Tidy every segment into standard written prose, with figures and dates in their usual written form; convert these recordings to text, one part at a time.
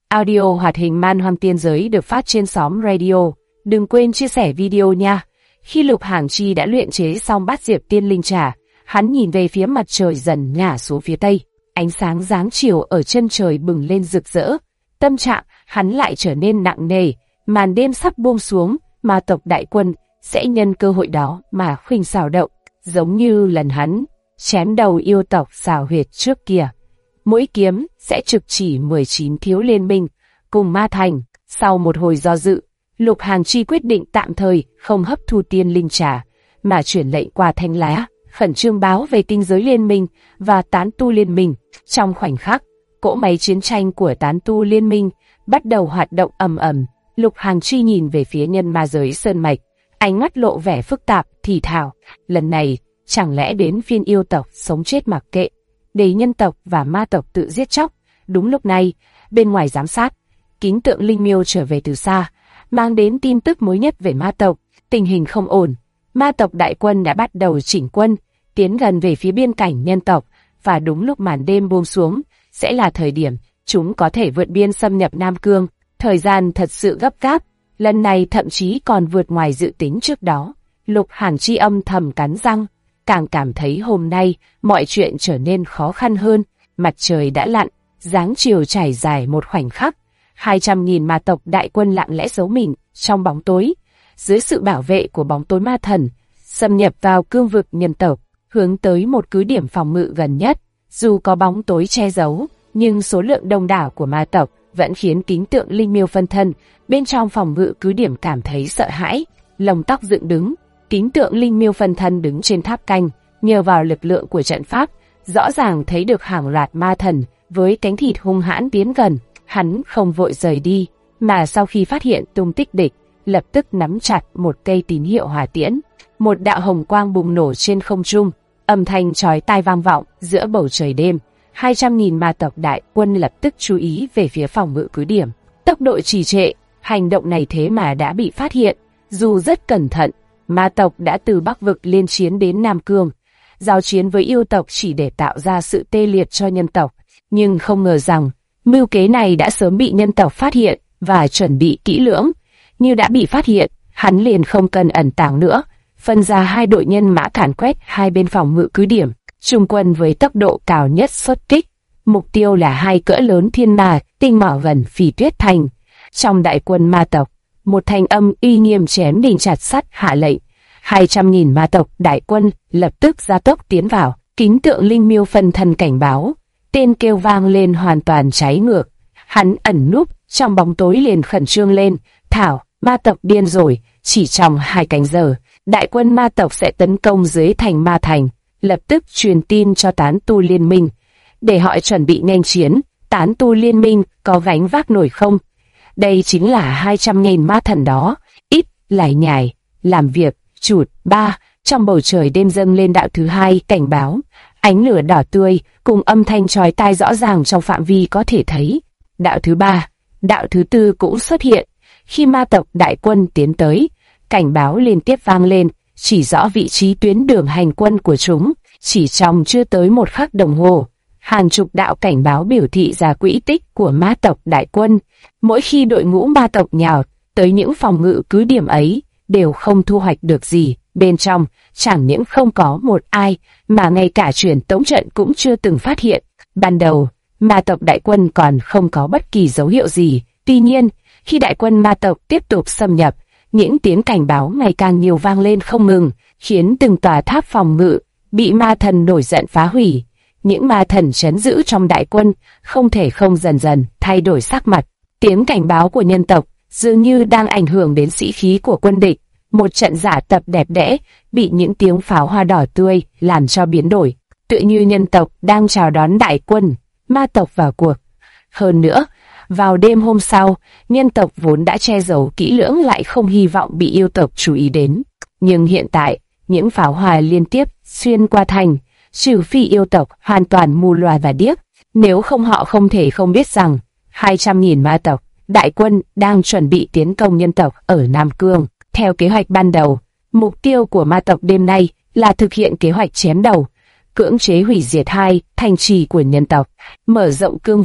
Audio hoạt hình Man Hoang Tiên Giới được phát trên xóm radio. Đừng quên chia sẻ video nha. Khi Lục Hàng Chi đã luyện chế xong bát diệp tiên linh trà, hắn nhìn về phía mặt trời dần ngả xuống phía tây. Ánh sáng dáng chiều ở chân trời bừng lên rực rỡ. Tâm trạng hắn lại trở nên nặng nề. Màn đêm sắp buông xuống, ma tộc đại quân sẽ nhân cơ hội đó mà khuynh xảo động, giống như lần hắn chém đầu yêu tộc xào huyệt trước kia. Mỗi kiếm sẽ trực chỉ 19 thiếu liên minh cùng ma thành. Sau một hồi do dự, Lục Hàng Chi quyết định tạm thời không hấp thu tiên linh trà, mà chuyển lệnh qua Thanh Lá, khẩn trương báo về tinh giới liên minh và tán tu liên minh. Trong khoảnh khắc, cỗ máy chiến tranh của tán tu liên minh bắt đầu hoạt động ầm ầm. Lục Hàng Chi nhìn về phía nhân ma giới sơn mạch, ánh mắt lộ vẻ phức tạp, thì thào: lần này chẳng lẽ đến phiên yêu tộc sống chết mặc kệ, để nhân tộc và ma tộc tự giết chóc? Đúng lúc này, bên ngoài giám sát, Kính Tượng Linh Miêu trở về từ xa, mang đến tin tức mới nhất về ma tộc. Tình hình không ổn, ma tộc đại quân đã bắt đầu chỉnh quân, tiến gần về phía biên cảnh nhân tộc, và đúng lúc màn đêm buông xuống, sẽ là thời điểm chúng có thể vượt biên xâm nhập Nam Cương. Thời gian thật sự gấp gáp, lần này thậm chí còn vượt ngoài dự tính trước đó. Lục Hàng Chi âm thầm cắn răng, càng cảm thấy hôm nay mọi chuyện trở nên khó khăn hơn. Mặt trời đã lặn, dáng chiều trải dài một khoảnh khắc. 200.000 ma tộc đại quân lặng lẽ giấu mình trong bóng tối, dưới sự bảo vệ của bóng tối ma thần, xâm nhập vào cương vực nhân tộc, hướng tới một cứ điểm phòng ngự gần nhất. Dù có bóng tối che giấu, nhưng số lượng đông đảo của ma tộc vẫn khiến Kính Tượng Linh Miêu phân thân bên trong phòng ngự cứ điểm cảm thấy sợ hãi, lông tóc dựng đứng. Kính Tượng Linh Miêu phân thân đứng trên tháp canh, nhờ vào lực lượng của trận pháp, rõ ràng thấy được hàng loạt ma thần với cánh thịt hung hãn tiến gần. Hắn không vội rời đi, mà sau khi phát hiện tung tích địch, lập tức nắm chặt một cây tín hiệu hỏa tiễn. Một đạo hồng quang bùng nổ trên không trung, âm thanh chói tai vang vọng giữa bầu trời đêm. 200.000 ma tộc đại quân lập tức chú ý về phía phòng ngự cứ điểm. Tốc độ trì trệ, hành động này thế mà đã bị phát hiện. Dù rất cẩn thận, ma tộc đã từ Bắc Vực liên chiến đến Nam Cương, giao chiến với yêu tộc chỉ để tạo ra sự tê liệt cho nhân tộc. Nhưng không ngờ rằng, mưu kế này đã sớm bị nhân tộc phát hiện và chuẩn bị kỹ lưỡng. Như đã bị phát hiện, hắn liền không cần ẩn tàng nữa, phân ra hai đội nhân mã càn quét hai bên phòng ngự cứ điểm, trung quân với tốc độ cao nhất xuất kích. Mục tiêu là hai cỡ lớn thiên ma tinh mỏ gần Phỉ Tuyết Thành. Trong đại quân ma tộc, một thanh âm uy nghiêm chém đinh chặt sắt hạ lệnh. 200.000 ma tộc đại quân lập tức gia tốc tiến vào. Kính Tượng Linh Miêu phân thân cảnh báo, tên kêu vang lên hoàn toàn trái ngược. Hắn ẩn núp trong bóng tối liền khẩn trương lên: thảo, ma tộc điên rồi, chỉ trong 2 canh giờ, đại quân ma tộc sẽ tấn công dưới thành Ma Thành. Lập tức truyền tin cho tán tu liên minh, để họ chuẩn bị nghênh chiến. Tán tu liên minh có gánh vác nổi không? Đây chính là 200.000 ma thần đó. Ít lải nhải, làm việc, chụt. Trong bầu trời đêm dâng lên đạo thứ 2 cảnh báo, ánh lửa đỏ tươi cùng âm thanh chói tai rõ ràng trong phạm vi có thể thấy. Đạo thứ 3, đạo thứ 4 cũng xuất hiện. Khi ma tộc đại quân tiến tới, cảnh báo liên tiếp vang lên, chỉ rõ vị trí tuyến đường hành quân của chúng. Chỉ trong chưa tới 1 khắc đồng hồ, hàng chục đạo cảnh báo biểu thị ra quỹ tích của ma tộc đại quân. Mỗi khi đội ngũ ma tộc nhào tới những phòng ngự cứ điểm ấy, đều không thu hoạch được gì. Bên trong, chẳng những không có một ai, mà ngay cả truyền tống trận cũng chưa từng phát hiện. Ban đầu, ma tộc đại quân còn không có bất kỳ dấu hiệu gì. Tuy nhiên, khi đại quân ma tộc tiếp tục xâm nhập, những tiếng cảnh báo ngày càng nhiều vang lên không ngừng, khiến từng tòa tháp phòng ngự bị ma thần nổi giận phá hủy. Những ma thần trấn giữ trong đại quân không thể không dần dần thay đổi sắc mặt. Tiếng cảnh báo của nhân tộc dường như đang ảnh hưởng đến sĩ khí của quân địch. Một trận giả tập đẹp đẽ bị những tiếng pháo hoa đỏ tươi làm cho biến đổi, tựa như nhân tộc đang chào đón đại quân ma tộc vào cuộc. Hơn nữa, vào đêm hôm sau, nhân tộc vốn đã che giấu kỹ lưỡng lại không hy vọng bị yêu tộc chú ý đến. Nhưng hiện tại, những pháo hoa liên tiếp xuyên qua thành, trừ phi yêu tộc hoàn toàn mù loà và điếc, nếu không họ không thể không biết rằng 200.000 ma tộc đại quân đang chuẩn bị tiến công nhân tộc ở Nam Cương. Theo kế hoạch ban đầu, mục tiêu của ma tộc đêm nay là thực hiện kế hoạch chém đầu, cưỡng chế hủy diệt 2 thành trì của nhân tộc, mở rộng cương vực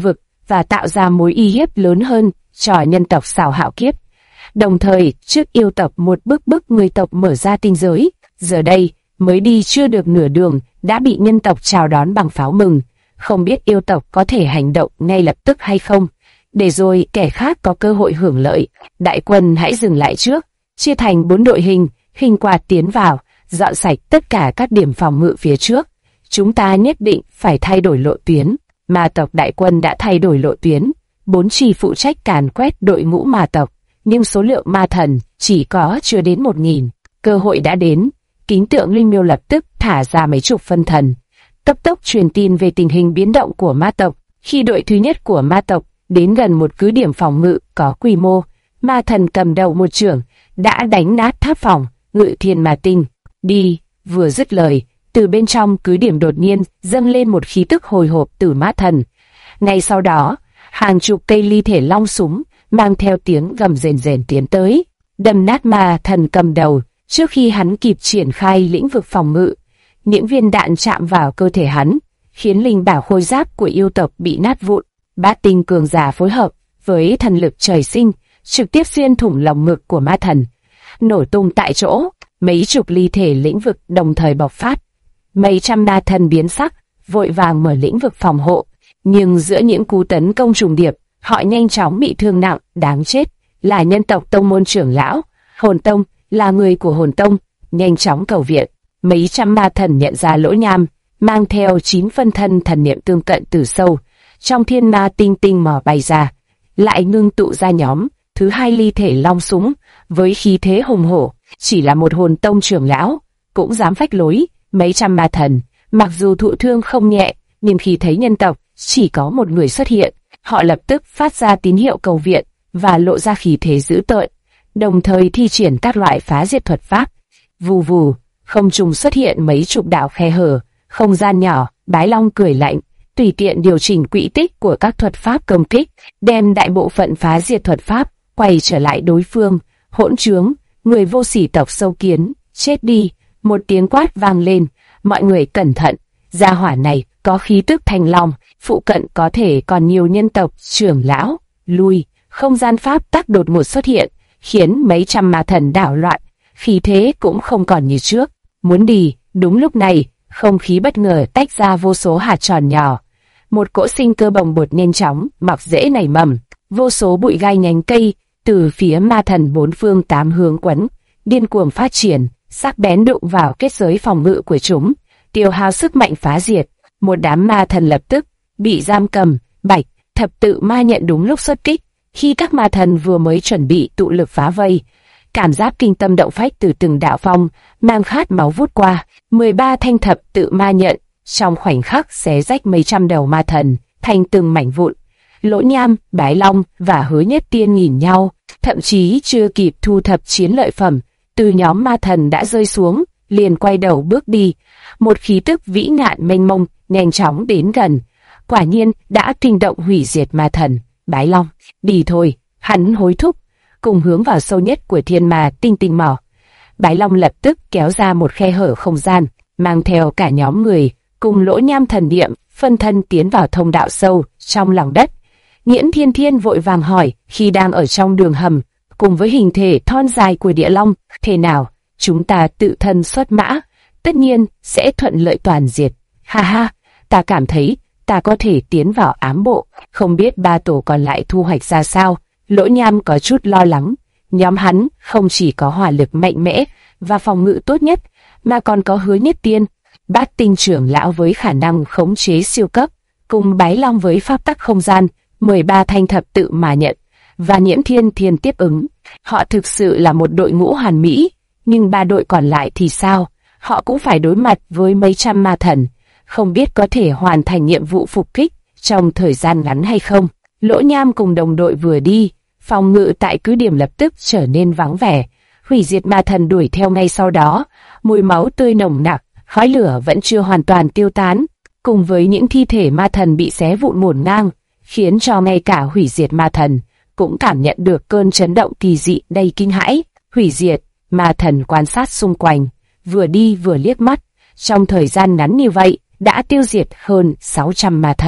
và tạo ra mối uy hiếp lớn hơn cho nhân tộc Sào Hạo Kiếp. Đồng thời, trước yêu tộc một bước bức người tộc mở ra tinh giới, giờ đây mới đi chưa được nửa đường đã bị nhân tộc chào đón bằng pháo mừng. Không biết yêu tộc có thể hành động ngay lập tức hay không, để rồi kẻ khác có cơ hội hưởng lợi. Đại quân hãy dừng lại trước, chia thành 4 đội hình quạt tiến vào, dọn sạch tất cả các điểm phòng ngự phía trước. Chúng ta nhất định phải thay đổi lộ tuyến. Ma tộc đại quân đã thay đổi lộ tuyến, 4 chỉ phụ trách càn quét đội ngũ ma tộc, nhưng số lượng ma thần chỉ có chưa đến 1000. Cơ hội đã đến, Kính Tượng Linh Miêu lập tức thả ra mấy chục phân thần, cấp tốc truyền tin về tình hình biến động của ma tộc. Khi đội thứ nhất của ma tộc đến gần một cứ điểm phòng ngự có quy mô, ma thần cầm đầu một chưởng đã đánh nát tháp phòng Ngự Thiên Ma Tinh. Đi, vừa dứt lời, từ bên trong cứ điểm đột nhiên dâng lên một khí tức hồi hộp từ ma thần. Ngay sau đó, hàng chục cây ly thể long súng mang theo tiếng gầm rền rền tiến tới, đâm nát ma thần cầm đầu trước khi hắn kịp triển khai lĩnh vực phòng ngự. Những viên đạn chạm vào cơ thể hắn, khiến linh bảo khôi giáp của yêu tộc bị nát vụn. Bát tinh cường giả phối hợp với thần lực trời sinh, trực tiếp xuyên thủng lồng ngực của ma thần, nổ tung tại chỗ. Mấy chục ly thể lĩnh vực đồng thời bộc phát. Mấy trăm ma thần biến sắc, vội vàng mở lĩnh vực phòng hộ. Nhưng giữa những cú tấn công trùng điệp, họ nhanh chóng bị thương nặng, đáng chết. Là nhân tộc tông môn trưởng lão, Hồn Tông, là người của Hồn Tông, nhanh chóng cầu viện. Mấy trăm ma thần nhận ra lỗ nham, mang theo 9 phân thân thần niệm tương cận từ sâu trong thiên ma tinh tinh mò bay ra, lại ngưng tụ ra nhóm thứ 2 ly thể long súng với khí thế hùng hổ. Chỉ là một Hồn Tông trưởng lão cũng dám phách lối. Mấy trăm ma thần mặc dù thụ thương không nhẹ, nhưng khi thấy nhân tộc chỉ có một người xuất hiện, họ lập tức phát ra tín hiệu cầu viện và lộ ra khí thế dữ tợn, đồng thời thi triển các loại phá diệt thuật pháp. Vù vù, không trung xuất hiện mấy chục đạo khe hở, không gian nhỏ. Bái Long cười lạnh, tùy tiện điều chỉnh quỹ tích của các thuật pháp công kích, đem đại bộ phận phá diệt thuật pháp quay trở lại đối phương. Hỗn trướng, người vô sỉ tộc sâu kiến, chết đi! Một tiếng quát vang lên, mọi người cẩn thận, gia hỏa này có khí tức thanh long, phụ cận có thể còn nhiều nhân tộc trưởng lão. Lui! Không gian pháp tắc đột ngột xuất hiện, khiến mấy trăm ma thần đảo loạn, khí thế cũng không còn như trước. Muốn đi. Đúng lúc này, không khí bất ngờ tách ra vô số hạt tròn nhỏ. Một cỗ sinh cơ bồng bột nhanh chóng mọc rễ nảy mầm, vô số bụi gai nhánh cây từ phía ma thần 4 phương 8 hướng quấn, điên cuồng phát triển, sắc bén đụng vào kết giới phòng ngự của chúng, tiêu hao sức mạnh phá diệt. Một đám ma thần lập tức bị giam cầm. Bạch thập tự ma nhận đúng lúc xuất kích. Khi các ma thần vừa mới chuẩn bị tụ lực phá vây, cảm giác kinh tâm động phách từ từng đạo phong mang khát máu vút qua. 13 thanh thập tự ma nhận trong khoảnh khắc xé rách mấy trăm đầu ma thần thành từng mảnh vụn. Lỗ Nham, Bái Long và Hứa Nhất Tiên nhìn nhau, thậm chí chưa kịp thu thập chiến lợi phẩm từ nhóm ma thần đã rơi xuống, liền quay đầu bước đi. Một khí tức vĩ ngạn mênh mông nhanh chóng đến gần, quả nhiên đã kinh động hủy diệt ma thần. Bái Long, đi thôi! Hắn hối thúc, cùng hướng vào sâu nhất của thiên ma tinh tinh mỏ. Bái Long lập tức kéo ra một khe hở không gian, mang theo cả nhóm người cùng Lỗ Nham thần niệm phân thân tiến vào thông đạo sâu trong lòng đất. Nghiễn Thiên Thiên vội vàng hỏi, khi đang ở trong đường hầm cùng với hình thể thon dài của Địa Long, thế nào? Chúng ta tự thân xuất mã, tất nhiên sẽ thuận lợi toàn diệt. Ha ha, ta cảm thấy ta có thể tiến vào ám bộ, không biết ba tổ còn lại thu hoạch ra sao. Lỗ Nham có chút lo lắng, nhóm hắn không chỉ có hỏa lực mạnh mẽ và phòng ngự tốt nhất, mà còn có Hứa Nhất Tiên, Bát tinh trưởng lão với khả năng khống chế siêu cấp, cùng Bái Long với pháp tắc không gian, 13 thanh thập tự mà nhận, và Nhiễm Thiên Thiên tiếp ứng. Họ thực sự là một đội ngũ hoàn mỹ, nhưng ba đội còn lại thì sao? Họ cũng phải đối mặt với mấy trăm ma thần, không biết có thể hoàn thành nhiệm vụ phục kích trong thời gian ngắn hay không. Lỗ Nham cùng đồng đội vừa đi, phòng ngự tại cứ điểm lập tức trở nên vắng vẻ. Hủy diệt ma thần đuổi theo ngay sau đó, mùi máu tươi nồng nặc, khói lửa vẫn chưa hoàn toàn tiêu tán, cùng với những thi thể ma thần bị xé vụn ngổn ngang, khiến cho ngay cả hủy diệt ma thần cũng cảm nhận được cơn chấn động kỳ dị đầy kinh hãi. Hủy diệt ma thần quan sát xung quanh, vừa đi vừa liếc mắt, trong thời gian ngắn như vậy đã tiêu diệt hơn 600 ma thần.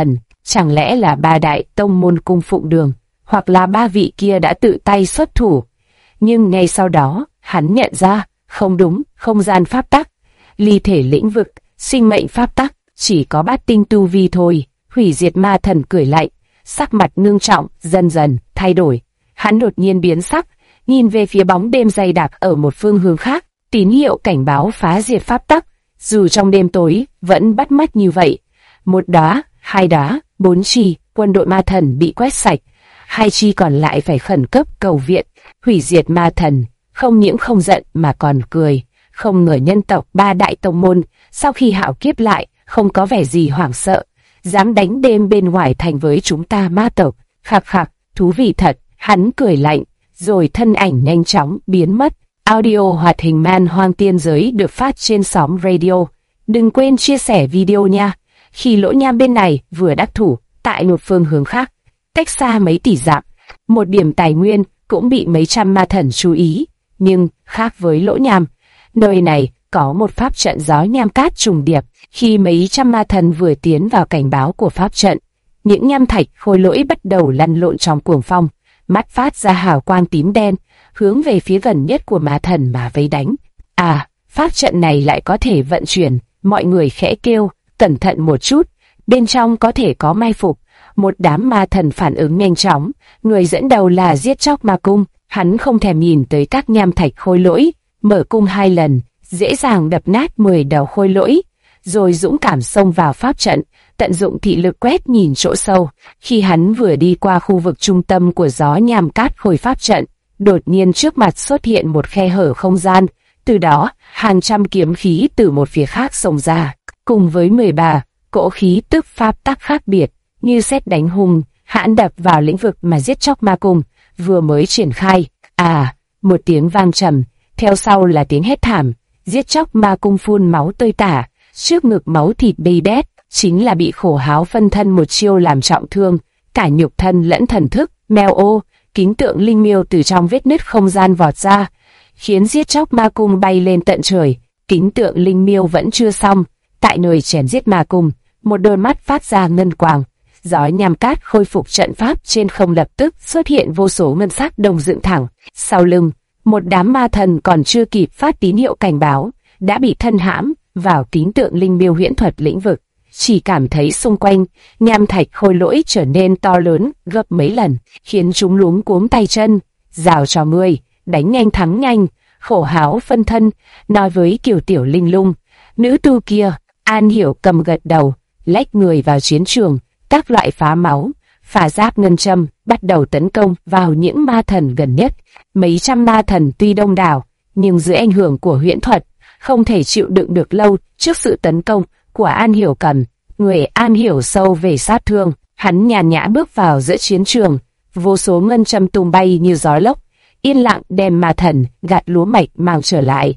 Chẳng lẽ là ba đại tông môn cung phụng đường, hoặc là ba vị kia đã tự tay xuất thủ? Nhưng ngay sau đó, hắn nhận ra, không đúng, không gian pháp tắc, ly thể lĩnh vực, sinh mệnh pháp tắc, chỉ có bát tinh tu vi thôi. Hủy diệt ma thần cười lạnh, sắc mặt ngưng trọng, dần dần thay đổi. Hắn đột nhiên biến sắc, nhìn về phía bóng đêm dày đặc ở một phương hướng khác, tín hiệu cảnh báo phá diệt pháp tắc. Dù trong đêm tối, vẫn bắt mắt như vậy. Một đóa, hai đóa, bốn chi, quân đội ma thần bị quét sạch. Hai chi còn lại phải khẩn cấp cầu viện. Hủy diệt ma thần, không những không giận mà còn cười. Không ngờ nhân tộc ba đại tông môn, sau khi hạo kiếp lại, không có vẻ gì hoảng sợ. Dám đánh đêm bên ngoài thành với chúng ta ma tộc. Khạc khạc, thú vị thật. Hắn cười lạnh, rồi thân ảnh nhanh chóng biến mất. Audio hoạt hình Man Hoang Tiên Giới được phát trên sóng radio. Đừng quên chia sẻ video nha. Khi Lỗ Nham bên này vừa đắc thủ, tại một phương hướng khác, cách xa mấy tỷ dặm, một điểm tài nguyên cũng bị mấy trăm ma thần chú ý. Nhưng khác với Lỗ Nham, nơi này có một pháp trận gió nham cát trùng điệp. Khi mấy trăm ma thần vừa tiến vào cảnh báo của pháp trận, những nham thạch khôi lỗi bắt đầu lăn lộn trong cuồng phong, mắt phát ra hào quang tím đen, hướng về phía gần nhất của ma thần mà vây đánh. À, pháp trận này lại có thể vận chuyển. Mọi người khẽ kêu, cẩn thận một chút, bên trong có thể có mai phục. Một đám ma thần phản ứng nhanh chóng, người dẫn đầu là giết chóc ma cung. Hắn không thèm nhìn tới các nham thạch khôi lỗi, mở cung 2 lần, dễ dàng đập nát 10 đầu khôi lỗi, rồi dũng cảm xông vào pháp trận, tận dụng thị lực quét nhìn chỗ sâu. Khi hắn vừa đi qua khu vực trung tâm của gió nham cát khôi pháp trận, đột nhiên trước mặt xuất hiện một khe hở không gian, từ đó hàng trăm kiếm khí từ một phía khác xông ra, cùng với 13 cỗ khí tức pháp tắc khác biệt, như sét đánh hùng, hãn đập vào lĩnh vực mà giết chóc ma cung vừa mới triển khai. À, một tiếng vang trầm, theo sau là tiếng hét thảm, giết chóc ma cung phun máu tơi tả, trước ngực máu thịt bê bết, chính là bị khổ háo phân thân một chiêu làm trọng thương, cả nhục thân lẫn thần thức. Mèo ô, kính tượng linh miêu từ trong vết nứt không gian vọt ra, khiến giết chóc ma cung bay lên tận trời. Kính tượng linh miêu vẫn chưa xong, tại nơi chém giết ma cung, một đôi mắt phát ra ngân quang. Gió nham cát khôi phục trận pháp trên không lập tức xuất hiện vô số ngân sắc đồng dựng thẳng. Sau lưng, một đám ma thần còn chưa kịp phát tín hiệu cảnh báo, đã bị thân hãm vào kính tượng linh miêu huyễn thuật lĩnh vực. Chỉ cảm thấy xung quanh, nham thạch khôi lỗi trở nên to lớn gấp mấy lần, khiến chúng luống cuống tay chân. Rào cho ngươi, đánh nhanh thắng nhanh, khổ háo phân thân, nói với Kiều Tiểu Linh Lung. Nữ tu kia, An Hiểu cầm gật đầu, lách người vào chiến trường, các loại phá máu, phá giáp ngân châm, bắt đầu tấn công vào những ma thần gần nhất. Mấy trăm ma thần tuy đông đảo, nhưng dưới ảnh hưởng của huyễn thuật, không thể chịu đựng được lâu trước sự tấn công của An Hiểu cầm. Người An Hiểu sâu về sát thương, hắn nhàn nhã bước vào giữa chiến trường, vô số ngân châm tung bay như gió lốc, yên lặng đem ma thần gạt lúa mạch mang trở lại.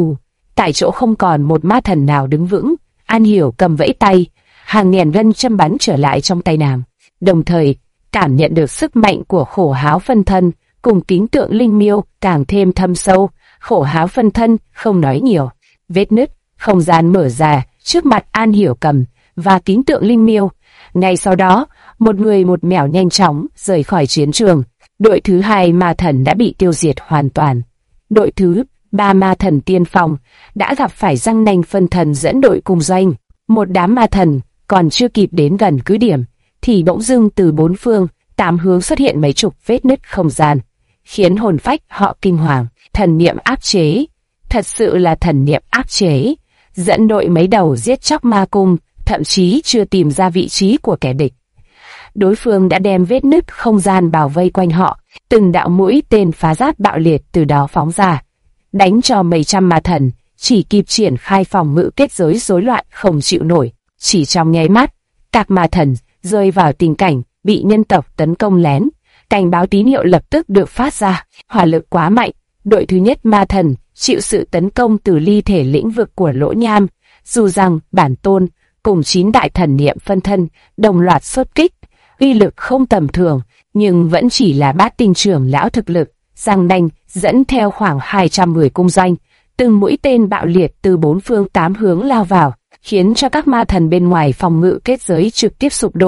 Tại chỗ không còn một ma thần nào đứng vững. An Hiểu cầm vẫy tay, hàng ngàn ngân châm bắn trở lại trong tay nàng, đồng thời cảm nhận được sức mạnh của khổ háo phân thân cùng kính tượng linh miêu càng thêm thâm sâu. Khổ háo phân thân không nói nhiều, vết nứt không gian mở ra trước mặt An Hiểu cầm và kính tượng linh miêu. Ngay sau đó, một người một mèo nhanh chóng rời khỏi chiến trường. Đội thứ 2 ma thần đã bị tiêu diệt hoàn toàn. Đội thứ 3 ma thần tiên phong đã gặp phải răng nanh phân thần dẫn đội cùng doanh. Một đám ma thần còn chưa kịp đến gần cứ điểm, thì bỗng dưng từ 4 phương, 8 hướng xuất hiện mấy chục vết nứt không gian, khiến hồn phách họ kinh hoàng. Thần niệm áp chế, thật sự là thần niệm áp chế. Dẫn đội mấy đầu giết chóc ma cung, thậm chí chưa tìm ra vị trí của kẻ địch. Đối phương đã đem vết nứt không gian bao vây quanh họ, từng đạo mũi tên phá giáp bạo liệt từ đó phóng ra, đánh cho mấy trăm ma thần chỉ kịp triển khai phòng ngự kết giới rối loạn không chịu nổi. Chỉ trong nháy mắt, các ma thần rơi vào tình cảnh bị nhân tộc tấn công lén. Cảnh báo tín hiệu lập tức được phát ra, hỏa lực quá mạnh. Đội thứ nhất ma thần chịu sự tấn công từ ly thể lĩnh vực của Lỗ Nham. Dù rằng bản tôn cùng 9 đại thần niệm phân thân đồng loạt xuất kích, uy lực không tầm thường, nhưng vẫn chỉ là bát tinh trưởng lão thực lực. Giang nanh dẫn theo khoảng 210 cung doanh, từng mũi tên bạo liệt từ 4 phương 8 hướng lao vào, khiến cho các ma thần bên ngoài phòng ngự kết giới trực tiếp sụp đổ.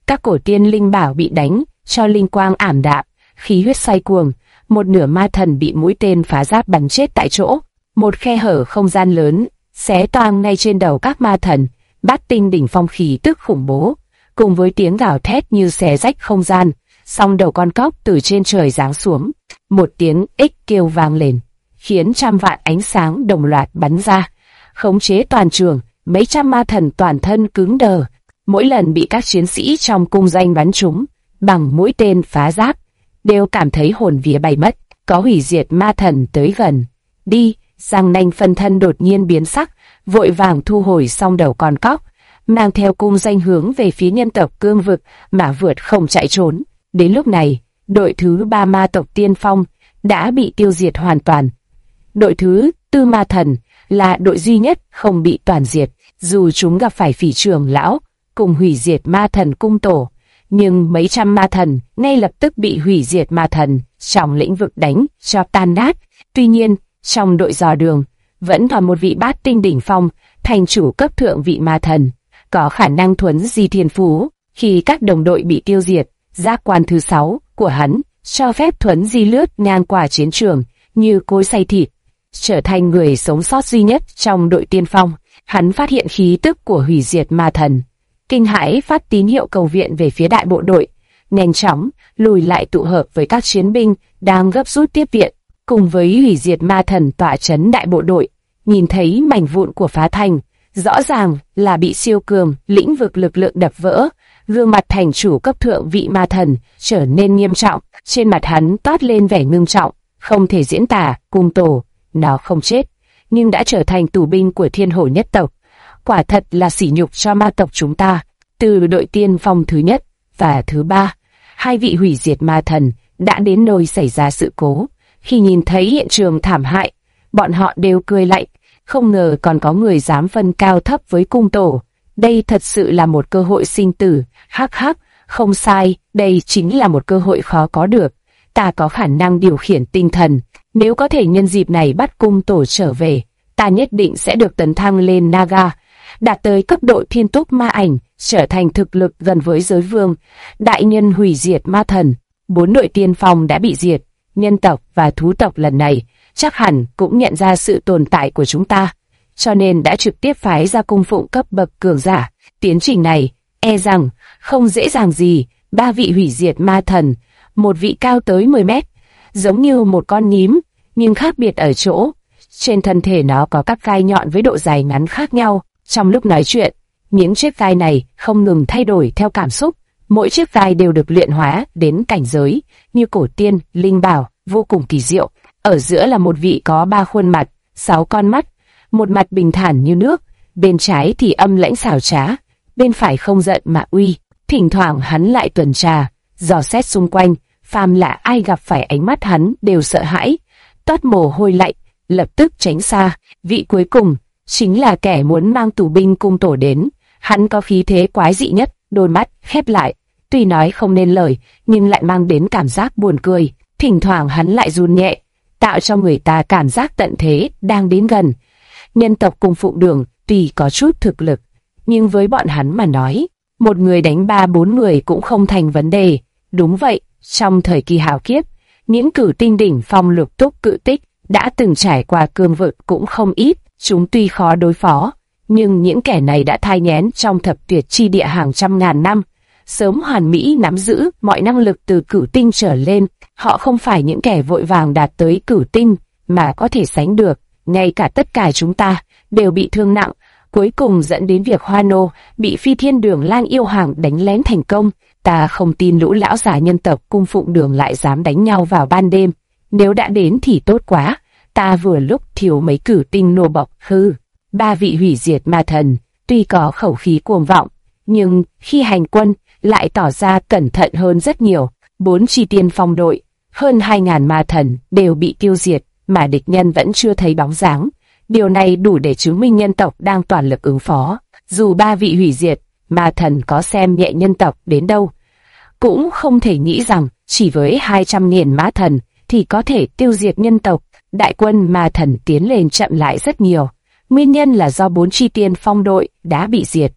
Các cổ tiên linh bảo bị đánh cho linh quang ảm đạm, khí huyết xoay cuồng, một nửa ma thần bị mũi tên phá giáp bắn chết tại chỗ. Một khe hở không gian lớn xé toang ngay trên đầu các ma thần. Bát tinh đỉnh phong khí tức khủng bố, cùng với tiếng gào thét như xé rách không gian, song đầu con cóc từ trên trời giáng xuống, một tiếng ích kêu vang lên, khiến trăm vạn ánh sáng đồng loạt bắn ra, khống chế toàn trường. Mấy trăm ma thần toàn thân cứng đờ, mỗi lần bị các chiến sĩ trong cung doanh bắn trúng bằng mũi tên phá giáp, đều cảm thấy hồn vía bay mất. Có hủy diệt ma thần tới gần. Đi, Giang Nanh phân thân đột nhiên biến sắc, vội vàng thu hồi song đầu con cóc, mang theo cung doanh hướng về phía nhân tộc cương vực mà vượt không chạy trốn. Đến lúc này, đội thứ 3 ma tộc tiên phong đã bị tiêu diệt hoàn toàn. Đội thứ 4 ma thần là đội duy nhất không bị toàn diệt, dù chúng gặp phải phỉ trưởng lão cùng hủy diệt ma thần cung tổ, nhưng mấy trăm ma thần ngay lập tức bị hủy diệt ma thần trong lĩnh vực đánh cho tan nát. Tuy nhiên, trong đội dò đường vẫn còn một vị bát tinh đỉnh phong, thành chủ cấp thượng vị ma thần, có khả năng thuấn di thiên phú. Khi các đồng đội bị tiêu diệt, giác quan thứ 6 của hắn cho phép thuấn di lướt ngang qua chiến trường như cối xay thịt, trở thành người sống sót duy nhất trong đội tiên phong. Hắn phát hiện khí tức của hủy diệt ma thần, kinh hãi phát tín hiệu cầu viện về phía đại bộ đội, nhanh chóng lùi lại tụ hợp với các chiến binh đang gấp rút tiếp viện. Cùng với hủy diệt ma thần tọa chấn đại bộ đội, nhìn thấy mảnh vụn của phá thành, rõ ràng là bị siêu cường lĩnh vực lực lượng đập vỡ. Gương mặt thành chủ cấp thượng vị ma thần trở nên nghiêm trọng, trên mặt hắn toát lên vẻ ngưng trọng, không thể diễn tả. Cung tổ, nó không chết, nhưng đã trở thành tù binh của thiên hổ nhất tộc. Quả thật là sỉ nhục cho ma tộc chúng ta. Từ đội tiên phong thứ nhất và thứ 3, hai vị hủy diệt ma thần đã đến nơi xảy ra sự cố. Khi nhìn thấy hiện trường thảm hại, bọn họ đều cười lạnh, không ngờ còn có người dám phân cao thấp với cung tổ. Đây thật sự là một cơ hội sinh tử. Hắc hắc, không sai, đây chính là một cơ hội khó có được. Ta có khả năng điều khiển tinh thần, nếu có thể nhân dịp này bắt cung tổ trở về, ta nhất định sẽ được tấn thăng lên Naga, đạt tới cấp độ thiên túc ma ảnh, trở thành thực lực gần với giới vương. Đại nhân hủy diệt ma thần, 4 đội tiên phong đã bị diệt. Nhân tộc và thú tộc lần này chắc hẳn cũng nhận ra sự tồn tại của chúng ta, cho nên đã trực tiếp phái ra cung phụng cấp bậc cường giả. Tiến trình này e rằng không dễ dàng gì. 3 vị hủy diệt ma thần, một vị cao tới 10 mét, giống như một con nhím, nhưng khác biệt ở chỗ trên thân thể nó có các gai nhọn với độ dài ngắn khác nhau. Trong lúc nói chuyện, những chiếc gai này không ngừng thay đổi theo cảm xúc. Mỗi chiếc gai đều được luyện hóa đến cảnh giới như cổ tiên, linh bảo, vô cùng kỳ diệu. Ở giữa là một vị có 3 khuôn mặt, 6 con mắt, một mặt bình thản như nước, bên trái thì âm lãnh xảo trá, bên phải không giận mà uy. Thỉnh thoảng hắn lại tuần tra, dò xét xung quanh, phàm là ai gặp phải ánh mắt hắn đều sợ hãi, toát mồ hôi lạnh, lập tức tránh xa. Vị cuối cùng chính là kẻ muốn mang tù binh cung tổ đến. Hắn có khí thế quái dị nhất, đôi mắt khép lại, tuy nói không nên lời, nhưng lại mang đến cảm giác buồn cười. Thỉnh thoảng hắn lại run nhẹ, tạo cho người ta cảm giác tận thế đang đến gần. Nhân tộc cung phụng đường tuy có chút thực lực, nhưng với bọn hắn mà nói, một người đánh 3-4 người cũng không thành vấn đề. Đúng vậy, trong thời kỳ hào kiếp, những cử tinh đỉnh phong lục túc cự tích đã từng trải qua cương vực cũng không ít. Chúng tuy khó đối phó, nhưng những kẻ này đã thai nghén trong thập tuyệt chi địa hàng trăm ngàn năm, sớm hoàn mỹ nắm giữ mọi năng lực từ cửu tinh trở lên. Họ không phải những kẻ vội vàng đạt tới cửu tinh mà có thể sánh được. Ngay cả tất cả chúng ta đều bị thương nặng, cuối cùng dẫn đến việc Hoa Nô bị Phi Thiên Đường Lang yêu hàng đánh lén thành công. Ta không tin lũ lão già nhân tộc cung phụng đường lại dám đánh nhau vào ban đêm. Nếu đã đến thì tốt quá, ta vừa lúc thiếu mấy cửu tinh nô bộc. Hư, 3 vị hủy diệt ma thần tuy có khẩu khí cuồng vọng, nhưng khi hành quân lại tỏ ra cẩn thận hơn rất nhiều. 4 chi tiên phong đội, hơn 2.000 ma thần đều bị tiêu diệt, mà địch nhân vẫn chưa thấy bóng dáng. Điều này đủ để chứng minh nhân tộc đang toàn lực ứng phó. Dù 3 vị hủy diệt ma thần có xem nhẹ nhân tộc đến đâu, cũng không thể nghĩ rằng chỉ với 200.000 ma thần thì có thể tiêu diệt nhân tộc. Đại quân ma thần tiến lên chậm lại rất nhiều. Nguyên nhân là do 4 chi tiên phong đội đã bị diệt.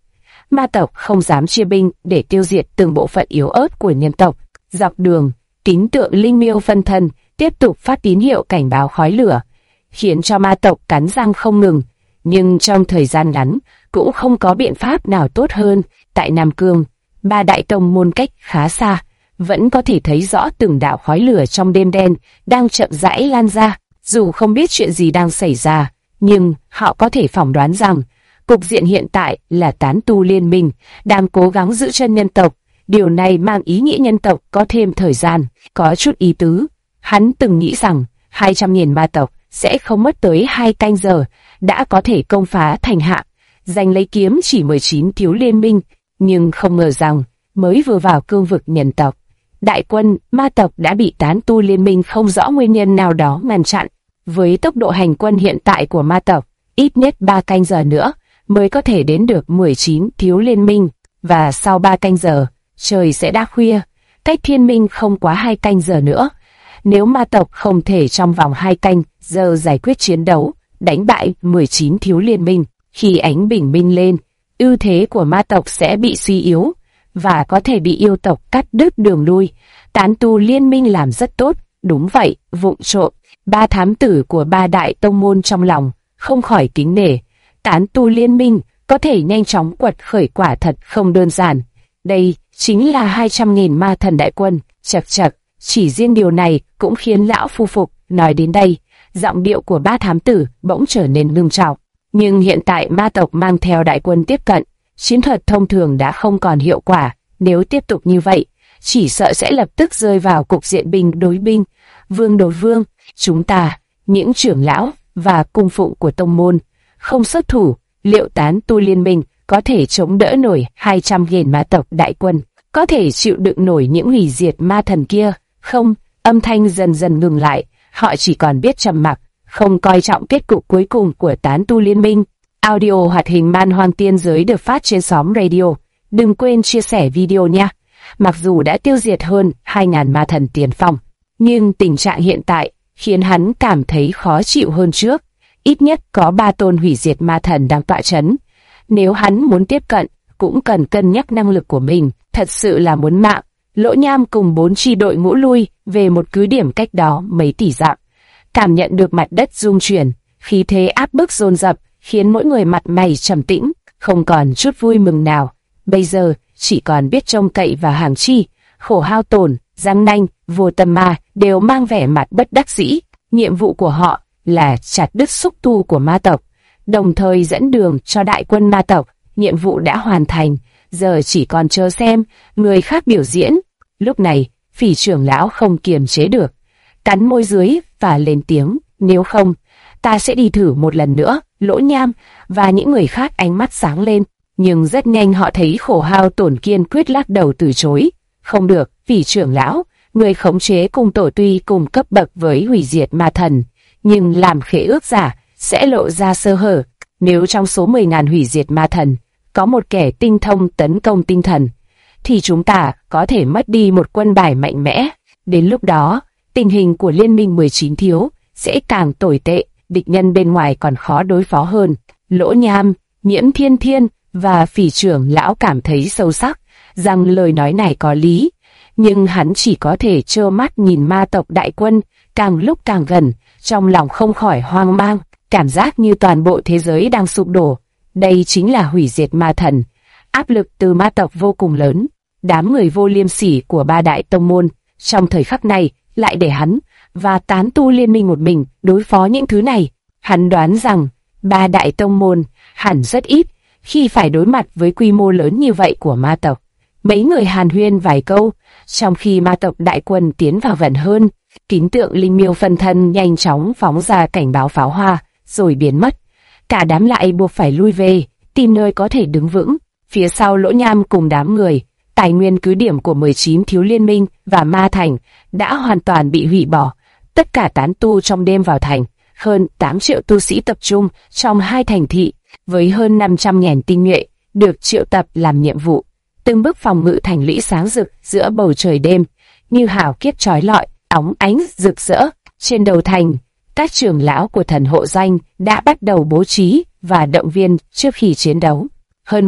ma tộc không dám chia binh để tiêu diệt từng bộ phận yếu ớt của nhân tộc. Dọc đường, kính tượng linh miêu phân thân tiếp tục phát tín hiệu cảnh báo khói lửa, khiến cho ma tộc cắn răng không ngừng. Nhưng trong thời gian ngắn, cũng không có biện pháp nào tốt hơn. Tại Nam Cương, ba đại tông môn cách khá xa, vẫn có thể thấy rõ từng đạo khói lửa trong đêm đen đang chậm rãi lan ra. Dù không biết chuyện gì đang xảy ra, nhưng họ có thể phỏng đoán rằng cục diện hiện tại là tán tu liên minh đang cố gắng giữ chân nhân tộc. Điều này mang ý nghĩa nhân tộc có thêm thời gian, có chút ý tứ. Hắn từng nghĩ rằng 200.000 ma tộc sẽ không mất tới 2 canh giờ đã có thể công phá thành hạ, giành lấy kiếm chỉ 19 thiếu liên minh, nhưng không ngờ rằng mới vừa vào cương vực nhân tộc, đại quân ma tộc đã bị tán tu liên minh không rõ nguyên nhân nào đó ngăn chặn. Với tốc độ hành quân hiện tại của ma tộc, ít nhất 3 canh giờ nữa mới có thể đến được 19 thiếu liên minh, và sau 3 canh giờ, trời sẽ đã khuya, cách thiên minh không quá 2 canh giờ nữa. Nếu ma tộc không thể trong vòng 2 canh giờ giải quyết chiến đấu, đánh bại 19 thiếu liên minh, khi ánh bình minh lên, ưu thế của ma tộc sẽ bị suy yếu, và có thể bị yêu tộc cắt đứt đường lui. Tán tu liên minh làm rất tốt, đúng vậy, vụng trộm. Ba thám tử của ba đại tông môn trong lòng không khỏi kính nể. Tán tu liên minh có thể nhanh chóng quật khởi quả thật không đơn giản. Đây chính là 200.000 ma thần đại quân, chật chật, chỉ riêng điều này cũng khiến lão phu phục. Nói đến đây, giọng điệu của ba thám tử bỗng trở nên ngưng trọng. Nhưng hiện tại ma tộc mang theo đại quân tiếp cận, chiến thuật thông thường đã không còn hiệu quả. Nếu tiếp tục như vậy, chỉ sợ sẽ lập tức rơi vào cục diện binh đối binh, vương đối vương. Chúng ta, những trưởng lão và cung phụng của tông môn, không xuất thủ, liệu tán tu liên minh có thể chống đỡ nổi 200.000 ma tộc đại quân, có thể chịu đựng nổi những hủy diệt ma thần kia? Không, âm thanh dần dần ngừng lại, họ chỉ còn biết trầm mặc, không coi trọng kết cục cuối cùng của tán tu liên minh. Audio hoạt hình Man Hoang Tiên Giới được phát trên xóm radio. Đừng quên chia sẻ video nha. Mặc dù đã tiêu diệt hơn 2.000 ma thần tiền phong, nhưng tình trạng hiện tại khiến hắn cảm thấy khó chịu hơn trước. Ít nhất có 3 tôn hủy diệt ma thần đang tọa chấn. Nếu hắn muốn tiếp cận, cũng cần cân nhắc năng lực của mình. Thật sự là muốn mạng. Lỗ Nham cùng 4 chi đội ngũ lui về một cứ điểm cách đó mấy tỷ dặm. Cảm nhận được mặt đất rung chuyển, khí thế áp bức dồn dập, khiến mỗi người mặt mày trầm tĩnh, không còn chút vui mừng nào. Bây giờ chỉ còn biết trông cậy vào Hàng Chi. Khổ Hao Tổn, Giang Nanh, Vô Tâm Ma đều mang vẻ mặt bất đắc dĩ. Nhiệm vụ của họ là chặt đứt xúc tu của ma tộc, đồng thời dẫn đường cho đại quân ma tộc. Nhiệm vụ đã hoàn thành, giờ chỉ còn chờ xem người khác biểu diễn. Lúc này, Phỉ trưởng lão không kiềm chế được, cắn môi dưới và lên tiếng, nếu không, ta sẽ đi thử một lần nữa. Lỗ Nham và những người khác ánh mắt sáng lên, nhưng rất nhanh họ thấy Khổ Hao Tổn kiên quyết lắc đầu từ chối. Không được, Phỉ trưởng lão, người khống chế cung tổ tuy cùng cấp bậc với hủy diệt ma thần, nhưng làm khế ước giả sẽ lộ ra sơ hở. Nếu trong số 10.000 hủy diệt ma thần có một kẻ tinh thông tấn công tinh thần, thì chúng ta có thể mất đi một quân bài mạnh mẽ. Đến lúc đó, tình hình của Liên minh 19 thiếu sẽ càng tồi tệ, địch nhân bên ngoài còn khó đối phó hơn. Lỗ Nham, Nhiễm Thiên Thiên và Phỉ trưởng lão cảm thấy sâu sắc rằng lời nói này có lý, nhưng hắn chỉ có thể trơ mắt nhìn ma tộc đại quân càng lúc càng gần, trong lòng không khỏi hoang mang, cảm giác như toàn bộ thế giới đang sụp đổ. Đây chính là hủy diệt ma thần. Áp lực từ ma tộc vô cùng lớn. Đám người vô liêm sỉ của ba đại tông môn trong thời khắc này lại để hắn và tán tu liên minh một mình đối phó những thứ này. Hắn đoán rằng ba đại tông môn hẳn rất ít khi phải đối mặt với quy mô lớn như vậy của ma tộc. Mấy người hàn huyên vài câu, trong khi ma tộc đại quân tiến vào gần hơn, kính tượng linh miêu phân thân nhanh chóng phóng ra cảnh báo pháo hoa, rồi biến mất. Cả đám lại buộc phải lui về, tìm nơi có thể đứng vững. Phía sau Lỗ Nham cùng đám người, tài nguyên cứ điểm của 19 thiếu liên minh và ma thành đã hoàn toàn bị hủy bỏ. Tất cả tán tu trong đêm vào thành, hơn 8 triệu tu sĩ tập trung trong 2 thành thị, với hơn 500.000 tinh nhuệ được triệu tập làm nhiệm vụ. Từng bức phòng ngự thành lũy sáng rực giữa bầu trời đêm, như hào kiếp chói lọi, óng ánh rực rỡ. Trên đầu thành, các trưởng lão của thần hộ danh đã bắt đầu bố trí và động viên trước khi chiến đấu. Hơn 1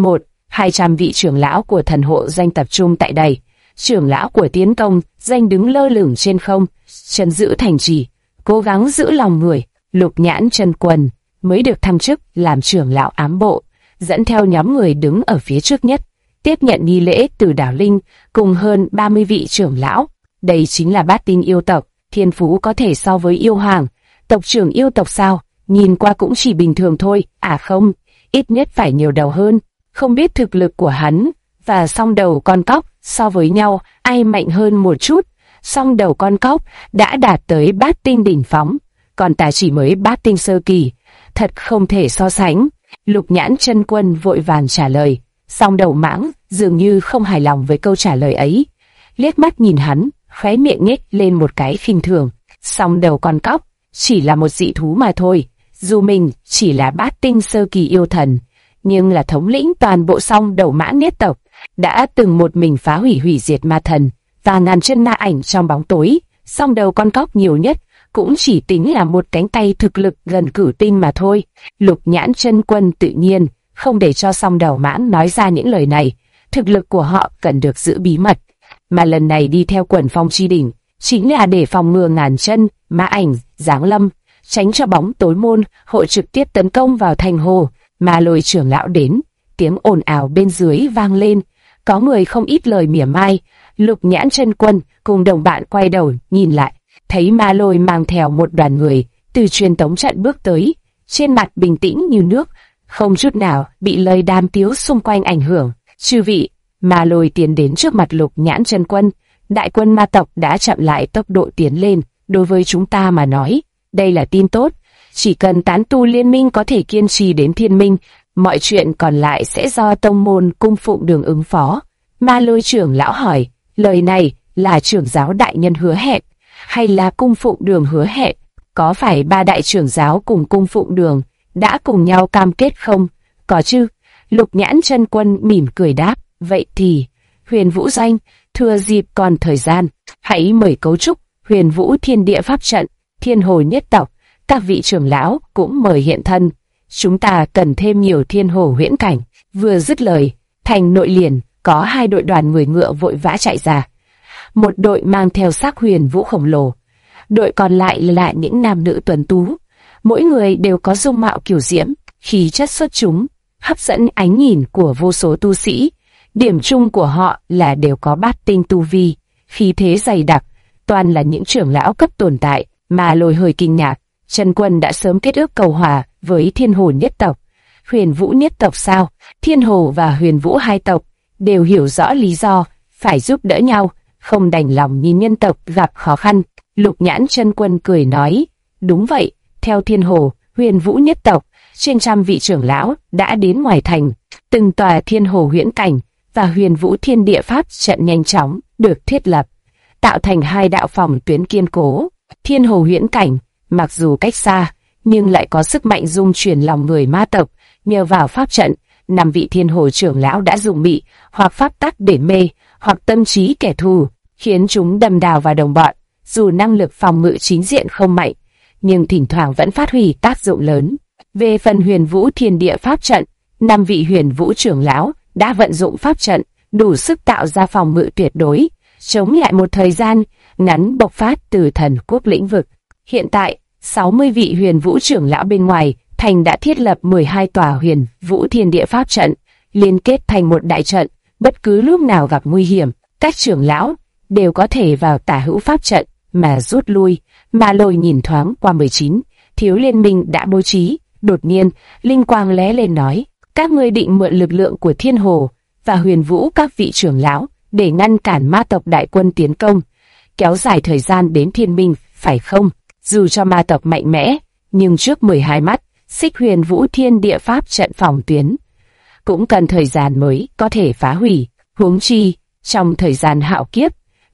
200 vị trưởng lão của thần hộ danh tập trung tại đây. Trưởng lão của tiến công danh đứng lơ lửng trên không, chân giữ thành trì, cố gắng giữ lòng người. Lục Nhãn Chân Quân mới được thăng chức làm trưởng lão ám bộ, dẫn theo nhóm người đứng ở phía trước nhất, tiếp nhận nghi lễ từ Đảo Linh cùng hơn 30 vị trưởng lão. Đây chính là Bát Tinh yêu tộc, thiên phú có thể so với yêu hoàng. Tộc trưởng yêu tộc sao? Nhìn qua cũng chỉ bình thường thôi. À không, ít nhất phải nhiều đầu hơn. Không biết thực lực của hắn và Song Đầu Con Cóc so với nhau ai mạnh hơn một chút. Song Đầu Con Cóc đã đạt tới Bát Tinh đỉnh phong, còn ta chỉ mới Bát Tinh sơ kỳ, thật không thể so sánh. Lục Nhãn Chân Quân vội vàng trả lời. Song Đầu Mãng dường như không hài lòng với câu trả lời ấy, liếc mắt nhìn hắn, khóe miệng nhếch lên một cái khinh thường. Song Đầu Con Cóc chỉ là một dị thú mà thôi, dù mình chỉ là Bát Tinh sơ kỳ yêu thần, nhưng là thống lĩnh toàn bộ Song Đầu Mãng nhất tộc, đã từng một mình phá hủy diệt ma thần và ngàn chân ma ảnh trong bóng tối. Song Đầu Con Cóc nhiều nhất cũng chỉ tính là một cánh tay thực lực gần cửu tinh mà thôi. Lục Nhãn Chân Quân tự nhiên không để cho Song Đầu Mãng nói ra những lời này. Thực lực của họ cần được giữ bí mật, mà lần này đi theo Quần Phong Chi Đỉnh chính là để phòng ngừa ngàn chân ma ảnh giáng lâm, tránh cho bóng tối môn hội trực tiếp tấn công vào thành hồ. Ma Lôi trưởng lão đến, tiếng ồn ào bên dưới vang lên, có người không ít lời mỉa mai. Lục Nhãn Chân Quân cùng đồng bạn quay đầu nhìn lại, thấy Ma Lôi mang theo một đoàn người từ truyền tống trận bước tới, trên mặt bình tĩnh như nước, không chút nào bị lời đàm tiếu xung quanh ảnh hưởng. Chư vị, Ma Lôi tiến đến trước mặt Lục Nhãn Chân Quân. Đại quân ma tộc đã chậm lại tốc độ tiến lên, đối với chúng ta mà nói, đây là tin tốt. Chỉ cần tán tu liên minh có thể kiên trì đến thiên minh, mọi chuyện còn lại sẽ do tông môn cung phụng đường ứng phó. Ma Lôi trưởng lão hỏi, lời này là trưởng giáo đại nhân hứa hẹn, hay là cung phụng đường hứa hẹn? Có phải ba đại trưởng giáo cùng cung phụng đường đã cùng nhau cam kết không? Có chứ. Lục Nhãn Chân Quân mỉm cười đáp. Vậy thì, Huyền Vũ Doanh, thừa dịp còn thời gian, hãy mời cấu trúc Huyền Vũ Thiên Địa Pháp Trận, Thiên Hồ nhất tộc, các vị trưởng lão cũng mời hiện thân. Chúng ta cần thêm nhiều thiên hồ huyễn cảnh. Vừa dứt lời, thành nội liền có hai đội đoàn người ngựa vội vã chạy ra. Một đội mang theo xác huyền vũ khổng lồ, đội còn lại là những nam nữ tuấn tú, mỗi người đều có dung mạo kiều diễm, khí chất xuất chúng, hấp dẫn ánh nhìn của vô số tu sĩ. Điểm chung của họ là đều có bát tinh tu vi, khí thế dày đặc, toàn là những trưởng lão cấp tồn tại. Ma Lôi hơi kinh ngạc, Chân Quân đã sớm kết ước cầu hòa với Thiên Hồ nhất tộc. Huyền Vũ nhất tộc sao? Thiên Hồ và Huyền Vũ hai tộc đều hiểu rõ lý do phải giúp đỡ nhau, không đành lòng nhìn nhân tộc gặp khó khăn. Lục Nhãn Chân Quân cười nói, đúng vậy, theo Thiên Hồ, Huyền Vũ nhất tộc, trên trăm vị trưởng lão đã đến ngoài thành, từng tòa Thiên Hồ huyễn cảnh và Huyền Vũ Thiên Địa Pháp trận nhanh chóng được thiết lập, tạo thành hai đạo phòng tuyến kiên cố. Thiên Hồ huyễn cảnh mặc dù cách xa, nhưng lại có sức mạnh dung chuyển lòng người ma tộc. Nhờ vào pháp trận, 5 vị Thiên Hồ trưởng lão đã dùng mị hoặc pháp tắc để mê hoặc tâm trí kẻ thù, khiến chúng đâm đào vào đồng bọn. Dù năng lực phòng ngự chính diện không mạnh, nhưng thỉnh thoảng vẫn phát huy tác dụng lớn. Về phần Huyền Vũ Thiên Địa Pháp trận, 5 vị Huyền Vũ trưởng lão đã vận dụng pháp trận, đủ sức tạo ra phòng ngự tuyệt đối, chống lại một thời gian ngắn bộc phát từ thần quốc lĩnh vực. Hiện tại, 60 vị Huyền Vũ trưởng lão bên ngoài thành đã thiết lập 12 tòa Huyền Vũ Thiên Địa Pháp trận, liên kết thành một đại trận. Bất cứ lúc nào gặp nguy hiểm, các trưởng lão đều có thể vào tả hữu pháp trận mà rút lui. Ma Lôi nhìn thoáng qua 19 thiếu liên minh đã bố trí, đột nhiên linh quang lóe lên nói, các ngươi định mượn lực lượng của Thiên Hồ và Huyền Vũ các vị trưởng lão để ngăn cản ma tộc đại quân tiến công, kéo dài thời gian đến thiên minh, phải không? Dù cho ma tộc mạnh mẽ, nhưng trước 12 mắt xích Huyền Vũ Thiên Địa Pháp trận phòng tuyến cũng cần thời gian mới có thể phá hủy. Huống chi, trong thời gian hạo kiếp,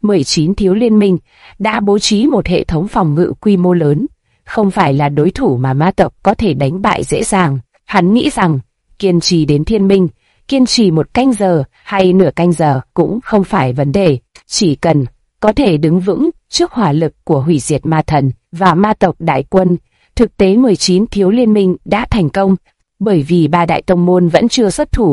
19 thiếu liên minh đã bố trí một hệ thống phòng ngự quy mô lớn, không phải là đối thủ mà ma tộc có thể đánh bại dễ dàng. Hắn nghĩ rằng, kiên trì đến thiên minh, kiên trì một canh giờ hay nửa canh giờ cũng không phải vấn đề, chỉ cần có thể đứng vững trước hỏa lực của hủy diệt ma thần và ma tộc đại quân. Thực tế 19 thiếu liên minh đã thành công, bởi vì ba đại tông môn vẫn chưa xuất thủ,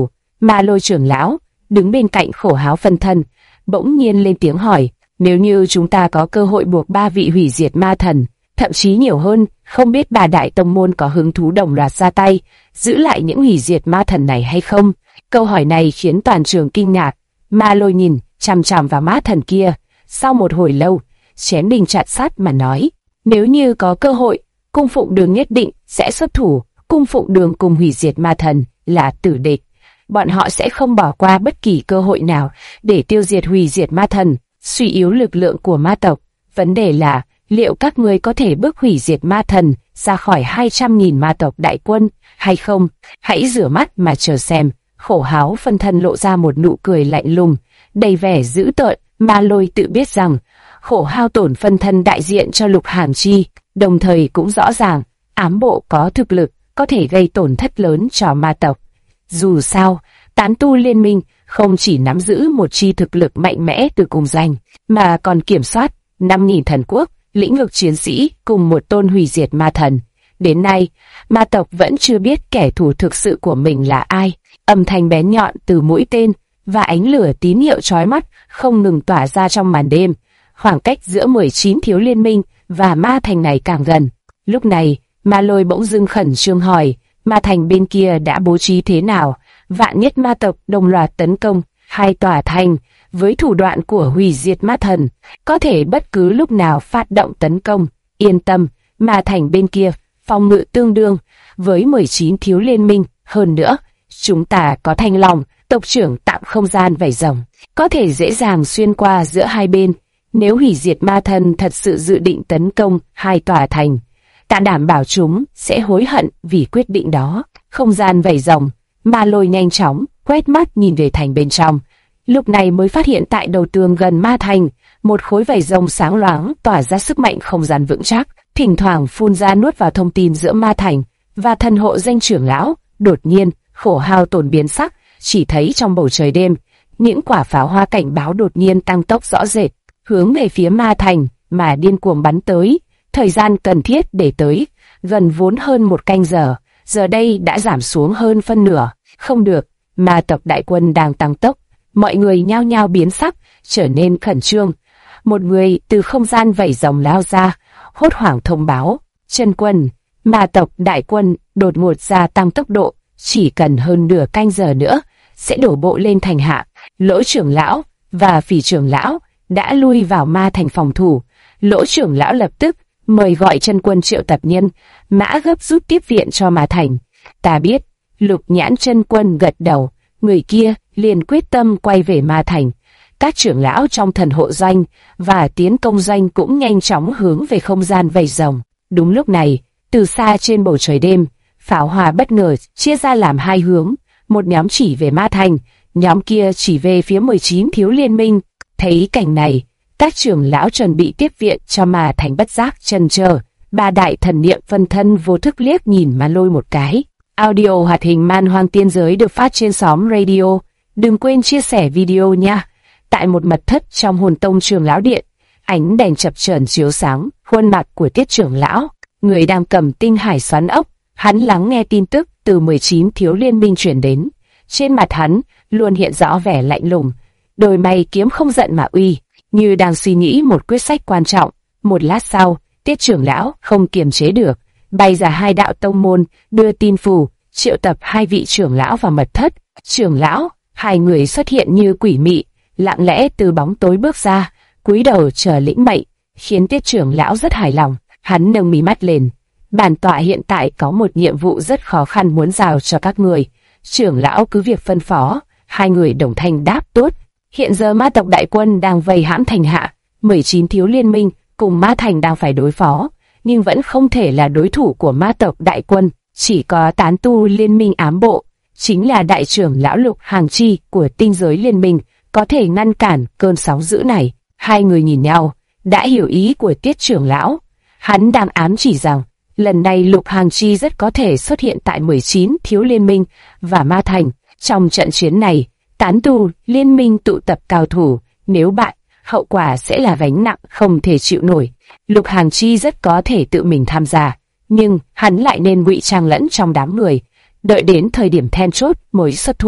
Ma Lôi trưởng lão đứng bên cạnh Khổ Háo phân thân, bỗng nhiên lên tiếng hỏi, nếu như chúng ta có cơ hội buộc 3 vị hủy diệt ma thần, thậm chí nhiều hơn, không biết 3 đại tông môn có hứng thú đồng loạt ra tay, giữ lại những hủy diệt ma thần này hay không? Câu hỏi này khiến toàn trường kinh ngạc. Ma Lôi nhìn chằm chằm vào ma thần kia, sau một hồi lâu, chém đinh chặt sắt mà nói, nếu như có cơ hội, Cung Phụng Đường nhất định sẽ xuất thủ. Cung Phụng Đường cùng hủy diệt ma thần là tử địch, bọn họ sẽ không bỏ qua bất kỳ cơ hội nào để tiêu diệt hủy diệt ma thần, suy yếu lực lượng của ma tộc. Vấn đề là, liệu các ngươi có thể bước hủy diệt ma thần ra khỏi 200.000 ma tộc đại quân hay không? Hãy rửa mắt mà chờ xem. Khổ Háo phân thân lộ ra một nụ cười lạnh lùng, đầy vẻ dữ tợn. Ma Lôi tự biết rằng Khổ Hao tổn phân thân đại diện cho Lục Hàn Chi, đồng thời cũng rõ ràng ám bộ có thực lực có thể gây tổn thất lớn cho ma tộc. Dù sao, tán tu liên minh không chỉ nắm giữ một chi thực lực mạnh mẽ từ cùng danh, mà còn kiểm soát 5.000 thần quốc, lĩnh vực chiến sĩ cùng một tôn hủy diệt ma thần. Đến nay, ma tộc vẫn chưa biết kẻ thù thực sự của mình là ai. Âm thanh bén nhọn từ mũi tên và ánh lửa tín hiệu chói mắt không ngừng tỏa ra trong màn đêm. Khoảng cách giữa 19 thiếu liên minh và ma thành này càng gần. Lúc này, Ma Lôi bỗng dưng khẩn trương hỏi, ma thành bên kia đã bố trí thế nào? Vạn nhất ma tộc đồng loạt tấn công hai tòa thành với thủ đoạn của hủy diệt ma thần, có thể bất cứ lúc nào phát động tấn công. Yên tâm, ma thành bên kia phòng ngự tương đương với 19 thiếu liên minh. Hơn nữa, chúng ta có Thanh Long, tộc trưởng tặng không gian vảy rồng, có thể dễ dàng xuyên qua giữa hai bên. Nếu hủy diệt ma thần thật sự dự định tấn công hai tòa thành, ta đảm bảo chúng sẽ hối hận vì quyết định đó. Không gian vảy rồng, Ma Lôi nhanh chóng quét mắt nhìn về thành bên trong, lúc này mới phát hiện tại đầu tường gần ma thành, một khối vảy rồng sáng loáng tỏa ra sức mạnh không gian vững chắc, thỉnh thoảng phun ra nuốt vào thông tin giữa ma thành và thần hộ danh trưởng lão. Đột nhiên, Khổ Hao tổn biến sắc, chỉ thấy trong bầu trời đêm, những quả pháo hoa cảnh báo đột nhiên tăng tốc rõ rệt, hướng về phía ma thành mà điên cuồng bắn tới. Thời gian cần thiết để tới gần vốn hơn 1 canh giờ, giờ đây đã giảm xuống hơn phân nửa. Không được, ma tộc đại quân đang tăng tốc. Mọi người nhao nhao biến sắc, trở nên khẩn trương. Một người từ không gian vảy rồng lao ra, hốt hoảng thông báo, Chân Quân, ma tộc đại quân đột ngột gia tăng tốc độ, chỉ cần hơn nửa canh giờ nữa sẽ đổ bộ lên thành hạ. Lỗ trưởng lão và Phỉ trưởng lão đã lui vào ma thành phòng thủ. Lỗ trưởng lão lập tức mời gọi Chân Quân triệu tập nhân mã gấp rút tiếp viện cho ma thành. Ta biết. Lục Nhãn Chân Quân gật đầu, người kia liền quyết tâm quay về ma thành. Các trưởng lão trong thần hộ doanh và tiến công doanh cũng nhanh chóng hướng về không gian vảy rồng. Đúng lúc này, từ xa trên bầu trời đêm, pháo hoa bất ngờ chia ra làm hai hướng, một nhóm chỉ về ma thành, nhóm kia chỉ về phía 19 thiếu liên minh. Thấy cảnh này, các trưởng lão chuẩn bị tiếp viện cho ma thành bất giác chần chờ. 3 đại thần niệm phân thân vô thức liếc nhìn Ma Lôi một cái. Audio hoạt hình Man Hoang Tiên Giới được phát trên xóm radio. Đừng quên chia sẻ video nha. Tại một mật thất trong Hồn Tông trưởng lão điện, ánh đèn chập chờn chiếu sáng khuôn mặt của Tiết trưởng lão, người đang cầm tinh hải xoắn ốc. Hắn lắng nghe tin tức từ 19 thiếu liên minh truyền đến. Trên mặt hắn luôn hiện rõ vẻ lạnh lùng, đôi mày kiếm không giận mà uy, như đang suy nghĩ một quyết sách quan trọng. Một lát sau, Tiết trưởng lão không kiềm chế được, bay ra 2 đạo tông môn, đưa tin phù, triệu tập 2 vị trưởng lão vào mật thất. Trưởng lão, 2 người xuất hiện như quỷ mị, lặng lẽ từ bóng tối bước ra, cúi đầu chờ lĩnh mệnh, khiến Tiết trưởng lão rất hài lòng. Hắn nâng mí mắt lên. Bản tọa hiện tại có một nhiệm vụ rất khó khăn muốn giao cho các người. Trưởng lão cứ việc phân phó. 2 người đồng thanh đáp tốt. Hiện giờ ma tộc đại quân đang vây hãm thành hạ, 19 thiếu liên minh cùng ma thành đang phải đối phó, nhưng vẫn không thể là đối thủ của ma tộc đại quân. Chỉ có tán tu liên minh ám bộ, chính là đại trưởng lão Lục Hàn Chi của tinh giới liên minh, có thể ngăn cản cơn sóng dữ này. 2 người nhìn nhau, đã hiểu ý của Tiết trưởng lão. Hắn đang ám chỉ rằng, lần này Lục Hàn Chi rất có thể xuất hiện tại 19 thiếu liên minh và ma thành. Trong trận chiến này, tán tu liên minh tụ tập cao thủ, nếu bại, hậu quả sẽ là gánh nặng không thể chịu nổi. Lục Hàn Chi rất có thể tự mình tham gia, nhưng hắn lại nên ngụy trang lẫn trong đám người, đợi đến thời điểm then chốt mới xuất thủ.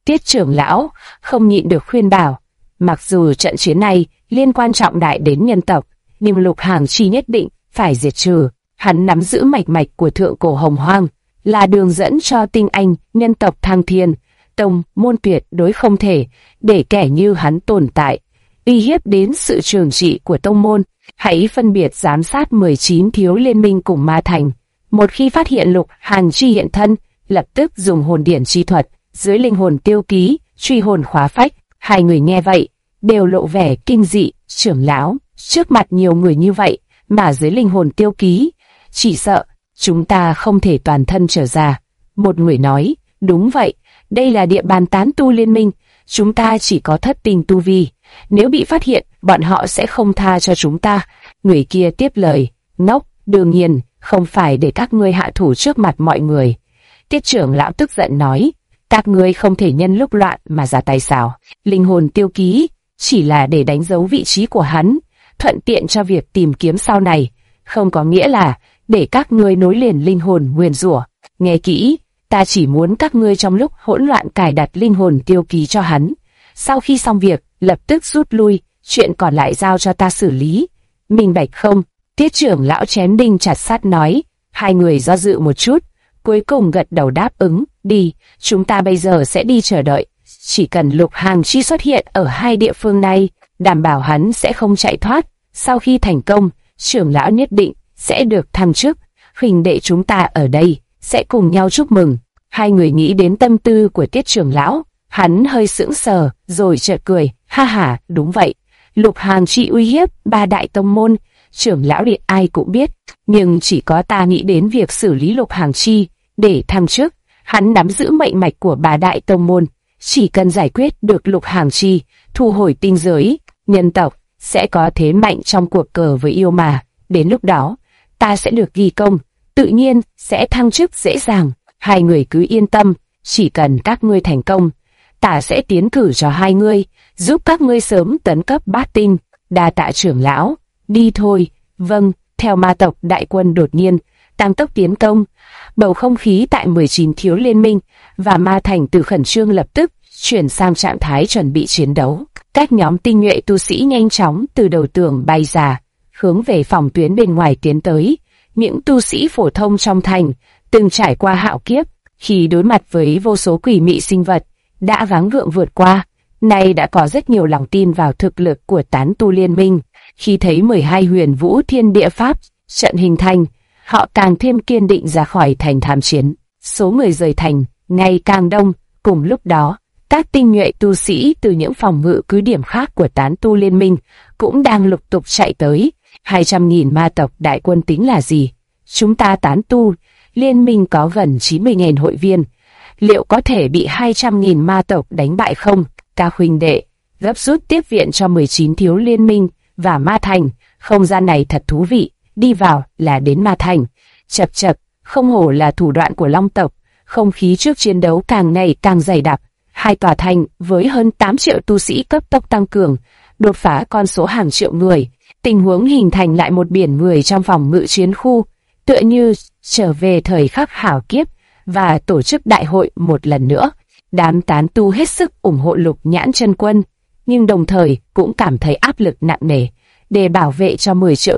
Tiết trưởng lão không nhịn được khuyên bảo, mặc dù trận chiến này liên quan trọng đại đến nhân tộc, nhưng Lục Hàng Chi nhất định phải diệt trừ. Hắn nắm giữ mạch mạch của thượng cổ hồng hoang, là đường dẫn cho tinh anh nhân tộc Thăng Thiên Tông môn, tuyệt đối không thể để kẻ như hắn tồn tại, uy hiếp đến sự trường trị của tông môn. Hãy phân biệt giám sát 19 thiếu liên minh cùng Ma Thành. Một khi phát hiện Lục Hàng Chi hiện thân, lập tức dùng hồn điển chi thuật, dưới linh hồn tiêu ký, truy hồn khóa phách. Hai người nghe vậy, đều lộ vẻ kinh dị. Trưởng lão, trước mặt nhiều người như vậy, mà dưới linh hồn tiêu ký, chỉ sợ chúng ta không thể toàn thân trở ra. Một người nói, đúng vậy, đây là địa bàn tán tu liên minh, chúng ta chỉ có thất tinh tu vi, nếu bị phát hiện, bọn họ sẽ không tha cho chúng ta. Người kia tiếp lời, ngốc, đương nhiên, không phải để các ngươi hạ thủ trước mặt mọi người. Tiết trưởng lão tức giận nói, các ngươi không thể nhân lúc loạn mà ra tay sao? Linh hồn tiêu ký chỉ là để đánh dấu vị trí của hắn, thuận tiện cho việc tìm kiếm sau này, không có nghĩa là để các ngươi nối liền linh hồn nguyền rủa. Nghe kỹ, ta chỉ muốn các ngươi trong lúc hỗn loạn cài đặt linh hồn tiêu ký cho hắn. Sau khi xong việc, lập tức rút lui, chuyện còn lại giao cho ta xử lý. Minh bạch không? Tiết trưởng lão chém đinh chặt sắt nói. Hai người do dự một chút, cuối cùng gật đầu đáp ứng. Đi, chúng ta bây giờ sẽ đi chờ đợi. Chỉ cần Lục Hàng Chi xuất hiện ở hai địa phương này, đảm bảo hắn sẽ không chạy thoát. Sau khi thành công, trưởng lão nhất định sẽ được thăng chức. Huỳnh đệ chúng ta ở đây sẽ cùng nhau chúc mừng. Hai người nghĩ đến tâm tư của Tiết trưởng lão, hắn hơi sững sờ, rồi chợt cười, ha ha, đúng vậy. Lục Hàng Chi uy hiếp ba đại tông môn, trưởng lão điện ai cũng biết, nhưng chỉ có ta nghĩ đến việc xử lý Lục Hàng Chi để thăng chức. Hắn nắm giữ mệnh mạch của ba đại tông môn, chỉ cần giải quyết được Lục Hàng Chi, thu hồi tinh giới, nhân tộc sẽ có thế mạnh trong cuộc cờ với yêu mà. Đến lúc đó, ta sẽ được ghi công, tự nhiên sẽ thăng chức dễ dàng. Hai người cứ yên tâm, chỉ cần các ngươi thành công, ta sẽ tiến cử cho hai ngươi, giúp các ngươi sớm tấn cấp bát tinh. Đa tạ trưởng lão. Đi thôi. Vâng. Theo ma tộc đại quân đột nhiên tăng tốc tiến công, bầu không khí tại 19 thiếu liên minh và Ma Thành từ khẩn trương lập tức chuyển sang trạng thái chuẩn bị chiến đấu. Các nhóm tinh nhuệ tu sĩ nhanh chóng từ đầu tường bay ra, hướng về phòng tuyến bên ngoài tiến tới. Những tu sĩ phổ thông trong thành từng trải qua hạo kiếp, khi đối mặt với vô số quỷ mị sinh vật đã gắng gượng vượt qua, nay đã có rất nhiều lòng tin vào thực lực của tán tu liên minh. Khi thấy 12 huyền vũ thiên địa pháp trận hình thành, họ càng thêm kiên định ra khỏi thành tham chiến. Số người rời thành ngày càng đông. Cùng lúc đó, các tinh nhuệ tu sĩ từ những phòng ngự cứ điểm khác của tán tu liên minh cũng đang lục tục chạy tới. 200.000 ma tộc đại quân tính là gì? Chúng ta tán tu liên minh có gần 90.000 hội viên, liệu có thể bị 200.000 ma tộc đánh bại không? Các huynh đệ gấp rút tiếp viện cho 19 thiếu liên minh và Ma Thành. Không gian này thật thú vị, đi vào là đến Ma Thành. Chập chập, không hổ là thủ đoạn của Long tộc. Không khí trước chiến đấu càng ngày càng dày đặc. Hai tòa thành với hơn 8 triệu tu sĩ cấp tốc tăng cường, đột phá con số hàng triệu người. Tình huống hình thành lại một biển người trong phòng ngự chiến khu, tựa như trở về thời khắc hảo kiếp và tổ chức đại hội một lần nữa. Đám tán tu hết sức ủng hộ Lục Nhãn chân quân, nhưng đồng thời cũng cảm thấy áp lực nặng nề. Để bảo vệ cho 10 triệu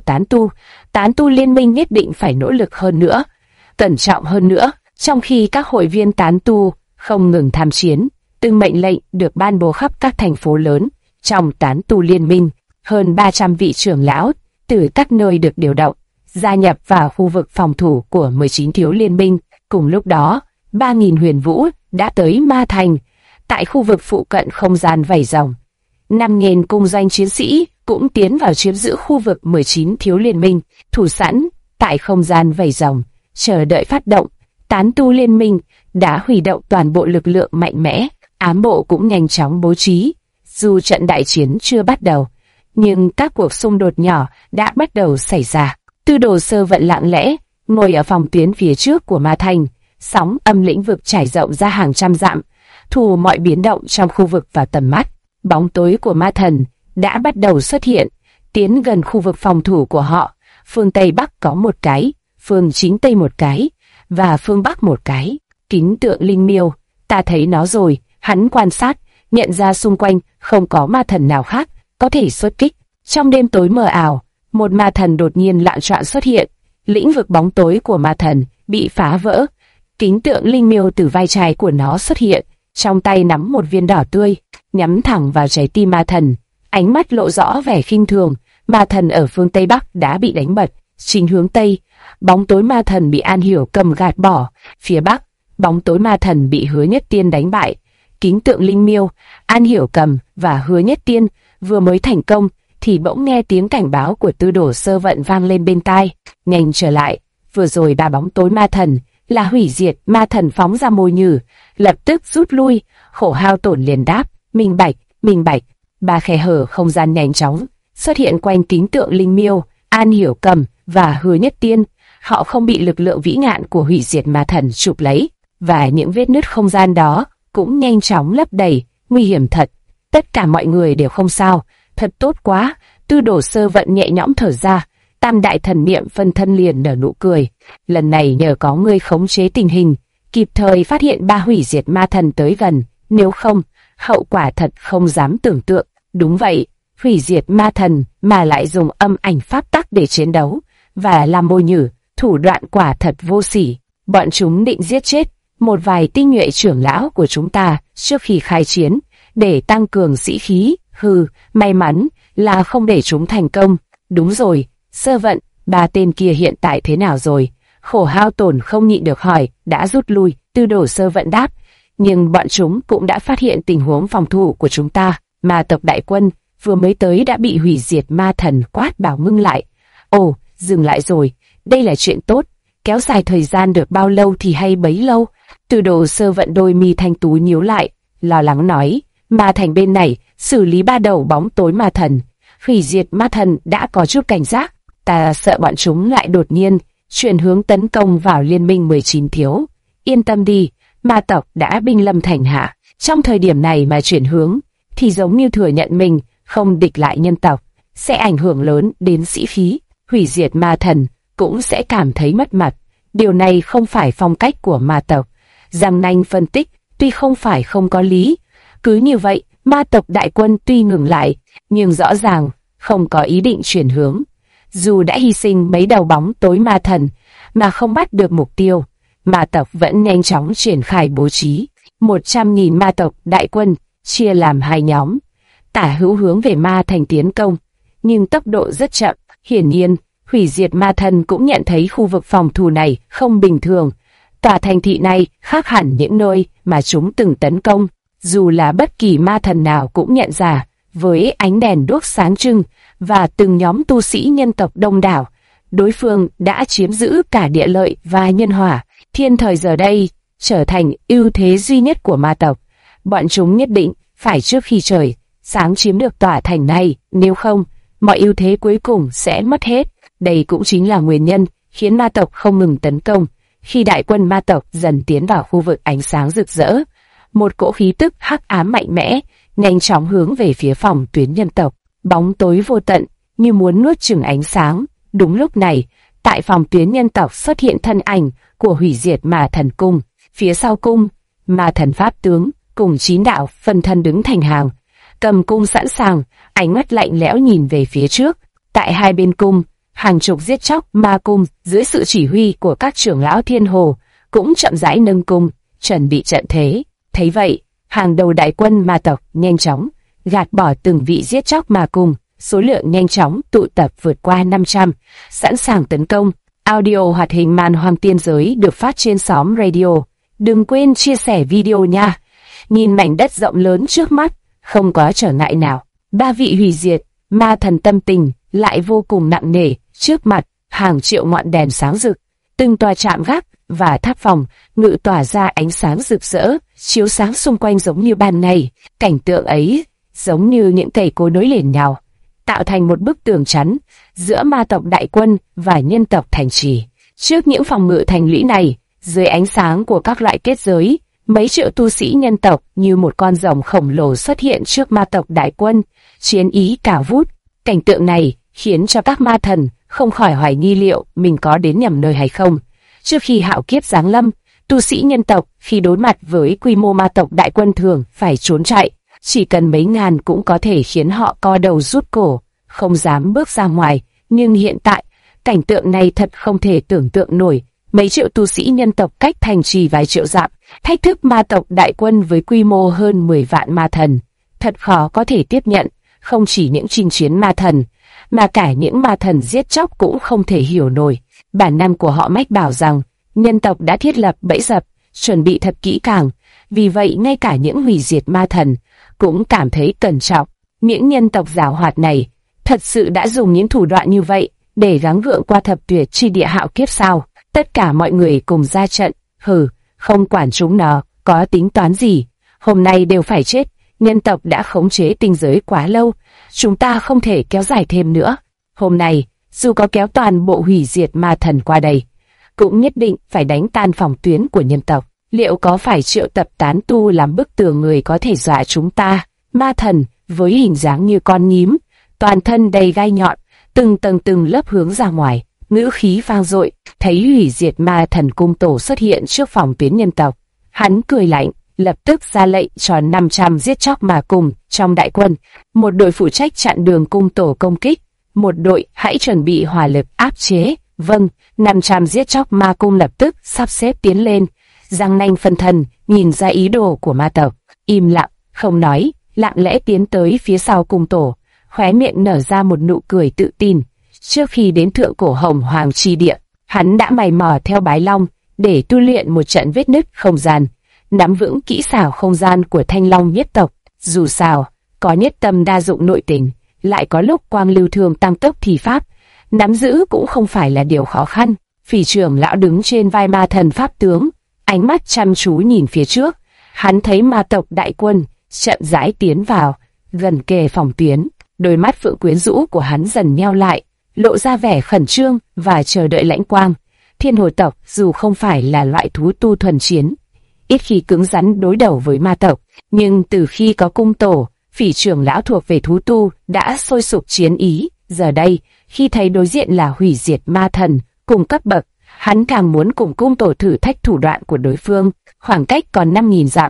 tán tu liên minh nhất định phải nỗ lực hơn nữa, cẩn trọng hơn nữa. Trong khi các hội viên tán tu không ngừng tham chiến, từng mệnh lệnh được ban bố khắp các thành phố lớn. Trong tán tu liên minh, hơn 300 vị trưởng lão từ các nơi được điều động, gia nhập vào khu vực phòng thủ của 19 thiếu liên minh. Cùng lúc đó, 3.000 huyền vũ đã tới Ma Thành. Tại khu vực phụ cận không gian vảy rồng, 5.000 cung doanh chiến sĩ cũng tiến vào chiếm giữ khu vực 19 thiếu liên minh, thủ sẵn tại không gian vảy rồng, chờ đợi phát động. Tán tu liên minh đã huy động toàn bộ lực lượng mạnh mẽ, ám bộ cũng nhanh chóng bố trí. Dù trận đại chiến chưa bắt đầu, nhưng các cuộc xung đột nhỏ đã bắt đầu xảy ra. Tư Đồ Sơ Vận lặng lẽ ngồi ở phòng tuyến phía trước của Ma Thành. Sóng âm lĩnh vực trải rộng ra hàng trăm dặm, thu mọi biến động trong khu vực vào tầm mắt. Bóng tối của ma thần đã bắt đầu xuất hiện, tiến gần khu vực phòng thủ của họ. Phương Tây Bắc có một cái, phương chính Tây một cái, và phương Bắc một cái. Kính tượng linh miêu, ta thấy nó rồi. Hắn quan sát, nhận ra xung quanh không có ma thần nào khác có thể xuất kích. Trong đêm tối mờ ảo, một ma thần đột nhiên loạn trọn xuất hiện. Lĩnh vực bóng tối của ma thần bị phá vỡ. Kính tượng linh miêu từ vai trái của nó xuất hiện, trong tay nắm một viên đỏ tươi, nhắm thẳng vào trái tim ma thần. Ánh mắt lộ rõ vẻ khinh thường. Ma thần ở phương Tây Bắc đã bị đánh bật, chính hướng Tây. Bóng tối ma thần bị An Hiểu Cầm gạt bỏ. Phía Bắc, bóng tối ma thần bị Hứa Nhất Tiên đánh bại. Kính tượng linh miêu, An Hiểu Cầm và Hứa Nhất Tiên vừa mới thành công thì bỗng nghe tiếng cảnh báo của Tư Đồ Sơ Vận vang lên bên tai. Nhanh trở lại, vừa rồi ba bóng tối ma thần là hủy diệt ma thần phóng ra mồi nhử, lập tức rút lui. Khổ Hao Tổn liền đáp, minh bạch, minh bạch. Ba khe hở không gian nhanh chóng xuất hiện quanh kính tượng linh miêu, An Hiểu Cầm và Hứa Nhất Tiên. Họ không bị lực lượng vĩ ngạn của hủy diệt ma thần chụp lấy, và những vết nứt không gian đó cũng nhanh chóng lấp đầy. Nguy hiểm thật. Tất cả mọi người đều không sao. Thật tốt quá. Tư Đồ Sơ Vận nhẹ nhõm thở ra. Tam đại thần niệm phân thân liền nở nụ cười. Lần này nhờ có ngươi khống chế tình hình, kịp thời phát hiện ba hủy diệt ma thần tới gần. Nếu không, hậu quả thật không dám tưởng tượng. Đúng vậy, hủy diệt ma thần mà lại dùng âm ảnh pháp tắc để chiến đấu và làm mồi nhử, thủ đoạn quả thật vô sỉ. Bọn chúng định giết chết một vài tinh nhuệ trưởng lão của chúng ta trước khi khai chiến, để tăng cường sĩ khí. Hừ, may mắn là không để chúng thành công. Đúng rồi, Sơ Vận, ba tên kia hiện tại thế nào rồi? Khổ Hao Tổn không nhịn được hỏi. Đã rút lui, Tư Đồ Sơ Vận đáp. Nhưng bọn chúng cũng đã phát hiện tình huống phòng thủ của chúng ta. Ma tộc đại quân vừa mới tới đã bị hủy diệt ma thần quát bảo ngưng lại. Ồ, dừng lại rồi, đây là chuyện tốt. Kéo dài thời gian được bao lâu thì hay bấy lâu. Tư Đồ Sơ Vận đôi mi thanh tú nhíu lại, lo lắng nói. Ma thành bên này xử lý ba đầu bóng tối ma thần, hủy diệt ma thần đã có chút cảnh giác. Ta sợ bọn chúng lại đột nhiên chuyển hướng tấn công vào liên minh 19 thiếu. Yên tâm đi, ma tộc đã binh lâm thành hạ. Trong thời điểm này mà chuyển hướng thì giống như thừa nhận mình không địch lại nhân tộc, sẽ ảnh hưởng lớn đến sĩ khí. Hủy diệt ma thần cũng sẽ cảm thấy mất mặt. Điều này không phải phong cách của ma tộc. Giang Nanh phân tích, tuy không phải không có lý. Cứ như vậy, ma tộc đại quân tuy ngừng lại, nhưng rõ ràng không có ý định chuyển hướng. Dù đã hy sinh mấy đầu bóng tối ma thần mà không bắt được mục tiêu, ma tộc vẫn nhanh chóng triển khai bố trí. 100.000 ma tộc đại quân chia làm hai nhóm, tả hữu hướng về ma thành tiến công, nhưng tốc độ rất chậm. Hiển nhiên, hủy diệt ma thần cũng nhận thấy khu vực phòng thủ này không bình thường. Tòa thành thị này khác hẳn những nơi mà chúng từng tấn công. Dù là bất kỳ ma thần nào cũng nhận ra, với ánh đèn đuốc sáng trưng và từng nhóm tu sĩ nhân tộc đông đảo, đối phương đã chiếm giữ cả địa lợi và nhân hỏa. Thiên thời giờ đây trở thành ưu thế duy nhất của ma tộc. Bọn chúng nhất định phải trước khi trời sáng chiếm được tòa thành này, nếu không, mọi ưu thế cuối cùng sẽ mất hết. Đây cũng chính là nguyên nhân khiến ma tộc không ngừng tấn công. Khi đại quân ma tộc dần tiến vào khu vực ánh sáng rực rỡ, một cỗ khí tức hắc ám mạnh mẽ nhanh chóng hướng về phía phòng tuyến nhân tộc. Bóng tối vô tận như muốn nuốt chửng ánh sáng. Đúng lúc này, tại phòng tuyến nhân tộc xuất hiện thân ảnh của hủy diệt ma thần cung. Phía sau cung, ma thần pháp tướng cùng 9 đạo phân thân đứng thành hàng, cầm cung sẵn sàng, ánh mắt lạnh lẽo nhìn về phía trước. Tại hai bên cung, hàng chục giết chóc ma cung dưới sự chỉ huy của các trưởng lão thiên hồ cũng chậm rãi nâng cung, chuẩn bị trận thế. Thấy vậy, hàng đầu đại quân ma tộc nhanh chóng gạt bỏ từng vị giết chóc ma cung, số lượng nhanh chóng tụ tập vượt qua 500, sẵn sàng tấn công. Audio hoạt hình Man Hoang Tiên Giới được phát trên xóm radio. Đừng quên chia sẻ video nha. Nhìn mảnh đất rộng lớn trước mắt, không có trở ngại nào. Ba vị hủy diệt ma thần tâm tình lại vô cùng nặng nề. Trước mặt, hàng triệu ngọn đèn sáng rực, từng tòa trạm gác và tháp phòng ngự tỏa ra ánh sáng rực rỡ, chiếu sáng xung quanh giống như ban ngày. Cảnh tượng ấy giống như những cây cối nối liền nhau, tạo thành một bức tường chắn giữa ma tộc đại quân và nhân tộc thành trì. Trước những phòng ngự thành lũy này, dưới ánh sáng của các loại kết giới, mấy triệu tu sĩ nhân tộc như một con rồng khổng lồ xuất hiện trước ma tộc đại quân, chiến ý cao vút. Cảnh tượng này khiến cho các ma thần không khỏi hoài nghi liệu mình có đến nhầm nơi hay không. Trước khi hạo kiếp giáng lâm, Tu sĩ nhân tộc khi đối mặt với quy mô ma tộc đại quân thường phải trốn chạy, chỉ cần mấy ngàn cũng có thể khiến họ co đầu rút cổ, không dám bước ra ngoài. Nhưng hiện tại, cảnh tượng này thật không thể tưởng tượng nổi. Mấy triệu tu sĩ nhân tộc cách thành trì vài triệu dặm, thách thức ma tộc đại quân với quy mô hơn 10 vạn ma thần. Thật khó có thể tiếp nhận, không chỉ những chinh chiến ma thần, mà cả những ma thần giết chóc cũng không thể hiểu nổi. Bản năng của họ mách bảo rằng, nhân tộc đã thiết lập bẫy dập, chuẩn bị thật kỹ càng, vì vậy ngay cả những hủy diệt ma thần cũng cảm thấy cẩn trọng. Những nhân tộc giảo hoạt này thật sự đã dùng những thủ đoạn như vậy để gắng gượng qua thập tuyệt chi địa hạo kiếp sao? Tất cả mọi người cùng ra trận, không quản chúng nó có tính toán gì, hôm nay đều phải chết. Nhân tộc đã khống chế tinh giới quá lâu, chúng ta không thể kéo dài thêm nữa. Hôm nay, dù có kéo toàn bộ hủy diệt ma thần qua đây, cũng nhất định phải đánh tan phòng tuyến của nhân tộc. Liệu có phải triệu tập tán tu làm bức tường người có thể dọa chúng ta? Ma thần với hình dáng như con nhím, toàn thân đầy gai nhọn, từng tầng từng lớp hướng ra ngoài, ngữ khí vang dội. Thấy hủy diệt ma thần cung tổ xuất hiện trước phòng tuyến nhân tộc, hắn cười lạnh, lập tức ra lệnh cho 500 giết chóc mà cùng trong đại quân. Một đội phụ trách chặn đường cung tổ công kích, một đội hãy chuẩn bị hỏa lực áp chế. Vâng, 500 giết chóc ma cung lập tức sắp xếp tiến lên. Giang Nanh phân thần nhìn ra ý đồ của ma tộc, im lặng, không nói, lặng lẽ tiến tới phía sau cung tổ, khóe miệng nở ra một nụ cười tự tin. Trước khi đến thượng cổ hồng hoàng chi địa, hắn đã mày mò theo Bái Long để tu luyện một trận vết nứt không gian, nắm vững kỹ xảo không gian của Thanh Long nhất tộc. Dù sao, có nhất tâm đa dụng nội tình, lại có lúc quang lưu thường tăng tốc thì pháp, nắm giữ cũng không phải là điều khó khăn. Phỉ trưởng lão đứng trên vai ma thần pháp tướng, ánh mắt chăm chú nhìn phía trước. Hắn thấy ma tộc đại quân chậm rãi tiến vào, gần kề phòng tuyến. Đôi mắt phượng quyến rũ của hắn dần nheo lại, lộ ra vẻ khẩn trương và chờ đợi lãnh quang. Thiên Hồ tộc dù không phải là loại thú tu thuần chiến, ít khi cứng rắn đối đầu với ma tộc, nhưng từ khi có cung tổ, Phỉ trưởng lão thuộc về thú tu đã sôi sục chiến ý. Giờ đây, khi thấy đối diện là hủy diệt ma thần cùng cấp bậc, hắn càng muốn cùng cung tổ thử thách thủ đoạn của đối phương. Khoảng cách còn 5.000 dặm,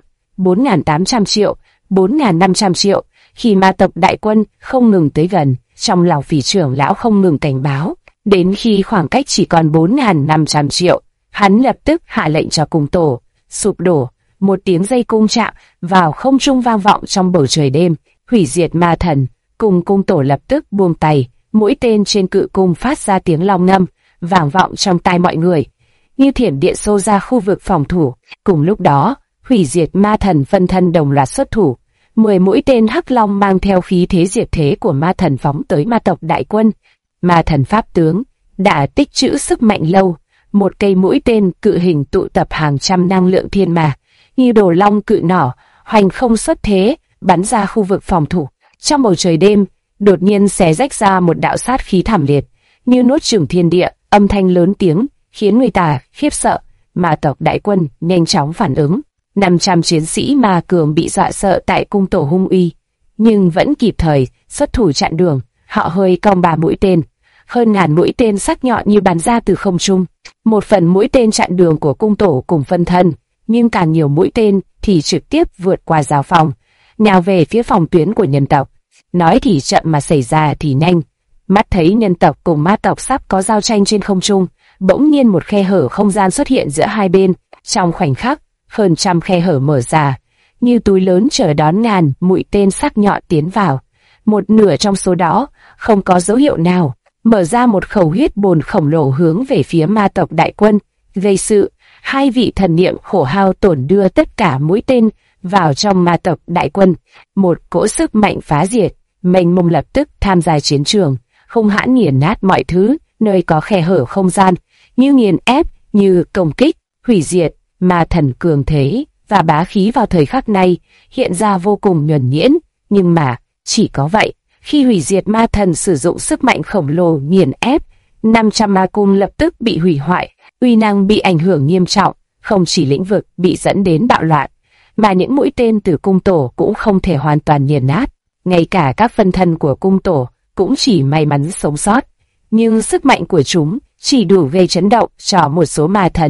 4.800 triệu, 4.500 triệu. Khi ma tộc đại quân không ngừng tới gần, trong lòng Phỉ trưởng lão không ngừng cảnh báo. Đến khi khoảng cách chỉ còn 4.500 triệu, hắn lập tức hạ lệnh cho cung tổ sụp đổ. Một tiếng dây cung chạm vào không trung vang vọng trong bầu trời đêm. Hủy diệt ma thần cùng cung tổ lập tức buông tay, mũi tên trên cự cung phát ra tiếng long ngâm, vang vọng trong tai mọi người, như thiểm điện xô ra khu vực phòng thủ. Cùng lúc đó, hủy diệt ma thần phân thân đồng loạt xuất thủ. 10 mũi tên hắc long mang theo khí thế diệt thế của ma thần phóng tới ma tộc đại quân. Ma thần pháp tướng đã tích trữ sức mạnh lâu, một cây mũi tên cự hình tụ tập hàng trăm năng lượng thiên ma, như đồ long cự nỏ, hoành không xuất thế, bắn ra khu vực phòng thủ. Trong bầu trời đêm, đột nhiên xé rách ra một đạo sát khí thảm liệt, như nuốt chửng thiên địa, âm thanh lớn tiếng, khiến người ta khiếp sợ. Ma tộc đại quân nhanh chóng phản ứng. 500 chiến sĩ ma cường bị dọa sợ tại cung tổ hung uy, nhưng vẫn kịp thời xuất thủ chặn đường. Họ hơi cong 3 mũi tên, hơn ngàn mũi tên sắc nhọn như bắn ra từ không trung. Một phần mũi tên chặn đường của cung tổ cùng phân thân, nhưng càng nhiều mũi tên thì trực tiếp vượt qua rào phòng, nhào về phía phòng tuyến của nhân tộc. Nói thì chậm mà xảy ra thì nhanh. Mắt thấy nhân tộc cùng ma tộc sắp có giao tranh trên không trung, bỗng nhiên một khe hở không gian xuất hiện giữa hai bên. Trong khoảnh khắc, hơn trăm khe hở mở ra, như túi lớn chờ đón ngàn mũi tên sắc nhọn tiến vào. Một nửa trong số đó không có dấu hiệu nào, mở ra một khẩu huyết bồn khổng lồ hướng về phía ma tộc đại quân. Gây sự, hai vị thần niệm khổ hao tổn đưa tất cả mũi tên vào trong ma tộc đại quân. Một cỗ sức mạnh phá diệt, mênh mông lập tức tham gia chiến trường, hung hãn nghiền nát mọi thứ nơi có khe hở không gian, như nghiền ép, như công kích, hủy diệt. Ma thần cường thế và bá khí vào thời khắc này hiện ra vô cùng nhuần nhuyễn, nhưng mà chỉ có vậy. Khi hủy diệt ma thần sử dụng sức mạnh khổng lồ nghiền ép, 500 ma cung lập tức bị hủy hoại, uy năng bị ảnh hưởng nghiêm trọng. Không chỉ lĩnh vực bị dẫn đến bạo loạn, mà những mũi tên từ cung tổ cũng không thể hoàn toàn nghiền nát. Ngay cả các phân thân của cung tổ cũng chỉ may mắn sống sót, nhưng sức mạnh của chúng chỉ đủ gây chấn động cho một số ma thần,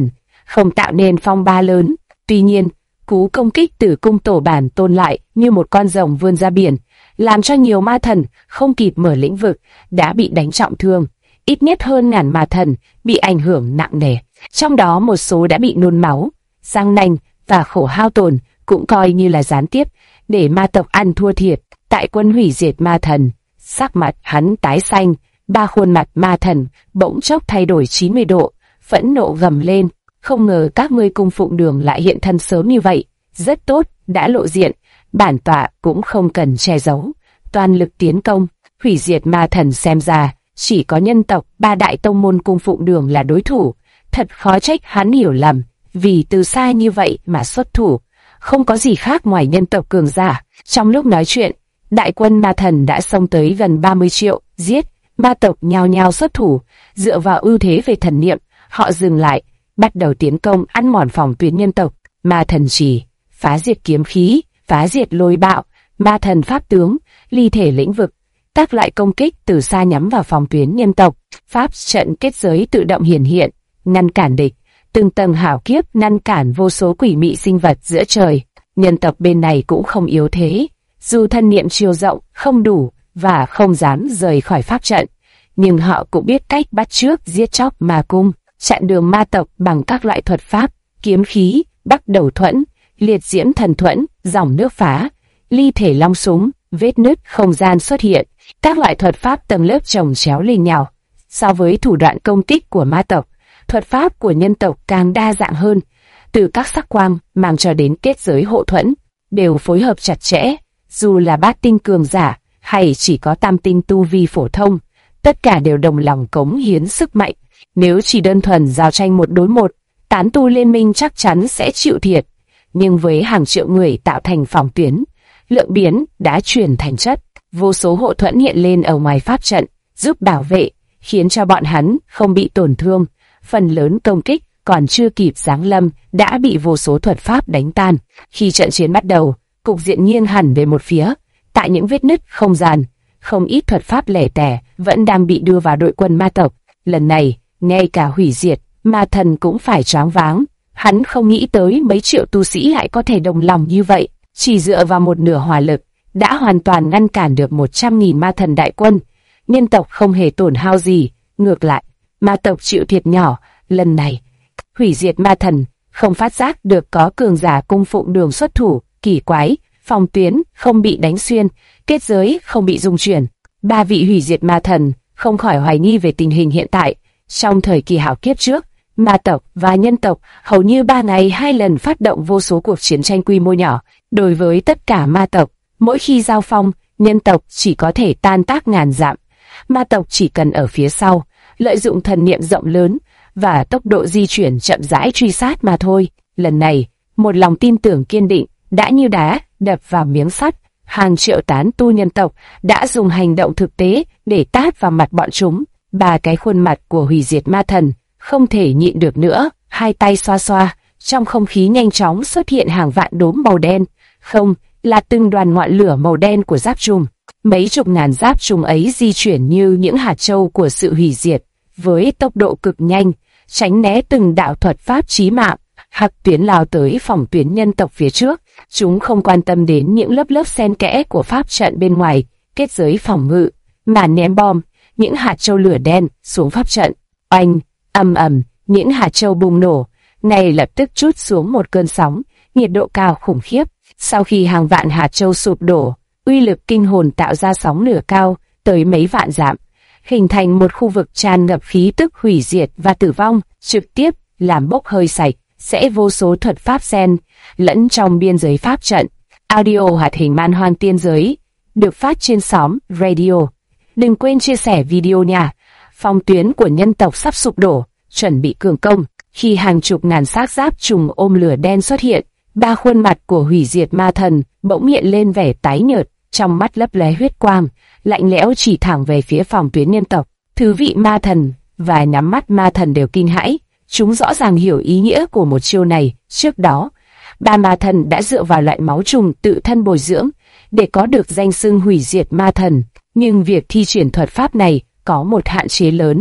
không tạo nên phong ba lớn. Tuy nhiên, cú công kích từ cung tổ bản tôn lại như một con rồng vươn ra biển, làm cho nhiều ma thần không kịp mở lĩnh vực đã bị đánh trọng thương. Ít nhất hơn ngàn ma thần bị ảnh hưởng nặng nề, trong đó một số đã bị nôn máu, răng nanh và khổ hao tổn, cũng coi như là gián tiếp để ma tộc ăn thua thiệt. Tại quân hủy diệt ma thần, sắc mặt hắn tái xanh, ba khuôn mặt ma thần bỗng chốc thay đổi 90 độ, phẫn nộ gầm lên, không ngờ các ngươi cung phụng đường lại hiện thân sớm như vậy. Rất tốt, đã lộ diện, bản tọa cũng không cần che giấu, toàn lực tiến công. Hủy diệt ma thần xem ra chỉ có nhân tộc ba đại tông môn cung phụng đường là đối thủ, thật khó trách hắn hiểu lầm, vì từ xa như vậy mà xuất thủ, không có gì khác ngoài nhân tộc cường giả. Trong lúc nói chuyện, đại quân ma thần đã xông tới gần 30 triệu, giết, ma tộc nhao nhao xuất thủ, dựa vào ưu thế về thần niệm, họ dừng lại, bắt đầu tiến công ăn mòn phòng tuyến nhân tộc. Ma thần chỉ, phá diệt kiếm khí, phá diệt lôi bạo, ma thần pháp tướng, ly thể lĩnh vực, các loại công kích từ xa nhắm vào phòng tuyến nhân tộc. Pháp trận kết giới tự động hiển hiện, ngăn cản địch, từng tầng hảo kiếp ngăn cản vô số quỷ mị sinh vật giữa trời. Nhân tộc bên này cũng không yếu thế, dù thân niệm chiều rộng không đủ và không dám rời khỏi pháp trận, nhưng họ cũng biết cách bắt chước giết chóc ma cung, chặn đường ma tộc bằng các loại thuật pháp, kiếm khí, bắc đầu thuẫn, liệt diễm thần thuẫn, dòng nước phá, ly thể long súng, vết nứt không gian xuất hiện, các loại thuật pháp tầng lớp chồng chéo lên nhau. So với thủ đoạn công kích của ma tộc, thuật pháp của nhân tộc càng đa dạng hơn, từ các sắc quang mang cho đến kết giới hộ thuẫn, đều phối hợp chặt chẽ. Dù là bát tinh cường giả hay chỉ có tam tinh tu vi phổ thông, tất cả đều đồng lòng cống hiến sức mạnh. Nếu chỉ đơn thuần giao tranh một đối một, tán tu liên minh chắc chắn sẽ chịu thiệt. Nhưng với hàng triệu người tạo thành phòng tuyến, lượng biến đã chuyển thành chất. Vô số hộ thuẫn hiện lên ở ngoài pháp trận, giúp bảo vệ, khiến cho bọn hắn không bị tổn thương. Phần lớn công kích còn chưa kịp giáng lâm đã bị vô số thuật pháp đánh tan. Khi trận chiến bắt đầu, cục diện nghiêng hẳn về một phía. Tại những vết nứt không gian, không ít thuật pháp lẻ tẻ vẫn đang bị đưa vào đội quân ma tộc. Lần này, ngay cả hủy diệt ma thần cũng phải choáng váng. Hắn không nghĩ tới mấy triệu tu sĩ lại có thể đồng lòng như vậy, chỉ dựa vào một nửa hỏa lực đã hoàn toàn ngăn cản được 100.000 ma thần đại quân. Nhân tộc không hề tổn hao gì, ngược lại, ma tộc chịu thiệt nhỏ. Lần này, hủy diệt ma thần không phát giác được có cường giả cung phụng đường xuất thủ. Kỳ quái, phòng tuyến không bị đánh xuyên, kết giới không bị rung chuyển. Ba vị hủy diệt ma thần không khỏi hoài nghi về tình hình hiện tại. Trong thời kỳ hạo kiếp trước, ma tộc và nhân tộc hầu như 3 ngày 2 lần phát động vô số cuộc chiến tranh quy mô nhỏ. Đối với tất cả ma tộc, mỗi khi giao phong, nhân tộc chỉ có thể tan tác ngàn dặm. Ma tộc chỉ cần ở phía sau, lợi dụng thần niệm rộng lớn và tốc độ di chuyển chậm rãi truy sát mà thôi. Lần này, một lòng tin tưởng kiên định đã như đá đập vào miếng sắt. Hàng triệu tán tu nhân tộc đã dùng hành động thực tế để tát vào mặt bọn chúng. Ba cái khuôn mặt của hủy diệt ma thần không thể nhịn được nữa, hai tay xoa xoa, trong không khí nhanh chóng xuất hiện hàng vạn đốm màu đen. Không, là từng đoàn ngọn lửa màu đen của giáp trùng. Mấy chục ngàn giáp trùng ấy di chuyển như những hạt châu của sự hủy diệt, với tốc độ cực nhanh, tránh né từng đạo thuật pháp chí mạng. Hắc tuyến lao tới phòng tuyến nhân tộc phía trước, chúng không quan tâm đến những lớp lớp xen kẽ của pháp trận bên ngoài, kết giới phòng ngự, mà ném bom, những hạt châu lửa đen xuống pháp trận. Oanh, ầm ầm, những hạt châu bùng nổ, ngay lập tức trút xuống một cơn sóng, nhiệt độ cao khủng khiếp. Sau khi hàng vạn hạt châu sụp đổ, uy lực kinh hồn tạo ra sóng lửa cao tới mấy vạn dặm, hình thành một khu vực tràn ngập khí tức hủy diệt và tử vong, trực tiếp làm bốc hơi sạch sẽ vô số thuật pháp xen lẫn trong biên giới pháp trận. Audio hoạt hình Man Hoang Tiên Giới được phát trên xóm radio. Đừng quên chia sẻ video nha. Phòng tuyến của nhân tộc sắp sụp đổ, chuẩn bị cường công. Khi hàng chục ngàn xác giáp trùng ôm lửa đen xuất hiện, ba khuôn mặt của hủy diệt ma thần bỗng hiện lên vẻ tái nhợt, trong mắt lấp lóe huyết quang, lạnh lẽo chỉ thẳng về phía phòng tuyến nhân tộc. Thứ vị ma thần và nắm mắt ma thần đều kinh hãi, chúng rõ ràng hiểu ý nghĩa của một chiêu này. Trước đó, ba ma thần đã dựa vào loại máu trùng tự thân bồi dưỡng để có được danh xưng hủy diệt ma thần, nhưng việc thi triển thuật pháp này có một hạn chế lớn,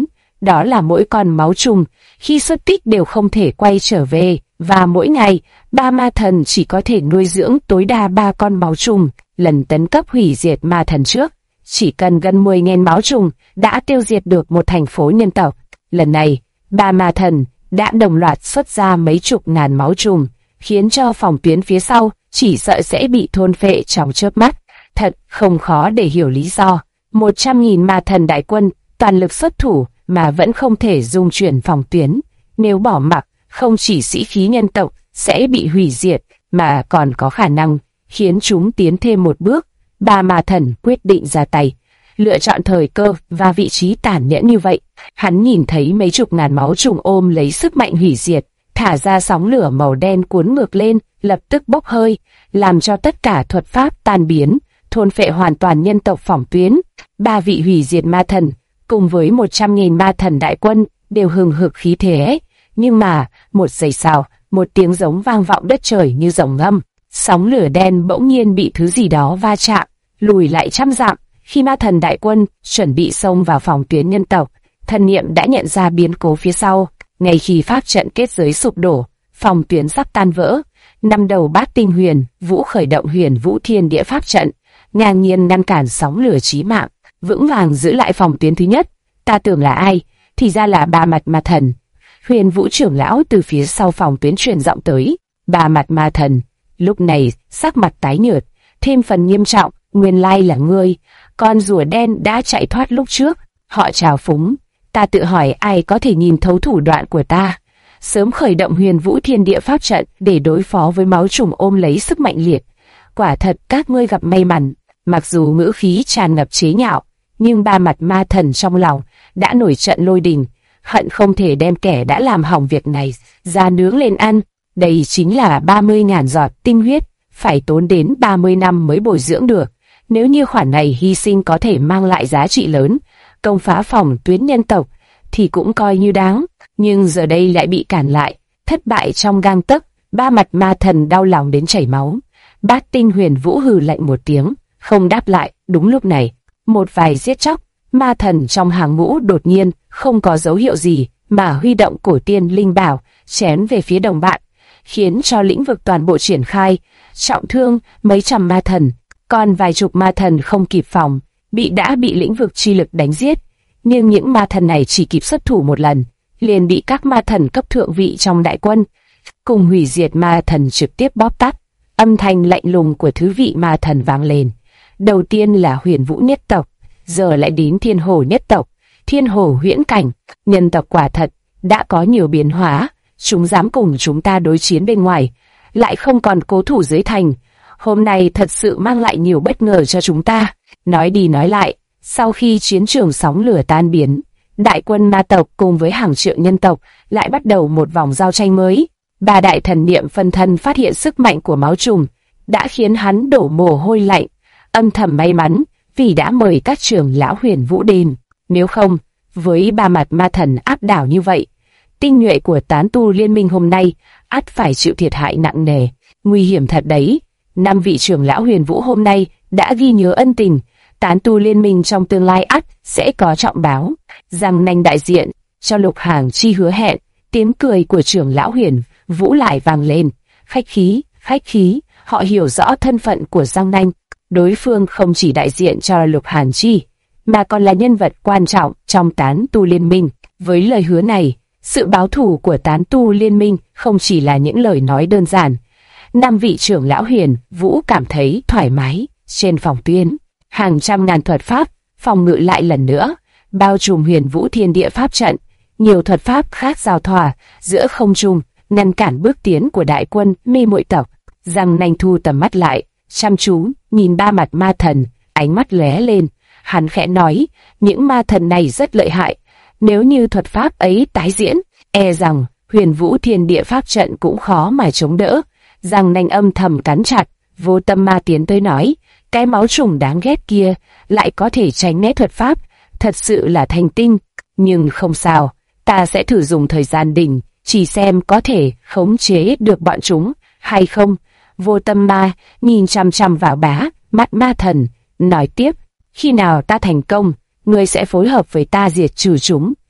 đó là mỗi con máu trùng khi xuất kích đều không thể quay trở về, và mỗi ngày, ba ma thần chỉ có thể nuôi dưỡng tối đa 3 con máu trùng. Lần tấn cấp hủy diệt ma thần trước, chỉ cần gần 10.000 máu trùng đã tiêu diệt được một thành phố nhân tộc. Lần này, ba ma thần đã đồng loạt xuất ra mấy chục ngàn máu trùng, khiến cho phòng tuyến phía sau chỉ sợ sẽ bị thôn phệ trong chớp mắt. Thật không khó để hiểu lý do. 100.000 ma thần đại quân toàn lực xuất thủ mà vẫn không thể dung chuyển phòng tuyến. Nếu bỏ mặc, không chỉ sĩ khí nhân tộc sẽ bị hủy diệt, mà còn có khả năng khiến chúng tiến thêm một bước. Ba ma thần quyết định ra tay, lựa chọn thời cơ và vị trí tàn nhẫn như vậy. Hắn nhìn thấy mấy chục ngàn máu trùng ôm lấy sức mạnh hủy diệt, thả ra sóng lửa màu đen cuốn ngược lên, lập tức bốc hơi, làm cho tất cả thuật pháp tan biến, thôn phệ hoàn toàn nhân tộc phòng tuyến. 3 vị hủy diệt ma thần cùng với 100.000 ma thần đại quân đều hừng hực khí thế. Nhưng mà, một giây sau, một tiếng giống vang vọng đất trời như rồng ngâm. Sóng lửa đen bỗng nhiên bị thứ gì đó va chạm, lùi lại trăm dặm. Khi ma thần đại quân chuẩn bị xông vào phòng tuyến nhân tộc, thần niệm đã nhận ra biến cố phía sau. Ngay khi pháp trận kết giới sụp đổ, phòng tuyến sắp tan vỡ, 5 đầu bát tinh huyền vũ khởi động huyền vũ thiên địa pháp trận, ngang nhiên ngăn cản sóng lửa chí mạng, vững vàng giữ lại phòng tuyến thứ nhất. Ta tưởng là ai, thì ra là Ba Mặt Ma Thần. Huyền vũ trưởng lão từ phía sau phòng tuyến truyền giọng tới. Ba Mặt Ma Thần lúc này sắc mặt tái nhợt, thêm phần nghiêm trọng. Nguyên lai là ngươi, con rùa đen đã chạy thoát lúc trước. Họ trào phúng. Ta tự hỏi ai có thể nhìn thấu thủ đoạn của ta. Sớm khởi động huyền vũ thiên địa pháp trận để đối phó với máu trùng ôm lấy sức mạnh liệt. Quả thật các ngươi gặp may mắn. Mặc dù ngữ khí tràn ngập chế nhạo, nhưng Ba Mặt Ma Thần trong lòng đã nổi trận lôi đình, hận không thể đem kẻ đã làm hỏng việc này ra nướng lên ăn. Đây chính là 30.000 giọt tinh huyết, phải tốn đến 30 năm mới bồi dưỡng được. Nếu như khoản này hy sinh có thể mang lại giá trị lớn, công phá phòng tuyến nhân tộc, thì cũng coi như đáng. Nhưng giờ đây lại bị cản lại, thất bại trong gang tấc. Ba Mặt Ma Thần đau lòng đến chảy máu. Bát tinh huyền vũ hừ lạnh một tiếng, không đáp lại. Đúng lúc này, một vài giết chóc ma thần trong hàng ngũ đột nhiên không có dấu hiệu gì mà huy động cổ tiên linh bảo chém về phía đồng bạn, khiến cho lĩnh vực toàn bộ triển khai, trọng thương mấy trăm ma thần. Còn vài chục ma thần không kịp phòng, đã bị lĩnh vực chi lực đánh giết. Nhưng những ma thần này chỉ kịp xuất thủ một lần, liền bị các ma thần cấp thượng vị trong đại quân cùng hủy diệt ma thần trực tiếp bóp tắt. Âm thanh lạnh lùng của thứ vị ma thần vang lên. Đầu tiên là huyền vũ nhất tộc, giờ lại đến thiên hồ nhất tộc, thiên hồ huyễn cảnh. Nhân tộc quả thật đã có nhiều biến hóa, chúng dám cùng chúng ta đối chiến bên ngoài, lại không còn cố thủ dưới thành. Hôm nay thật sự mang lại nhiều bất ngờ cho chúng ta. Nói đi nói lại, sau khi chiến trường sóng lửa tan biến, đại quân ma tộc cùng với hàng triệu nhân tộc lại bắt đầu một vòng giao tranh mới. Ba đại thần niệm phân thân phát hiện sức mạnh của máu trùng đã khiến hắn đổ mồ hôi lạnh, âm thầm may mắn vì đã mời các trưởng lão huyền vũ đến. Nếu không, với Ba Mặt Ma Thần áp đảo như vậy, tinh nhuệ của tán tu liên minh hôm nay ắt phải chịu thiệt hại nặng nề. Nguy hiểm thật đấy. 5 vị trưởng lão huyền vũ hôm nay đã ghi nhớ ân tình, tán tu liên minh trong tương lai ắt sẽ có trọng báo. Giang Nanh đại diện cho Lục Hàng Chi hứa hẹn. Tiếng cười của trưởng lão huyền vũ lại vang lên. Khách khí, khách khí. Họ hiểu rõ thân phận của Giang Nanh. Đối phương không chỉ đại diện cho Lục Hàn Chi, mà còn là nhân vật quan trọng trong tán tu liên minh. Với lời hứa này, sự báo thù của tán tu liên minh không chỉ là những lời nói đơn giản. 5 vị trưởng lão huyền vũ cảm thấy thoải mái. Trên phòng tuyến, hàng trăm ngàn thuật pháp phòng ngự lại lần nữa, bao trùm huyền vũ thiên địa pháp trận. Nhiều thuật pháp khác giao thoa giữa không trung, ngăn cản bước tiến của đại quân mê muội tộc. Giang Nanh thu tầm mắt lại, chăm chú nhìn Ba Mặt Ma Thần, ánh mắt lóe lên. Hắn khẽ nói, những ma thần này rất lợi hại, nếu như thuật pháp ấy tái diễn, e rằng huyền vũ thiên địa pháp trận cũng khó mà chống đỡ. Giang Nanh âm thầm cắn chặt. Vô Tâm Ma tiến tới nói, cái máu trùng đáng ghét kia lại có thể tránh né thuật pháp, thật sự là thành tinh. Nhưng không sao, ta sẽ thử dùng thời gian đỉnh, chỉ xem có thể khống chế được bọn chúng hay không. Vô Tâm Ma nhìn chằm chằm vào Bá Mặt Ma Thần, nói tiếp, khi nào ta thành công, ngươi sẽ phối hợp với ta diệt trừ chúng.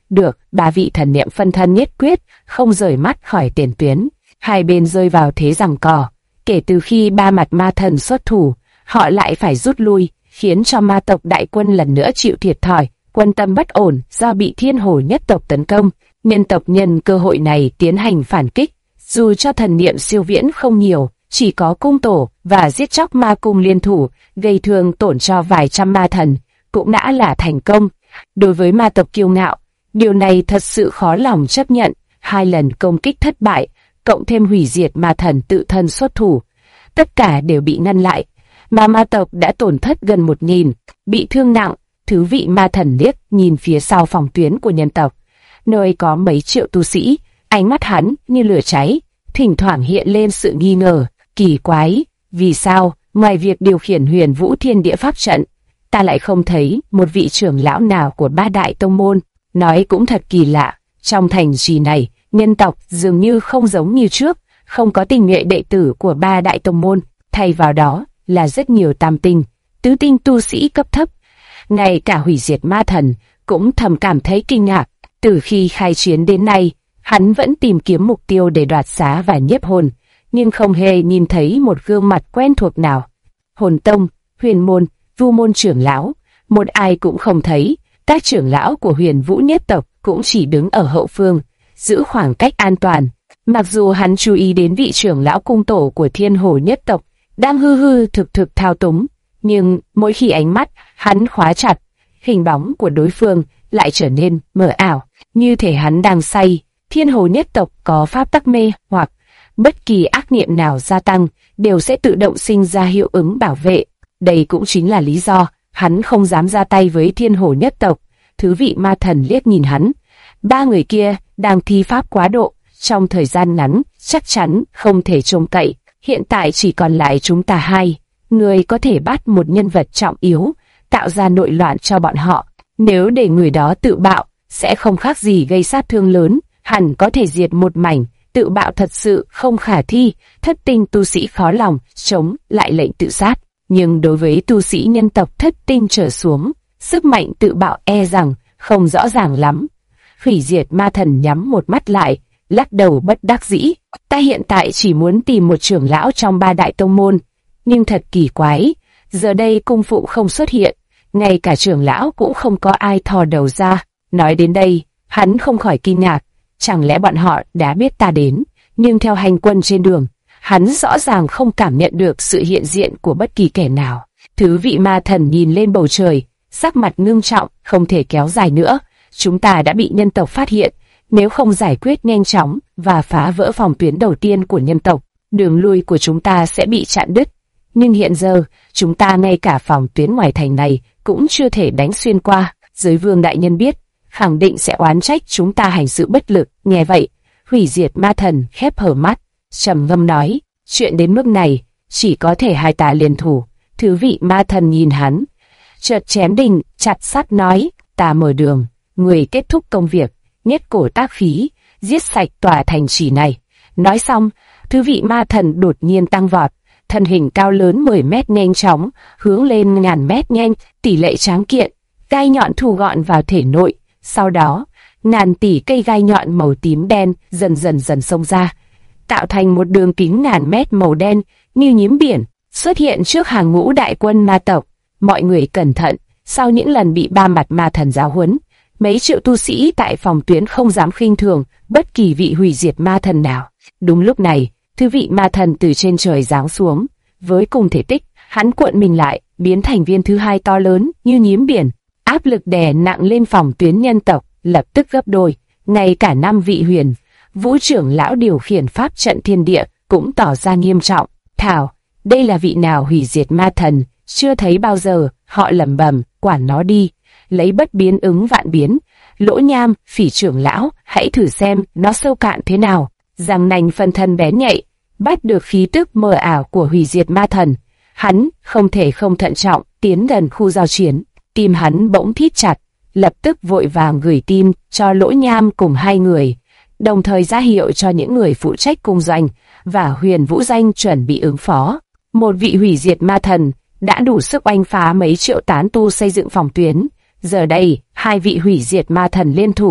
Được, ba vị thần niệm phân thân nhất quyết, không rời mắt khỏi tiền tuyến. Hai bên rơi vào thế giằng co. Kể từ khi ba mặt ma thần xuất thủ, họ lại phải rút lui, khiến cho ma tộc đại quân lần nữa chịu thiệt thòi, quân tâm bất ổn do bị thiên hồ nhất tộc tấn công. Nhân tộc nhân cơ hội này tiến hành phản kích, dù cho thần niệm siêu viễn không nhiều, chỉ có cung tổ và giết chóc ma cung liên thủ, gây thương tổn cho vài trăm ma thần, cũng đã là thành công. Đối với ma tộc kiêu ngạo, điều này thật sự khó lòng chấp nhận. 2 lần công kích thất bại, cộng thêm hủy diệt ma thần tự thân xuất thủ, tất cả đều bị ngăn lại, mà ma tộc đã tổn thất gần 1000, bị thương nặng. Thứ vị ma thần liếc nhìn phía sau phòng tuyến của nhân tộc, nơi có mấy triệu tu sĩ, ánh mắt hắn như lửa cháy, thỉnh thoảng hiện lên sự nghi ngờ, kỳ quái, vì sao, ngoài việc điều khiển Huyền Vũ Thiên Địa Pháp trận, ta lại không thấy một vị trưởng lão nào của 3 đại tông môn. Nói cũng thật kỳ lạ, trong thành trì này, nhân tộc dường như không giống như trước, không có tinh nhuệ đệ tử của 3 đại tông môn, thay vào đó là rất nhiều tam tinh, tứ tinh tu sĩ cấp thấp. Ngay cả hủy diệt ma thần cũng thầm cảm thấy kinh ngạc. Từ khi khai chiến đến nay, hắn vẫn tìm kiếm mục tiêu để đoạt xá và nhiếp hồn, nhưng không hề nhìn thấy một gương mặt quen thuộc nào. Hồn tông, huyền môn, vu môn trưởng lão, một ai cũng không thấy. Các trưởng lão của Huyền Vũ nhất tộc cũng chỉ đứng ở hậu phương, giữ khoảng cách an toàn. Mặc dù hắn chú ý đến vị trưởng lão cung tổ của Thiên Hồ nhất tộc đang hư thực thao túng, nhưng mỗi khi ánh mắt hắn khóa chặt, hình bóng của đối phương lại trở nên mờ ảo, như thể hắn đang say. Thiên Hồ nhất tộc có pháp tắc mê hoặc, bất kỳ ác niệm nào gia tăng đều sẽ tự động sinh ra hiệu ứng bảo vệ. Đây cũng chính là lý do hắn không dám ra tay với Thiên Hồ nhất tộc. Thứ vị ma thần liếc nhìn hắn, 3 người kia đang thi pháp quá độ, trong thời gian ngắn chắc chắn không thể trông cậy. Hiện tại chỉ còn lại chúng ta 2 người có thể bắt một nhân vật trọng yếu, tạo ra nội loạn cho bọn họ. Nếu để người đó tự bạo, sẽ không khác gì gây sát thương lớn, hẳn có thể diệt một mảnh. Tự bạo thật sự không khả thi, thất tinh tu sĩ khó lòng chống lại lệnh tự sát. Nhưng đối với tu sĩ nhân tộc thất tinh trở xuống, sức mạnh tự bạo e rằng không rõ ràng lắm. Hủy diệt ma thần nhắm một mắt lại, lắc đầu bất đắc dĩ. Ta hiện tại chỉ muốn tìm một trưởng lão trong 3 đại tông môn, nhưng thật kỳ quái, giờ đây cung phụ không xuất hiện, ngay cả trưởng lão cũng không có ai thò đầu ra. Nói đến đây, hắn không khỏi kinh ngạc, chẳng lẽ bọn họ đã biết ta đến, nhưng theo hành quân trên đường, hắn rõ ràng không cảm nhận được sự hiện diện của bất kỳ kẻ nào. Thứ vị ma thần nhìn lên bầu trời, sắc mặt ngưng trọng, không thể kéo dài nữa. Chúng ta đã bị nhân tộc phát hiện, nếu không giải quyết nhanh chóng và phá vỡ phòng tuyến đầu tiên của nhân tộc, đường lui của chúng ta sẽ bị chặn đứt. Nhưng hiện giờ, chúng ta ngay cả phòng tuyến ngoài thành này cũng chưa thể đánh xuyên qua. Giới vương đại nhân biết, khẳng định sẽ oán trách chúng ta hành sự bất lực. Nghe vậy, hủy diệt ma thần khép hờ mắt, trầm ngâm nói, chuyện đến mức này, chỉ có thể hai ta liên thủ. Thứ vị ma thần nhìn hắn, chợt chém đinh, chặt sắt nói, ta mở đường, người kết thúc công việc, nhất cổ tác khí, giết sạch tòa thành trì này. Nói xong, thứ vị ma thần đột nhiên tăng vọt, thân hình cao lớn 10 mét nhanh chóng, hướng lên ngàn mét nhanh, tỷ lệ tráng kiện, gai nhọn thu gọn vào thể nội. Sau đó, ngàn tỷ cây gai nhọn màu tím đen dần xông ra, tạo thành một đường kính ngàn mét màu đen như nhím biển, xuất hiện trước hàng ngũ đại quân ma tộc. Mọi người cẩn thận, sau những lần bị 3 mặt ma thần giáo huấn, mấy triệu tu sĩ tại phòng tuyến không dám khinh thường bất kỳ vị hủy diệt ma thần nào. Đúng lúc này, thứ vị ma thần từ trên trời giáng xuống, với cùng thể tích, hắn cuộn mình lại, biến thành viên thứ 2 to lớn như nhím biển. Áp lực đè nặng lên phòng tuyến nhân tộc, lập tức gấp đôi. Ngay cả 5 vị huyền vũ trưởng lão điều khiển pháp trận thiên địa cũng tỏ ra nghiêm trọng. Thảo, đây là vị nào hủy diệt ma thần, chưa thấy bao giờ. Họ lẩm bẩm, quản nó đi, lấy bất biến ứng vạn biến. Lỗ Nham, Phỉ trưởng lão, hãy thử xem nó sâu cạn thế nào. Răng nanh phân thân bén nhạy, bắt được khí tức mờ ảo của hủy diệt ma thần. Hắn không thể không thận trọng tiến gần khu giao chiến. Tim hắn bỗng thít chặt, lập tức vội vàng gửi tin cho Lỗ Nham cùng 2 người, đồng thời ra hiệu cho những người phụ trách cung doanh và Huyền Vũ Danh chuẩn bị ứng phó. Một vị hủy diệt ma thần đã đủ sức oanh phá mấy triệu tán tu xây dựng phòng tuyến. Giờ đây, 2 vị hủy diệt ma thần liên thủ,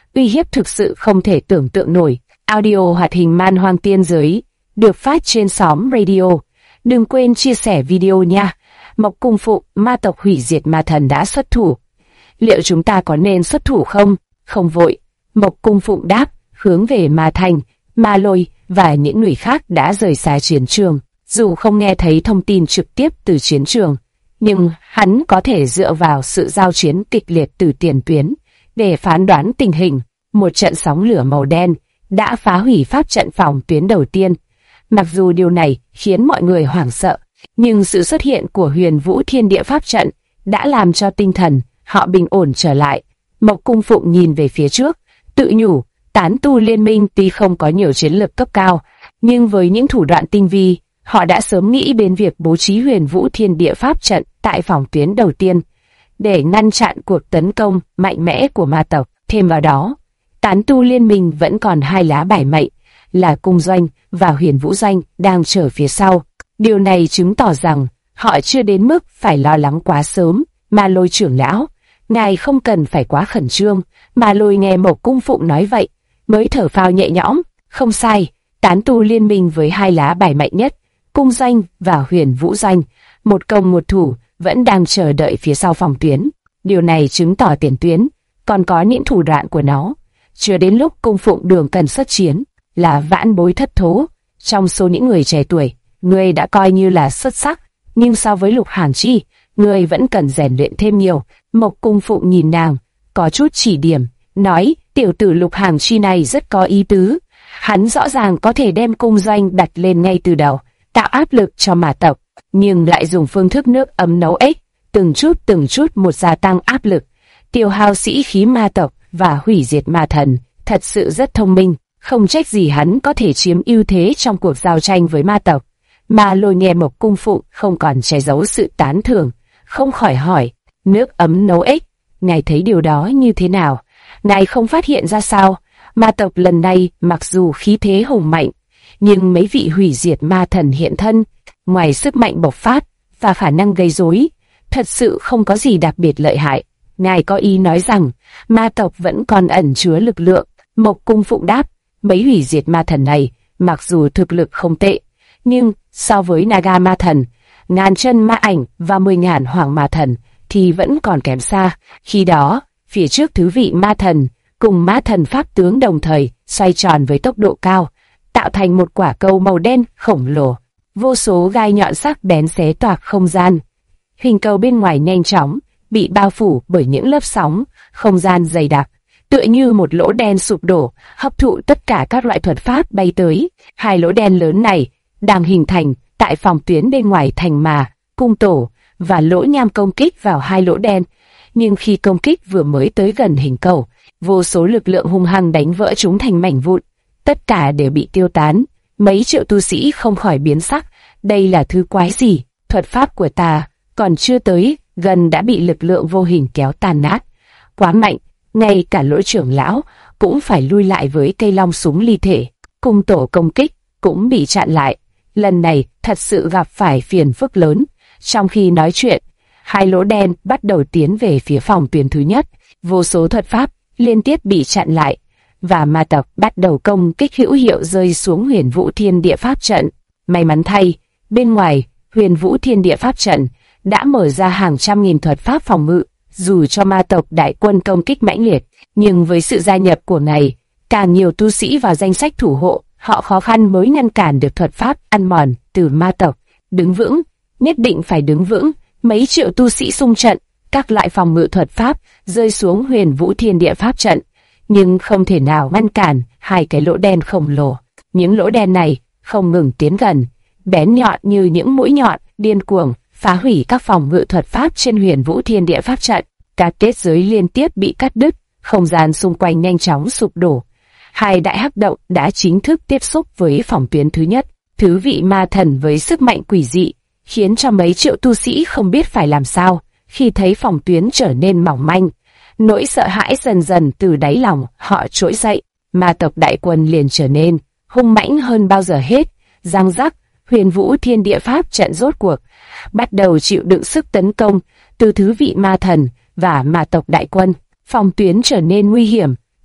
uy hiếp thực sự không thể tưởng tượng nổi. Audio hoạt hình Man Hoang Tiên Giới được phát trên xóm radio. Đừng quên chia sẻ video nha. Mộc Cung Phụng, ma tộc hủy diệt ma thần đã xuất thủ. Liệu chúng ta có nên xuất thủ không? Không vội. Mộc Cung Phụng đáp, hướng về Ma Thành, Ma Lôi và những người khác đã rời xa chiến trường. Dù không nghe thấy thông tin trực tiếp từ chiến trường, nhưng hắn có thể dựa vào sự giao chiến kịch liệt từ tiền tuyến để phán đoán tình hình. Một trận sóng lửa màu đen đã phá hủy pháp trận phòng tuyến đầu tiên. Mặc dù điều này khiến mọi người hoảng sợ, nhưng sự xuất hiện của Huyền Vũ Thiên Địa Pháp trận đã làm cho tinh thần họ bình ổn trở lại. Mộc Cung Phụng nhìn về phía trước, tự nhủ, tán tu liên minh tuy không có nhiều chiến lược cấp cao, nhưng với những thủ đoạn tinh vi, họ đã sớm nghĩ đến việc bố trí Huyền Vũ Thiên Địa Pháp trận tại phòng tuyến đầu tiên, để ngăn chặn cuộc tấn công mạnh mẽ của ma tộc. Thêm vào đó, tán tu liên minh vẫn còn hai lá bài mệnh, là Cung Doanh và Huyền Vũ Doanh đang trở phía sau. Điều này chứng tỏ rằng họ chưa đến mức phải lo lắng quá sớm. Ma Lôi trưởng lão, ngài không cần phải quá khẩn trương. Ma Lôi nghe Mộc Cung Phụng nói vậy, mới thở phào nhẹ nhõm. Không sai, tán tu liên minh với hai lá bài mạnh nhất, Cung Doanh và Huyền Vũ Doanh, một công một thủ, vẫn đang chờ đợi phía sau phòng tuyến. Điều này chứng tỏ tiền tuyến còn có những thủ đoạn của nó. Chưa đến lúc Cung Phụng Đường cần xuất chiến, là vãn bối thất thố. Trong số những người trẻ tuổi, người đã coi như là xuất sắc, nhưng so với Lục Hàn Chi, người vẫn cần rèn luyện thêm nhiều. Mộc Cung Phụng nhìn nàng, có chút chỉ điểm, nói, tiểu tử Lục Hàn Chi này rất có ý tứ. Hắn rõ ràng có thể đem Cung Doanh đặt lên ngay từ đầu, tạo áp lực cho ma tộc, nhưng lại dùng phương thức nước ấm nấu ếch, từng chút một gia tăng áp lực, tiêu hao sĩ khí ma tộc và hủy diệt ma thần. Thật sự rất thông minh, không trách gì hắn có thể chiếm ưu thế trong cuộc giao tranh với ma tộc. Ma Lôi nghe Mộc Cung Phụng không còn che giấu sự tán thưởng, không khỏi hỏi, nước ấm nấu ếch, ngài thấy điều đó như thế nào? Ngài không phát hiện ra sao? Ma tộc lần này mặc dù khí thế hùng mạnh, nhưng mấy vị hủy diệt ma thần hiện thân, ngoài sức mạnh bộc phát và khả năng gây rối, thật sự không có gì đặc biệt lợi hại. Ngài có ý nói rằng ma tộc vẫn còn ẩn chứa lực lượng. Mộc Cung Phụng đáp, mấy hủy diệt ma thần này mặc dù thực lực không tệ, nhưng so với Naga ma thần, Ngàn Chân ma ảnh và 10.000 Hoàng ma thần thì vẫn còn kém xa. Khi đó, phía trước thứ vị ma thần cùng ma thần pháp tướng đồng thời xoay tròn với tốc độ cao, tạo thành một quả cầu màu đen khổng lồ. Vô số gai nhọn sắc bén xé toạc không gian. Hình cầu bên ngoài nhanh chóng bị bao phủ bởi những lớp sóng không gian dày đặc, tựa như một lỗ đen sụp đổ, hấp thụ tất cả các loại thuật pháp bay tới. Hai lỗ đen lớn này đang hình thành tại phòng tuyến bên ngoài thành mà, cung tổ và lỗ nham công kích vào hai lỗ đen. Nhưng khi công kích vừa mới tới gần hình cầu, vô số lực lượng hung hăng đánh vỡ chúng thành mảnh vụn, tất cả đều bị tiêu tán. Mấy triệu tu sĩ không khỏi biến sắc, đây là thứ quái gì? Thuật pháp của ta còn chưa tới gần đã bị lực lượng vô hình kéo tàn nát. Quá mạnh, ngay cả lỗ trưởng lão cũng phải lui lại với cây long súng ly thể. Cung tổ công kích cũng bị chặn lại. Lần này thật sự gặp phải phiền phức lớn. Trong khi nói chuyện, hai lỗ đen bắt đầu tiến về phía phòng tuyến thứ nhất. Vô số thuật pháp liên tiếp bị chặn lại, và ma tộc bắt đầu công kích hữu hiệu rơi xuống Huyền Vũ Thiên Địa Pháp trận. May mắn thay, bên ngoài Huyền Vũ Thiên Địa Pháp trận đã mở ra hàng trăm nghìn thuật pháp phòng ngự. Dù cho ma tộc đại quân công kích mãnh liệt, nhưng với sự gia nhập của này, càng nhiều tu sĩ vào danh sách thủ hộ, họ khó khăn mới ngăn cản được thuật pháp ăn mòn từ ma tộc. Đứng vững, nhất định phải đứng vững. Mấy triệu tu sĩ xung trận, các loại phòng ngự thuật pháp rơi xuống Huyền Vũ Thiên Địa Pháp trận, nhưng không thể nào ngăn cản hai cái lỗ đen khổng lồ. Những lỗ đen này không ngừng tiến gần, bén nhọn như những mũi nhọn, điên cuồng phá hủy các phòng ngự thuật pháp trên Huyền Vũ Thiên Địa Pháp trận. Các kết giới liên tiếp bị cắt đứt, không gian xung quanh nhanh chóng sụp đổ. Hai đại hắc động đã chính thức tiếp xúc với phòng tuyến thứ nhất. Thứ vị ma thần với sức mạnh quỷ dị khiến cho mấy triệu tu sĩ không biết phải làm sao. Khi thấy phòng tuyến trở nên mỏng manh, nỗi sợ hãi dần dần từ đáy lòng họ trỗi dậy. Ma tộc đại quân liền trở nên hung mãnh hơn bao giờ hết. Giang giác, Huyền Vũ Thiên Địa Pháp trận rốt cuộc bắt đầu chịu đựng sức tấn công từ thứ vị ma thần và ma tộc đại quân. Phòng tuyến trở nên nguy hiểm,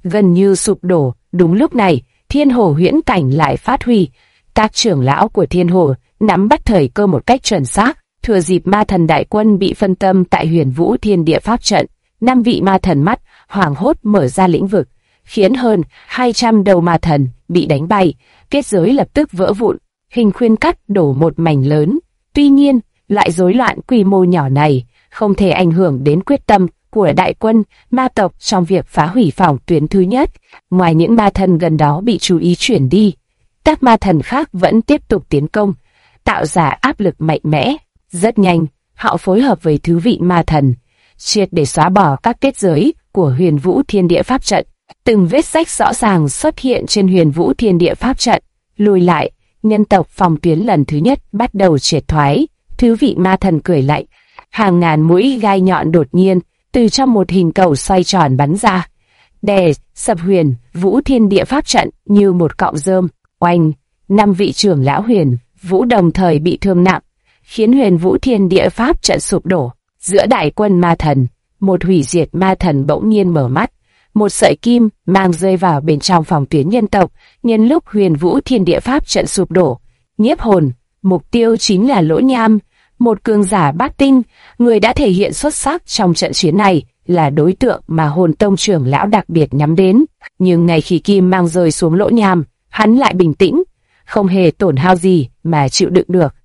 gần như sụp đổ. Đúng lúc này, Thiên Hồ huyễn cảnh lại phát huy. Các trưởng lão của Thiên Hồ nắm bắt thời cơ một cách chuẩn xác, thừa dịp ma thần đại quân bị phân tâm tại Huyền Vũ Thiên Địa Pháp trận, 5 vị ma thần mắt hoảng hốt mở ra lĩnh vực, khiến hơn 200 đầu ma thần bị đánh bay, kết giới lập tức vỡ vụn, hình khuyên cắt đổ một mảnh lớn. Tuy nhiên, lại rối loạn quy mô nhỏ này không thể ảnh hưởng đến quyết tâm của đại quân ma tộc trong việc phá hủy phòng tuyến thứ nhất. Ngoài những ma thần gần đó bị chú ý chuyển đi, các ma thần khác vẫn tiếp tục tiến công, tạo ra áp lực mạnh mẽ. Rất nhanh, họ phối hợp với thứ vị ma thần, triệt để xóa bỏ các kết giới của Huyền Vũ Thiên Địa Pháp trận. Từng vết rách rõ ràng xuất hiện trên Huyền Vũ Thiên Địa Pháp trận. Lùi lại, nhân tộc phòng tuyến lần thứ nhất bắt đầu triệt thoái. Thứ vị ma thần cười lạnh, hàng ngàn mũi gai nhọn đột nhiên từ trong một hình cầu xoay tròn bắn ra, đè sập Huyền Vũ Thiên Địa Pháp trận như một cọng rơm. Oanh, 5 vị trưởng lão Huyền Vũ đồng thời bị thương nặng, khiến Huyền Vũ Thiên Địa Pháp trận sụp đổ. Giữa đại quân ma thần, một hủy diệt ma thần bỗng nhiên mở mắt, một sợi kim mang rơi vào bên trong phòng tuyến nhân tộc. Nhân lúc Huyền Vũ Thiên Địa Pháp trận sụp đổ, nhiếp hồn, mục tiêu chính là Lỗ Nham, một cường giả bát tinh, người đã thể hiện xuất sắc trong trận chiến này, là đối tượng mà Hồn Tông trưởng lão đặc biệt nhắm đến. Nhưng ngay khi kim mang rơi xuống Lỗ Nham, hắn lại bình tĩnh, không hề tổn hao gì mà chịu đựng được.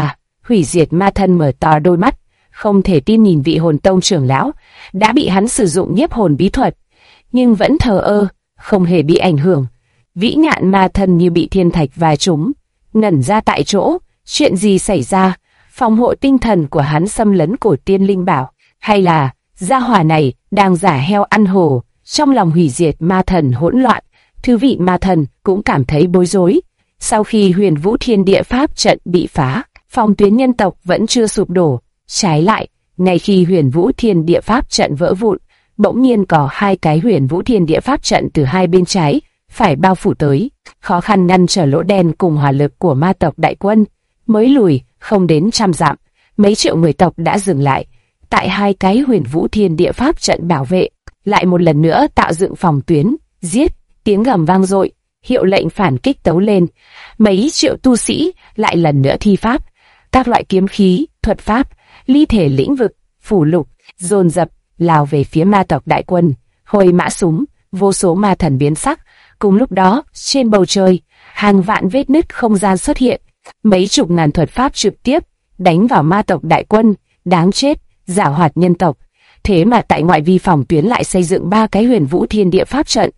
Hủy diệt ma thần mở to đôi mắt, không thể tin nhìn vị Hồn Tông trưởng lão đã bị hắn sử dụng nhiếp hồn bí thuật, nhưng vẫn thờ ơ, không hề bị ảnh hưởng. Vĩ Ngạn ma thần như bị thiên thạch va trúng, ngẩn ra tại chỗ. Chuyện gì xảy ra? Phòng hộ tinh thần của hắn xâm lấn cổ tiên linh bảo, hay là gia hỏa này đang giả heo ăn hổ? Trong lòng hủy diệt ma thần hỗn loạn, thứ vị ma thần cũng cảm thấy bối rối. Sau khi Huyền Vũ Thiên Địa Pháp trận bị phá, phòng tuyến nhân tộc vẫn chưa sụp đổ. Trái lại, ngay khi Huyền Vũ Thiên Địa Pháp trận vỡ vụn, bỗng nhiên có 2 cái Huyền Vũ Thiên Địa Pháp trận từ hai bên trái phải bao phủ tới, khó khăn ngăn trở lỗ đen cùng hỏa lực của ma tộc đại quân. Mới lùi không đến 100 dặm, mấy triệu người tộc đã dừng lại tại 2 cái Huyền Vũ Thiên Địa Pháp trận bảo vệ, lại một lần nữa tạo dựng phòng tuyến. Giết! Tiếng gầm vang dội, hiệu lệnh phản kích tấu lên. Mấy triệu tu sĩ lại lần nữa thi pháp, các loại kiếm khí, thuật pháp, ly thể lĩnh vực, phủ lục dồn dập lao về phía ma tộc đại quân. Hồi mã súng, vô số ma thần biến sắc. Cùng lúc đó, trên bầu trời, hàng vạn vết nứt không gian xuất hiện, mấy chục ngàn thuật pháp trực tiếp đánh vào ma tộc đại quân. Đáng chết, giảo hoạt nhân tộc, thế mà tại ngoại vi phòng tuyến lại xây dựng 3 cái Huyền Vũ Thiên Địa Pháp trận.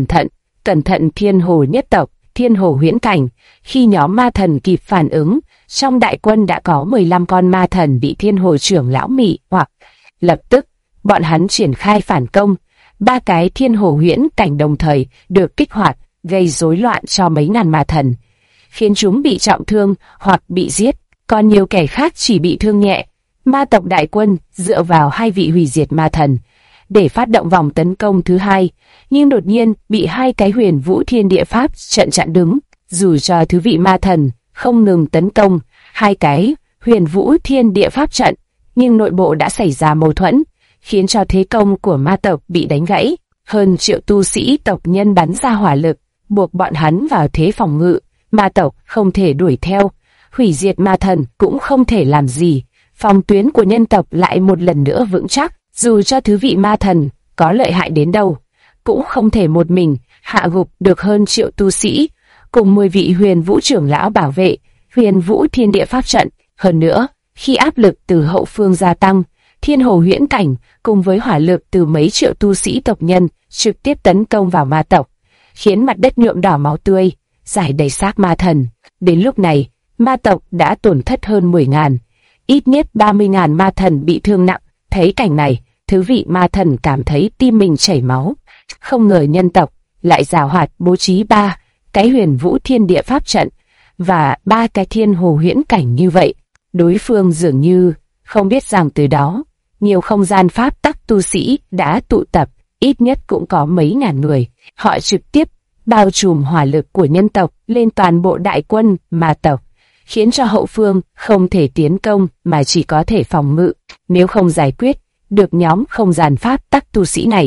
Cẩn thận Thiên Hồ nhất tộc, Thiên Hồ huyễn cảnh. Khi nhóm ma thần kịp phản ứng, trong đại quân đã có 15 con ma thần bị Thiên Hồ trưởng lão mị hoặc. Lập tức, bọn hắn triển khai phản công. 3 cái Thiên Hồ huyễn cảnh đồng thời được kích hoạt, gây rối loạn cho mấy ngàn ma thần, khiến chúng bị trọng thương hoặc bị giết, còn nhiều kẻ khác chỉ bị thương nhẹ. Ma tộc đại quân dựa vào 2 vị hủy diệt ma thần để phát động vòng tấn công thứ hai, nhưng đột nhiên bị 2 cái Huyền Vũ Thiên Địa Pháp trận chặn đứng. Dù cho thứ vị ma thần không ngừng tấn công 2 cái Huyền Vũ Thiên Địa Pháp trận, nhưng nội bộ đã xảy ra mâu thuẫn, khiến cho thế công của ma tộc bị đánh gãy. Hơn triệu tu sĩ tộc nhân bắn ra hỏa lực, buộc bọn hắn vào thế phòng ngự. Ma tộc không thể đuổi theo, hủy diệt ma thần cũng không thể làm gì. Phòng tuyến của nhân tộc lại một lần nữa vững chắc. Dù cho thứ vị ma thần có lợi hại đến đâu, cũng không thể một mình hạ gục được hơn triệu tu sĩ cùng 10 vị Huyền Vũ trưởng lão bảo vệ Huyền Vũ Thiên Địa Pháp trận. Hơn nữa, khi áp lực từ hậu phương gia tăng, Thiên Hồ huyễn cảnh cùng với hỏa lực từ mấy triệu tu sĩ tộc nhân trực tiếp tấn công vào ma tộc, khiến mặt đất nhuộm đỏ máu tươi, rải đầy xác ma thần. Đến lúc này, ma tộc đã tổn thất hơn 10.000, ít nhất 30.000 ma thần bị thương nặng. Thấy cảnh này, thứ vị ma thần cảm thấy tim mình chảy máu. Không ngờ nhân tộc lại giàu hoạt bố trí 3 cái Huyền Vũ Thiên Địa Pháp trận và 3 cái Thiên Hồ huyễn cảnh như vậy. Đối phương dường như không biết rằng từ đó, nhiều không gian pháp tắc tu sĩ đã tụ tập, ít nhất cũng có mấy ngàn người. Họ trực tiếp bao trùm hỏa lực của nhân tộc lên toàn bộ đại quân ma tộc, khiến cho hậu phương không thể tiến công mà chỉ có thể phòng ngự. Nếu không giải quyết được nhóm không gian pháp tắc tu sĩ này,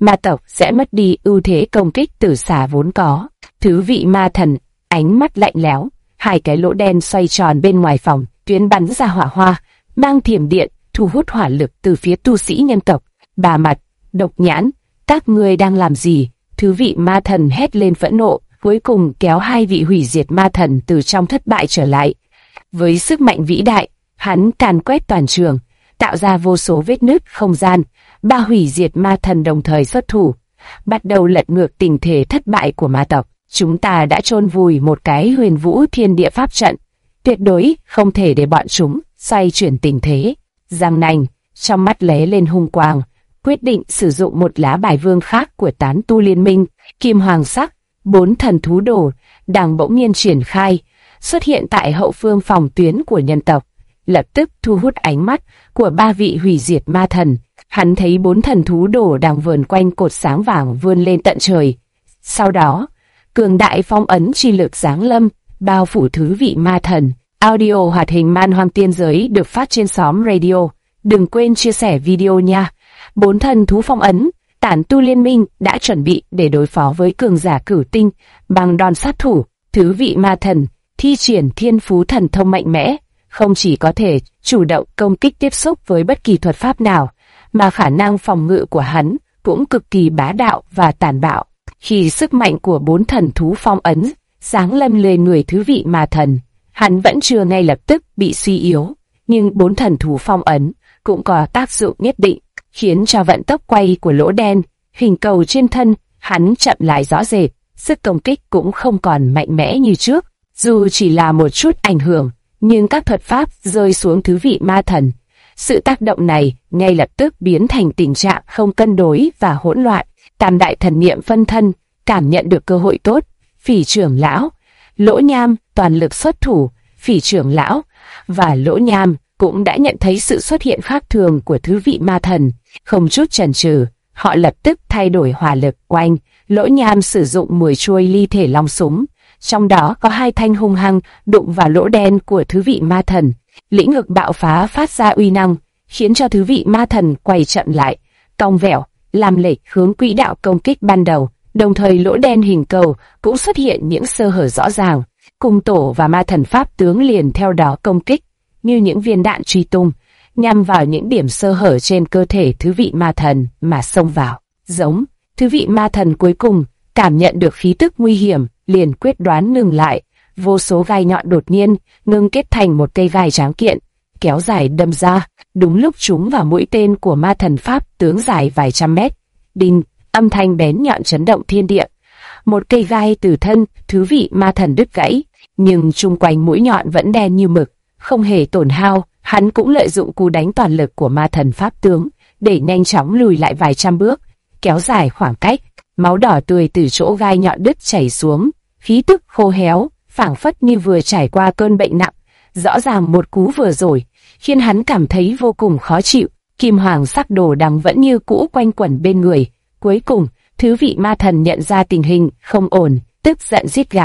ma tộc sẽ mất đi ưu thế công kích từ xa vốn có. Thứ vị ma thần, ánh mắt lạnh lẽo, hai cái lỗ đen xoay tròn bên ngoài phòng, tuyến bắn ra hỏa hoa, mang thiểm điện, thu hút hỏa lực từ phía tu sĩ nhân tộc. Bà Mặt, Độc Nhãn, các ngươi đang làm gì? Thứ vị ma thần hét lên phẫn nộ, cuối cùng kéo hai vị hủy diệt ma thần từ trong thất bại trở lại. Với sức mạnh vĩ đại, hắn càn quét toàn trường, tạo ra vô số vết nứt không gian. Ba hủy diệt ma thần đồng thời xuất thủ, bắt đầu lật ngược tình thế thất bại của ma tộc. Chúng ta đã chôn vùi một cái huyền vũ thiên địa pháp trận, tuyệt đối không thể để bọn chúng xoay chuyển tình thế. Giang Nanh trong mắt lóe lên hung quang, quyết định sử dụng một lá bài vương khác của tán tu liên minh. Kim hoàng sắc, 4 thần thú đồ đang bỗng nhiên triển khai, xuất hiện tại hậu phương phòng tuyến của nhân tộc, lập tức thu hút ánh mắt của ba vị hủy diệt ma thần. Hắn thấy 4 thần thú đồ đang vờn quanh cột sáng vàng vươn lên tận trời. Sau đó, cường đại phong ấn chi lực giáng lâm, bao phủ thứ vị ma thần. Audio hoạt hình Man Hoang Tiên Giới được phát trên xóm radio. Đừng quên chia sẻ video nha. 4 thần thú phong ấn, tán tu liên minh đã chuẩn bị để đối phó với cường giả cửu tinh bằng đòn sát thủ. Thứ vị ma thần thi triển thiên phú thần thông mạnh mẽ, không chỉ có thể chủ động công kích tiếp xúc với bất kỳ thuật pháp nào, mà khả năng phòng ngự của hắn cũng cực kỳ bá đạo và tàn bạo. Khi sức mạnh của 4 thần thú phong ấn giáng lâm lên người thứ vị ma thần, hắn vẫn chưa ngay lập tức bị suy yếu, nhưng 4 thần thú phong ấn cũng có tác dụng nhất định, khiến cho vận tốc quay của lỗ đen hình cầu trên thân hắn chậm lại rõ rệt, sức công kích cũng không còn mạnh mẽ như trước. Dù chỉ là một chút ảnh hưởng, nhưng các thuật pháp rơi xuống thứ vị ma thần. Sự tác động này ngay lập tức biến thành tình trạng không cân đối và hỗn loạn. Tam đại thần niệm phân thân cảm nhận được cơ hội tốt. Phỉ trưởng lão, Lỗ Nham toàn lực xuất thủ. Phỉ trưởng lão và Lỗ Nham cũng đã nhận thấy sự xuất hiện khác thường của thứ vị ma thần. Không chút chần chừ, họ lập tức thay đổi hỏa lực oanh. Lỗ Nham sử dụng 10 chuôi ly thể long súng, trong đó có 2 thanh hung hăng đụng vào lỗ đen của thứ vị ma thần. Lĩnh vực bạo phá phát ra uy năng, khiến cho thứ vị ma thần quay chậm lại, cong vẹo, làm lệch hướng quỹ đạo công kích ban đầu. Đồng thời lỗ đen hình cầu cũng xuất hiện những sơ hở rõ ràng. Cung tổ và ma thần pháp tướng liền theo đó công kích, như những viên đạn truy tung, nhằm vào những điểm sơ hở trên cơ thể thứ vị ma thần mà xông vào. Giống, thứ vị ma thần cuối cùng cảm nhận được khí tức nguy hiểm, liền quyết đoán ngừng lại. Vô số gai nhọn đột nhiên ngưng kết thành một cây gai tráng kiện, kéo dài đâm ra, đúng lúc trúng vào mũi tên của ma thần pháp tướng dài vài trăm mét. Đinh, âm thanh bén nhọn chấn động thiên địa. Một cây gai từ thân thứ vị ma thần đứt gãy, nhưng chung quanh mũi nhọn vẫn đen như mực, không hề tổn hao. Hắn cũng lợi dụng cú đánh toàn lực của ma thần pháp tướng để nhanh chóng lùi lại vài trăm bước, kéo dài khoảng cách. Máu đỏ tươi từ chỗ gai nhọn đứt chảy xuống, khí tức khô héo, phảng phất như vừa trải qua cơn bệnh nặng. Rõ ràng một cú vừa rồi khiến hắn cảm thấy vô cùng khó chịu. Kim hoàng sắc đồ đằng vẫn như cũ quanh quẩn bên người. Cuối cùng, thứ vị ma thần nhận ra tình hình không ổn, tức giận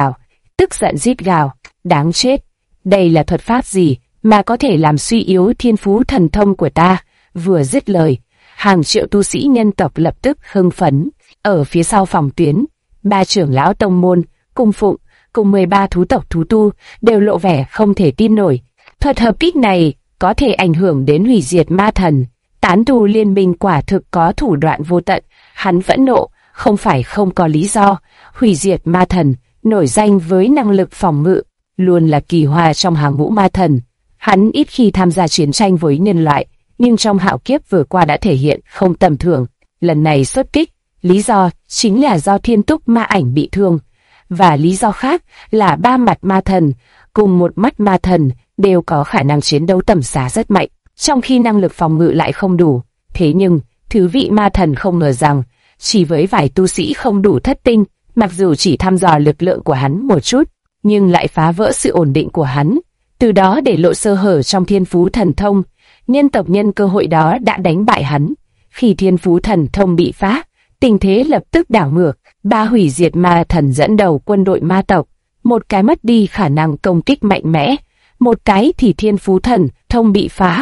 rít gào, đáng chết, đây là thuật pháp gì mà có thể làm suy yếu thiên phú thần thông của ta? Vừa dứt lời, hàng triệu tu sĩ nhân tộc lập tức hưng phấn. Ở phía sau phòng tuyến, 3 trưởng lão tông môn, cung phụng, cùng 13 thú tộc thú tu đều lộ vẻ không thể tin nổi. Thuật hợp kích này có thể ảnh hưởng đến hủy diệt ma thần. Tán tu liên minh quả thực có thủ đoạn vô tận. Hắn phẫn nộ, không phải không có lý do. Hủy diệt ma thần nổi danh với năng lực phòng ngự, luôn là kỳ hoa trong hàng ngũ ma thần. Hắn ít khi tham gia chiến tranh với nhân loại, nhưng trong hạo kiếp vừa qua đã thể hiện không tầm thường. Lần này xuất kích, lý do chính là do thiên túc ma ảnh bị thương, và lý do khác là 3 mặt ma thần cùng 1 mắt ma thần đều có khả năng chiến đấu tầm xa rất mạnh, trong khi năng lực phòng ngự lại không đủ. Thế nhưng, thứ vị ma thần không ngờ rằng, chỉ với vài tu sĩ không đủ thất tinh, mặc dù chỉ thăm dò lực lượng của hắn một chút, nhưng lại phá vỡ sự ổn định của hắn, từ đó để lộ sơ hở trong thiên phú thần thông. Nhân tộc nhân cơ hội đó đã đánh bại hắn. Khi thiên phú thần thông bị phá, tình thế lập tức đảo ngược. 3 hủy diệt ma thần dẫn đầu quân đội ma tộc, một cái mất đi khả năng công kích mạnh mẽ, một cái thì thiên phú thần thông bị phá,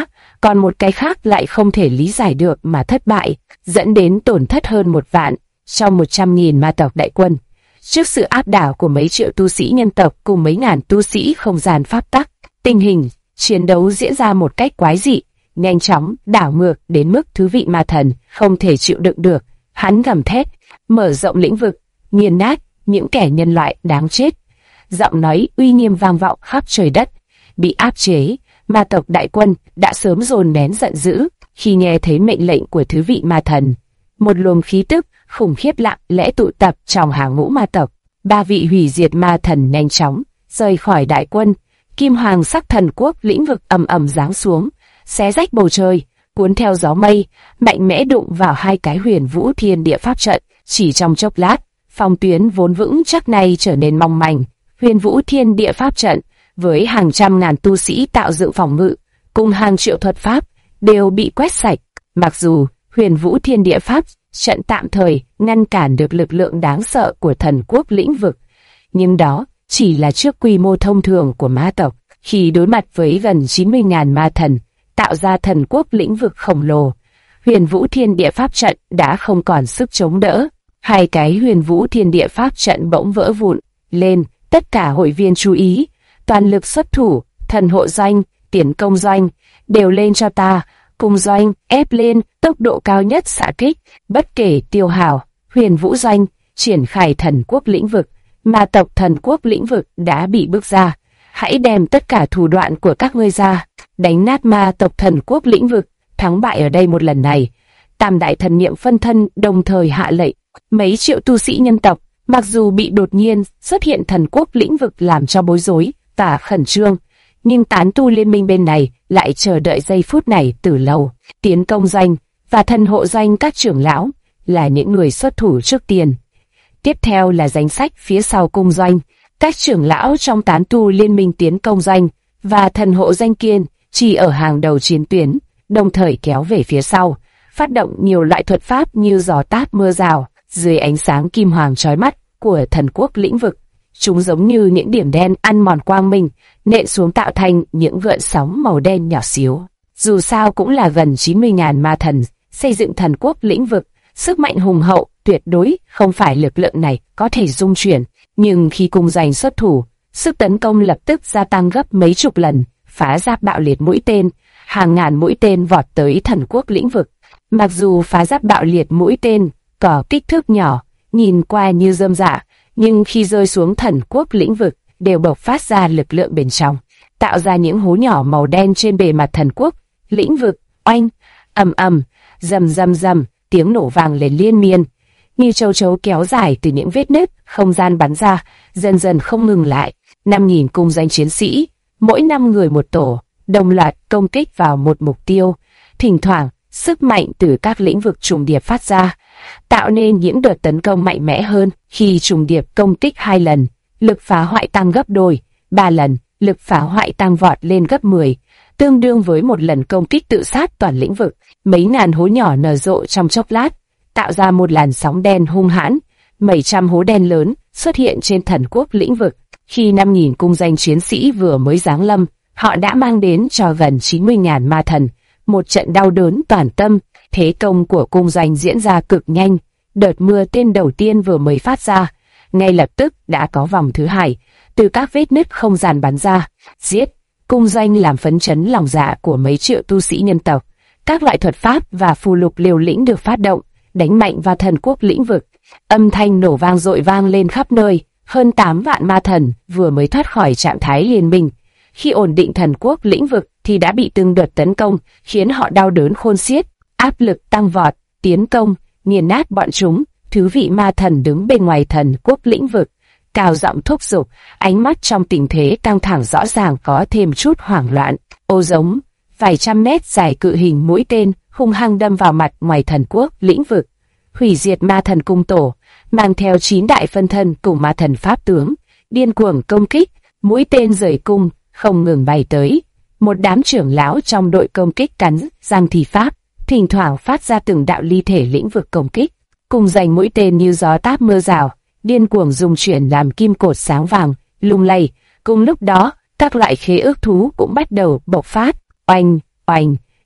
còn một cái khác lại không thể lý giải được mà thất bại, dẫn đến tổn thất hơn 1 vạn trong 100.000 ma tộc đại quân. Trước sự áp đảo của mấy triệu tu sĩ nhân tộc cùng mấy ngàn tu sĩ không gian pháp tắc, tình hình chiến đấu diễn ra một cách quái dị, nhanh chóng, đảo ngược đến mức thứ vị ma thần không thể chịu đựng được. Hắn gầm thét, mở rộng lĩnh vực, nghiền nát những kẻ nhân loại đáng chết. Giọng nói uy nghiêm vang vọng khắp trời đất. Bị áp chế, ma tộc đại quân đã sớm dồn nén giận dữ khi nghe thấy mệnh lệnh của thứ vị ma thần. Một luồng khí tức khủng khiếp lặng lẽ tụ tập trong hàng ngũ ma tộc. 3 vị hủy diệt ma thần nhanh chóng rời khỏi đại quân. Kim hoàng sắc thần quốc lĩnh vực ầm ầm giáng xuống, xé rách bầu trời, cuốn theo gió mây, mạnh mẽ đụng vào 2 cái huyền vũ thiên địa pháp trận. Chỉ trong chốc lát, phòng tuyến vốn vững chắc này trở nên mong manh. Huyền vũ thiên địa pháp trận với hàng trăm ngàn tu sĩ tạo dựng phòng ngự, cùng hàng triệu thuật pháp đều bị quét sạch. Mặc dù huyền vũ thiên địa pháp trận tạm thời ngăn cản được lực lượng đáng sợ của thần quốc lĩnh vực, nhưng đó chỉ là trước quy mô thông thường của ma tộc. Khi đối mặt với gần 90.000 ma thần tạo ra thần quốc lĩnh vực khổng lồ, huyền vũ thiên địa pháp trận đã không còn sức chống đỡ. 2 cái huyền vũ thiên địa pháp trận bỗng vỡ vụn lên. Tất cả hội viên chú ý, toàn lực xuất thủ, thần hộ doanh, tiến công doanh, đều lên cho ta, cùng doanh, ép lên, tốc độ cao nhất xạ kích, bất kể tiêu hao. Huyền vũ doanh, triển khai thần quốc lĩnh vực, ma tộc thần quốc lĩnh vực đã bị bước ra. Hãy đem tất cả thủ đoạn của các ngươi ra, đánh nát ma tộc thần quốc lĩnh vực, thắng bại ở đây một lần này. Tam đại thần niệm phân thân đồng thời hạ lệnh. Mấy triệu tu sĩ nhân tộc, mặc dù bị đột nhiên xuất hiện thần quốc lĩnh vực làm cho bối rối và khẩn trương, nhưng tán tu liên minh bên này lại chờ đợi giây phút này từ lâu. Tiến công doanh và thần hộ doanh các trưởng lão là những người xuất thủ trước tiên. Tiếp theo là danh sách phía sau cung doanh. Các trưởng lão trong tán tu liên minh tiến công doanh và thần hộ doanh kiên chỉ ở hàng đầu chiến tuyến, đồng thời kéo về phía sau, phát động nhiều loại thuật pháp như gió táp mưa rào. Dưới ánh sáng kim hoàng chói mắt của thần quốc lĩnh vực, chúng giống như những điểm đen ăn mòn quang minh, nện xuống tạo thành những gợn sóng màu đen nhỏ xíu. Dù sao cũng là gần 90.000 ma thần xây dựng thần quốc lĩnh vực, sức mạnh hùng hậu, tuyệt đối không phải lực lượng này có thể dung chuyển. Nhưng khi cung doanh xuất thủ, sức tấn công lập tức gia tăng gấp mấy chục lần, phá giáp bạo liệt mũi tên, hàng ngàn mũi tên vọt tới thần quốc lĩnh vực. Mặc dù phá giáp bạo liệt mũi tên có kích thước nhỏ, nhìn qua như rơm rạ, nhưng khi rơi xuống thần quốc lĩnh vực, đều bộc phát ra lực lượng bên trong, tạo ra những hố nhỏ màu đen trên bề mặt thần quốc lĩnh vực. Oanh, ầm ầm, rầm rầm rầm, tiếng nổ vang lên liên miên, như châu chấu kéo dài từ những vết nứt không gian bắn ra, dần dần không ngừng lại. 5.000 cung doanh chiến sĩ, mỗi 5 người một tổ, đồng loạt công kích vào một mục tiêu. Thỉnh thoảng, sức mạnh từ các lĩnh vực trùng điệp phát ra, tạo nên những đợt tấn công mạnh mẽ hơn. Khi trùng điệp công kích 2 lần, lực phá hoại tăng gấp đôi, 3 lần, lực phá hoại tăng vọt lên gấp 10, tương đương với một lần công kích tự sát toàn lĩnh vực. Mấy ngàn hố nhỏ nở rộ trong chốc lát, tạo ra một làn sóng đen hung hãn. Mấy trăm hố đen lớn xuất hiện trên thần quốc lĩnh vực. Khi 5.000 cung danh chiến sĩ vừa mới giáng lâm, họ đã mang đến cho gần 90.000 ma thần một trận đau đớn toàn tâm. Thế công của cung doanh diễn ra cực nhanh. Đợt mưa tên đầu tiên vừa mới phát ra, ngay lập tức đã có vòng thứ hai từ các vết nứt không gian bắn ra. Giết! Cung doanh làm phấn chấn lòng dạ của mấy triệu tu sĩ nhân tộc. Các loại thuật pháp và phù lục liều lĩnh được phát động, đánh mạnh vào thần quốc lĩnh vực. Âm thanh nổ vang dội vang lên khắp nơi. Hơn 8 vạn ma thần vừa mới thoát khỏi trạng thái liên minh. Khi ổn định thần quốc lĩnh vực thì đã bị từng đợt tấn công khiến họ đau đớn khôn xiết. Áp lực tăng vọt, tiến công, nghiền nát bọn chúng. Thứ vị ma thần đứng bên ngoài thần quốc lĩnh vực, cao giọng thúc giục, ánh mắt trong tình thế căng thẳng rõ ràng có thêm chút hoảng loạn. Ô giống, vài trăm mét dài cự hình mũi tên hung hăng đâm vào mặt ngoài thần quốc lĩnh vực. Hủy diệt ma thần cung tổ mang theo 9 đại phân thân cùng ma thần pháp tướng điên cuồng công kích. Mũi tên rời cung không ngừng bay tới. Một đám trưởng lão trong đội công kích cắn răng thi pháp, thỉnh thoảng phát ra từng đạo ly thể lĩnh vực công kích. Cùng giành mũi tên như gió táp mưa rào, điên cuồng dung chuyển làm kim cột sáng vàng lung lay. Cùng lúc đó, các loại khế ước thú cũng bắt đầu bộc phát. Oanh, oanh,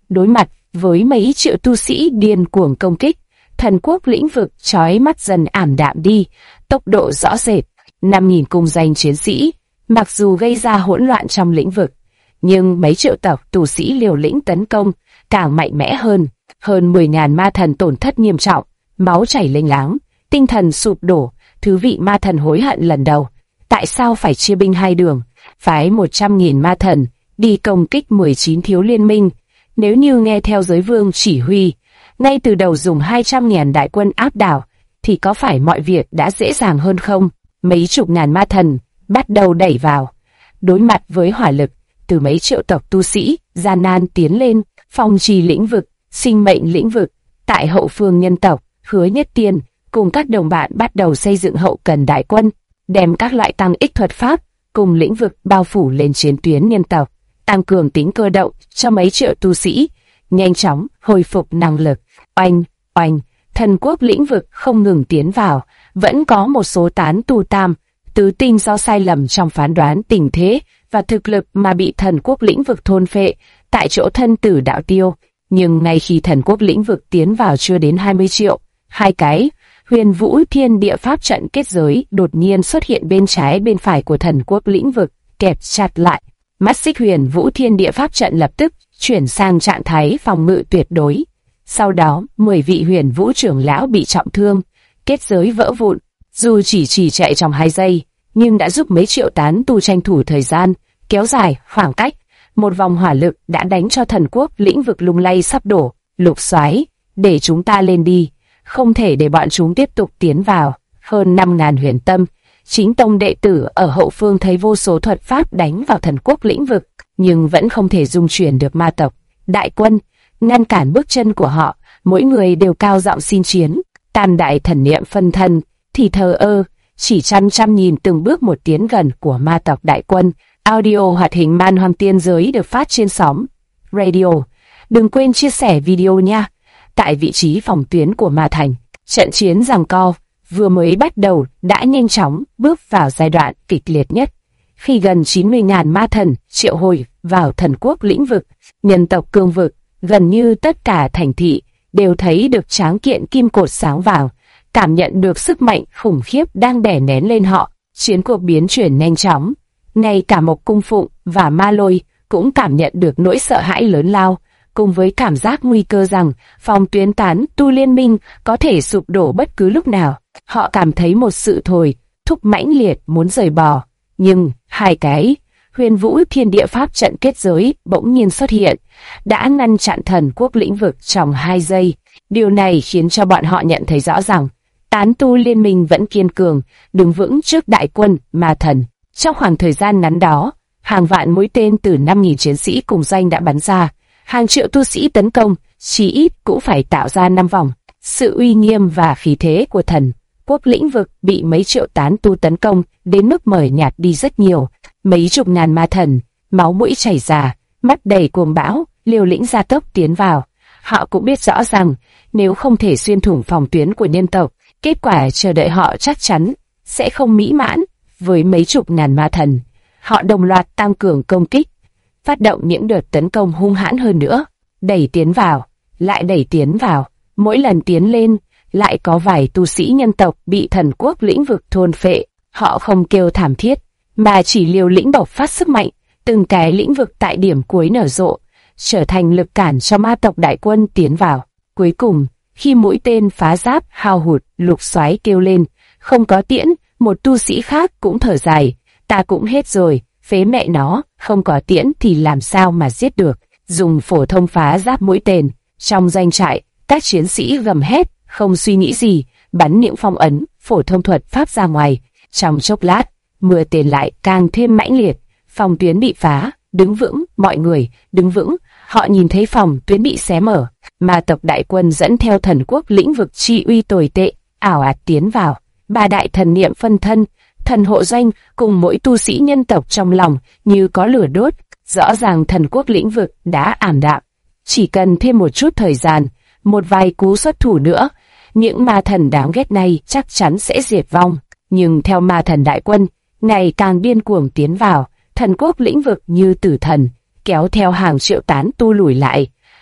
Đối mặt với mấy triệu tu sĩ điên cuồng công kích, thần quốc lĩnh vực chói mắt dần ảm đạm đi, tốc độ rõ rệt. 5.000 cung danh chiến sĩ, mặc dù gây ra hỗn loạn trong lĩnh vực, nhưng mấy triệu tộc tu sĩ liều lĩnh tấn công càng mạnh mẽ hơn. Hơn 10.000 ma thần tổn thất nghiêm trọng, máu chảy lênh láng, tinh thần sụp đổ. Thứ vị ma thần hối hận lần đầu. Tại sao phải chia binh hai đường, phái 100.000 ma thần đi công kích 19 thiếu liên minh? Nếu như nghe theo giới vương chỉ huy, ngay từ đầu dùng 200.000 đại quân áp đảo, thì có phải mọi việc đã dễ dàng hơn không? Mấy chục ngàn ma thần bắt đầu đẩy vào, đối mặt với hỏa lực từ mấy triệu tộc tu sĩ, gian nan tiến lên. Phong trì lĩnh vực, sinh mệnh lĩnh vực, tại hậu phương nhân tộc, Hứa Nhất Tiên cùng các đồng bạn bắt đầu xây dựng hậu cần đại quân, đem các loại tăng ích thuật pháp cùng lĩnh vực bao phủ lên chiến tuyến nhân tộc, tăng cường tính cơ động cho mấy triệu tu sĩ, nhanh chóng hồi phục năng lực. Oanh, oanh, thần quốc lĩnh vực không ngừng tiến vào, vẫn có một số tán tu tam, tứ tinh do sai lầm trong phán đoán tình thế và thực lực mà bị thần quốc lĩnh vực thôn phệ, tại chỗ thân tử đạo tiêu. Nhưng ngay khi thần quốc lĩnh vực tiến vào chưa đến 20 triệu, hai cái Huyền Vũ Thiên Địa Pháp trận kết giới đột nhiên xuất hiện bên trái bên phải của thần quốc lĩnh vực, kẹp chặt lại. Mắt xích Huyền Vũ Thiên Địa Pháp trận lập tức chuyển sang trạng thái phòng ngự tuyệt đối. Sau đó, 10 vị Huyền Vũ trưởng lão bị trọng thương, kết giới vỡ vụn. Dù chỉ chạy trong 2 giây, nhưng đã giúp mấy triệu tán tu tranh thủ thời gian, kéo dài khoảng cách. Một vòng hỏa lực đã đánh cho thần quốc lĩnh vực lung lay sắp đổ. Lục Soái, để chúng ta lên đi, không thể để bọn chúng tiếp tục tiến vào. Hơn 5.000 huyền tâm, chính tông đệ tử ở hậu phương thấy vô số thuật pháp đánh vào thần quốc lĩnh vực, nhưng vẫn không thể dung chuyển được ma tộc đại quân, ngăn cản bước chân của họ. Mỗi người đều cao giọng xin chiến. Tam đại thần niệm phân thân thì thờ ơ, chỉ chăm nhìn từng bước một tiến gần của ma tộc đại quân. Audio hoạt hình Man Hoang Tiên Giới được phát trên xóm Radio. Đừng quên chia sẻ video nha. Tại vị trí phòng tuyến của Ma Thành, trận chiến giằng co vừa mới bắt đầu đã nhanh chóng bước vào giai đoạn kịch liệt nhất. Khi gần 90.000 ma thần triệu hồi vào thần quốc lĩnh vực, nhân tộc cương vực, gần như tất cả thành thị đều thấy được tráng kiện kim cột sáng vàng, cảm nhận được sức mạnh khủng khiếp đang đè nén lên họ. Chiến cuộc biến chuyển nhanh chóng. Ngay cả Mộc Cung Phụng và Ma Lôi cũng cảm nhận được nỗi sợ hãi lớn lao, cùng với cảm giác nguy cơ rằng phòng tuyến tán tu liên minh có thể sụp đổ bất cứ lúc nào. Họ cảm thấy một sự thôi thúc mãnh liệt muốn rời bỏ. Nhưng hai cái Huyền Vũ Thiên Địa Pháp trận kết giới bỗng nhiên xuất hiện, đã ngăn chặn thần quốc lĩnh vực trong 2 giây. Điều này khiến cho bọn họ nhận thấy rõ rằng tán tu liên minh vẫn kiên cường, đứng vững trước đại quân ma thần. Trong khoảng thời gian ngắn đó, hàng vạn mũi tên từ 5.000 chiến sĩ cùng danh đã bắn ra, hàng triệu tu sĩ tấn công, chỉ ít cũng phải tạo ra 5 vòng. Sự uy nghiêm và khí thế của thần quốc lĩnh vực bị mấy triệu tán tu tấn công đến mức mờ nhạt đi rất nhiều. Mấy chục ngàn ma thần, máu mũi chảy ra, mắt đầy cuồng bão, liều lĩnh gia tốc tiến vào. Họ cũng biết rõ rằng nếu không thể xuyên thủng phòng tuyến của nhân tộc, kết quả chờ đợi họ chắc chắn sẽ không mỹ mãn. Với mấy chục ngàn ma thần, họ đồng loạt tăng cường công kích, phát động những đợt tấn công hung hãn hơn nữa, đẩy tiến vào, lại đẩy tiến vào. Mỗi lần tiến lên, lại có vài tu sĩ nhân tộc bị thần quốc lĩnh vực thôn phệ. Họ không kêu thảm thiết, mà chỉ liều lĩnh bộc phát sức mạnh. Từng cái lĩnh vực tại điểm cuối nở rộ, trở thành lực cản cho ma tộc đại quân tiến vào. Cuối cùng, khi mũi tên phá giáp hao hụt, Lục Soái kêu lên, không có tiễn. Một tu sĩ khác cũng thở dài, ta cũng hết rồi, phế mẹ nó, không có tiễn thì làm sao mà giết được. Dùng phổ thông phá giáp mũi tên. Trong doanh trại, các chiến sĩ gầm hét, không suy nghĩ gì, bắn những phong ấn, phổ thông thuật pháp ra ngoài. Trong chốc lát, mưa tên lại càng thêm mãnh liệt, phòng tuyến bị phá. Đứng vững, mọi người, đứng vững. Họ nhìn thấy phòng tuyến bị xé mở, ma tộc đại quân dẫn theo thần quốc lĩnh vực chi uy tồi tệ, ảo ạt tiến vào. 3 đại thần niệm phân thân, thần hộ doanh cùng mỗi tu sĩ nhân tộc trong lòng như có lửa đốt. Rõ ràng thần quốc lĩnh vực đã ảm đạm. Chỉ cần thêm một chút thời gian, một vài cú xuất thủ nữa, những ma thần đáng ghét này chắc chắn sẽ diệt vong. Nhưng theo ma thần đại quân ngày càng điên cuồng tiến vào, thần quốc lĩnh vực như tử thần kéo theo hàng triệu tán tu lùi lại.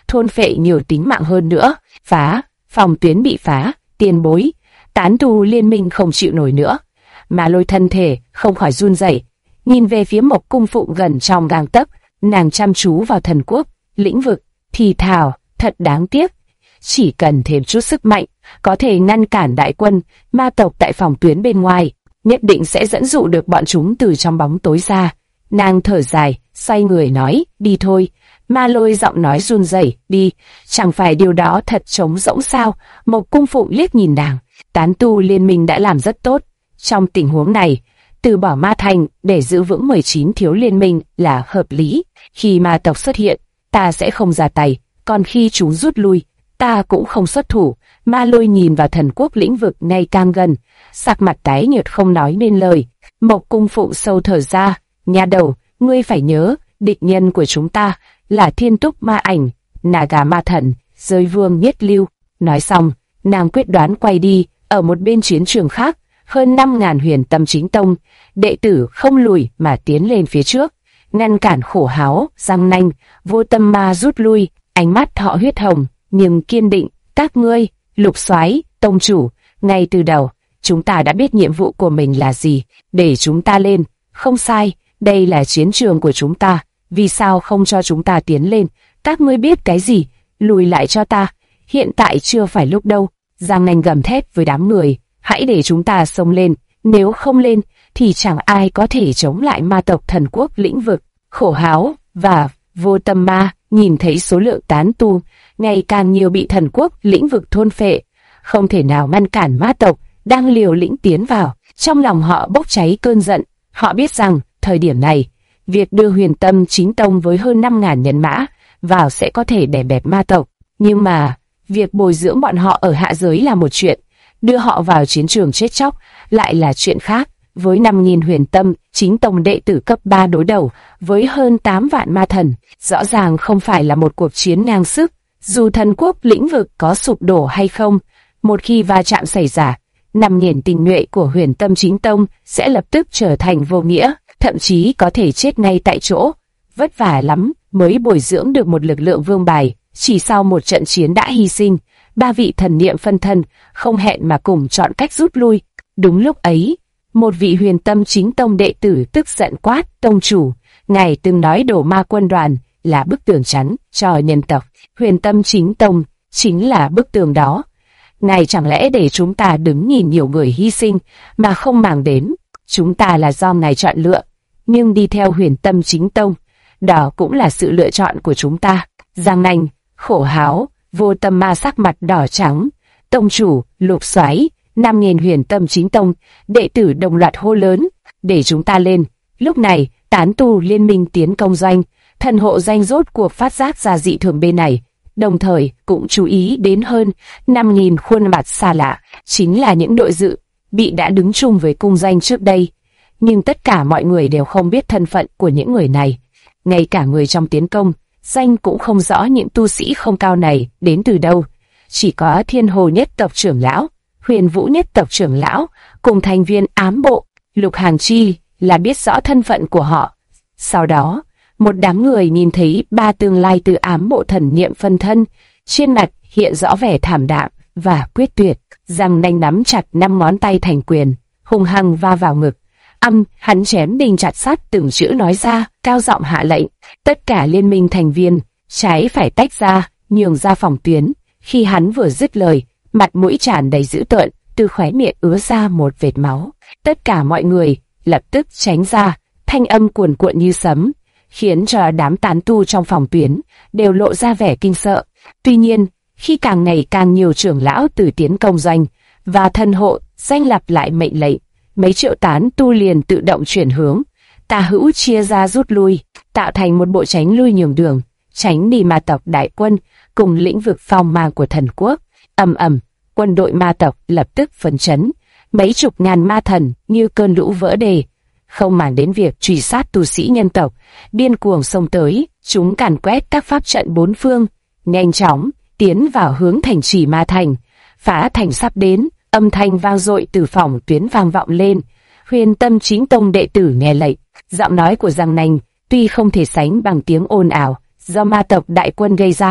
thôn phệ nhiều tính mạng hơn nữa. Phá, phòng tuyến bị phá, tiền bối, tán tu liên minh không chịu nổi nữa. Ma Lôi thân thể không khỏi run rẩy, nhìn về phía Mộc Cung Phụng gần trong gang tấc, nàng chăm chú vào thần quốc, lĩnh vực, thì thào, thật đáng tiếc. Chỉ cần thêm chút sức mạnh, có thể ngăn cản đại quân ma tộc tại phòng tuyến bên ngoài, nhất định sẽ dẫn dụ được bọn chúng từ trong bóng tối ra. Nàng thở dài, xoay người nói, đi thôi. Ma Lôi giọng nói run rẩy, đi, chẳng phải điều đó thật trống rỗng sao? Mộc Cung Phụng liếc nhìn nàng, tán tu liên minh đã làm rất tốt. Trong tình huống này, từ bỏ Ma Thành để giữ vững 19 thiếu liên minh là hợp lý. Khi ma tộc xuất hiện, ta sẽ không ra tay, còn khi chúng rút lui, ta cũng không xuất thủ. Ma Lôi nhìn vào thần quốc lĩnh vực ngày càng gần, sắc mặt tái nhợt không nói nên lời. Mộc Cung Phụng sâu thở ra, nha đầu, ngươi phải nhớ, địch nhân của chúng ta là Thiên Túc Ma Ảnh, Naga Ma Thần, Giới Vương Nhất Lưu. Nói xong, nàng quyết đoán quay đi. Ở một bên chiến trường khác, hơn 5.000 Huyền Tâm Chính Tông đệ tử không lùi mà tiến lên phía trước, ngăn cản Khổ Háo, Giang Nanh, Vô Tâm Ma rút lui. Ánh mắt họ huyết hồng nhưng kiên định. Các ngươi, Lục Soái, tông chủ, ngay từ đầu chúng ta đã biết nhiệm vụ của mình là gì, để chúng ta lên. Không sai, đây là chiến trường của chúng ta, vì sao không cho chúng ta tiến lên? Các ngươi biết cái gì? Lùi lại cho ta, hiện tại chưa phải lúc đâu. Giang Nanh gầm thét với đám người, hãy để chúng ta xông lên, nếu không lên thì chẳng ai có thể chống lại ma tộc thần quốc lĩnh vực. Khổ Háo và Vô Tâm Ma nhìn thấy số lượng tán tu ngày càng nhiều bị thần quốc lĩnh vực thôn phệ, không thể nào ngăn cản ma tộc đang liều lĩnh tiến vào. Trong lòng họ bốc cháy cơn giận, họ biết rằng thời điểm này, việc đưa Huyền Tâm Chính Tông với hơn 5.000 nhân mã vào sẽ có thể đè bẹp ma tộc, nhưng mà việc bồi dưỡng bọn họ ở hạ giới là một chuyện, đưa họ vào chiến trường chết chóc lại là chuyện khác. Với 5.000 Huyền Tâm Chính Tông đệ tử cấp 3 đối đầu với hơn 8 vạn ma thần, rõ ràng không phải là một cuộc chiến ngang sức. Dù thần quốc lĩnh vực có sụp đổ hay không, một khi va chạm xảy ra, 5.000 tinh nhuệ của Huyền Tâm Chính Tông sẽ lập tức trở thành vô nghĩa, thậm chí có thể chết ngay tại chỗ. Vất vả lắm mới bồi dưỡng được một lực lượng vương bài, chỉ sau một trận chiến đã hy sinh. 3 vị thần niệm phân thân không hẹn mà cùng chọn cách rút lui. Đúng lúc ấy, một vị Huyền Tâm Chính Tông đệ tử tức giận quát, tông chủ, ngài từng nói đổ ma quân đoàn là bức tường chắn cho nhân tộc. Huyền Tâm Chính Tông chính là bức tường đó. Ngài chẳng lẽ để chúng ta đứng nhìn nhiều người hy sinh mà không màng đến? Chúng ta là do ngài chọn lựa, nhưng đi theo Huyền Tâm Chính Tông, đó cũng là sự lựa chọn của chúng ta. Giang Nanh, Khổ Háo, Vô Tâm Ma sắc mặt đỏ trắng. Tông chủ, Lục Soái, 5.000 Huyền Tâm Chính Tông đệ tử đồng loạt hô lớn, để chúng ta lên. Lúc này, tán tu liên minh tiến công doanh, thần hộ danh rốt cuộc phát giác ra dị thường bên này, đồng thời cũng chú ý đến hơn 5.000 khuôn mặt xa lạ, chính là những đội dự bị đã đứng chung với cung danh trước đây. Nhưng tất cả mọi người đều không biết thân phận của những người này, ngay cả người trong tiến công danh cũng không rõ những tu sĩ không cao này đến từ đâu. Chỉ có Thiên Hồ nhất tộc trưởng lão, Huyền Vũ nhất tộc trưởng lão cùng thành viên ám bộ Lục Hàng Chi là biết rõ thân phận của họ. Sau đó, một đám người nhìn thấy 3 tương lai từ ám bộ thần niệm phân thân, trên mặt hiện rõ vẻ thảm đạm và quyết tuyệt. Giang Nanh nắm chặt 5 ngón tay thành quyền, hung hăng va vào ngực. Hắn chém đinh chặt sắt từng chữ nói ra, cao giọng hạ lệnh, tất cả liên minh thành viên trái phải tách ra, nhường ra phòng tuyến. Khi hắn vừa dứt lời, mặt mũi tràn đầy dữ tợn, từ khóe miệng ứa ra một vệt máu. Tất cả mọi người lập tức tránh ra, thanh âm cuồn cuộn như sấm, khiến cho đám tán tu trong phòng tuyến đều lộ ra vẻ kinh sợ. Tuy nhiên, khi càng ngày càng nhiều trưởng lão từ tiến công doanh và thần hộ danh lặp lại mệnh lệnh, mấy triệu tán tu liền tự động chuyển hướng, tà hữu chia ra rút lui, tạo thành một bộ tránh lui nhường đường, tránh đi ma tộc đại quân cùng lĩnh vực phong mang của thần quốc. Ầm ầm, quân đội ma tộc lập tức phấn chấn, mấy chục ngàn ma thần như cơn lũ vỡ đê, không màng đến việc truy sát tu sĩ nhân tộc, điên cuồng xông tới, chúng càn quét các pháp trận bốn phương, nhanh chóng tiến vào hướng thành trì ma thành. Phá thành sắp đến, âm thanh vang dội từ phòng tuyến vang vọng lên. Huyền Tâm Chính Tông đệ tử nghe lệnh, giọng nói của Giang Nanh tuy không thể sánh bằng tiếng ồn ào do ma tộc đại quân gây ra,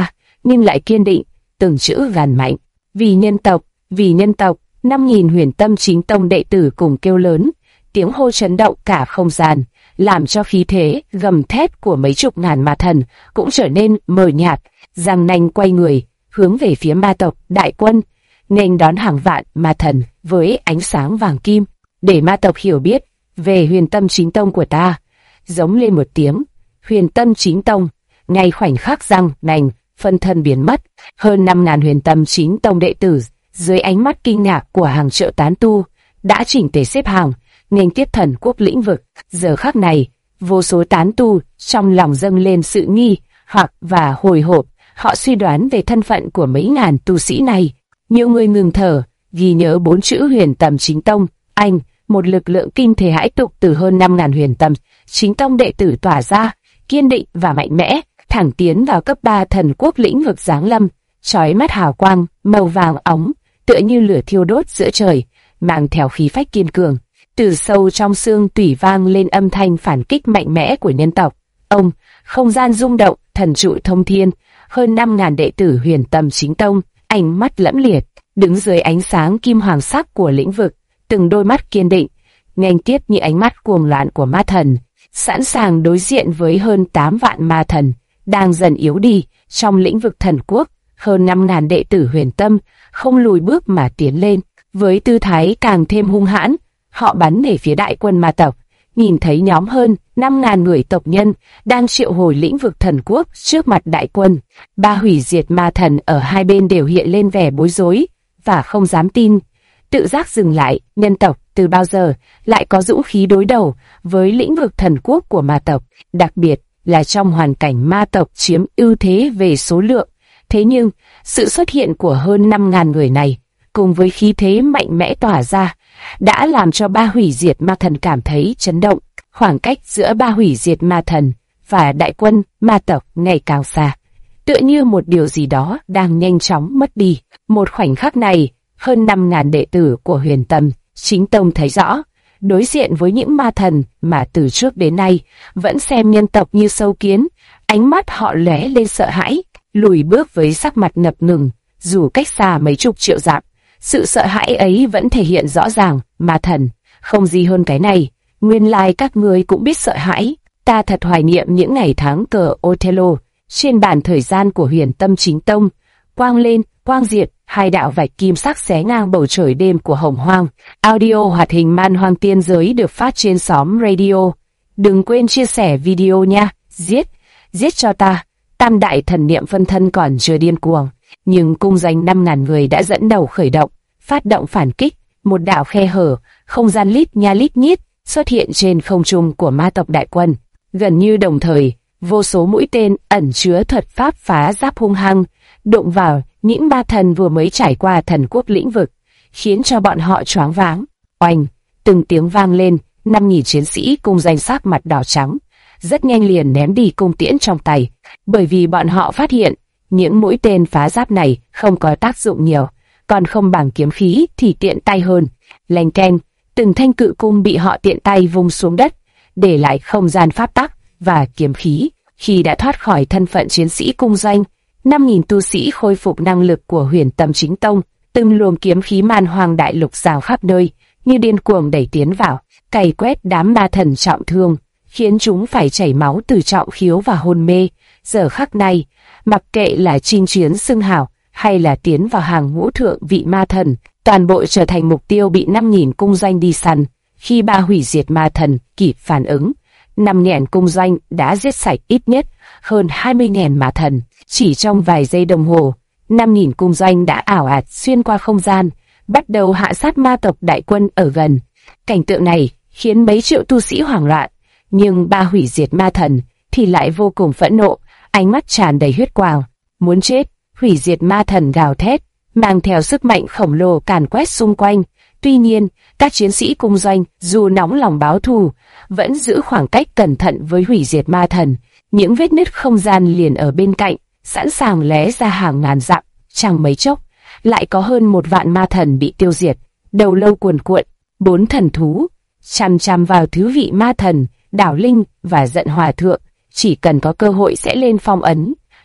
nhưng lại kiên định, từng chữ gàn mạnh. Vì nhân tộc, 5.000 Huyền Tâm Chính Tông đệ tử cùng kêu lớn, tiếng hô chấn động cả không gian, làm cho khí thế gầm thét của mấy chục ngàn ma thần cũng trở nên mờ nhạt. Giang Nanh quay người, hướng về phía ma tộc đại quân, nghênh đón hàng vạn ma thần với ánh sáng vàng kim, để ma tộc hiểu biết về Huyền Tâm Chính Tông của ta. Giống lên một tiếng, Huyền Tâm Chính Tông, ngay khoảnh khắc Giang Nanh phân thân biến mất, hơn 5.000 Huyền Tâm Chính Tông đệ tử dưới ánh mắt kinh ngạc của hàng triệu tán tu đã chỉnh tề xếp hàng nghênh tiếp Thần Quốc lĩnh vực. Giờ khắc này, vô số tán tu trong lòng dâng lên sự nghi hoặc và hồi hộp. Họ suy đoán về thân phận của mấy ngàn tu sĩ này. Nhiều người ngừng thở, ghi nhớ 4 chữ Huyền Tâm Chính Tông. Một lực lượng kinh thế hãi tục từ hơn 5.000 Huyền Tâm Chính Tông đệ tử tỏa ra, kiên định và mạnh mẽ, thẳng tiến vào cấp 3 Thần Quốc lĩnh vực giáng lâm. Chói mắt hào quang màu vàng óng, tựa như lửa thiêu đốt giữa trời, mang theo khí phách kiên cường. Từ sâu trong xương tủy vang lên âm thanh phản kích mạnh mẽ của nhân tộc. Không gian rung động, thần trụ thông thiên, hơn 5.000 đệ tử Huyền Tâm Chính Tông, ánh mắt lẫm liệt, đứng dưới ánh sáng kim hoàng sắc của lĩnh vực, từng đôi mắt kiên định, nghênh tiếp những ánh mắt cuồng loạn của ma thần, sẵn sàng đối diện với hơn 8 vạn ma thần đang dần yếu đi trong lĩnh vực thần quốc. Hơn 5.000 đệ tử Huyền Tâm không lùi bước mà tiến lên, với tư thái càng thêm hung hãn. Họ bắn về phía đại quân ma tộc, nhìn thấy nhóm hơn 5.000 người tộc nhân đang triệu hồi lĩnh vực thần quốc trước mặt đại quân. Ba hủy diệt ma thần ở hai bên đều hiện lên vẻ bối rối và không dám tin. Tự giác dừng lại, nhân tộc từ bao giờ lại có dũng khí đối đầu với lĩnh vực thần quốc của ma tộc, đặc biệt là trong hoàn cảnh ma tộc chiếm ưu thế về số lượng. Thế nhưng, sự xuất hiện của hơn 5.000 người này, cùng với khí thế mạnh mẽ tỏa ra, đã làm cho ba hủy diệt ma thần cảm thấy chấn động. Khoảng cách giữa ba hủy diệt ma thần và đại quân ma tộc ngày càng xa, tựa như một điều gì đó đang nhanh chóng mất đi. Một khoảnh khắc này, hơn 5.000 đệ tử của Huyền Tâm Chính Tông thấy rõ, đối diện với những ma thần mà từ trước đến nay vẫn xem nhân tộc như sâu kiến, ánh mắt họ lóe lên sợ hãi, lùi bước với sắc mặt ngập ngừng. Dù cách xa mấy chục triệu dặm, sự sợ hãi ấy vẫn thể hiện rõ ràng. Ma thần, không gì hơn cái này, nguyên lai các ngươi cũng biết sợ hãi. Ta thật hoài niệm những ngày tháng cờ Othello trên bàn thời gian của Huyền Tâm Chính Tông. Quang lên, quang diệt, hai đạo vạch kim sắc xé ngang bầu trời đêm của Hồng Hoang. Audio hoạt hình Man Hoang Tiên Giới được phát trên xóm radio. Đừng quên chia sẻ video nha. Giết cho ta. Tam đại thần niệm phân thân còn chưa điên cuồng, nhưng cung danh 5.000 người đã dẫn đầu khởi động, phát động phản kích. Một đạo khe hở, không gian lít nha lít nhít xuất hiện trên không trung của ma tộc đại quân. Gần như đồng thời, vô số mũi tên ẩn chứa thuật pháp phá giáp hung hăng đụng vào những ma thần vừa mới trải qua thần quốc lĩnh vực, khiến cho bọn họ choáng váng. Oanh, từng tiếng vang lên, 5.000 chiến sĩ cung danh sắc mặt đỏ trắng, rất nhanh liền ném đi cung tiễn trong tay, bởi vì bọn họ phát hiện những mũi tên phá giáp này không có tác dụng nhiều, còn không bằng kiếm khí thì tiện tay hơn. Leng keng, từng thanh cự cung bị họ tiện tay vung xuống đất, để lại không gian pháp tắc và kiếm khí. Khi đã thoát khỏi thân phận chiến sĩ cung danh, 5.000 tu sĩ khôi phục năng lực của Huyền Tâm Chính Tông, từng luồng kiếm khí man hoang đại lục rào khắp nơi, như điên cuồng đẩy tiến vào, cày quét đám ma thần trọng thương, khiến chúng phải chảy máu từ trọng khiếu và hôn mê. Giờ khắc này, mặc kệ là chinh chiến xưng hào hay là tiến vào hàng ngũ thượng vị ma thần, toàn bộ trở thành mục tiêu bị 5.000 cung danh đi săn. Khi ba hủy diệt ma thần kịp phản ứng, 5.000 cung danh đã giết sạch ít nhất hơn 20.000 ma thần. Chỉ trong vài giây đồng hồ, 5.000 cung danh đã ảo ạt xuyên qua không gian, bắt đầu hạ sát ma tộc đại quân ở gần. Cảnh tượng này khiến mấy triệu tu sĩ hoảng loạn, nhưng ba hủy diệt ma thần thì lại vô cùng phẫn nộ, ánh mắt tràn đầy huyết quang. Muốn chết, hủy diệt ma thần gào thét, mang theo sức mạnh khổng lồ càn quét xung quanh. Tuy nhiên, các chiến sĩ cung doanh dù nóng lòng báo thù, vẫn giữ khoảng cách cẩn thận với hủy diệt ma thần. Những vết nứt không gian liền ở bên cạnh, sẵn sàng lé ra hàng ngàn dặm. Chẳng mấy chốc, lại có hơn 1 vạn ma thần bị tiêu diệt. Đầu lâu cuồn cuộn, 4 thần thú chằm chằm vào thứ vị ma thần, Đảo Linh và Giận Hòa Thượng, chỉ cần có cơ hội sẽ lên phong ấn.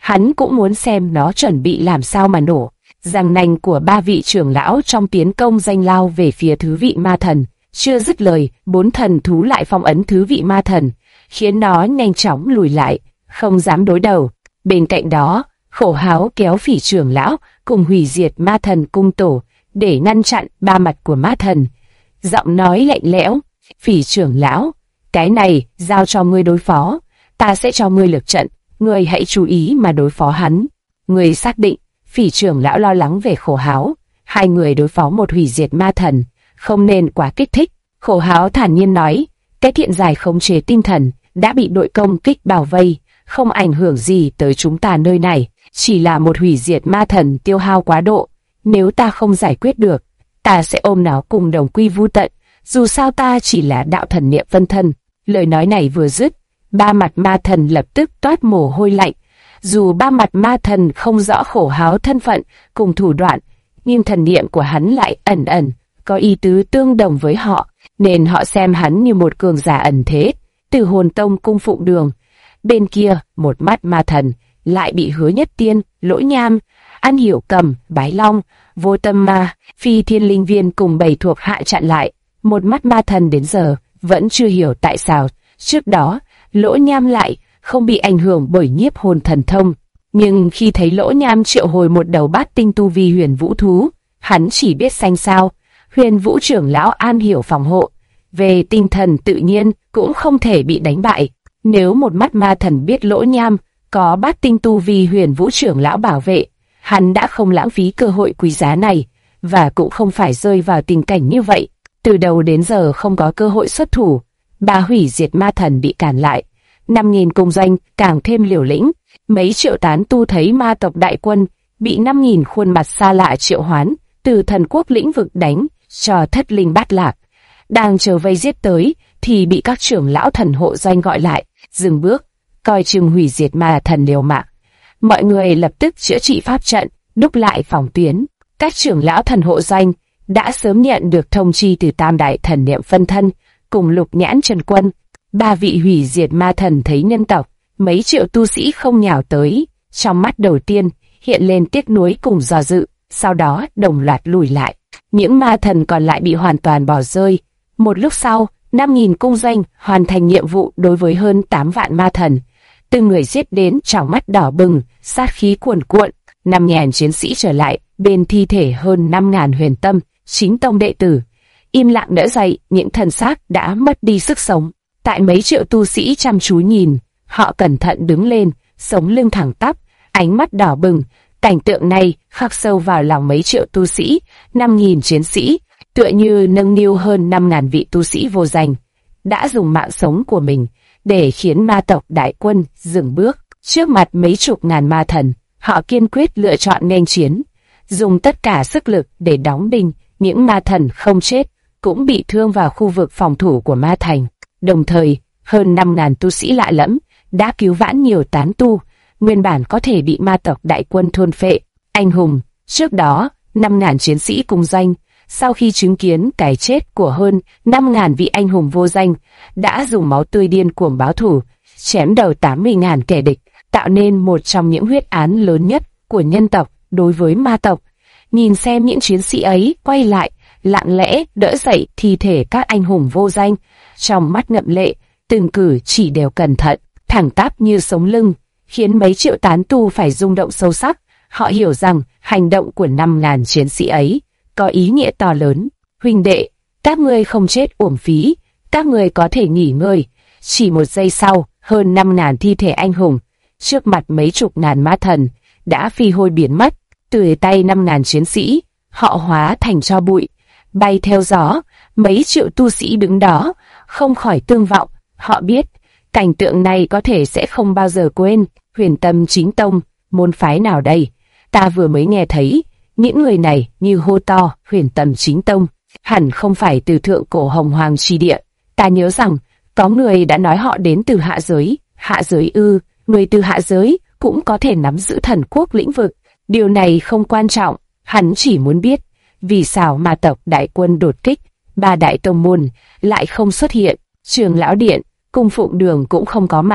Hắn cũng muốn xem nó chuẩn bị làm sao mà nổ. Giằng nành của ba vị trưởng lão trong tiến công danh lao về phía thứ vị ma thần. Chưa dứt lời, 4 thần thú lại phong ấn thứ vị ma thần, khiến nó nhanh chóng lùi lại, không dám đối đầu. Bên cạnh đó, Khổ Háo kéo Phỉ trưởng lão cùng hủy diệt ma thần cung tổ để ngăn chặn ba mặt của ma thần. Giọng nói lạnh lẽo, Phỉ trưởng lão, cái này giao cho ngươi đối phó, ta sẽ cho ngươi lược trận, ngươi hãy chú ý mà đối phó hắn. Ngươi xác định? Phỉ trưởng lão lo lắng về Khổ Háo. Hai người đối phó một hủy diệt ma thần, không nên quá kích thích. Khổ Háo thản nhiên nói, cái thiện giải khống chế tinh thần đã bị đội công kích bao vây, không ảnh hưởng gì tới chúng ta nơi này, chỉ là một hủy diệt ma thần tiêu hao quá độ. Nếu ta không giải quyết được, ta sẽ ôm nó cùng đồng quy vu tận, dù sao ta chỉ là đạo thần niệm phân thân. Lời nói này vừa dứt, ba mặt ma thần lập tức toát mồ hôi lạnh. Dù ba mặt ma thần không rõ Khổ Háo thân phận cùng thủ đoạn, nhưng thần niệm của hắn lại ẩn ẩn có ý tứ tương đồng với họ, nên họ xem hắn như một cường giả ẩn thế, từ Hồn Tông cung phụng đường. Bên kia, một mắt ma thần lại bị Hứa Nhất Tiên, Lỗ Nham, An Hiểu Cầm, Bái Long, Vô Tâm Ma, Phi Thiên Linh Viên cùng 7 thuộc hạ chặn lại. Một mắt ma thần đến giờ vẫn chưa hiểu tại sao trước đó Lỗ Nham lại không bị ảnh hưởng bởi nhiếp hồn thần thông, nhưng khi thấy Lỗ Nham triệu hồi một đầu bát tinh tu vi huyền vũ thú, hắn chỉ biết xanh sao. Huyền Vũ trưởng lão An Hiểu phòng hộ, về tinh thần tự nhiên cũng không thể bị đánh bại. Nếu một mắt ma thần biết Lỗ Nham có bát tinh tu vi huyền Vũ trưởng lão bảo vệ, hắn đã không lãng phí cơ hội quý giá này, và cũng không phải rơi vào tình cảnh như vậy. Từ đầu đến giờ không có cơ hội xuất thủ, ba hủy diệt ma thần bị cản lại. 5.000 cung doanh càng thêm liều lĩnh, mấy triệu tán tu thấy ma tộc đại quân bị 5.000 khuôn mặt xa lạ triệu hoán từ thần quốc lĩnh vực đánh cho thất linh bát lạc. Đang chờ vây giết tới thì bị các trưởng lão thần hộ doanh gọi lại, dừng bước, coi chừng hủy diệt ma thần liều mạng. Mọi người lập tức chữa trị pháp trận, đúc lại phòng tuyến. Các trưởng lão thần hộ doanh đã sớm nhận được thông chi từ Tam đại thần niệm phân thân cùng Lục Nhãn Trần Quân. Ba vị hủy diệt ma thần thấy nhân tộc mấy triệu tu sĩ không nhào tới, trong mắt đầu tiên hiện lên tiếc nuối cùng do dự, sau đó đồng loạt lùi lại. Những ma thần còn lại bị hoàn toàn bỏ rơi. Một lúc sau, 5.000 cung doanh hoàn thành nhiệm vụ đối với hơn 8 vạn ma thần. Từng người giết đến tròng mắt đỏ bừng, sát khí cuồn cuộn. 5.000 chiến sĩ trở lại bên thi thể hơn 5.000 huyền tâm, chính tông đệ tử. Im lặng đỡ dậy những thần xác đã mất đi sức sống. Tại mấy triệu tu sĩ chăm chú nhìn, họ cẩn thận đứng lên, sống lưng thẳng tắp, ánh mắt đỏ bừng. Cảnh tượng này khắc sâu vào lòng mấy triệu tu sĩ. 5.000 chiến sĩ, tựa như nâng niu hơn 5.000 vị tu sĩ vô danh, đã dùng mạng sống của mình để khiến ma tộc đại quân dừng bước. Trước mặt mấy chục ngàn ma thần, họ kiên quyết lựa chọn nghênh chiến, dùng tất cả sức lực để đóng đinh những ma thần không chết cũng bị thương vào khu vực phòng thủ của ma thành. Đồng thời, hơn 5.000 tu sĩ lạ lẫm đã cứu vãn nhiều tán tu nguyên bản có thể bị ma tộc đại quân thôn phệ. Anh hùng. Trước đó, 5.000 chiến sĩ cung doanh, sau khi chứng kiến cái chết của hơn 5.000 vị anh hùng vô danh, đã dùng máu tươi điên cuồng báo thù, chém đầu 80.000 kẻ địch, tạo nên một trong những huyết án lớn nhất của nhân tộc đối với ma tộc. Nhìn xem những chiến sĩ ấy quay lại, lặng lẽ đỡ dậy thi thể các anh hùng vô danh, trong mắt ngậm lệ, từng cử chỉ đều cẩn thận, thẳng tắp như sống lưng, khiến mấy triệu tán tu phải rung động sâu sắc. Họ hiểu rằng hành động của 5.000 chiến sĩ ấy có ý nghĩa to lớn. Huynh đệ, các ngươi không chết uổng phí, các ngươi có thể nghỉ ngơi. Chỉ một giây sau, hơn 5.000 thi thể anh hùng trước mặt mấy chục ngàn ma thần đã phi hôi biến mất. Từ tay 5.000 chiến sĩ, họ hóa thành tro bụi, bay theo gió. Mấy triệu tu sĩ đứng đó không khỏi tương vọng. Họ biết cảnh tượng này có thể sẽ không bao giờ quên. Huyền Tâm Chính Tông, môn phái nào đây? Ta vừa mới nghe thấy những người này như hô to Huyền Tâm Chính Tông, hẳn không phải từ thượng cổ Hồng Hoàng chi địa. Ta nhớ rằng có người đã nói họ đến từ hạ giới. Hạ giới ư? Người từ hạ giới cũng có thể nắm giữ thần quốc lĩnh vực. Điều này không quan trọng, hắn chỉ muốn biết vì sao ma tộc đại quân đột kích, ba đại tông môn lại không xuất hiện. Trường lão điện, cung phụng đường cũng không có mặt.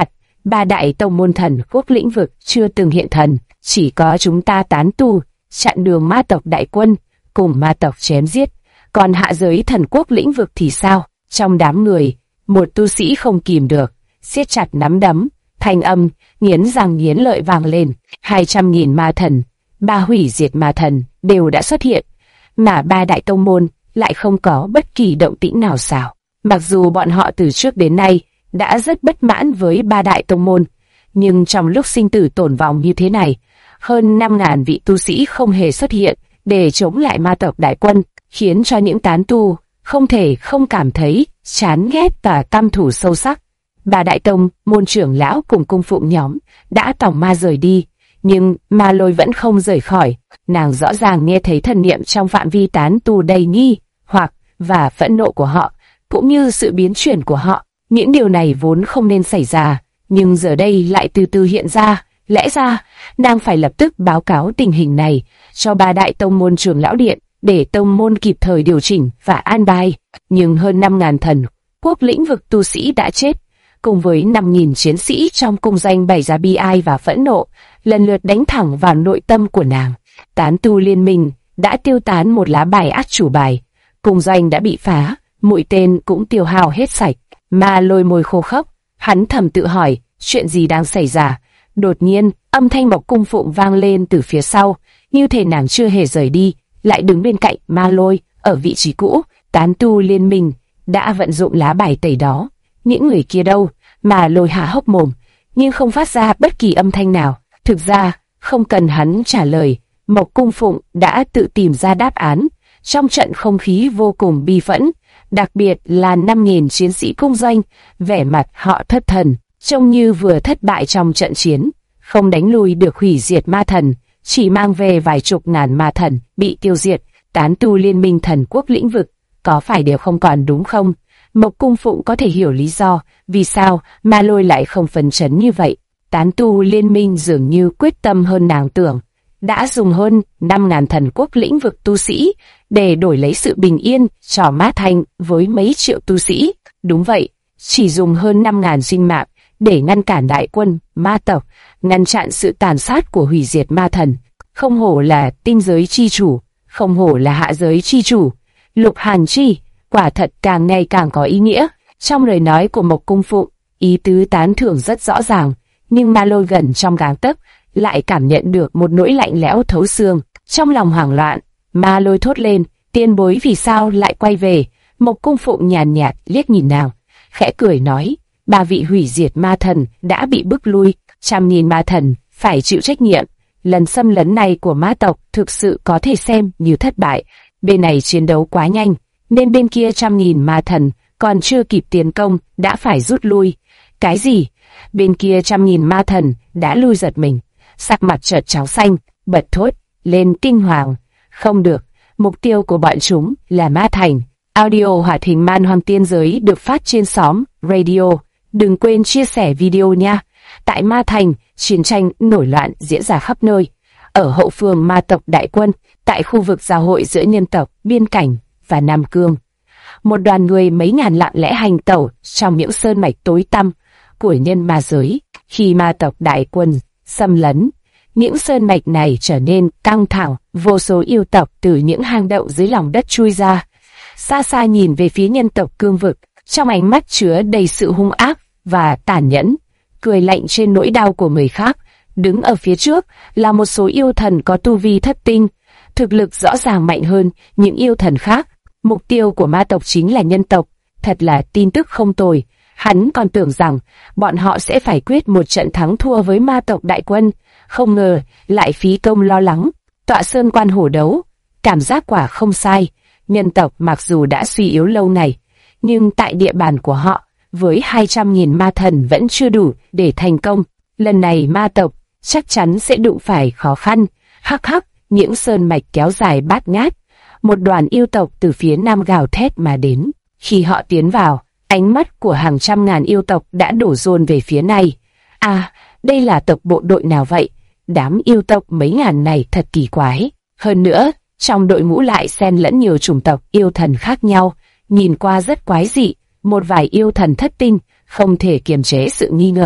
Ba đại tông môn thần quốc lĩnh vực chưa từng hiện thần, chỉ có chúng ta tán tu, chặn đường ma tộc đại quân, cùng ma tộc chém giết. Còn hạ giới thần quốc lĩnh vực thì sao? Trong đám người, một tu sĩ không kìm được, siết chặt nắm đấm, thanh âm, nghiến răng nghiến lợi vang lên. 200.000 ma thần, ba hủy diệt ma thần đều đã xuất hiện, mà ba đại tông môn lại không có bất kỳ động tĩnh nào sao. Mặc dù bọn họ từ trước đến nay đã rất bất mãn với ba đại tông môn, nhưng trong lúc sinh tử tồn vong như thế này, hơn 5.000 vị tu sĩ không hề xuất hiện để chống lại ma tộc đại quân, khiến cho những tán tu không thể không cảm thấy chán ghét và căm thù sâu sắc. Ba đại tông môn trưởng lão cùng cung phụng nhóm đã tòng ma rời đi, nhưng Ma Lôi vẫn không rời khỏi. Nàng rõ ràng nghe thấy thần niệm trong phạm vi tán tu đầy nghi hoặc và phẫn nộ của họ, cũng như sự biến chuyển của họ. Những điều này vốn không nên xảy ra, nhưng giờ đây lại từ từ hiện ra. Lẽ ra, nàng phải lập tức báo cáo tình hình này cho ba đại tông môn trưởng lão điện, để tông môn kịp thời điều chỉnh và an bài. Nhưng hơn 5.000 thần quốc lĩnh vực tu sĩ đã chết, cùng với 5.000 chiến sĩ trong cung danh bày ra bi ai và phẫn nộ, lần lượt đánh thẳng vào nội tâm của nàng. Tán tu liên minh đã tiêu tán một lá bài át chủ bài, cung doanh đã bị phá, mũi tên cũng tiêu hao hết sạch. Ma Lôi môi khô khốc, hắn thầm tự hỏi, chuyện gì đang xảy ra? Đột nhiên, âm thanh Mộc Cung Phụng vang lên từ phía sau, như thể nàng chưa hề rời đi, lại đứng bên cạnh Ma Lôi, ở vị trí cũ. Tán tu liên minh đã vận dụng lá bài tẩy đó. Những người kia đâu? Ma Lôi há hốc mồm, nhưng không phát ra bất kỳ âm thanh nào. Thực ra, không cần hắn trả lời, Mộc Cung Phụng đã tự tìm ra đáp án. Trong trận không khí vô cùng bi phẫn, đặc biệt là 5.000 chiến sĩ cung doanh, vẻ mặt họ thất thần, trông như vừa thất bại trong trận chiến, không đánh lui được hủy diệt ma thần, chỉ mang về vài chục ngàn ma thần bị tiêu diệt. Tán tu liên minh thần quốc lĩnh vực có phải đều không còn đúng không? Mộc Cung Phụng có thể hiểu lý do vì sao Ma Lôi lại không phấn chấn như vậy. Tán tu liên minh dường như quyết tâm hơn nàng tưởng, đã dùng hơn 5.000 thần quốc lĩnh vực tu sĩ để đổi lấy sự bình yên cho Ma Thành với mấy triệu tu sĩ. Đúng vậy, chỉ dùng hơn 5.000 sinh mạng để ngăn cản đại quân ma tộc, ngăn chặn sự tàn sát của hủy diệt ma thần. Không hổ là tinh giới chi chủ, không hổ là hạ giới chi chủ. Lục Hàn Chi quả thật càng ngày càng có ý nghĩa. Trong lời nói của Mộc Cung Phụng, ý tứ tán thưởng rất rõ ràng, nhưng Ma Lôi gần trong gang tấc lại cảm nhận được một nỗi lạnh lẽo thấu xương. Trong lòng hoảng loạn, Ma Lôi thốt lên, tiền bối vì sao lại quay về? Mộc Cung Phụng nhàn nhạt liếc nhìn nàng, khẽ cười nói, ba vị hủy diệt ma thần đã bị bức lui, 100.000 ma thần phải chịu trách nhiệm. Lần xâm lấn này của ma tộc thực sự có thể xem như thất bại. Bên này chiến đấu quá nhanh, nên bên kia 100.000 ma thần còn chưa kịp tiến công đã phải rút lui. Cái gì? Bên kia 100.000 ma thần đã lui giật mình, sắc mặt chợt cháo xanh, bật thốt lên kinh hoàng. Không được, mục tiêu của bọn chúng là Ma Thành. Audio hoạt hình Man Hoang Tiên Giới được phát trên xóm Radio. Đừng quên chia sẻ video nha. Tại Ma Thành, chiến tranh nổi loạn diễn ra khắp nơi. Ở hậu phương ma tộc đại quân, tại khu vực giao hội giữa nhân tộc, biên cảnh và Nam Cương, một đoàn người mấy ngàn lặng lẽ hành tẩu trong những sơn mạch tối tăm của nhân ma giới. Khi ma tộc đại quân xâm lấn, những sơn mạch này trở nên căng thẳng, vô số yêu tộc từ những hang động dưới lòng đất chui ra. Xa xa nhìn về phía nhân tộc cương vực, trong ánh mắt chứa đầy sự hung ác và tàn nhẫn, cười lạnh trên nỗi đau của người khác. Đứng ở phía trước là một số yêu thần có tu vi thất tinh, thực lực rõ ràng mạnh hơn những yêu thần khác. Mục tiêu của ma tộc chính là nhân tộc. Thật là tin tức không tồi. Hắn còn tưởng rằng bọn họ sẽ phải quyết một trận thắng thua với ma tộc đại quân, không ngờ lại phí công lo lắng. Tọa sơn quan hổ đấu, cảm giác quả không sai. Nhân tộc mặc dù đã suy yếu lâu ngày, nhưng tại địa bàn của họ, với 200.000 ma thần vẫn chưa đủ để thành công. Lần này ma tộc chắc chắn sẽ đụng phải khó khăn. Hắc hắc, những sơn mạch kéo dài bát ngát. Một đoàn yêu tộc từ phía nam gào thét mà đến. Khi họ tiến vào, ánh mắt của hàng trăm ngàn yêu tộc đã đổ dồn về phía này. À, đây là tộc bộ đội nào vậy? Đám yêu tộc mấy ngàn này thật kỳ quái. Hơn nữa, trong đội ngũ lại xen lẫn nhiều chủng tộc yêu thần khác nhau, nhìn qua rất quái dị. Một vài yêu thần thất tinh, không thể kiềm chế sự nghi ngờ.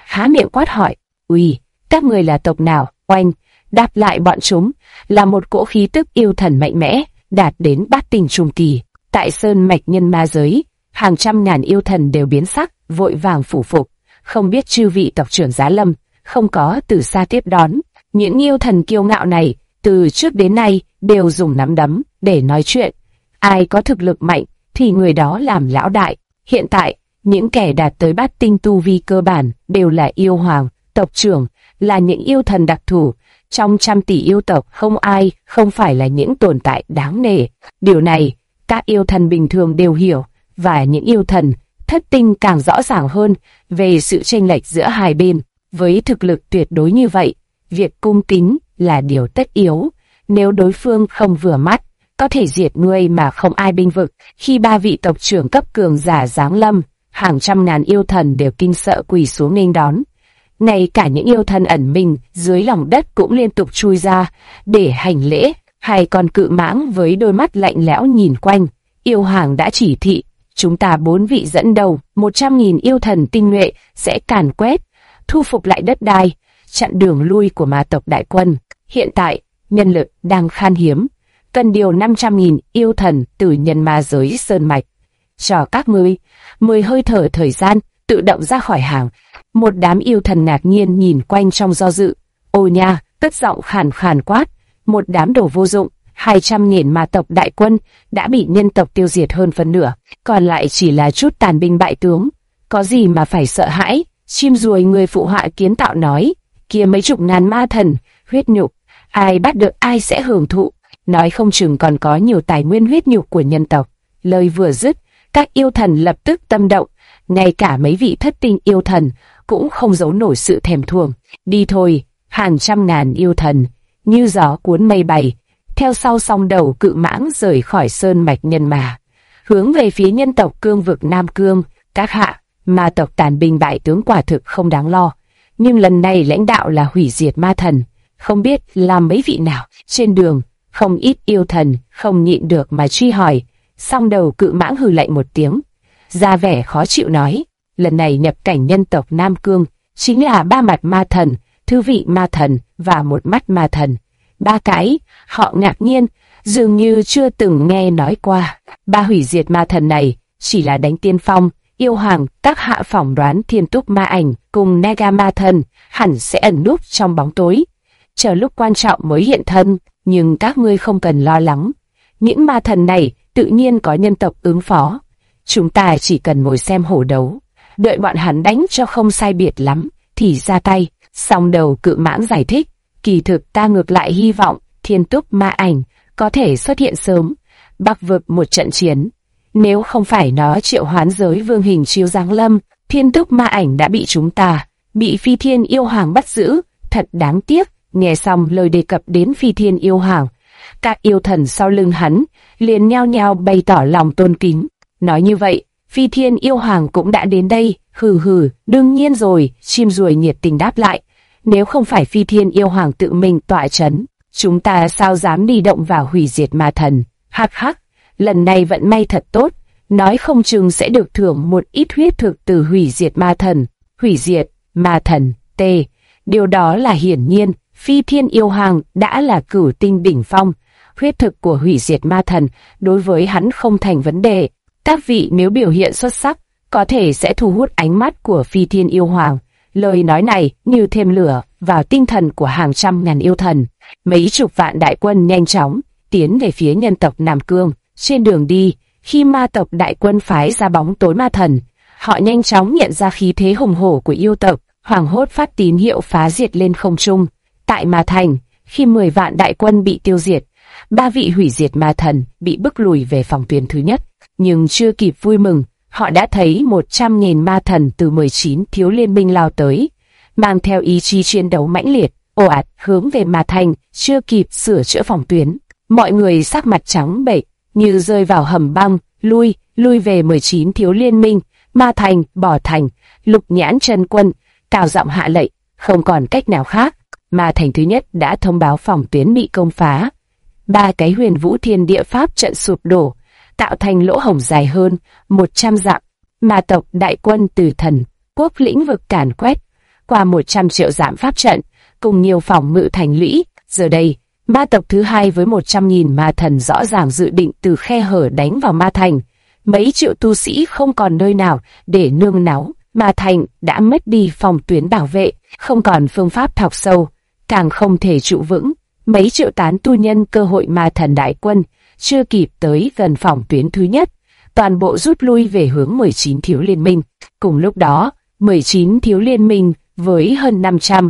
há miệng quát hỏi, "Uy, các người là tộc nào?" Oanh, đáp lại bọn chúng là một cỗ khí tức yêu thần mạnh mẽ, đạt đến bát tinh trung kỳ. Tại sơn mạch nhân ma giới, hàng trăm ngàn yêu thần đều biến sắc, vội vàng phủ phục, không biết chư vị tộc trưởng giá lâm không có từ xa tiếp đón. Những yêu thần kiêu ngạo này từ trước đến nay đều dùng nắm đấm để nói chuyện, ai có thực lực mạnh thì người đó làm lão đại. Hiện tại, những kẻ đạt tới bát tinh tu vi cơ bản đều là yêu hoàng, tộc trưởng, là những yêu thần đặc thù. Trong trăm tỷ yêu tộc không ai không phải là những tồn tại đáng nể. Điều này, các yêu thần bình thường đều hiểu, và những yêu thần thất tinh càng rõ ràng hơn về sự chênh lệch giữa hai bên. Với thực lực tuyệt đối như vậy, việc cung kính là điều tất yếu. Nếu đối phương không vừa mắt, có thể diệt ngươi mà không ai bênh vực. Khi ba vị tộc trưởng cấp cường giả giáng lâm, hàng trăm ngàn yêu thần đều kinh sợ quỳ xuống nghênh đón. Ngay cả những yêu thần ẩn mình dưới lòng đất cũng liên tục chui ra để hành lễ. Hai con cự mãng với đôi mắt lạnh lẽo nhìn quanh. Yêu hoàng đã chỉ thị, chúng ta 4 vị dẫn đầu, 100.000 yêu thần tinh nhuệ sẽ càn quét, thu phục lại đất đai, chặn đường lui của ma tộc đại quân. Hiện tại, nhân lực đang khan hiếm, cần điều 500.000 yêu thần từ nhân ma giới sơn mạch. Cho các ngươi 10 hơi thở thời gian, tự động ra khỏi hàng. Một đám yêu thần ngạc nhiên nhìn quanh trong do dự. Ô nha, cất giọng khàn khàn quát, một đám đồ vô dụng. 200.000 ma tộc đại quân đã bị nhân tộc tiêu diệt hơn phân nửa, còn lại chỉ là chút tàn binh bại tướng. Có gì mà phải sợ hãi? Chim ruồi người phụ họa kiến tạo nói, kia mấy chục ngàn ma thần, huyết nhục, ai bắt được ai sẽ hưởng thụ. Nói không chừng còn có nhiều tài nguyên huyết nhục của nhân tộc. Lời vừa dứt, các yêu thần lập tức tâm động, ngay cả mấy vị thất tinh yêu thần cũng không giấu nổi sự thèm thuồng. Đi thôi, hàng trăm ngàn yêu thần như gió cuốn mây bay, theo sau song đầu cự mãng rời khỏi sơn mạch nhân ma, hướng về phía nhân tộc cương vực Nam Cương. Các hạ, ma tộc tàn binh bại tướng quả thực không đáng lo, nhưng lần này lãnh đạo là hủy diệt ma thần, không biết là mấy vị nào. Trên đường, không ít yêu thần không nhịn được mà truy hỏi. Song đầu cự mãng hừ lạnh một tiếng, ra vẻ khó chịu nói, lần này nhập cảnh nhân tộc Nam Cương chính là 3 mặt ma thần, thư vị ma thần và một mắt ma thần. 3 cái, họ ngạc nhiên, dường như chưa từng nghe nói qua. 3 hủy diệt ma thần này chỉ là đánh tiên phong. Yêu hoàng các hạ phỏng đoán thiên túc ma ảnh cùng nega ma thần hẳn sẽ ẩn núp trong bóng tối, chờ lúc quan trọng mới hiện thân. Nhưng các ngươi không cần lo lắng, những ma thần này tự nhiên có nhân tộc ứng phó. Chúng ta chỉ cần ngồi xem hổ đấu, đợi bọn hắn đánh cho không sai biệt lắm thì ra tay. Song đầu cự mãng giải thích, kỳ thực ta ngược lại hy vọng thiên túc ma ảnh có thể xuất hiện sớm, bắc vực một trận chiến. Nếu không phải nó triệu hoán giới vương hình chiếu giáng lâm, thiên túc ma ảnh đã bị chúng ta, bị Phi Thiên Yêu Hoàng bắt giữ. Thật đáng tiếc. Nghe xong lời đề cập đến Phi Thiên Yêu Hoàng, các yêu thần sau lưng hắn liền nhao nhao bày tỏ lòng tôn kính. Nói như vậy, Phi Thiên Yêu Hoàng cũng đã đến đây. Hừ hừ, đương nhiên rồi, chim ruồi nhiệt tình đáp lại. Nếu không phải Phi Thiên Yêu Hoàng tự mình tọa chấn, chúng ta sao dám đi động vào hủy diệt ma thần. Hắc hắc, lần này vận may thật tốt, nói không chừng sẽ được thưởng một ít huyết thực từ hủy diệt ma thần. Hủy diệt ma thần, T. Điều đó là hiển nhiên, Phi Thiên Yêu Hoàng đã là cửu tinh đỉnh phong, huyết thực của hủy diệt ma thần đối với hắn không thành vấn đề. Các vị nếu biểu hiện xuất sắc, có thể sẽ thu hút ánh mắt của Phi Thiên Yêu Hoàng. Lời nói này như thêm lửa vào tinh thần của hàng trăm ngàn yêu thần. Mấy chục vạn đại quân nhanh chóng tiến về phía nhân tộc Nam Cương. Trên đường đi, khi ma tộc đại quân phái ra bóng tối ma thần, họ nhanh chóng nhận ra khí thế hùng hổ của yêu tộc, hoảng hốt phát tín hiệu phá diệt lên không trung. Tại Ma Thành, khi 10 vạn đại quân bị tiêu diệt, 3 vị hủy diệt ma thần bị bức lùi về phòng tuyến thứ nhất. Nhưng chưa kịp vui mừng, họ đã thấy 100.000 ma thần từ 19 thiếu liên minh lao tới, mang theo ý chí chiến đấu mãnh liệt, ồ ạt hướng về Ma Thành. Chưa kịp sửa chữa phòng tuyến, mọi người sắc mặt trắng bệch như rơi vào hầm băng, lui về 19 thiếu liên minh. Ma Thành bỏ thành, Lục Nhãn chân quân cao giọng hạ lệnh, không còn cách nào khác. Ma Thành thứ nhất đã thông báo phòng tuyến bị công phá. 3 cái Huyền Vũ Thiên Địa Pháp trận sụp đổ, tạo thành lỗ hổng dài hơn 100 dặm. Ma tộc đại quân từ Thần Quốc lĩnh vực càn quét, qua 100 triệu giảm pháp trận, cùng nhiều phòng ngự thành lũy. Giờ đây, ma tộc thứ hai với 100.000 ma thần rõ ràng dự định từ khe hở đánh vào ma thành. Mấy triệu tu sĩ không còn nơi nào để nương náu, ma thành đã mất đi phòng tuyến bảo vệ, không còn phương pháp thọc sâu, càng không thể trụ vững. Mấy triệu tán tu nhân cơ hội ma thần đại quân, chưa kịp tới gần phòng tuyến thứ nhất, toàn bộ rút lui về hướng 19 thiếu liên minh. Cùng lúc đó, 19 thiếu liên minh với hơn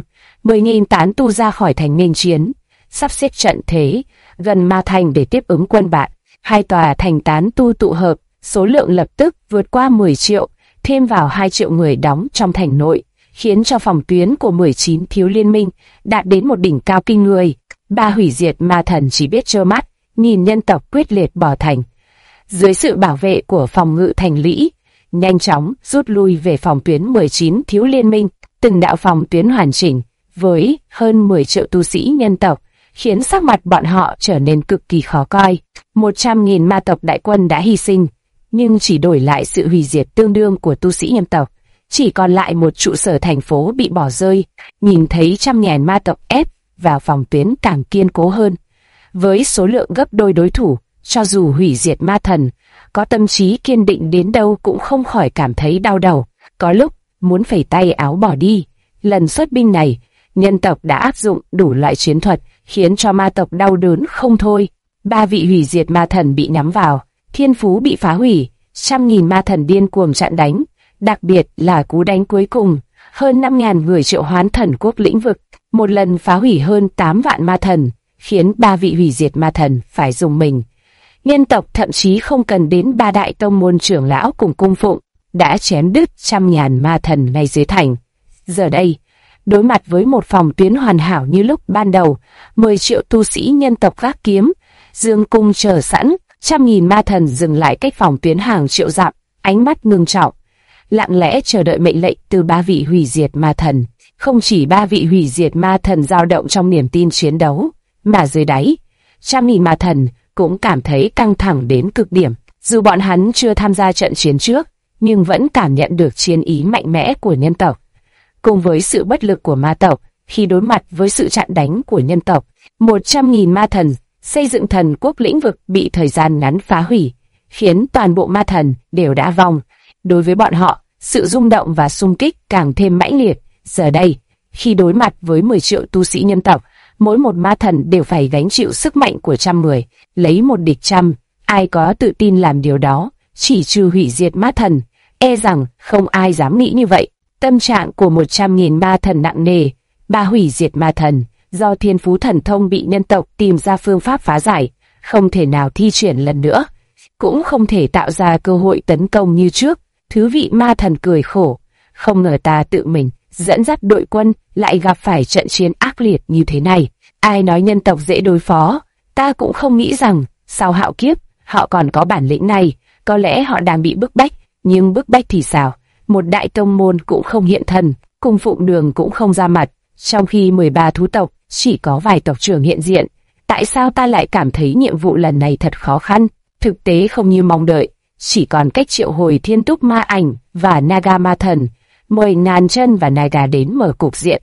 10.000 tán tu ra khỏi thành nghênh chiến, sắp xếp trận thế gần ma thành để tiếp ứng quân bạn. Hai tòa thành tán tu tụ hợp, số lượng lập tức vượt qua 10 triệu, thêm vào 2 triệu người đóng trong thành nội, khiến cho phòng tuyến của 19 thiếu liên minh đạt đến một đỉnh cao kinh người. Ba hủy diệt ma thần chỉ biết trơ mắt, nhìn nhân tộc quyết liệt bỏ thành. Dưới sự bảo vệ của phòng ngự thành lũy, nhanh chóng rút lui về phòng tuyến 19 thiếu liên minh, từng đạo phòng tuyến hoàn chỉnh, với hơn 10 triệu tu sĩ nhân tộc, khiến sắc mặt bọn họ trở nên cực kỳ khó coi. 100.000 ma tộc đại quân đã hy sinh, nhưng chỉ đổi lại sự hủy diệt tương đương của tu sĩ nhân tộc. Chỉ còn lại một trụ sở thành phố bị bỏ rơi, nhìn thấy trăm ngàn ma tộc ép vào phòng tuyến càng kiên cố hơn. Với số lượng gấp đôi đối thủ, cho dù hủy diệt ma thần, có tâm trí kiên định đến đâu cũng không khỏi cảm thấy đau đầu, có lúc muốn phẩy tay áo bỏ đi. Lần xuất binh này, nhân tộc đã áp dụng đủ loại chiến thuật, khiến cho ma tộc đau đớn không thôi. Ba vị hủy diệt ma thần bị nhắm vào, thiên phú bị phá hủy, trăm nghìn ma thần điên cuồng chặn đánh, đặc biệt là cú đánh cuối cùng, hơn 5.000 người triệu hoán thần quốc lĩnh vực, một lần phá hủy hơn 8 vạn ma thần, khiến ba vị hủy diệt ma thần phải dùng mình. Nhân tộc thậm chí không cần đến ba đại tông môn trưởng lão cùng cung phụng, đã chém đứt trăm ngàn ma thần ngay dưới thành. Giờ đây, đối mặt với một phòng tuyến hoàn hảo như lúc ban đầu, 10 triệu tu sĩ nhân tộc gác kiếm, dương cung chờ sẵn, trăm nghìn ma thần dừng lại cách phòng tuyến hàng triệu dặm, ánh mắt ngưng trọng, lặng lẽ chờ đợi mệnh lệnh từ ba vị hủy diệt ma thần. Không chỉ ba vị hủy diệt ma thần dao động trong niềm tin chiến đấu, mà dưới đáy, trăm nghìn ma thần cũng cảm thấy căng thẳng đến cực điểm. Dù bọn hắn chưa tham gia trận chiến trước, nhưng vẫn cảm nhận được chiến ý mạnh mẽ của nhân tộc. Cùng với sự bất lực của ma tộc, khi đối mặt với sự chặn đánh của nhân tộc, 100.000 ma thần xây dựng thần quốc lĩnh vực bị thời gian ngắn phá hủy, khiến toàn bộ ma thần đều đã vong. Đối với bọn họ, sự rung động và xung kích càng thêm mãnh liệt. Giờ đây, khi đối mặt với 10 triệu tu sĩ nhân tộc, mỗi một ma thần đều phải gánh chịu sức mạnh của trăm người, lấy một địch trăm. Ai có tự tin làm điều đó, chỉ trừ hủy diệt ma thần, e rằng không ai dám nghĩ như vậy. Tâm trạng của 100.000 ma thần nặng nề. Ba hủy diệt ma thần, do thiên phú thần thông bị nhân tộc tìm ra phương pháp phá giải, không thể nào thi triển lần nữa, cũng không thể tạo ra cơ hội tấn công như trước. Thứ vị ma thần cười khổ, không ngờ ta tự mình dẫn dắt đội quân lại gặp phải trận chiến ác liệt như thế này. Ai nói nhân tộc dễ đối phó, ta cũng không nghĩ rằng sau hạo kiếp họ còn có bản lĩnh này. Có lẽ họ đang bị bức bách, nhưng bức bách thì sao? Một đại tông môn cũng không hiện thân, cung phụng đường cũng không ra mặt, trong khi 13 thú tộc chỉ có vài tộc trưởng hiện diện. Tại sao ta lại cảm thấy nhiệm vụ lần này thật khó khăn? Thực tế không như mong đợi, chỉ còn cách triệu hồi thiên túc ma ảnh và naga ma thần, mời Ngàn Chân và Naga đến mở cục diện.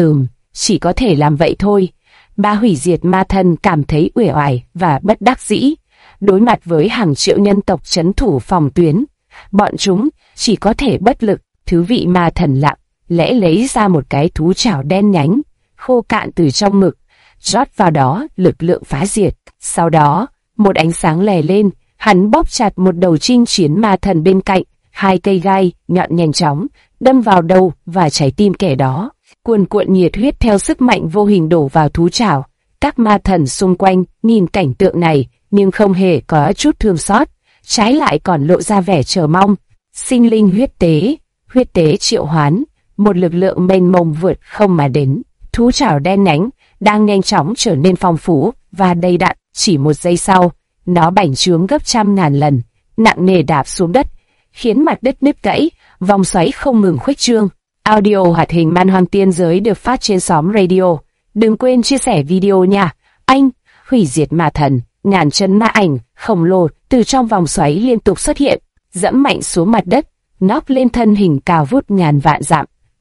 Chỉ có thể làm vậy thôi. Ba hủy diệt ma thần cảm thấy uể oải và bất đắc dĩ. Đối mặt với hàng triệu nhân tộc trấn thủ phòng tuyến, bọn chúng chỉ có thể bất lực. Thứ vị ma thần lặng lẽ lấy ra một cái thú chảo đen nhánh, khô cạn từ trong ngực, rót vào đó lực lượng phá diệt. Sau đó, một ánh sáng lè lên, hắn bóp chặt một đầu chinh chiến ma thần bên cạnh, hai cây gai nhọn nhanh chóng đâm vào đầu và trái tim kẻ đó. Cuồn cuộn nhiệt huyết theo sức mạnh vô hình đổ vào thú chảo. Các ma thần xung quanh nhìn cảnh tượng này nhưng không hề có chút thương xót, trái lại còn lộ ra vẻ chờ mong. Sinh linh huyết tế triệu hoán, một lực lượng mênh mông vượt không mà đến. Thú chảo đen nhánh đang nhanh chóng trở nên phong phú và đầy đặn. Chỉ một giây sau, nó bành trướng gấp trăm ngàn lần, nặng nề đạp xuống đất, khiến mặt đất nứt gãy, vòng xoáy không ngừng khuếch trương. Audio hoạt hình Man Hoang Tiên Giới được phát trên xóm radio. Đừng quên chia sẻ video nha. Anh, hủy diệt ma thần, Ngàn Chân ma ảnh khổng lồ từ trong vòng xoáy liên tục xuất hiện, dẫm mạnh xuống mặt đất, nóp lên thân hình cao vút ngàn vạn dặm.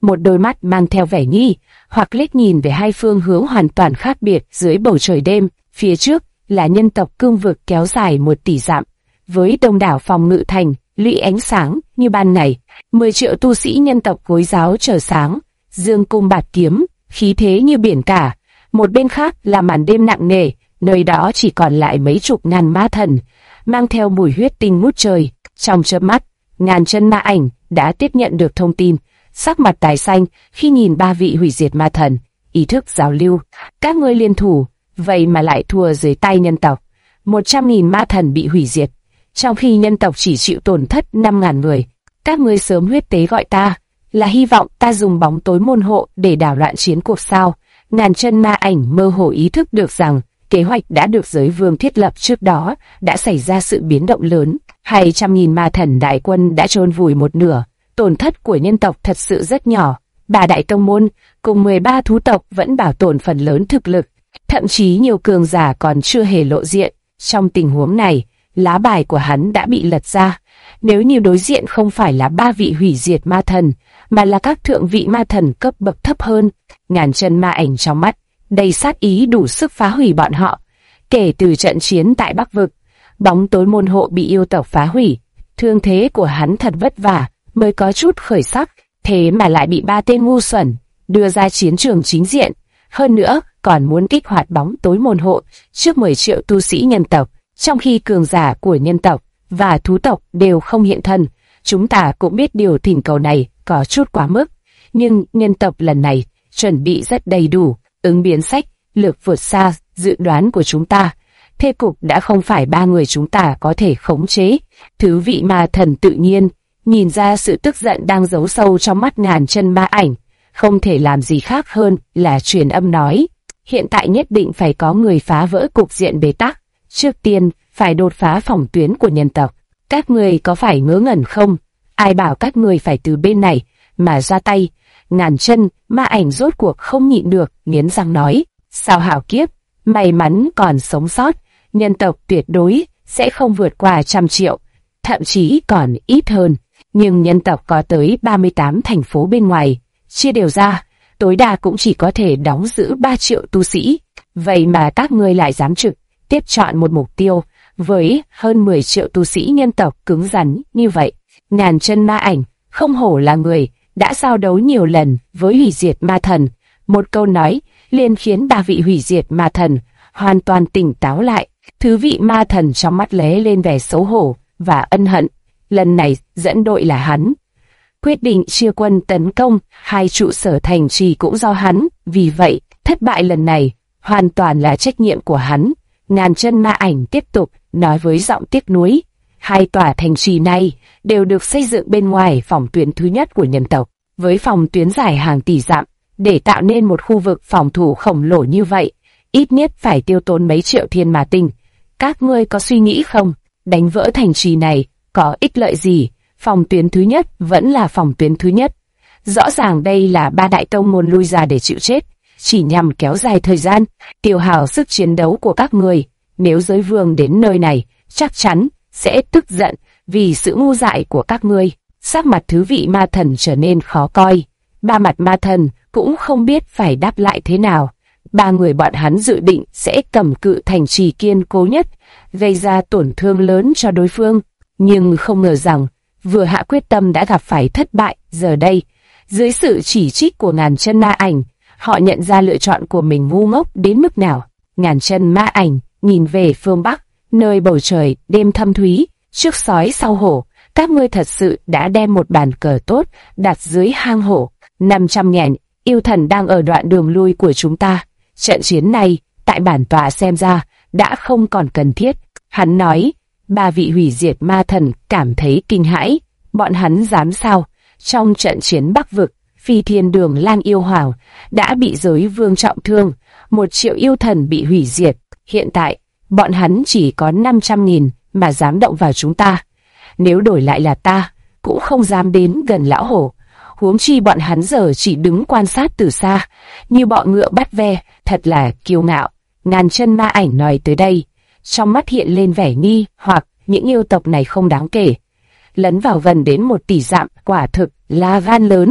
một đôi mắt mang theo vẻ nghi, hoặc liếc nhìn về hai phương hướng hoàn toàn khác biệt dưới bầu trời đêm. Phía trước là nhân tộc cương vực kéo dài 1 tỷ dặm, với đông đảo phòng ngự thành, lũy ánh sáng như ban ngày. 10 triệu tu sĩ nhân tộc gối giáo chờ sáng, dương cung bạt kiếm, khí thế như biển cả. Một bên khác là màn đêm nặng nề, nơi đó chỉ còn lại mấy chục ngàn ma thần, mang theo mùi huyết tinh ngút trời. Trong chớp mắt, ngàn chân ma ảnh đã tiếp nhận được thông tin, sắc mặt tái xanh khi nhìn 3 vị hủy diệt ma thần. Ý thức giao lưu, các ngươi liên thủ, vậy mà lại thua dưới tay nhân tộc. 100.000 ma thần bị hủy diệt, trong khi nhân tộc chỉ chịu tổn thất 5.000 người. Các ngươi sớm huyết tế gọi ta, là hy vọng ta dùng bóng tối môn hộ để đảo loạn chiến cuộc sao? Ngàn chân ma ảnh mơ hồ ý thức được rằng kế hoạch đã được giới vương thiết lập trước đó đã xảy ra sự biến động lớn. 200.000 ma thần đại quân đã chôn vùi một nửa, tổn thất của nhân tộc thật sự rất nhỏ. 3 đại tông môn cùng 13 thú tộc vẫn bảo tồn phần lớn thực lực, thậm chí nhiều cường giả còn chưa hề lộ diện. Trong tình huống này, lá bài của hắn đã bị lật ra. Nếu như đối diện không phải là 3 vị hủy diệt ma thần, mà là các thượng vị ma thần cấp bậc thấp hơn, ngàn chân ma ảnh trong mắt đầy sát ý đủ sức phá hủy bọn họ. Kể từ trận chiến tại Bắc Vực, bóng tối môn hộ bị yêu tộc phá hủy, thương thế của hắn thật vất vả mới có chút khởi sắc, thế mà lại bị 3 tên ngu xuẩn đưa ra chiến trường chính diện. Hơn nữa, còn muốn kích hoạt bóng tối môn hộ trước 10 triệu tu sĩ nhân tộc, trong khi cường giả của nhân tộc và thú tộc đều không hiện thân. Chúng ta cũng biết điều thỉnh cầu này có chút quá mức, nhưng nhân tộc lần này chuẩn bị rất đầy đủ, ứng biến sách lược vượt xa dự đoán của chúng ta. Thế cục đã không phải 3 người chúng ta có thể khống chế. Thứ vị ma thần tự nhiên nhìn ra sự tức giận đang giấu sâu trong mắt ngàn chân ma ảnh, không thể làm gì khác hơn là truyền âm nói: hiện tại nhất định phải có người phá vỡ cục diện bế tắc, trước tiên phải đột phá phòng tuyến của nhân tộc. Các người có phải ngớ ngẩn không? Ai bảo các người phải từ bên này mà ra tay? Ngàn chân ma ảnh rốt cuộc không nhịn được, nghiến răng nói: sao hảo kiếp, may mắn còn sống sót, nhân tộc tuyệt đối sẽ không vượt qua 100 triệu, thậm chí còn ít hơn. Nhưng nhân tộc có tới 38 thành phố bên ngoài, chia đều ra, tối đa cũng chỉ có thể đóng giữ 3 triệu tu sĩ. Vậy mà các ngươi lại dám trực tiếp chọn một mục tiêu với hơn 10 triệu tu sĩ nhân tộc cứng rắn như vậy. Ngàn chân ma ảnh không hổ là người đã giao đấu nhiều lần với hủy diệt ma thần. Một câu nói liền khiến 3 vị hủy diệt ma thần hoàn toàn tỉnh táo lại. Thứ vị ma thần trong mắt lóe lên vẻ xấu hổ và ân hận. Lần này dẫn đội là hắn. Quyết định chia quân tấn công 2 trụ sở thành trì cũng do hắn, vì vậy thất bại lần này hoàn toàn là trách nhiệm của hắn. Ngàn chân ma ảnh tiếp tục nói với giọng tiếc nuối: 2 tòa thành trì này đều được xây dựng bên ngoài phòng tuyến thứ nhất của nhân tộc, với phòng tuyến dài hàng tỷ dặm. Để tạo nên một khu vực phòng thủ khổng lồ như vậy, ít nhất phải tiêu tốn mấy triệu thiên ma tinh. Các ngươi có suy nghĩ không, đánh vỡ thành trì này có ích lợi gì? Phòng tuyến thứ nhất vẫn là phòng tuyến thứ nhất. Rõ ràng đây là 3 đại tông môn lui ra để chịu chết, chỉ nhằm kéo dài thời gian, tiêu hao sức chiến đấu của các người. Nếu giới vương đến nơi này, chắc chắn sẽ tức giận vì sự ngu dại của các ngươi. Sắc mặt thứ vị ma thần trở nên khó coi. 3 mặt ma thần cũng không biết phải đáp lại thế nào. 3 người bọn hắn dự định sẽ cầm cự thành trì kiên cố nhất, gây ra tổn thương lớn cho đối phương. Nhưng không ngờ rằng, vừa hạ quyết tâm đã gặp phải thất bại. Giờ đây, dưới sự chỉ trích của ngàn chân ma ảnh, họ nhận ra lựa chọn của mình ngu ngốc đến mức nào. Ngàn chân ma ảnh nhìn về phương Bắc, nơi bầu trời đêm thâm thúy, trước sói sau hổ. Các ngươi thật sự đã đem một bàn cờ tốt đặt dưới hang hổ. 500.000 yêu thần đang ở đoạn đường lui của chúng ta. Trận chiến này, tại bản tọa xem ra, đã không còn cần thiết. Hắn nói. 3 vị hủy diệt ma thần cảm thấy kinh hãi. Bọn hắn dám sao? Trong trận chiến Bắc Vực, Phi Thiên Đường Lang yêu hoàng đã bị giới vương trọng thương, 1 triệu yêu thần bị hủy diệt. Hiện tại, bọn hắn chỉ có 500.000 mà dám động vào chúng ta. Nếu đổi lại là ta, cũng không dám đến gần lão hổ. Huống chi bọn hắn giờ chỉ đứng quan sát từ xa, như bọ ngựa bắt ve, thật là kiêu ngạo. Ngàn chân ma ảnh nói tới đây, trong mắt hiện lên vẻ nghi hoặc những yêu tộc này không đáng kể. Lấn vào gần đến 1 tỷ dặm, quả thực là gan lớn.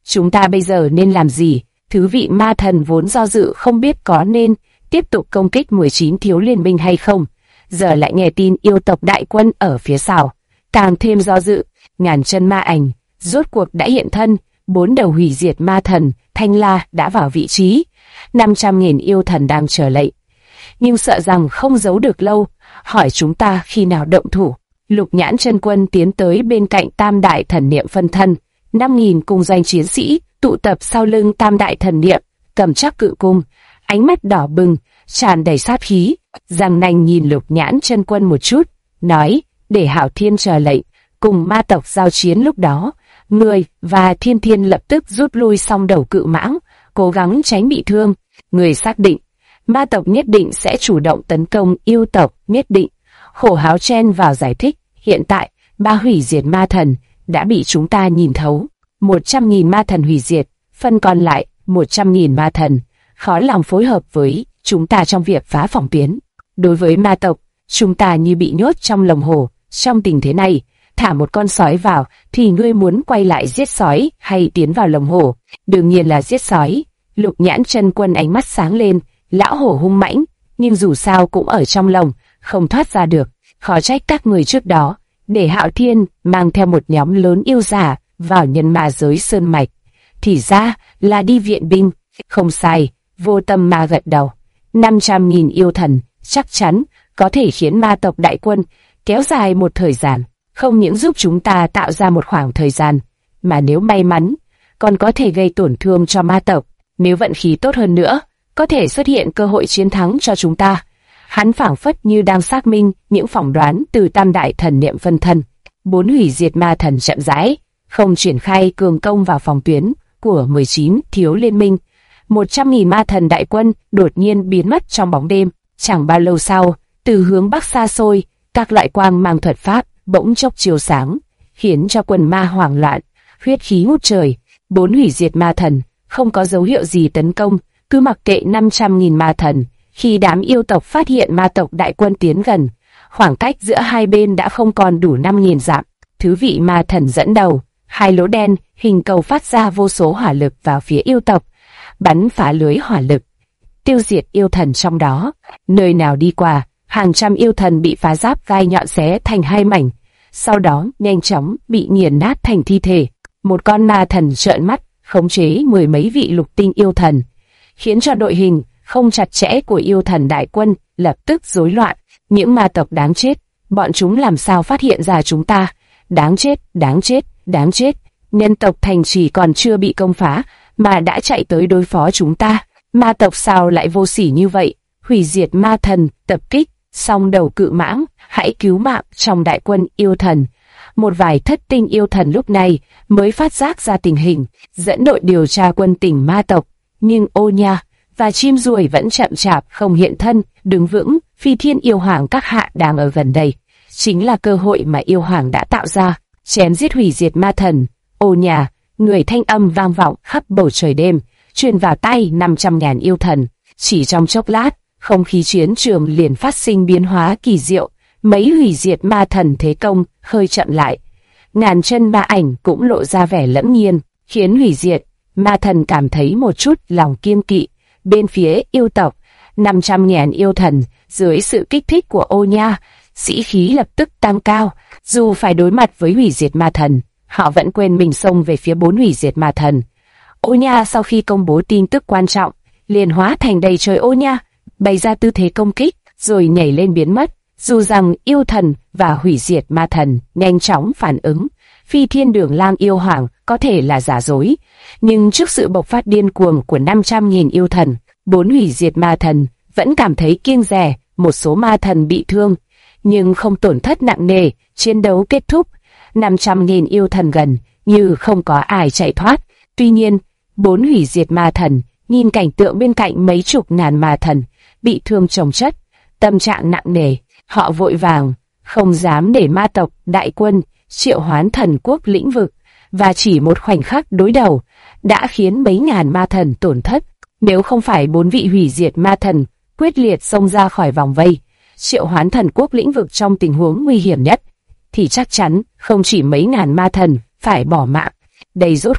Chúng ta bây giờ nên làm gì? Thứ vị ma thần vốn do dự không biết có nên tiếp tục công kích 19 thiếu liên minh hay không. Giờ lại nghe tin yêu tộc đại quân ở phía sau, càng thêm do dự. Ngàn chân ma ảnh rốt cuộc đã hiện thân, 4 đầu hủy diệt ma thần Thanh La đã vào vị trí, 500.000 yêu thần đang chờ lệnh. Nhưng sợ rằng không giấu được lâu, hỏi chúng ta khi nào động thủ. Lục Nhãn chân quân tiến tới bên cạnh Tam Đại Thần Niệm phân thân, 5.000 cung danh chiến sĩ tụ tập sau lưng Tam Đại Thần Niệm, cầm chắc cự cung, ánh mắt đỏ bừng, tràn đầy sát khí. Giang Nanh nhìn Lục Nhãn chân quân một chút, nói, để Hạo Thiên chờ lệnh, cùng ma tộc giao chiến. Lúc đó, người và Thiên Thiên lập tức rút lui song đầu cự mãng, cố gắng tránh bị thương. Người xác định, ma tộc nhất định sẽ chủ động tấn công yêu tộc, nhất định. Khổ Háo chen vào giải thích, hiện tại, 3 hủy diệt ma thần đã bị chúng ta nhìn thấu. 100.000 ma thần hủy diệt, phần còn lại 100.000 ma thần, khó lòng phối hợp với chúng ta trong việc phá phòng tuyến. Đối với ma tộc, chúng ta như bị nhốt trong lồng hổ. Trong tình thế này, thả một con sói vào thì ngươi muốn quay lại giết sói hay tiến vào lồng hổ? Đương nhiên là giết sói. Lục Nhãn chân quân ánh mắt sáng lên, lão hổ hung mãnh, nhưng dù sao cũng ở trong lồng, không thoát ra được. Khó trách các người trước đó để Hạo Thiên mang theo một nhóm lớn yêu giả vào nhân ma giới sơn mạch, thì ra là đi viện binh. Không sai, Vô Tâm Ma gật đầu. 500.000 yêu thần chắc chắn có thể khiến ma tộc đại quân kéo dài một thời gian, không những giúp chúng ta tạo ra một khoảng thời gian, mà nếu may mắn, còn có thể gây tổn thương cho ma tộc. Nếu vận khí tốt hơn nữa, có thể xuất hiện cơ hội chiến thắng cho chúng ta. Hắn phảng phất như đang xác minh những phỏng đoán từ Tam Đại Thần Niệm phân thân. 4 hủy diệt ma thần chậm rãi, không triển khai cường công vào phòng tuyến của 19 thiếu liên minh. 100.000 ma thần đại quân đột nhiên biến mất trong bóng đêm. Chẳng bao lâu sau, từ hướng bắc xa xôi, các loại quang mang thuật pháp bỗng chốc chiếu sáng, khiến cho quần ma hoảng loạn, huyết khí ngút trời. 4 hủy diệt ma thần không có dấu hiệu gì tấn công, cứ mặc kệ 500.000 ma thần. Khi đám yêu tộc phát hiện ma tộc đại quân tiến gần, khoảng cách giữa hai bên đã không còn đủ 5.000 dặm. Thứ vị ma thần dẫn đầu, 2 lỗ đen hình cầu phát ra vô số hỏa lực vào phía yêu tộc, bắn phá lưới hỏa lực, tiêu diệt yêu thần trong đó. Nơi nào đi qua, hàng trăm yêu thần bị phá giáp gai nhọn xé thành 2 mảnh, sau đó nhanh chóng bị nghiền nát thành thi thể. Một con ma thần trợn mắt, khống chế 10 mấy vị lục tinh yêu thần, khiến cho đội hình không chặt chẽ của yêu thần đại quân lập tức rối loạn. Những ma tộc đáng chết, bọn chúng làm sao phát hiện ra chúng ta? Đáng chết, đáng chết, đáng chết. Nhân tộc thành trì còn chưa bị công phá mà đã chạy tới đối phó chúng ta. Ma tộc sao lại vô sỉ như vậy? Hủy diệt ma thần tập kích song đầu cự mãng, hãy cứu mạng trong đại quân yêu thần. Một vài thất tinh yêu thần lúc này mới phát giác ra tình hình, dẫn đội điều tra quân tình ma tộc. Nhưng ô nha và chim ruồi vẫn chậm chạp không hiện thân. Đứng vững, Phi Thiên yêu hoàng các hạ đang ở gần đây, chính là cơ hội mà yêu hoàng đã tạo ra, chém giết hủy diệt ma thần. Ô nhà, người thanh âm vang vọng khắp bầu trời đêm, truyền vào tay 500.000 yêu thần. Chỉ trong chốc lát, không khí chiến trường liền phát sinh biến hóa kỳ diệu. Mấy hủy diệt ma thần thế công hơi chậm lại, ngàn chân ma ảnh cũng lộ ra vẻ lẫm nhiên, khiến hủy diệt ma thần cảm thấy một chút lòng kiêng kỵ. Bên phía yêu tộc, 500.000 yêu thần dưới sự kích thích của ô nha, sĩ khí lập tức tăng cao. Dù phải đối mặt với hủy diệt ma thần, họ vẫn quên mình xông về phía 4 hủy diệt ma thần. Ô nha sau khi công bố tin tức quan trọng, liền hóa thành đầy trời ô nha, bày ra tư thế công kích, rồi nhảy lên biến mất. Dù rằng yêu thần và hủy diệt ma thần nhanh chóng phản ứng, Phi Thiên Đường Lang yêu hoàng có thể là giả dối, nhưng trước sự bộc phát điên cuồng của 500.000 yêu thần, 4 hủy diệt ma thần vẫn cảm thấy kiêng dè. Một số ma thần bị thương, nhưng không tổn thất nặng nề. Chiến đấu kết thúc, 500.000 yêu thần gần như không có ai chạy thoát. Tuy nhiên, 4 hủy diệt ma thần nhìn cảnh tượng bên cạnh mấy chục ngàn ma thần bị thương chồng chất, tâm trạng nặng nề. Họ vội vàng, không dám để ma tộc đại quân triệu hoán thần quốc lĩnh vực, và chỉ một khoảnh khắc đối đầu đã khiến mấy ngàn ma thần tổn thất. Nếu không phải 4 vị hủy diệt ma thần quyết liệt xông ra khỏi vòng vây, triệu hoán thần quốc lĩnh vực trong tình huống nguy hiểm nhất, thì chắc chắn không chỉ mấy ngàn ma thần phải bỏ mạng. Đây rốt cuộc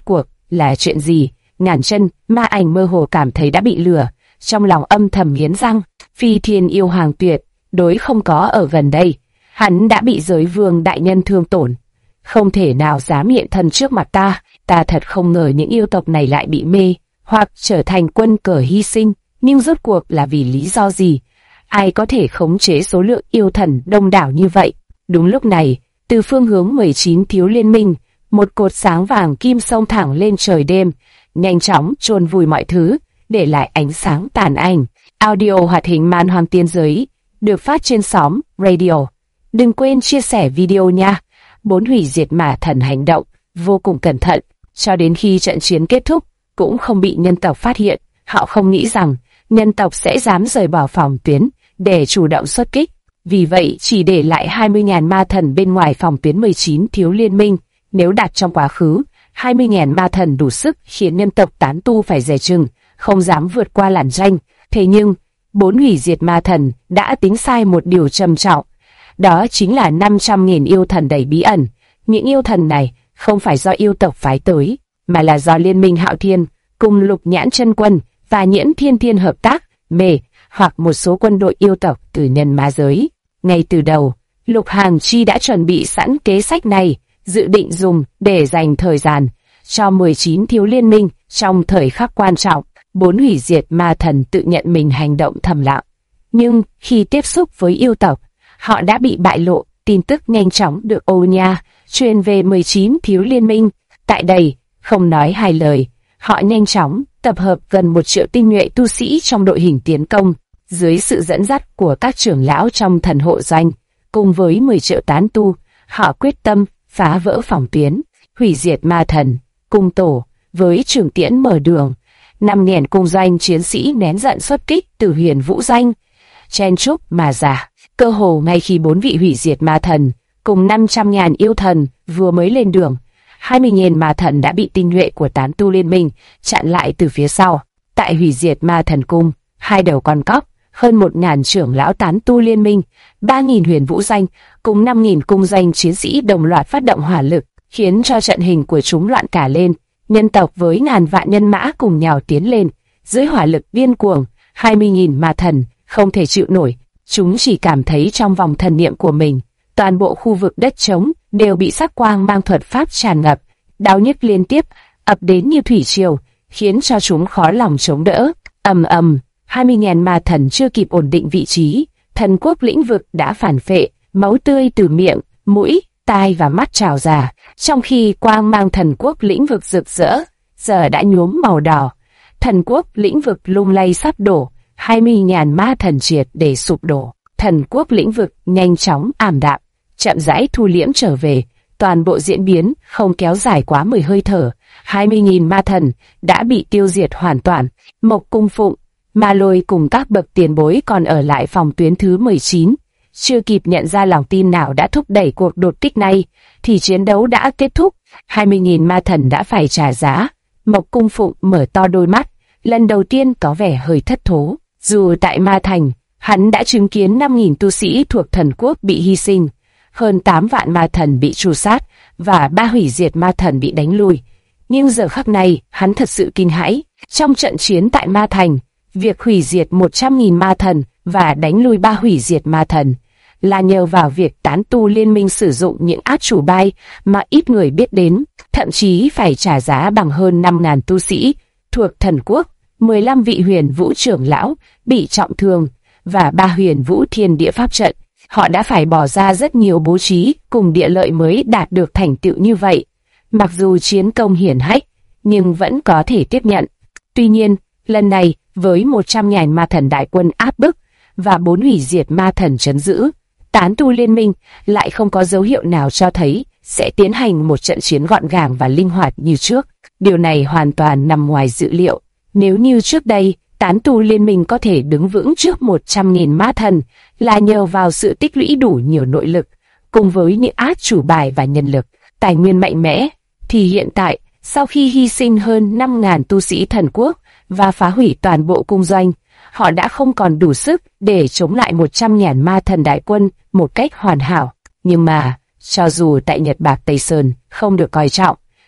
là chuyện gì? Ngàn chân, ma ảnh mơ hồ cảm thấy đã bị lừa, trong lòng âm thầm nghiến răng. Phi Thiên Yêu Hoàng tuyệt đối không có ở gần đây, hắn đã bị giới vương đại nhân thương tổn, không thể nào dám hiện thân trước mặt ta. Ta thật không ngờ những yêu tộc này lại bị mê, hoặc trở thành quân cờ hy sinh, nhưng rốt cuộc là vì lý do gì? Ai có thể khống chế số lượng yêu thần đông đảo như vậy? Đúng lúc này, từ phương hướng 19 thiếu liên minh, một cột sáng vàng kim xông thẳng lên trời đêm, nhanh chóng chôn vùi mọi thứ, để lại ánh sáng tàn ảnh. Audio hoạt hình Man Hoang Tiên Giới được phát trên xóm Radio. Đừng quên chia sẻ video nha. 4 hủy diệt ma thần hành động vô cùng cẩn thận, cho đến khi trận chiến kết thúc cũng không bị nhân tộc phát hiện. Họ không nghĩ rằng nhân tộc sẽ dám rời bỏ phòng tuyến để chủ động xuất kích, vì vậy chỉ để lại 20.000 ma thần bên ngoài phòng tuyến 19 thiếu liên minh. Nếu đặt trong quá khứ, 20.000 ma thần đủ sức khiến nhân tộc tán tu phải dè chừng, không dám vượt qua làn ranh. Thế nhưng 4 hủy diệt ma thần đã tính sai một điều trầm trọng, đó chính là 500.000 yêu thần đầy bí ẩn. Những yêu thần này không phải do yêu tộc phái tới, mà là do Liên minh Hạo Thiên cùng Lục Nhãn Chân Quân và Nhiễn Thiên Thiên hợp tác mê hoặc một số quân đội yêu tộc từ nhân ma giới. Ngay từ đầu, Lục Hàn Chi đã chuẩn bị sẵn kế sách này, dự định dùng để dành thời gian cho 19 thiếu liên minh trong thời khắc quan trọng. 4 hủy diệt ma thần tự nhận mình hành động thầm lặng, nhưng khi tiếp xúc với yêu tộc, họ đã bị bại lộ. Tin tức nhanh chóng được Ô Nha truyền về 19 thiếu liên minh. Tại đây, không nói hai lời, họ nhanh chóng tập hợp gần 1 triệu tinh nhuệ tu sĩ trong đội hình tiến công, dưới sự dẫn dắt của các trưởng lão trong thần hộ doanh, cùng với 10 triệu tán tu. Họ quyết tâm phá vỡ phòng tuyến. Hủy diệt ma thần cung tổ với trường tiễn mở đường, 5.000 cung doanh chiến sĩ nén giận xuất kích từ Huyền Vũ Doanh, chen chúc mà ra. Cơ hồ ngay khi 4 vị hủy diệt ma thần cùng 500.000 yêu thần vừa mới lên đường, 20.000 ma thần đã bị tinh nhuệ của tán tu liên minh chặn lại từ phía sau. Tại hủy diệt ma thần cung, 2 đầu con cóc, hơn 1.000 trưởng lão tán tu liên minh, 3.000 Huyền Vũ Doanh cùng 5.000 cung doanh chiến sĩ đồng loạt phát động hỏa lực, khiến cho trận hình của chúng loạn cả lên. Nhân tộc với ngàn vạn nhân mã cùng nhau tiến lên, dưới hỏa lực điên cuồng. 20.000 ma thần không thể chịu nổi, chúng chỉ cảm thấy trong vòng thần niệm của mình, toàn bộ khu vực đất trống đều bị sắc quang mang thuật pháp tràn ngập, đau nhức liên tiếp ập đến như thủy triều, khiến cho chúng khó lòng chống đỡ. Ầm ầm, 20.000 ma thần chưa kịp ổn định vị trí, thần quốc lĩnh vực đã phản phệ, máu tươi từ miệng, mũi, tai và mắt trào ra, trong khi quang mang thần quốc lĩnh vực rực rỡ giờ đã nhuốm màu đỏ. Thần quốc lĩnh vực lung lay sắp đổ, 20.000 ma thần triệt để sụp đổ. Thần quốc lĩnh vực nhanh chóng ảm đạm, chậm rãi thu liễm trở về. Toàn bộ diễn biến không kéo dài quá 10 hơi thở, 20.000 ma thần đã bị tiêu diệt hoàn toàn. Mộc Cung Phụng, Ma Lôi cùng các bậc tiền bối còn ở lại phòng tuyến thứ 19. Chưa kịp nhận ra lòng tin nào đã thúc đẩy cuộc đột kích này, thì chiến đấu đã kết thúc. 20.000 ma thần đã phải trả giá. Mộc Cung Phụng mở to đôi mắt, lần đầu tiên có vẻ hơi thất thố. Dù tại Ma Thành, hắn đã chứng kiến 5.000 tu sĩ thuộc thần quốc bị hy sinh, hơn 8 vạn ma thần bị tru sát và 3 hủy diệt ma thần bị đánh lui. Nhưng giờ khắc này, hắn thật sự kinh hãi. Trong trận chiến tại Ma Thành, việc hủy diệt 100.000 ma thần và đánh lui 3 hủy diệt ma thần là nhờ vào việc tán tu liên minh sử dụng những át chủ bài mà ít người biết đến, thậm chí phải trả giá bằng hơn 5.000 tu sĩ thuộc thần quốc, 15 vị huyền vũ trưởng lão bị trọng thương và 3 huyền vũ thiên địa pháp trận. Họ đã phải bỏ ra rất nhiều bố trí cùng địa lợi mới đạt được thành tựu như vậy. Mặc dù chiến công hiển hách, nhưng vẫn có thể tiếp nhận. Tuy nhiên, lần này với 100.000 ma thần đại quân áp bức và 4 hủy diệt ma thần trấn giữ, tán tu liên minh lại không có dấu hiệu nào cho thấy sẽ tiến hành một trận chiến gọn gàng và linh hoạt như trước. Điều này hoàn toàn nằm ngoài dự liệu. Nếu như trước đây, tán tu liên minh có thể đứng vững trước 100.000 ma thần là nhờ vào sự tích lũy đủ nhiều nội lực, cùng với những át chủ bài và nhân lực, tài nguyên mạnh mẽ, thì hiện tại, sau khi hy sinh hơn 5.000 tu sĩ thần quốc và phá hủy toàn bộ cung doanh, họ đã không còn đủ sức để chống lại 100.000 ma thần đại quân một cách hoàn hảo. Nhưng mà, cho dù tại Nhật Bạc Tây Sơn không được coi trọng,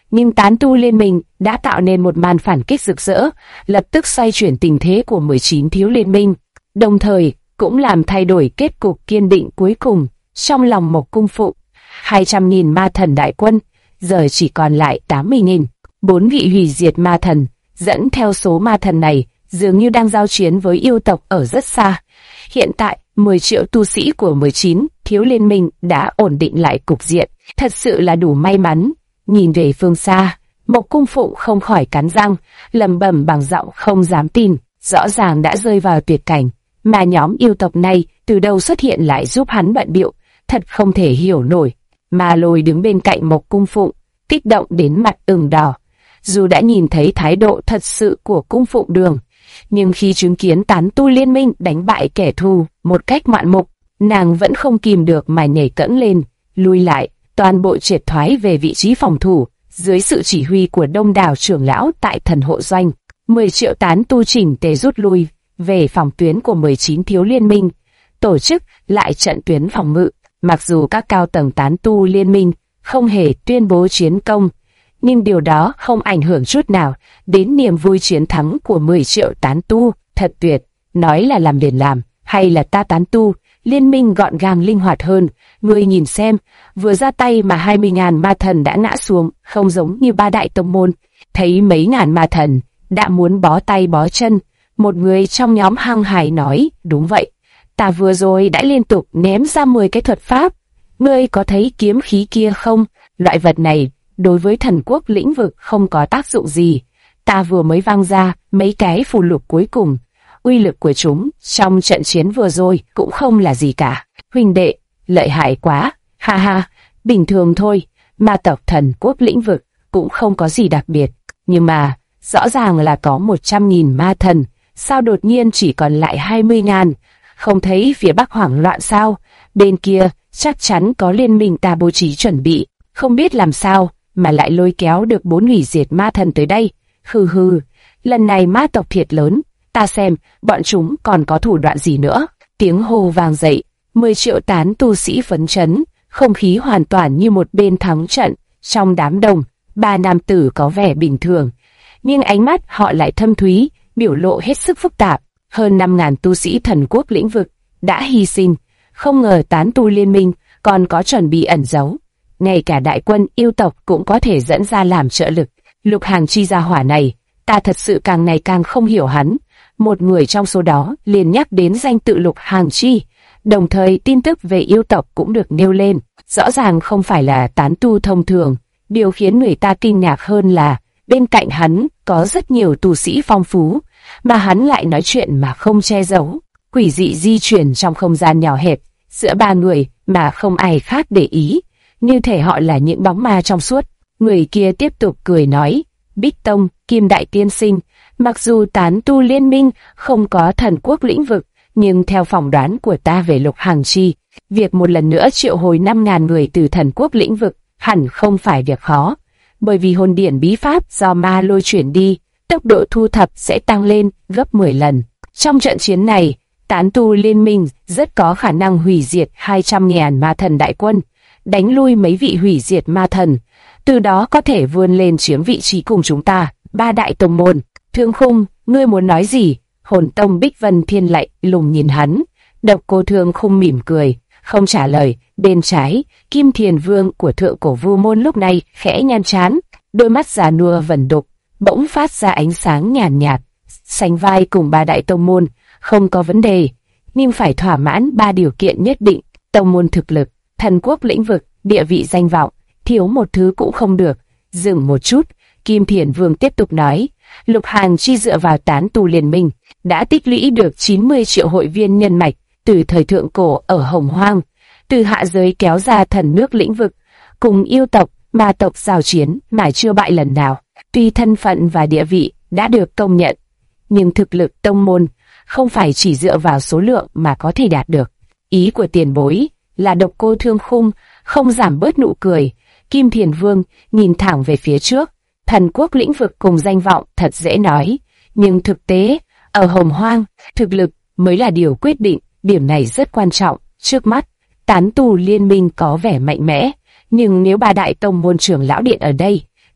nhưng tán tu liên minh đã tạo nên một màn phản kích rực rỡ, lập tức xoay chuyển tình thế của 19 thiếu liên minh, đồng thời cũng làm thay đổi kết cục kiên định cuối cùng trong lòng Mộc Cung Phụng. 200.000 ma thần đại quân, giờ chỉ còn lại 80.000. 4 vị hủy diệt ma thần, dẫn theo số ma thần này, dường như đang giao chiến với yêu tộc ở rất xa. Hiện tại, 10 triệu tu sĩ của 19 thiếu liên minh đã ổn định lại cục diện, thật sự là đủ may mắn. Nhìn về phương xa, Mộc Cung Phụng không khỏi cắn răng, lẩm bẩm bằng giọng không dám tin, rõ ràng đã rơi vào tuyệt cảnh, mà nhóm yêu tộc này từ đâu xuất hiện lại giúp hắn bận bịu, thật không thể hiểu nổi. Ma Lôi đứng bên cạnh Mộc Cung Phụng, kích động đến mặt ửng đỏ. Dù đã nhìn thấy thái độ thật sự của Cung Phụng Đường, nhưng khi chứng kiến tán tu liên minh đánh bại kẻ thù một cách ngoạn mục, nàng vẫn không kìm được mà nhảy cẫng lên, lui lại, toàn bộ triệt thoái về vị trí phòng thủ, dưới sự chỉ huy của đông đảo trưởng lão tại Thần Hộ Doanh. 10 triệu tán tu chỉnh tề rút lui về phòng tuyến của 19 thiếu liên minh, tổ chức lại trận tuyến phòng ngự. Mặc dù các cao tầng tán tu liên minh không hề tuyên bố chiến công, nhưng điều đó không ảnh hưởng chút nào đến niềm vui chiến thắng của 10 triệu tán tu. Thật tuyệt, nói là làm liền làm, hay là ta tán tu liên minh gọn gàng linh hoạt hơn. Ngươi nhìn xem, vừa ra tay mà 20.000 ma thần đã ngã xuống, không giống như ba đại tông môn. Thấy mấy ngàn ma thần đã muốn bó tay bó chân, một người trong nhóm hăng hái nói, đúng vậy, ta vừa rồi đã liên tục ném ra 10 cái thuật pháp. Ngươi có thấy kiếm khí kia không? Loại vật này đối với thần quốc lĩnh vực không có tác dụng gì. Ta vừa mới vang ra mấy cái phù lục cuối cùng, uy lực của chúng trong trận chiến vừa rồi cũng không là gì cả. Huynh đệ, lợi hại quá, ha ha, bình thường thôi, ma tộc thần quốc lĩnh vực cũng không có gì đặc biệt. Nhưng mà, rõ ràng là có 100.000 ma thần, sao đột nhiên chỉ còn lại 20.000? Không thấy phía Bắc hoảng loạn sao? Bên kia chắc chắn có liên minh ta bố trí chuẩn bị, không biết làm sao mà lại lôi kéo được 4 hủy diệt ma thần tới đây. Hừ hừ, lần này ma tộc thiệt lớn, ta xem bọn chúng còn có thủ đoạn gì nữa. Tiếng hô vang dậy, 10 triệu tán tu sĩ phấn chấn, không khí hoàn toàn như một bên thắng trận. Trong đám đông, 3 nam tử có vẻ bình thường, nhưng ánh mắt họ lại thâm thúy, biểu lộ hết sức phức tạp. Hơn 5.000 tu sĩ thần quốc lĩnh vực đã hy sinh, không ngờ tán tu liên minh còn có chuẩn bị ẩn giấu. Ngay cả đại quân yêu tộc cũng có thể dẫn ra làm trợ lực. Lục Hàng Chi gia hỏa này, ta thật sự càng ngày càng không hiểu hắn. Một người trong số đó liền nhắc đến danh tự Lục Hàng Chi, đồng thời tin tức về yêu tộc cũng được nêu lên. Rõ ràng không phải là tán tu thông thường. Điều khiến người ta kinh ngạc hơn là bên cạnh hắn có rất nhiều tu sĩ phong phú, mà hắn lại nói chuyện mà không che giấu. Quỷ dị di chuyển trong không gian nhỏ hẹp giữa 3 người mà không ai khác để ý, như thể họ là những bóng ma trong suốt. Người kia tiếp tục cười nói, Bích Tông, Kim Đại Tiên Sinh, mặc dù tán tu liên minh không có thần quốc lĩnh vực, nhưng theo phỏng đoán của ta về Lục Hàng Chi, việc một lần nữa triệu hồi 5.000 người từ thần quốc lĩnh vực hẳn không phải việc khó, bởi vì hồn điển bí pháp do ma lôi chuyển đi, tốc độ thu thập sẽ tăng lên gấp 10 lần. Trong trận chiến này, tán tu liên minh rất có khả năng hủy diệt 200.000 ma thần đại quân, đánh lui mấy vị hủy diệt ma thần, từ đó có thể vươn lên chiếm vị trí cùng chúng ta, 3 đại tông môn. Thương Khung, ngươi muốn nói gì? Hồn Tông Bích Vân Thiên lạnh lùng nhìn hắn. Độc Cô Thương Khung mỉm cười, không trả lời. Bên trái, Kim Thiền Vương của Thượng Cổ Vu Môn lúc này khẽ nhăn trán, đôi mắt già nua vẩn đục, bỗng phát ra ánh sáng nhàn nhạt. Sánh vai cùng 3 đại tông môn, không có vấn đề, nhưng phải thỏa mãn 3 điều kiện nhất định: tông môn thực lực, thần quốc lĩnh vực, địa vị danh vọng, thiếu một thứ cũng không được. Dừng một chút, Kim Thiền Vương tiếp tục nói, Lục Hàng Chi dựa vào tán tu liên minh, đã tích lũy được 90 triệu hội viên nhân mạch từ thời thượng cổ ở Hồng Hoang, từ hạ giới kéo ra thần nước lĩnh vực, cùng yêu tộc, ma tộc giao chiến mà chưa bại lần nào. Tuy thân phận và địa vị đã được công nhận, nhưng thực lực tông môn không phải chỉ dựa vào số lượng mà có thể đạt được. Ý của tiền bối là Độc Cô Thương Khung không giảm bớt nụ cười. Kim Thiền Vương nhìn thẳng về phía trước. Thần quốc lĩnh vực cùng danh vọng thật dễ nói, nhưng thực tế, ở Hồng Hoang, thực lực mới là điều quyết định. Điểm này rất quan trọng. Trước mắt, tán tu liên minh có vẻ mạnh mẽ, nhưng nếu 3 đại tông môn trưởng lão điện ở đây,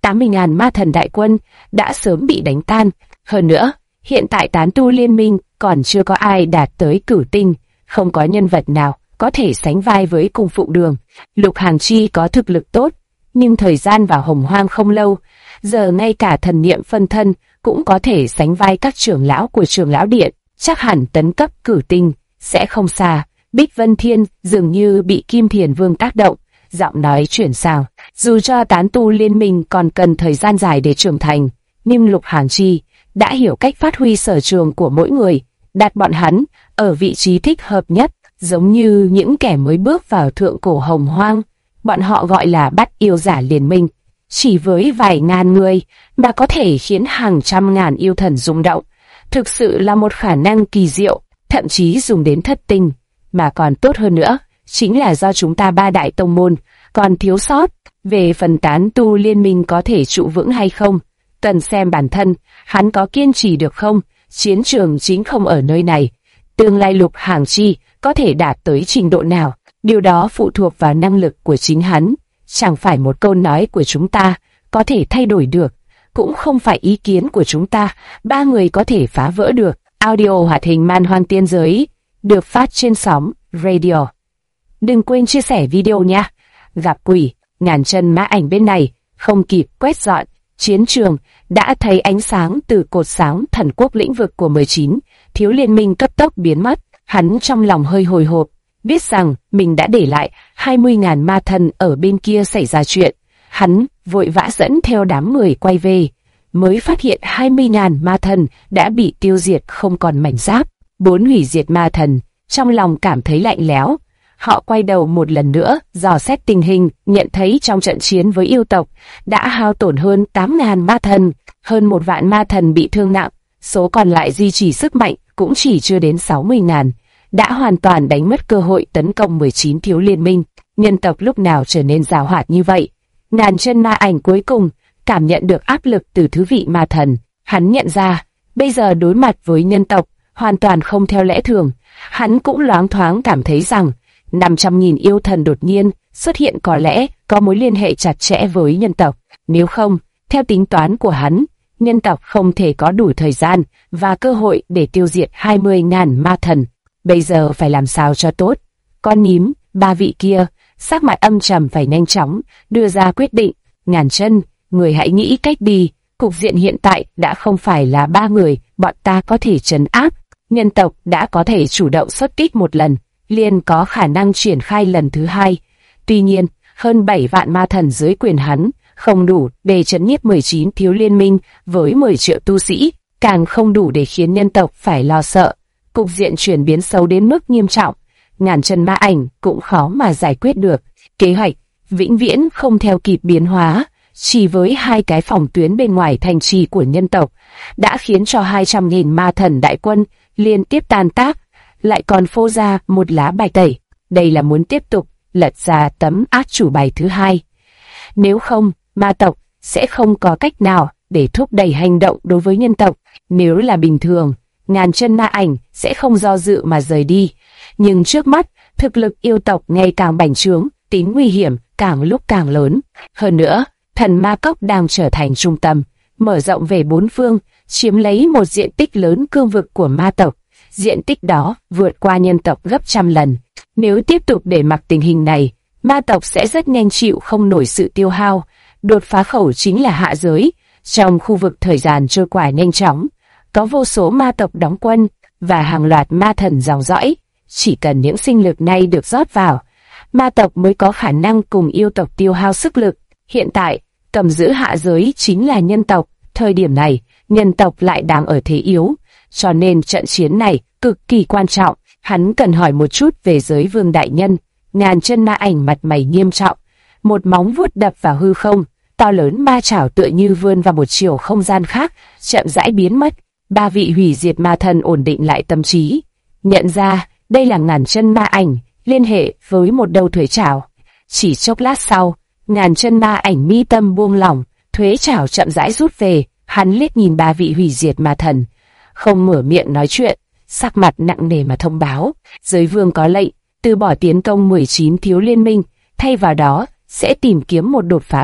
80.000 ma thần đại quân đã sớm bị đánh tan. Hơn nữa, hiện tại tán tu liên minh còn chưa có ai đạt tới cửu tinh, không có nhân vật nào có thể sánh vai với Cung Phụng Đường. Lục Hàng Chi có thực lực tốt, nhưng thời gian vào Hồng Hoang không lâu, giờ ngay cả thần niệm phân thân cũng có thể sánh vai các trưởng lão của Trưởng lão điện, chắc hẳn tấn cấp cửu tinh sẽ không xa. Bích Vân Thiên dường như bị Kim Thiền Vương tác động, giọng nói chuyển sang, dù cho tán tu liên minh còn cần thời gian dài để trưởng thành, nhưng Lục Hàng Chi đã hiểu cách phát huy sở trường của mỗi người, đặt bọn hắn ở vị trí thích hợp nhất, giống như những kẻ mới bước vào thượng cổ Hồng Hoang. Bọn họ gọi là bắt yêu giả liên minh, chỉ với vài ngàn người mà có thể khiến hàng trăm ngàn yêu thần rung động, thực sự là một khả năng kỳ diệu, thậm chí dùng đến thất tinh. Mà còn tốt hơn nữa, chính là do chúng ta ba đại tông môn còn thiếu sót. Về phần tán tu liên minh có thể trụ vững hay không, cần xem bản thân, hắn có kiên trì được không. Chiến trường chính không ở nơi này. Tương lai Lục Hàng Chi có thể đạt tới trình độ nào, điều đó phụ thuộc vào năng lực của chính hắn. Chẳng phải một câu nói của chúng ta có thể thay đổi được, cũng không phải ý kiến của chúng ta ba người có thể phá vỡ được. Audio hoạt hình Man Hoang Tiên Giới được phát trên sóng radio. Đừng quên chia sẻ video nha. Gặp quỷ, ngàn chân mã ảnh bên này, không kịp quét dọn, chiến trường đã thấy ánh sáng từ cột sáng thần quốc lĩnh vực của 19 thiếu liên minh cấp tốc biến mất. Hắn trong lòng hơi hồi hộp, biết rằng mình đã để lại 20.000 ma thần ở bên kia xảy ra chuyện. Hắn vội vã dẫn theo đám người quay về, mới phát hiện 20.000 ma thần đã bị tiêu diệt không còn mảnh giáp. 4 hủy diệt ma thần, trong lòng cảm thấy lạnh lẽo. Họ quay đầu một lần nữa, dò xét tình hình, nhận thấy trong trận chiến với yêu tộc đã hao tổn hơn 8.000 ma thần, hơn 1 vạn ma thần bị thương nặng, số còn lại duy trì sức mạnh cũng chỉ chưa đến 60.000, đã hoàn toàn đánh mất cơ hội tấn công 19 thiếu liên minh. Nhân tộc lúc nào trở nên giàu hoạt như vậy? Ngàn chân ma ảnh cuối cùng cảm nhận được áp lực từ thứ vị ma thần. Hắn nhận ra, bây giờ đối mặt với nhân tộc hoàn toàn không theo lẽ thường. Hắn cũng loáng thoáng cảm thấy rằng 500.000 yêu thần đột nhiên xuất hiện có lẽ có mối liên hệ chặt chẽ với nhân tộc. Nếu không, theo tính toán của hắn, nhân tộc không thể có đủ thời gian và cơ hội để tiêu diệt 20.000 ma thần. Bây giờ phải làm sao cho tốt? Con nhím, ba vị kia, sắc mặt âm trầm phải nhanh chóng đưa ra quyết định. Ngàn chân, người hãy nghĩ cách đi. Cục diện hiện tại đã không phải là 3 người bọn ta có thể trấn áp. Nhân tộc đã có thể chủ động xuất kích một lần, liền có khả năng triển khai lần thứ 2. Tuy nhiên, hơn 7 vạn ma thần dưới quyền hắn không đủ để trấn nhiếp 19 thiếu liên minh với 10 triệu tu sĩ, càng không đủ để khiến nhân tộc phải lo sợ. Cục diện chuyển biến xấu đến mức nghiêm trọng, ngàn chân ma ảnh cũng khó mà giải quyết được. Kế hoạch vĩnh viễn không theo kịp biến hóa, chỉ với 2 cái phòng tuyến bên ngoài thành trì của nhân tộc đã khiến cho 200.000 ma thần đại quân liên tiếp tan tác, lại còn phô ra một lá bài tẩy. Đây là muốn tiếp tục lật ra tấm át chủ bài thứ 2. Nếu không, ma tộc sẽ không có cách nào để thúc đẩy hành động đối với nhân tộc. Nếu là bình thường, ngàn chân ma ảnh sẽ không do dự mà rời đi. Nhưng trước mắt, thực lực yêu tộc ngày càng bành trướng, tính nguy hiểm càng lúc càng lớn. Hơn nữa, thần ma cốc đang trở thành trung tâm, mở rộng về 4 phương, chiếm lấy một diện tích lớn cương vực của ma tộc. Diện tích đó vượt qua nhân tộc gấp trăm lần. Nếu tiếp tục để mặc tình hình này, ma tộc sẽ rất nhanh chịu không nổi sự tiêu hao. Đột phá khẩu chính là hạ giới. Trong khu vực thời gian trôi qua nhanh chóng, có vô số ma tộc đóng quân và hàng loạt ma thần dòng dõi. Chỉ cần những sinh lực này được rót vào, ma tộc mới có khả năng cùng yêu tộc tiêu hao sức lực. Hiện tại, cầm giữ hạ giới chính là nhân tộc. Thời điểm này, nhân tộc lại đang ở thế yếu, cho nên trận chiến này cực kỳ quan trọng. Hắn cần hỏi một chút về giới vương đại nhân. Ngàn chân ma ảnh mặt mày nghiêm trọng, một móng vuốt đập vào hư không, to lớn ma chảo tựa như vươn vào một chiều không gian khác, chậm rãi biến mất. 3 vị hủy diệt ma thần ổn định lại tâm trí, nhận ra đây là ngàn chân ma ảnh, liên hệ với một đầu thuế chảo. Chỉ chốc lát sau, ngàn chân ma ảnh mi tâm buông lỏng, thuế chảo chậm rãi rút về. Hắn liếc nhìn 3 vị hủy diệt ma thần, không mở miệng nói chuyện, sắc mặt nặng nề mà thông báo: giới vương có lệnh từ bỏ tiến công 19 thiếu liên minh, thay vào đó sẽ tìm kiếm một đột phá khẩu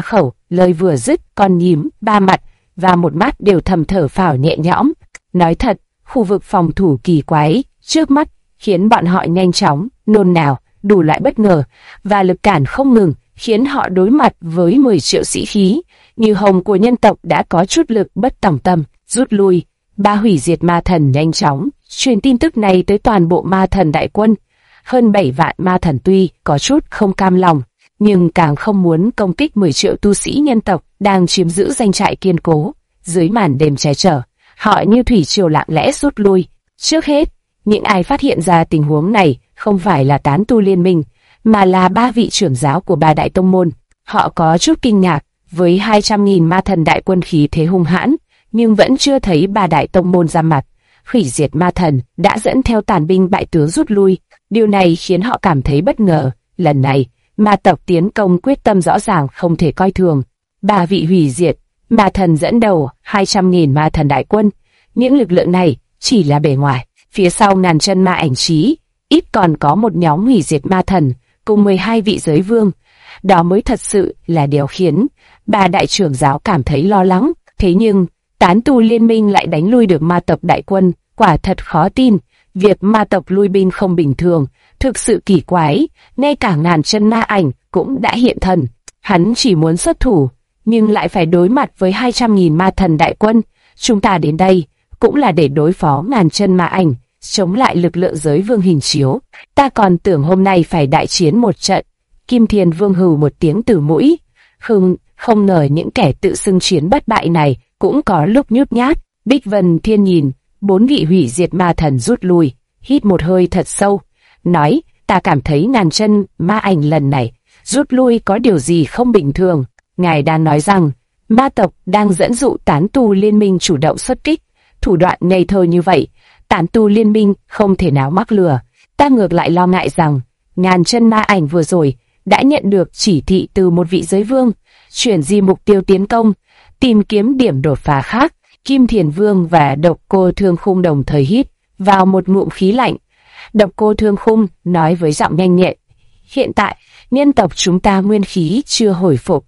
lời vừa dứt, con nhím, ba mặt và một mắt đều thầm thở phào nhẹ nhõm. Nói thật, khu vực phòng thủ kỳ quái trước mắt khiến bọn họ nhanh chóng, nôn nao, đủ loại bất ngờ và lực cản không ngừng, khiến họ đối mặt với 10 triệu sĩ khí. Như hồng của nhân tộc đã có chút lực bất tòng tâm, rút lui. Ba hủy diệt ma thần nhanh chóng truyền tin tức này tới toàn bộ ma thần đại quân. Hơn 7 vạn ma thần tuy có chút không cam lòng, nhưng càng không muốn công kích 10 triệu tu sĩ nhân tộc đang chiếm giữ doanh trại kiên cố. Dưới màn đêm che chở, họ như thủy triều lặng lẽ rút lui. Trước hết, những ai phát hiện ra tình huống này không phải là tán tu liên minh, mà là ba vị trưởng giáo của ba đại tông môn. Họ có chút kinh ngạc, với 200.000 ma thần đại quân khí thế hung hãn, nhưng vẫn chưa thấy ba đại tông môn ra mặt. Hủy diệt ma thần đã dẫn theo tàn binh bại tướng rút lui. Điều này khiến họ cảm thấy bất ngờ. Lần này, ma tộc tiến công quyết tâm rõ ràng không thể coi thường. Ba vị hủy diệt ma thần dẫn đầu 200.000 ma thần đại quân. Những lực lượng này chỉ là bề ngoài. Phía sau ngàn chân ma ảnh trí, ít còn có một nhóm hủy diệt ma thần cùng 12 vị giới vương. Đó mới thật sự là điều khiến ba đại trưởng giáo cảm thấy lo lắng. Thế nhưng, tán tu liên minh lại đánh lui được ma tộc đại quân, quả thật khó tin. Việc ma tộc lui binh không bình thường, thực sự kỳ quái. Ngay cả ngàn chân ma ảnh cũng đã hiện thần. Hắn chỉ muốn xuất thủ, nhưng lại phải đối mặt với 200.000 ma thần đại quân. Chúng ta đến đây cũng là để đối phó ngàn chân ma ảnh, chống lại lực lượng giới vương hình chiếu. Ta còn tưởng hôm nay phải đại chiến một trận. Kim Thiền Vương hừ một tiếng từ mũi. Không ngờ những kẻ tự xưng chiến bất bại này cũng có lúc nhút nhát. Bích Vân Thiên nhìn 4 vị hủy diệt ma thần rút lui, hít một hơi thật sâu, nói: ta cảm thấy ngàn chân ma ảnh lần này rút lui có điều gì không bình thường. Ngài đang nói rằng ma tộc đang dẫn dụ tán tu liên minh chủ động xuất kích. Thủ đoạn ngây thơ như vậy, tán tu liên minh không thể nào mắc lừa. Ta ngược lại lo ngại rằng ngàn chân ma ảnh vừa rồi đã nhận được chỉ thị từ một vị giới vương, chuyển di mục tiêu tiến công, tìm kiếm điểm đột phá khác. Kim Thiền Vương và Độc Cô Thương Khung đồng thời hít vào một ngụm khí lạnh. Độc Cô Thương Khung nói với giọng nhanh nhẹn: hiện tại, nhân tộc chúng ta nguyên khí chưa hồi phục,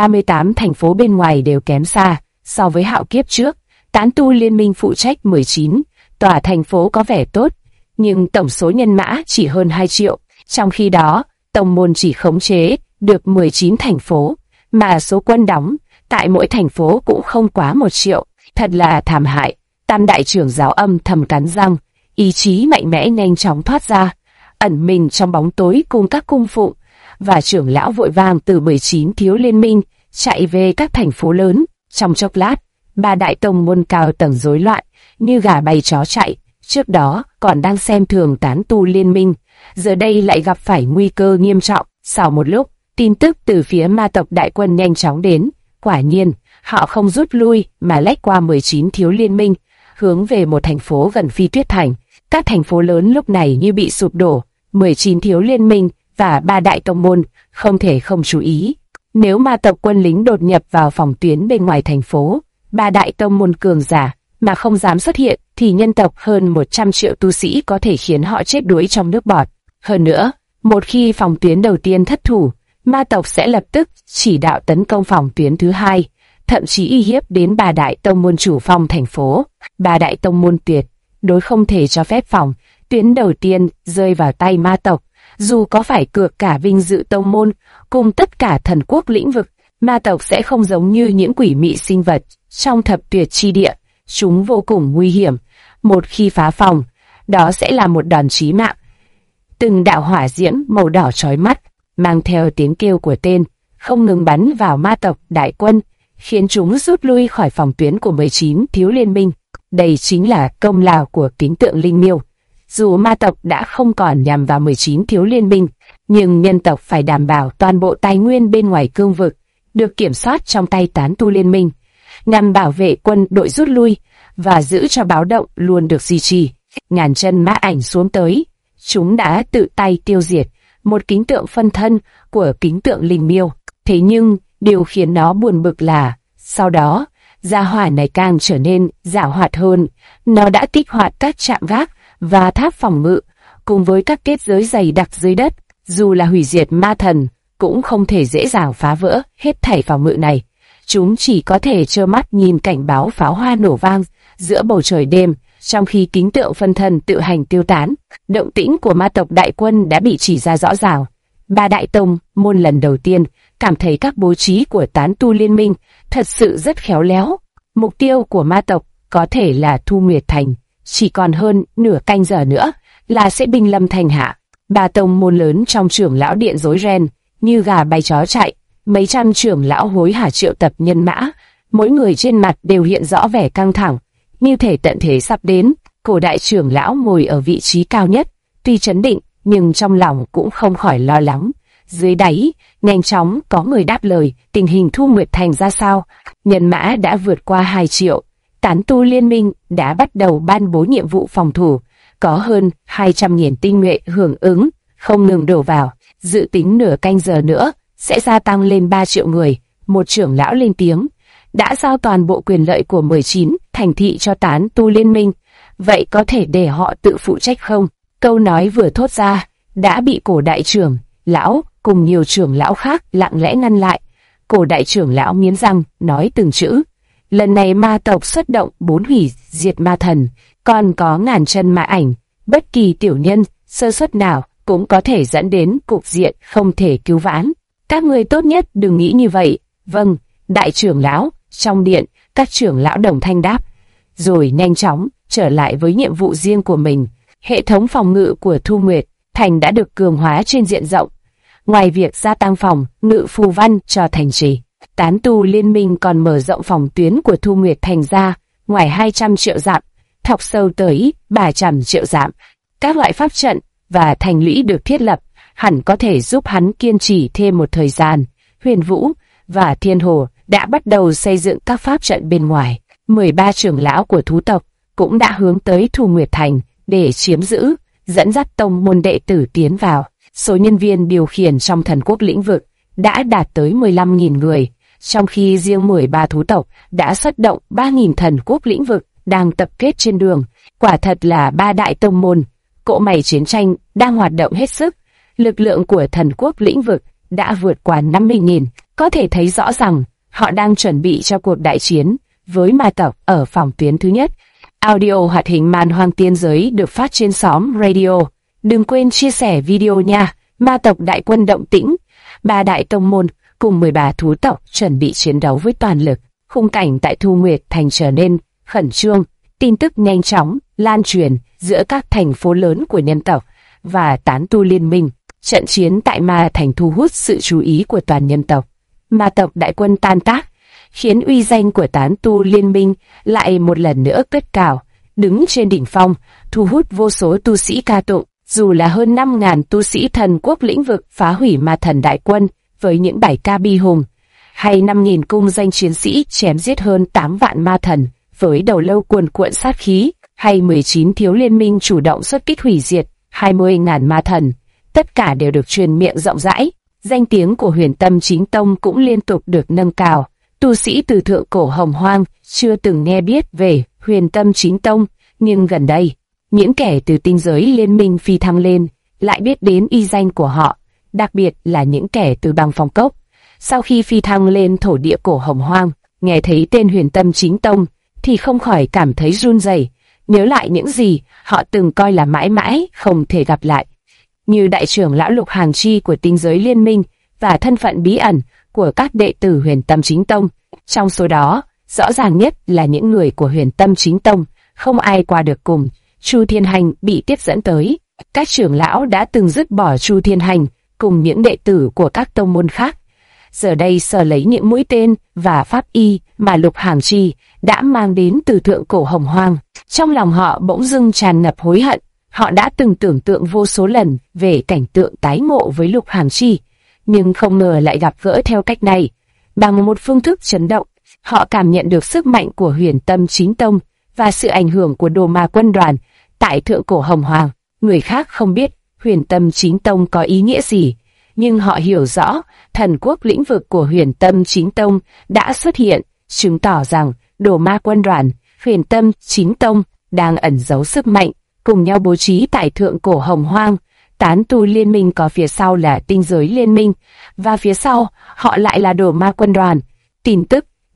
38 thành phố bên ngoài đều kém xa so với hạo kiếp trước. Tán tu liên minh phụ trách 19 tòa thành phố có vẻ tốt, nhưng tổng số nhân mã chỉ hơn 2 triệu. Trong khi đó, tông môn chỉ khống chế được 19 thành phố, mà số quân đóng tại mỗi thành phố cũng không quá 1 triệu. Thật là thảm hại. Tam đại trưởng giáo âm thầm cắn răng, ý chí mạnh mẽ nhanh chóng thoát ra, ẩn mình trong bóng tối cùng các cung phụng và trưởng lão vội vàng từ 19 thiếu liên minh chạy về các thành phố lớn. Trong chốc lát, ba đại tông môn cao tầng rối loạn như gà bay chó chạy. Trước đó còn đang xem thường tán tu liên minh, giờ đây lại gặp phải nguy cơ nghiêm trọng. Sau một lúc, tin tức từ phía ma tộc đại quân nhanh chóng đến. Quả nhiên, họ không rút lui mà lách qua 19 thiếu liên minh, hướng về một thành phố gần Phi Tuyết Thành. Các thành phố lớn lúc này như bị sụp đổ, 19 thiếu liên minh và ba đại tông môn không thể không chú ý. Nếu ma tộc quân lính đột nhập vào phòng tuyến bên ngoài thành phố, ba đại tông môn cường giả mà không dám xuất hiện, thì nhân tộc hơn 100 triệu tu sĩ có thể khiến họ chết đuối trong nước bọt. Hơn nữa, một khi phòng tuyến đầu tiên thất thủ, ma tộc sẽ lập tức chỉ đạo tấn công phòng tuyến thứ hai, thậm chí uy hiếp đến ba đại tông môn chủ phong thành phố. Ba đại tông môn tuyệt đối không thể cho phép phòng tuyến đầu tiên rơi vào tay ma tộc, dù có phải cược cả vinh dự tông môn cùng tất cả thần quốc lĩnh vực. Ma tộc sẽ không giống như những quỷ mị sinh vật trong thập tuyệt chi địa, chúng vô cùng nguy hiểm. Một khi phá phòng, đó sẽ là một đòn chí mạng. Từng đạo hỏa diễm màu đỏ chói mắt, mang theo tiếng kêu của tên, không ngừng bắn vào ma tộc đại quân, khiến chúng rút lui khỏi phòng tuyến của 19 thiếu liên minh. Đây chính là công lao của kính tượng linh miêu. Dù ma tộc đã không còn nhằm vào 19 thiếu liên minh, nhưng nhân tộc phải đảm bảo toàn bộ tài nguyên bên ngoài cương vực được kiểm soát trong tay tán tu liên minh, nhằm bảo vệ quân đội rút lui và giữ cho báo động luôn được duy trì. Ngàn chân mã ảnh xuống tới, chúng đã tự tay tiêu diệt một kính tượng phân thân của kính tượng linh miêu. Thế nhưng, điều khiến nó buồn bực là, sau đó, gia hỏa này càng trở nên giảo hoạt hơn. Nó đã kích hoạt các trạm gác và tháp phòng ngự, cùng với các kết giới dày đặc dưới đất. Dù là hủy diệt ma thần, cũng không thể dễ dàng phá vỡ hết thảy phòng ngự này. Chúng chỉ có thể trơ mắt nhìn cảnh báo pháo hoa nổ vang giữa bầu trời đêm, trong khi kính tượng phân thân tự hành tiêu tán. Động tĩnh của ma tộc đại quân đã bị chỉ ra rõ ràng. Ba đại tông môn lần đầu tiên cảm thấy các bố trí của tán tu liên minh thật sự rất khéo léo. Mục tiêu của ma tộc có thể là Thu Nguyệt Thành, chỉ còn hơn nửa canh giờ nữa là sẽ binh lâm thành hạ. Ba tông môn lớn trong trưởng lão điện rối ren, như gà bay chó chạy. Mấy trăm trưởng lão hối hả triệu tập nhân mã, mỗi người trên mặt đều hiện rõ vẻ căng thẳng, như thể tận thế sắp đến. Cổ đại trưởng lão ngồi ở vị trí cao nhất, tuy trấn định nhưng trong lòng cũng không khỏi lo lắng. Dưới đáy, nhanh chóng có người đáp lời, tình hình Thu Nguyệt Thành ra sao? Nhân mã đã vượt qua 2 triệu, tán tu liên minh đã bắt đầu ban bố nhiệm vụ phòng thủ, có hơn 200.000 tinh nhuệ hưởng ứng, không ngừng đổ vào, dự tính nửa canh giờ nữa sẽ gia tăng lên 3 triệu người. Một trưởng lão lên tiếng, đã giao toàn bộ quyền lợi của 19 thành thị cho tán tu liên minh, vậy có thể để họ tự phụ trách không? Câu nói vừa thốt ra, đã bị cổ đại trưởng lão cùng nhiều trưởng lão khác lặng lẽ ngăn lại. Cổ đại trưởng lão nghiến răng, nói từng chữ. Lần này ma tộc xuất động 4 hủy diệt ma thần, còn có ngàn chân ma ảnh. Bất kỳ tiểu nhân, sơ suất nào cũng có thể dẫn đến cục diện không thể cứu vãn. Các người tốt nhất đừng nghĩ như vậy. Vâng, đại trưởng lão. Trong điện, các trưởng lão đồng thanh đáp, rồi nhanh chóng trở lại với nhiệm vụ riêng của mình. Hệ thống phòng ngự của Thu Nguyệt Thành đã được cường hóa trên diện rộng. Ngoài việc gia tăng phòng ngự phù văn cho thành trì, tán tu liên minh còn mở rộng phòng tuyến của Thu Nguyệt Thành ra, ngoài 200 triệu dặm, thọc sâu tới 300 triệu dặm. Các loại pháp trận và thành lũy được thiết lập, hẳn có thể giúp hắn kiên trì thêm một thời gian. Huyền Vũ và Thiên Hồ đã bắt đầu xây dựng các pháp trận bên ngoài. 13 trưởng lão của thú tộc cũng đã hướng tới Thu Nguyệt Thành để chiếm giữ, dẫn dắt tông môn đệ tử tiến vào. Số nhân viên điều khiển trong thần quốc lĩnh vực đã đạt tới 15.000 người, trong khi riêng 13 thú tộc đã xuất động 3.000 thần quốc lĩnh vực đang tập kết trên đường. Quả thật là ba đại tông môn, cỗ máy chiến tranh đang hoạt động hết sức. Lực lượng của thần quốc lĩnh vực đã vượt qua 50.000, có thể thấy rõ rằng họ đang chuẩn bị cho cuộc đại chiến với ma tộc ở phòng tuyến thứ nhất. Audio hoạt hình Man Hoang Tiên Giới được phát trên xóm radio. Đừng quên chia sẻ video nha. Ma tộc đại quân động tĩnh, ba đại tông môn cùng 13 thú tộc chuẩn bị chiến đấu với toàn lực. Khung cảnh tại Thu Nguyệt Thành trở nên khẩn trương, tin tức nhanh chóng lan truyền giữa các thành phố lớn của nhân tộc và tán tu liên minh. Trận chiến tại Ma Thành thu hút sự chú ý của toàn nhân tộc. Ma tộc đại quân tan tác, khiến uy danh của tán tu liên minh lại một lần nữa cất cao, đứng trên đỉnh phong, thu hút vô số tu sĩ ca tụng. Dù là hơn 5.000 tu sĩ thần quốc lĩnh vực phá hủy ma thần đại quân với những bài ca bi hùng, hay 5.000 cung danh chiến sĩ chém giết hơn 8 vạn ma thần với đầu lâu cuồn cuộn sát khí, hay 19 thiếu liên minh chủ động xuất kích hủy diệt 20.000 ma thần, tất cả đều được truyền miệng rộng rãi. Danh tiếng của Huyền Tâm Chính Tông cũng liên tục được nâng cao. Tu sĩ từ thượng cổ hồng hoang chưa từng nghe biết về Huyền Tâm Chính Tông, nhưng gần đây, những kẻ từ tinh giới liên minh phi thăng lên lại biết đến uy danh của họ, đặc biệt là những kẻ từ băng phong cốc. Sau khi phi thăng lên thổ địa cổ hồng hoang, nghe thấy tên Huyền Tâm Chính Tông thì không khỏi cảm thấy run rẩy, nhớ lại những gì họ từng coi là mãi mãi không thể gặp lại, như đại trưởng lão Lục Hàng Chi của tinh giới liên minh và thân phận bí ẩn của các đệ tử Huyền Tâm Chính Tông. Trong số đó, rõ ràng nhất là những người của Huyền Tâm Chính Tông, không ai qua được cùng. Chu Thiên Hành bị tiếp dẫn tới. Các trưởng lão đã từng dứt bỏ Chu Thiên Hành cùng những đệ tử của các tông môn khác. Giờ đây sở lấy những mũi tên và pháp y mà Lục Hàng Chi đã mang đến từ thượng cổ hồng hoang. Trong lòng họ bỗng dưng tràn ngập hối hận. Họ đã từng tưởng tượng vô số lần về cảnh tượng tái ngộ với Lục Hàng Chi, nhưng không ngờ lại gặp gỡ theo cách này. Bằng một phương thức chấn động, họ cảm nhận được sức mạnh của Huyền Tâm Chính Tông và sự ảnh hưởng của Đồ Ma Quân Đoàn tại thượng cổ hồng hoang. Người khác không biết Huyền Tâm Chính Tông có ý nghĩa gì, nhưng họ hiểu rõ thần quốc lĩnh vực của Huyền Tâm Chính Tông đã xuất hiện, chứng tỏ rằng Đồ Ma Quân Đoàn, Huyền Tâm Chính Tông đang ẩn giấu sức mạnh, cùng nhau bố trí tại thượng cổ hồng hoang. Tán tu liên minh có phía sau là tinh giới liên minh, và phía sau họ lại là Đồ Ma Quân Đoàn. Tin tức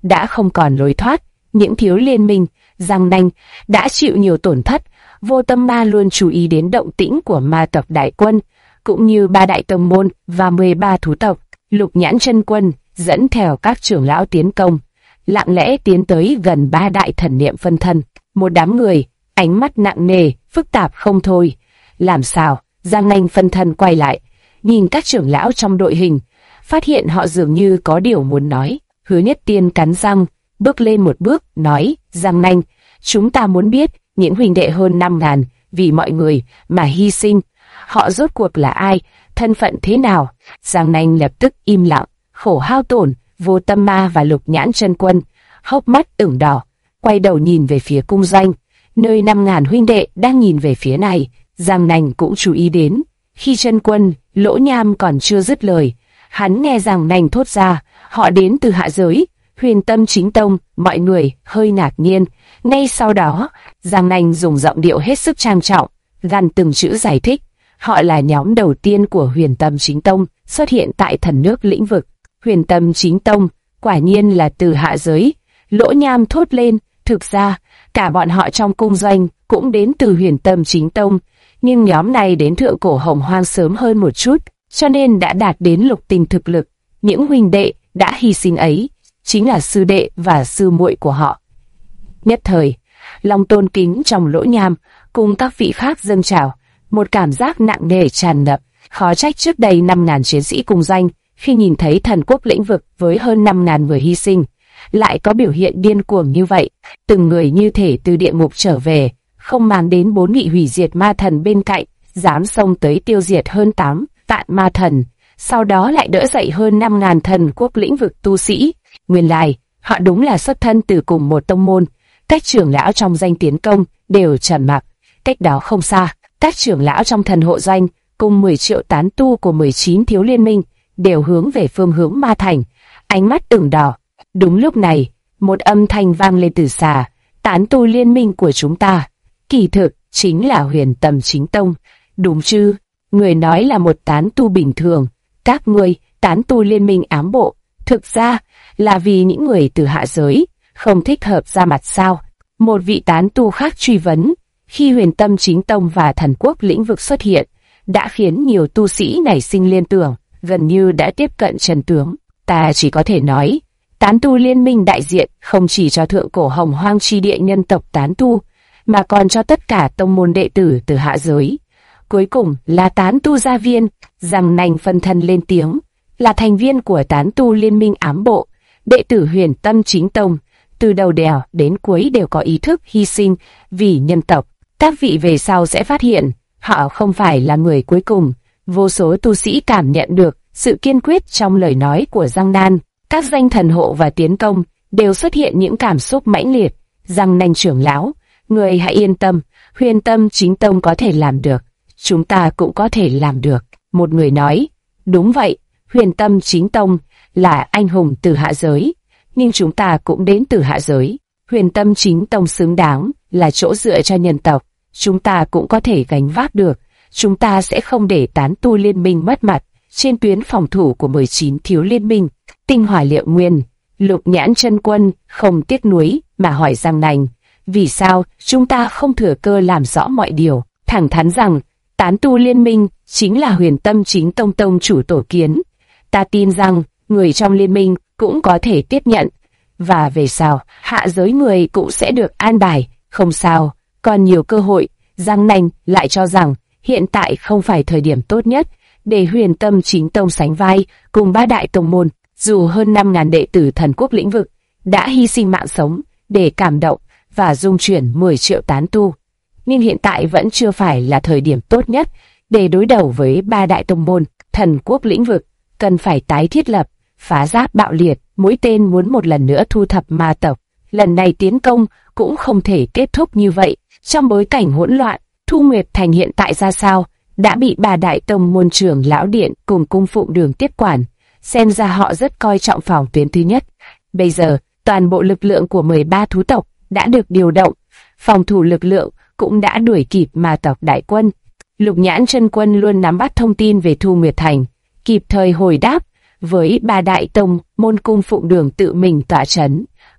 đã không còn lối thoát. Những thiếu liên minh, Giang Nanh đã chịu nhiều tổn thất. Vô Tâm Ma luôn chú ý đến động tĩnh của ma tộc đại quân, cũng như ba đại tông môn và 13 thú tộc. Lục Nhãn Chân Quân dẫn theo các trưởng lão tiến công, lặng lẽ tiến tới gần ba đại thần niệm phân thân. Một đám người, ánh mắt nặng nề, phức tạp không thôi. Làm sao? Giang Nanh phân thân quay lại, nhìn các trưởng lão trong đội hình, phát hiện họ dường như có điều muốn nói. Hứa Nhất Tiên cắn răng, bước lên một bước, nói: Giang Nanh, chúng ta muốn biết những huynh đệ hơn 5.000 vì mọi người mà hy sinh, họ rốt cuộc là ai, thân phận thế nào? Giang Nanh lập tức im lặng. Khổ Hao Tổn, Vô Tâm Ma và Lục Nhãn Chân Quân hốc mắt ửng đỏ, quay đầu nhìn về phía cung doanh, nơi 5.000 huynh đệ đang nhìn về phía này. Giang Nanh cũng chú ý đến. Khi Chân Quân, Lỗ Nham còn chưa dứt lời, hắn nghe Giang Nanh thốt ra, họ đến từ hạ giới, Huyền Tâm Chính Tông. Mọi người hơi ngạc nhiên. Ngay sau đó, Giang Nanh dùng giọng điệu hết sức trang trọng, gằn từng chữ giải thích. Họ là nhóm đầu tiên của Huyền Tâm Chính Tông xuất hiện tại thần nước lĩnh vực. Huyền Tâm Chính Tông, quả nhiên là từ hạ giới. Lỗ Nham thốt lên. Thực ra, cả bọn họ trong cung doanh cũng đến từ Huyền Tâm Chính Tông, nhưng nhóm này đến Thượng Cổ Hồng Hoang sớm hơn một chút, cho nên đã đạt đến lục tinh thực lực. Những huynh đệ đã hy sinh ấy chính là sư đệ và sư muội của họ. Nhất thời, lòng tôn kính trong Lỗ Nham cùng các vị khác dâng trào, một cảm giác nặng nề tràn ngập. Khó trách trước đây 5.000 chiến sĩ cùng danh, khi nhìn thấy thần quốc lĩnh vực với hơn 5.000 người hy sinh, lại có biểu hiện điên cuồng như vậy. Từng người như thể từ địa ngục trở về, không màng đến 4 vị hủy diệt ma thần bên cạnh, dám xông tới tiêu diệt hơn 8 vạn ma thần, sau đó lại đỡ dậy hơn 5.000 thần quốc lĩnh vực tu sĩ. Nguyên lai, họ đúng là xuất thân từ cùng một tông môn. Các trưởng lão trong danh tiến công đều trầm mặc. Cách đó không xa, các trưởng lão trong thần hộ doanh cùng 10 triệu tán tu của 19 thiếu liên minh đều hướng về phương hướng ma thành, ánh mắt ửng đỏ. Đúng lúc này, một âm thanh vang lên từ xa: tán tu liên minh của chúng ta, kỳ thực chính là Huyền Tâm Chính Tông, đúng chứ? Người nói là một tán tu bình thường, các ngươi tán tu liên minh ám bộ, thực ra là vì những người từ hạ giới không thích hợp ra mặt sao? Một vị tán tu khác truy vấn. Khi Huyền Tâm Chính Tông và thần quốc lĩnh vực xuất hiện, đã khiến nhiều tu sĩ nảy sinh liên tưởng, gần như đã tiếp cận chân tướng. Ta chỉ có thể nói, tán tu liên minh đại diện không chỉ cho Thượng Cổ Hồng Hoang chi địa nhân tộc tán tu, mà còn cho tất cả tông môn đệ tử từ hạ giới. Cuối cùng là tán tu gia viên. Giang Nanh phân thân lên tiếng, là thành viên của tán tu liên minh ám bộ, đệ tử Huyền Tâm Chính Tông, từ đầu đèo đến cuối đều có ý thức hy sinh vì nhân tộc. Các vị về sau sẽ phát hiện, họ không phải là người cuối cùng. Vô số tu sĩ cảm nhận được sự kiên quyết trong lời nói của Giang Nan. Các danh thần hộ và tiến công đều xuất hiện những cảm xúc mãnh liệt. Giang Nanh trưởng lão, người hãy yên tâm, Huyền Tâm Chính Tông có thể làm được, chúng ta cũng có thể làm được. Một người nói, đúng vậy, Huyền Tâm Chính Tông là anh hùng từ hạ giới, nhưng chúng ta cũng đến từ hạ giới. Huyền Tâm Chính Tông xứng đáng là chỗ dựa cho nhân tộc, chúng ta cũng có thể gánh vác được. Chúng ta sẽ không để tán tu liên minh mất mặt trên tuyến phòng thủ của 19 thiếu liên minh. Tinh Hỏa Liệu Nguyên, Lục Nhãn Chân Quân không tiếc nuối mà hỏi Giang Nanh, vì sao chúng ta không thừa cơ làm rõ mọi điều, thẳng thắn rằng tán tu liên minh chính là Huyền Tâm Chính Tông tông chủ tổ kiến. Ta tin rằng người trong liên minh cũng có thể tiếp nhận, và về sau hạ giới người cũng sẽ được an bài, không sao, còn nhiều cơ hội. Giang Nanh lại cho rằng hiện tại không phải thời điểm tốt nhất để Huyền Tâm Chính Tông sánh vai cùng ba đại tông môn. Dù hơn 5.000 đệ tử thần quốc lĩnh vực đã hy sinh mạng sống để cảm động và dung chuyển 10 triệu tán tu, nhưng hiện tại vẫn chưa phải là thời điểm tốt nhất để đối đầu với ba đại tông môn. Thần quốc lĩnh vực cần phải tái thiết lập, phá giáp bạo liệt, mũi tên muốn một lần nữa thu thập ma tộc. Lần này tiến công cũng không thể kết thúc như vậy. Trong bối cảnh hỗn loạn, Thu Nguyệt Thành hiện tại ra sao, đã bị ba đại tông môn trưởng lão điện cùng cung phụng đường tiếp quản. Xem ra họ rất coi trọng phòng tuyến thứ nhất. Bây giờ, toàn bộ lực lượng của 13 thú tộc đã được điều động, phòng thủ lực lượng cũng đã đuổi kịp ma tộc đại quân. Lục Nhãn Chân Quân luôn nắm bắt thông tin về Thu Nguyệt Thành, kịp thời hồi đáp với ba đại tông môn cung phụng đường tự mình tỏa chấn.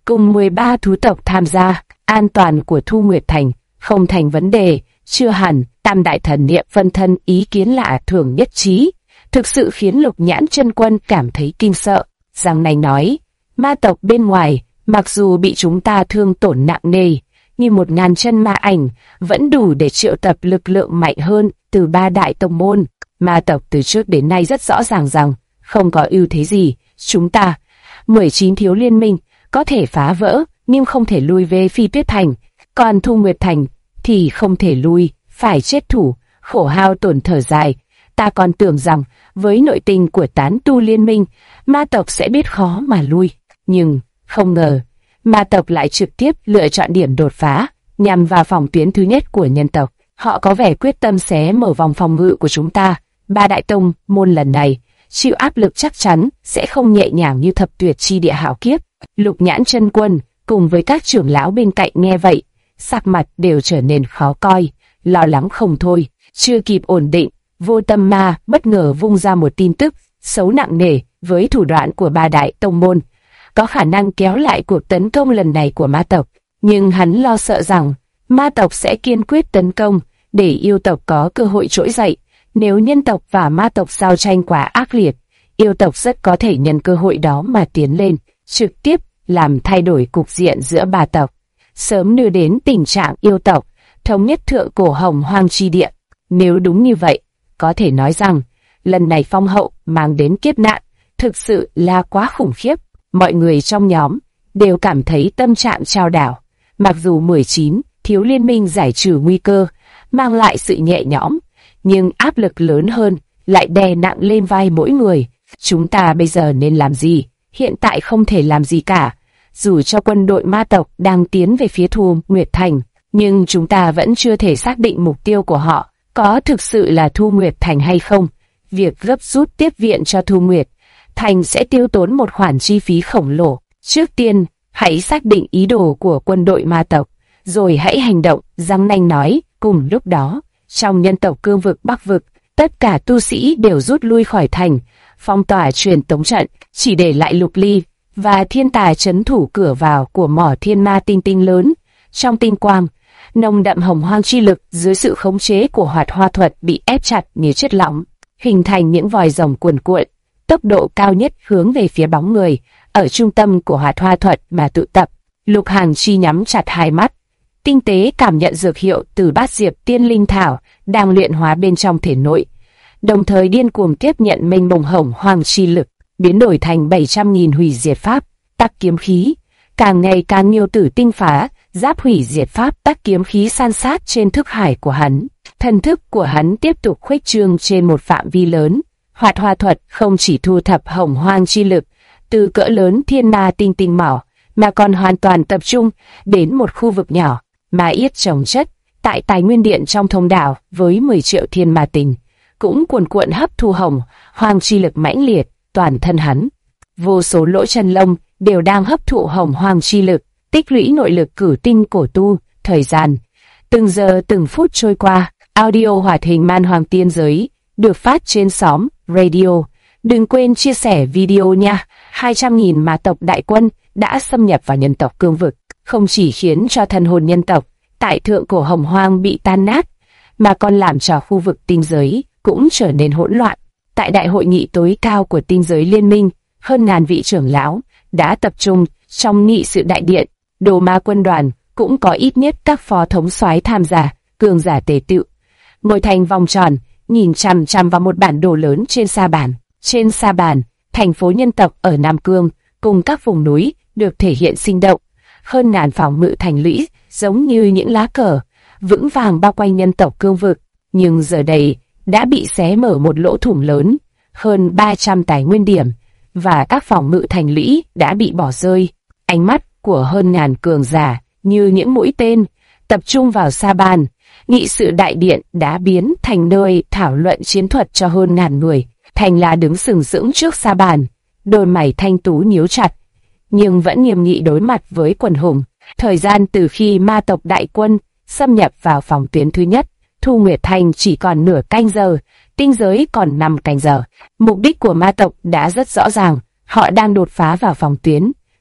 cùng 13 thú tộc tham gia. An toàn của Thu Nguyệt Thành không thành vấn đề, chưa hẳn. Tam đại thần niệm phân thân ý kiến lạ thường nhất trí, thực sự khiến Lục Nhãn Chân Quân cảm thấy kinh sợ. Giang Nanh nói, ma tộc bên ngoài, mặc dù bị chúng ta thương tổn nặng nề, nhưng 1000 chân ma ảnh vẫn đủ để triệu tập lực lượng mạnh hơn từ 3 đại tông môn. Ma tộc từ trước đến nay rất rõ ràng rằng không có ưu thế gì. Chúng ta, 19 thiếu liên minh, có thể phá vỡ, nhưng không thể lui về Phi Tuyết Thành. Còn Thu Nguyệt Thành thì không thể lui, phải chết thủ. Khổ hao tổn thở dài. Ta còn tưởng rằng với nội tình của tán tu liên minh, ma tộc sẽ biết khó mà lui. Nhưng không ngờ, ma tộc lại trực tiếp lựa chọn điểm đột phá, nhằm vào phòng tuyến thứ nhất của nhân tộc. Họ có vẻ quyết tâm xé mở vòng phòng ngự của chúng ta. 3 đại tông môn lần này chịu áp lực chắc chắn sẽ không nhẹ nhàng như Thập Tuyệt Chi Địa hạo kiếp. Lục Nhãn Chân Quân cùng với các trưởng lão bên cạnh nghe vậy, sắc mặt đều trở nên khó coi, lo lắng không thôi. Chưa kịp ổn định, Vô Tâm Ma bất ngờ vung ra một tin tức xấu nặng nề. Với thủ đoạn của 3 đại tông môn, có khả năng kéo lại cuộc tấn công lần này của ma tộc. Nhưng hắn lo sợ rằng ma tộc sẽ kiên quyết tấn công để yêu tộc có cơ hội trỗi dậy. Nếu nhân tộc và ma tộc giao tranh quá ác liệt, yêu tộc rất có thể nhân cơ hội đó mà tiến lên, trực tiếp làm thay đổi cục diện giữa 3 tộc, sớm đưa đến tình trạng yêu tộc thống nhất thượng cổ Hồng Hoang chi địa. Nếu đúng như vậy, có thể nói rằng lần này Phong Hậu mang đến kiếp nạn thực sự là quá khủng khiếp. Mọi người trong nhóm đều cảm thấy tâm trạng chao đảo. Mặc dù 19 thiếu liên minh giải trừ nguy cơ, mang lại sự nhẹ nhõm, nhưng áp lực lớn hơn lại đè nặng lên vai mỗi người. Chúng ta bây giờ nên làm gì? Hiện tại không thể làm gì cả. Dù cho quân đội ma tộc đang tiến về phía Thu Nguyệt Thành, nhưng chúng ta vẫn chưa thể xác định mục tiêu của họ có thực sự là Thu Nguyệt Thành hay không. Việc gấp rút tiếp viện cho Thu Nguyệt Thành sẽ tiêu tốn một khoản chi phí khổng lồ. Trước tiên, hãy xác định ý đồ của quân đội ma tộc, rồi hãy hành động, Giang Nanh nói. Cùng lúc đó, trong nhân tộc cương vực Bắc vực, tất cả tu sĩ đều rút lui khỏi thành, phong tỏa truyền tống trận, chỉ để lại Lục Ly và Thiên Tài trấn thủ cửa vào của mỏ thiên ma tinh tinh lớn. Trong tinh quang, nồng đậm hồng hoang chi lực dưới sự khống chế của hoạt hoa thuật bị ép chặt như chất lỏng, hình thành những vòi rồng cuồn cuộn, tốc độ cao nhất hướng về phía bóng người ở trung tâm của hoạt hoa thuật mà tụ tập. Lục Hàn Chi nhắm chặt hai mắt, tinh tế cảm nhận dược hiệu từ bát diệp tiên linh thảo đang luyện hóa bên trong thể nội, đồng thời điên cuồng tiếp nhận mênh mông hồng hoang chi lực, biến đổi thành 700.000 hủy diệt pháp tắc kiếm khí, càng ngày càng nhiều tử tinh phá giáp hủy diệt pháp tắc kiếm khí san sát trên thức hải của hắn. Thần thức của hắn tiếp tục khuếch trương trên một phạm vi lớn. Hoạt hoa thuật không chỉ thu thập hồng hoang chi lực từ cỡ lớn thiên ma tinh tinh mỏ, mà còn hoàn toàn tập trung đến một khu vực nhỏ mà yết trồng chất tại tài nguyên điện trong thông đảo với 10 triệu thiên ma tinh, cũng cuồn cuộn hấp thu hồng hoang chi lực mãnh liệt. Toàn thân hắn, vô số lỗ chân lông đều đang hấp thụ hồng hoang chi lực, tích lũy nội lực cửu tinh cổ tu. Thời gian từng giờ từng phút trôi qua. Audio hoạt hình Man Hoàng Tiên Giới được phát trên xóm radio. Đừng quên chia sẻ video nha. 200.000 ma tộc đại quân đã xâm nhập vào nhân tộc cương vực, không chỉ khiến cho thần hồn nhân tộc tại thượng cổ hồng hoang bị tan nát, mà còn làm cho khu vực tinh giới cũng trở nên hỗn loạn. Tại đại hội nghị tối cao của tinh giới liên minh, hơn ngàn vị trưởng lão đã tập trung trong nghị sự đại điện. Đồ ma quân đoàn cũng có ít nhất các phó thống soái tham gia, cường giả tề tựu ngồi thành vòng tròn, nhìn chằm chằm vào một bản đồ lớn trên sa bàn. Trên sa bàn, thành phố nhân tộc ở Nam Cương cùng các vùng núi được thể hiện sinh động. Hơn ngàn phòng ngự thành lũy giống như những lá cờ vững vàng bao quanh nhân tộc cương vực, nhưng giờ đây đã bị xé mở một lỗ thủng lớn. Hơn 300 tài nguyên điểm và các phòng ngự thành lũy đã bị bỏ rơi. Ánh mắt của hơn ngàn cường giả như những mũi tên tập trung vào sa bàn. Nghị sự đại điện đã biến thành nơi thảo luận chiến thuật cho hơn ngàn người. Thành La đứng sừng sững trước sa bàn, đôi mày thanh tú nhíu chặt, nhưng vẫn nghiêm nghị đối mặt với quần hùng. Thời gian từ khi ma tộc đại quân xâm nhập vào phòng tuyến thứ nhất, Thu Nguyệt Thành chỉ còn nửa canh giờ, tinh giới còn 5 canh giờ. Mục đích của ma tộc đã rất rõ ràng, họ đang đột phá vào phòng tuyến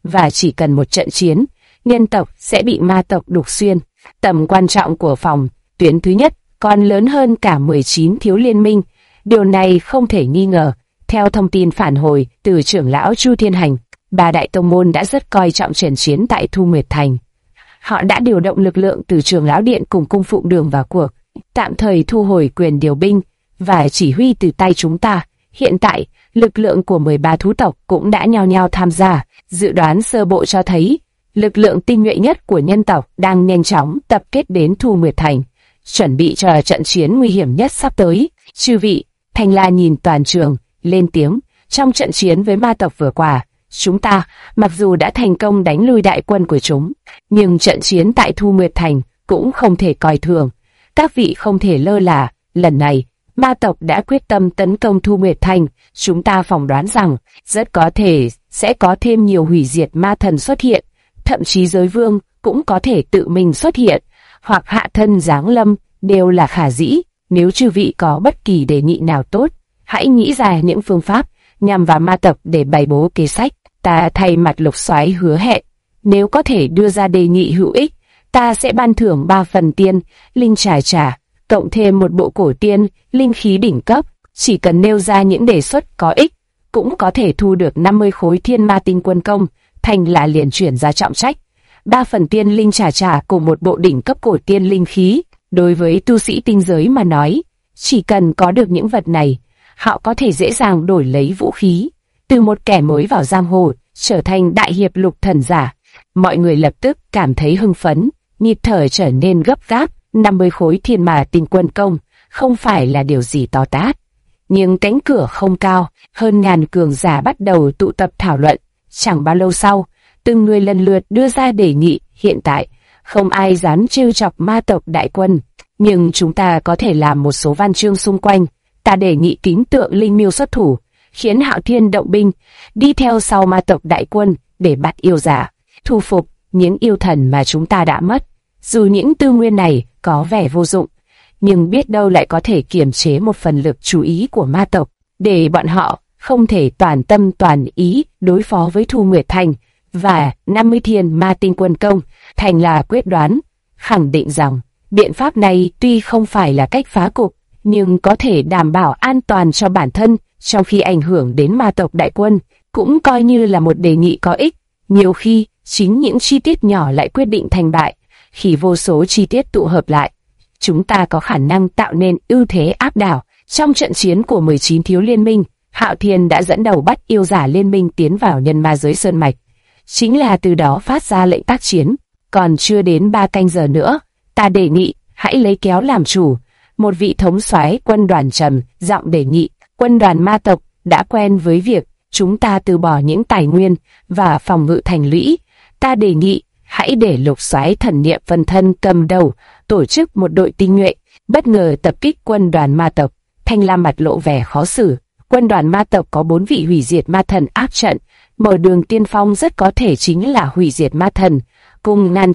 và chỉ cần một trận chiến, nhân tộc sẽ bị ma tộc đục xuyên. Tầm quan trọng của phòng tuyến thứ nhất còn lớn hơn cả 19 thiếu liên minh, điều này không thể nghi ngờ. Theo thông tin phản hồi từ trưởng lão Chu Thiên Hành, ba đại tông môn đã rất coi trọng trận chiến tại Thu Nguyệt Thành. Họ đã điều động lực lượng từ trưởng lão điện cùng cung phụng đường vào cuộc, tạm thời thu hồi quyền điều binh và chỉ huy từ tay chúng ta. Hiện tại, lực lượng của 13 thú tộc cũng đã nhao nhao tham gia. Dự đoán sơ bộ cho thấy, lực lượng tinh nhuệ nhất của nhân tộc đang nhanh chóng tập kết đến Thu Nguyệt Thành, chuẩn bị cho trận chiến nguy hiểm nhất sắp tới. Chư vị, Thanh La nhìn toàn trường, lên tiếng, trong trận chiến với ma tộc vừa qua, chúng ta, mặc dù đã thành công đánh lui đại quân của chúng, nhưng trận chiến tại Thu Nguyệt Thành cũng không thể coi thường. Các vị không thể lơ là, lần này, ma tộc đã quyết tâm tấn công Thu Nguyệt Thành, chúng ta phỏng đoán rằng, rất có thể sẽ có thêm nhiều hủy diệt ma thần xuất hiện, thậm chí giới vương cũng có thể tự mình xuất hiện, hoặc hạ thân giáng lâm, đều là khả dĩ. Nếu chư vị có bất kỳ đề nghị nào tốt, hãy nghĩ ra những phương pháp nhằm vào ma tộc để bày bố kế sách. Ta thay mặt Lục Soái hứa hẹn, nếu có thể đưa ra đề nghị hữu ích, ta sẽ ban thưởng 3 phần tiên linh trà, cộng thêm một bộ cổ tiên linh khí đỉnh cấp. Chỉ cần nêu ra những đề xuất có ích, cũng có thể thu được 50 khối thiên ma tinh quân công. Thành là liền chuyển ra trọng trách 3 phần tiên linh trà cùng một bộ đỉnh cấp cổ tiên linh khí. Đối với tu sĩ tinh giới mà nói, chỉ cần có được những vật này, họ có thể dễ dàng đổi lấy vũ khí, từ một kẻ mới vào giang hồ trở thành đại hiệp lục thần giả. Mọi người lập tức cảm thấy hưng phấn, nhịp thở trở nên gấp gáp. 50 khối thiên ma tinh quân công không phải là điều gì to tát, nhưng cánh cửa không cao. Hơn ngàn cường giả bắt đầu tụ tập thảo luận. Chẳng bao lâu sau, từng người lần lượt đưa ra đề nghị. Hiện tại, không ai dám trêu chọc ma tộc đại quân, nhưng chúng ta có thể làm một số văn chương xung quanh. Ta đề nghị kính tượng linh miêu xuất thủ, khiến Hạo Thiên động binh, đi theo sau ma tộc đại quân để bắt yêu giả, thu phục những yêu thần mà chúng ta đã mất. Dù những tư nguyên này có vẻ vô dụng, nhưng biết đâu lại có thể kiềm chế một phần lực chú ý của ma tộc, để bọn họ không thể toàn tâm toàn ý đối phó với Thu Nguyệt Thành và 50 thiên ma tinh quân công. Thành là quyết đoán, khẳng định rằng biện pháp này tuy không phải là cách phá cục, nhưng có thể đảm bảo an toàn cho bản thân trong khi ảnh hưởng đến ma tộc đại quân, cũng coi như là một đề nghị có ích. Nhiều khi, chính những chi tiết nhỏ lại quyết định thành bại. Khi vô số chi tiết tụ hợp lại, chúng ta có khả năng tạo nên ưu thế áp đảo. Trong trận chiến của 19 thiếu liên minh, Hạo Thiên đã dẫn đầu bắt yêu giả liên minh tiến vào nhân ma giới sơn mạch, chính là từ đó phát ra lệnh tác chiến. Còn chưa đến 3 canh giờ nữa, ta đề nghị hãy lấy kéo làm chủ. Một vị thống soái quân đoàn trầm giọng đề nghị. Quân đoàn ma tộc đã quen với việc chúng ta từ bỏ những tài nguyên và phòng ngự thành lũy. Ta đề nghị hãy để Lục Soái thần niệm phân thân cầm đầu, tổ chức một đội tinh nhuệ bất ngờ tập kích quân đoàn ma tộc. Thanh Lam mặt lộ vẻ khó xử. Quân đoàn ma tộc có 4 vị hủy diệt ma thần áp trận, mở đường tiên phong rất có thể chính là hủy diệt ma thần cùng ngàn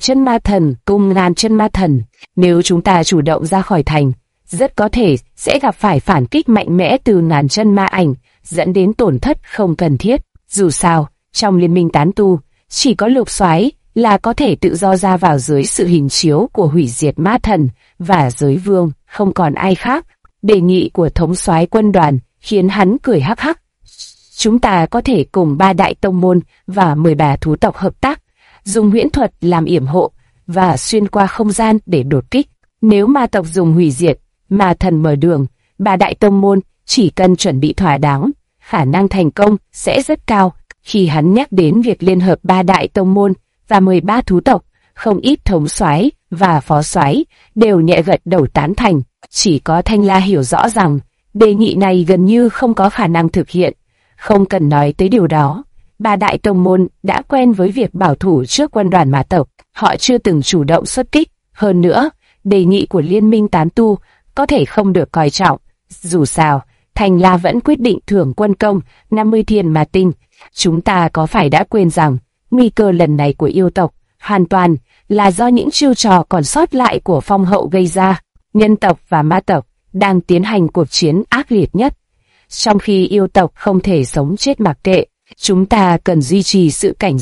chân ma thần. Nếu chúng ta chủ động ra khỏi thành, rất có thể sẽ gặp phải phản kích mạnh mẽ từ ngàn chân ma ảnh, dẫn đến tổn thất không cần thiết. Dù sao, trong liên minh tán tu, chỉ có Lục Soái là có thể tự do ra vào dưới sự hình chiếu của hủy diệt ma thần và giới vương, không còn ai khác. Đề nghị của thống soái quân đoàn khiến hắn cười hắc hắc. Chúng ta có thể cùng 3 đại tông môn và 13 thú tộc hợp tác, dùng huyễn thuật làm yểm hộ và xuyên qua không gian để đột kích. Nếu ma tộc dùng hủy diệt ma thần mở đường, 3 đại tông môn chỉ cần chuẩn bị thỏa đáng, khả năng thành công sẽ rất cao. Khi hắn nhắc đến việc liên hợp 3 đại tông môn và 13 thú tộc, không ít thống soái và phó soái đều nhẹ gật đầu tán thành. Chỉ có Thanh La hiểu rõ rằng đề nghị này gần như không có khả năng thực hiện. Không cần nói tới điều đó, 3 đại tông môn đã quen với việc bảo thủ trước quân đoàn ma tộc, họ chưa từng chủ động xuất kích. Hơn nữa, đề nghị của liên minh tán tu có thể không được coi trọng. Dù sao, Thanh La vẫn quyết định thưởng quân công 50 thiên ma tinh. Chúng ta có phải đã quên rằng nguy cơ lần này của yêu tộc hoàn toàn là do những chiêu trò còn sót lại của phong hậu gây ra. Nhân tộc và ma tộc đang tiến hành cuộc chiến ác liệt nhất, trong khi yêu tộc không thể sống chết mặc kệ. Chúng ta cần duy trì sự cảnh giác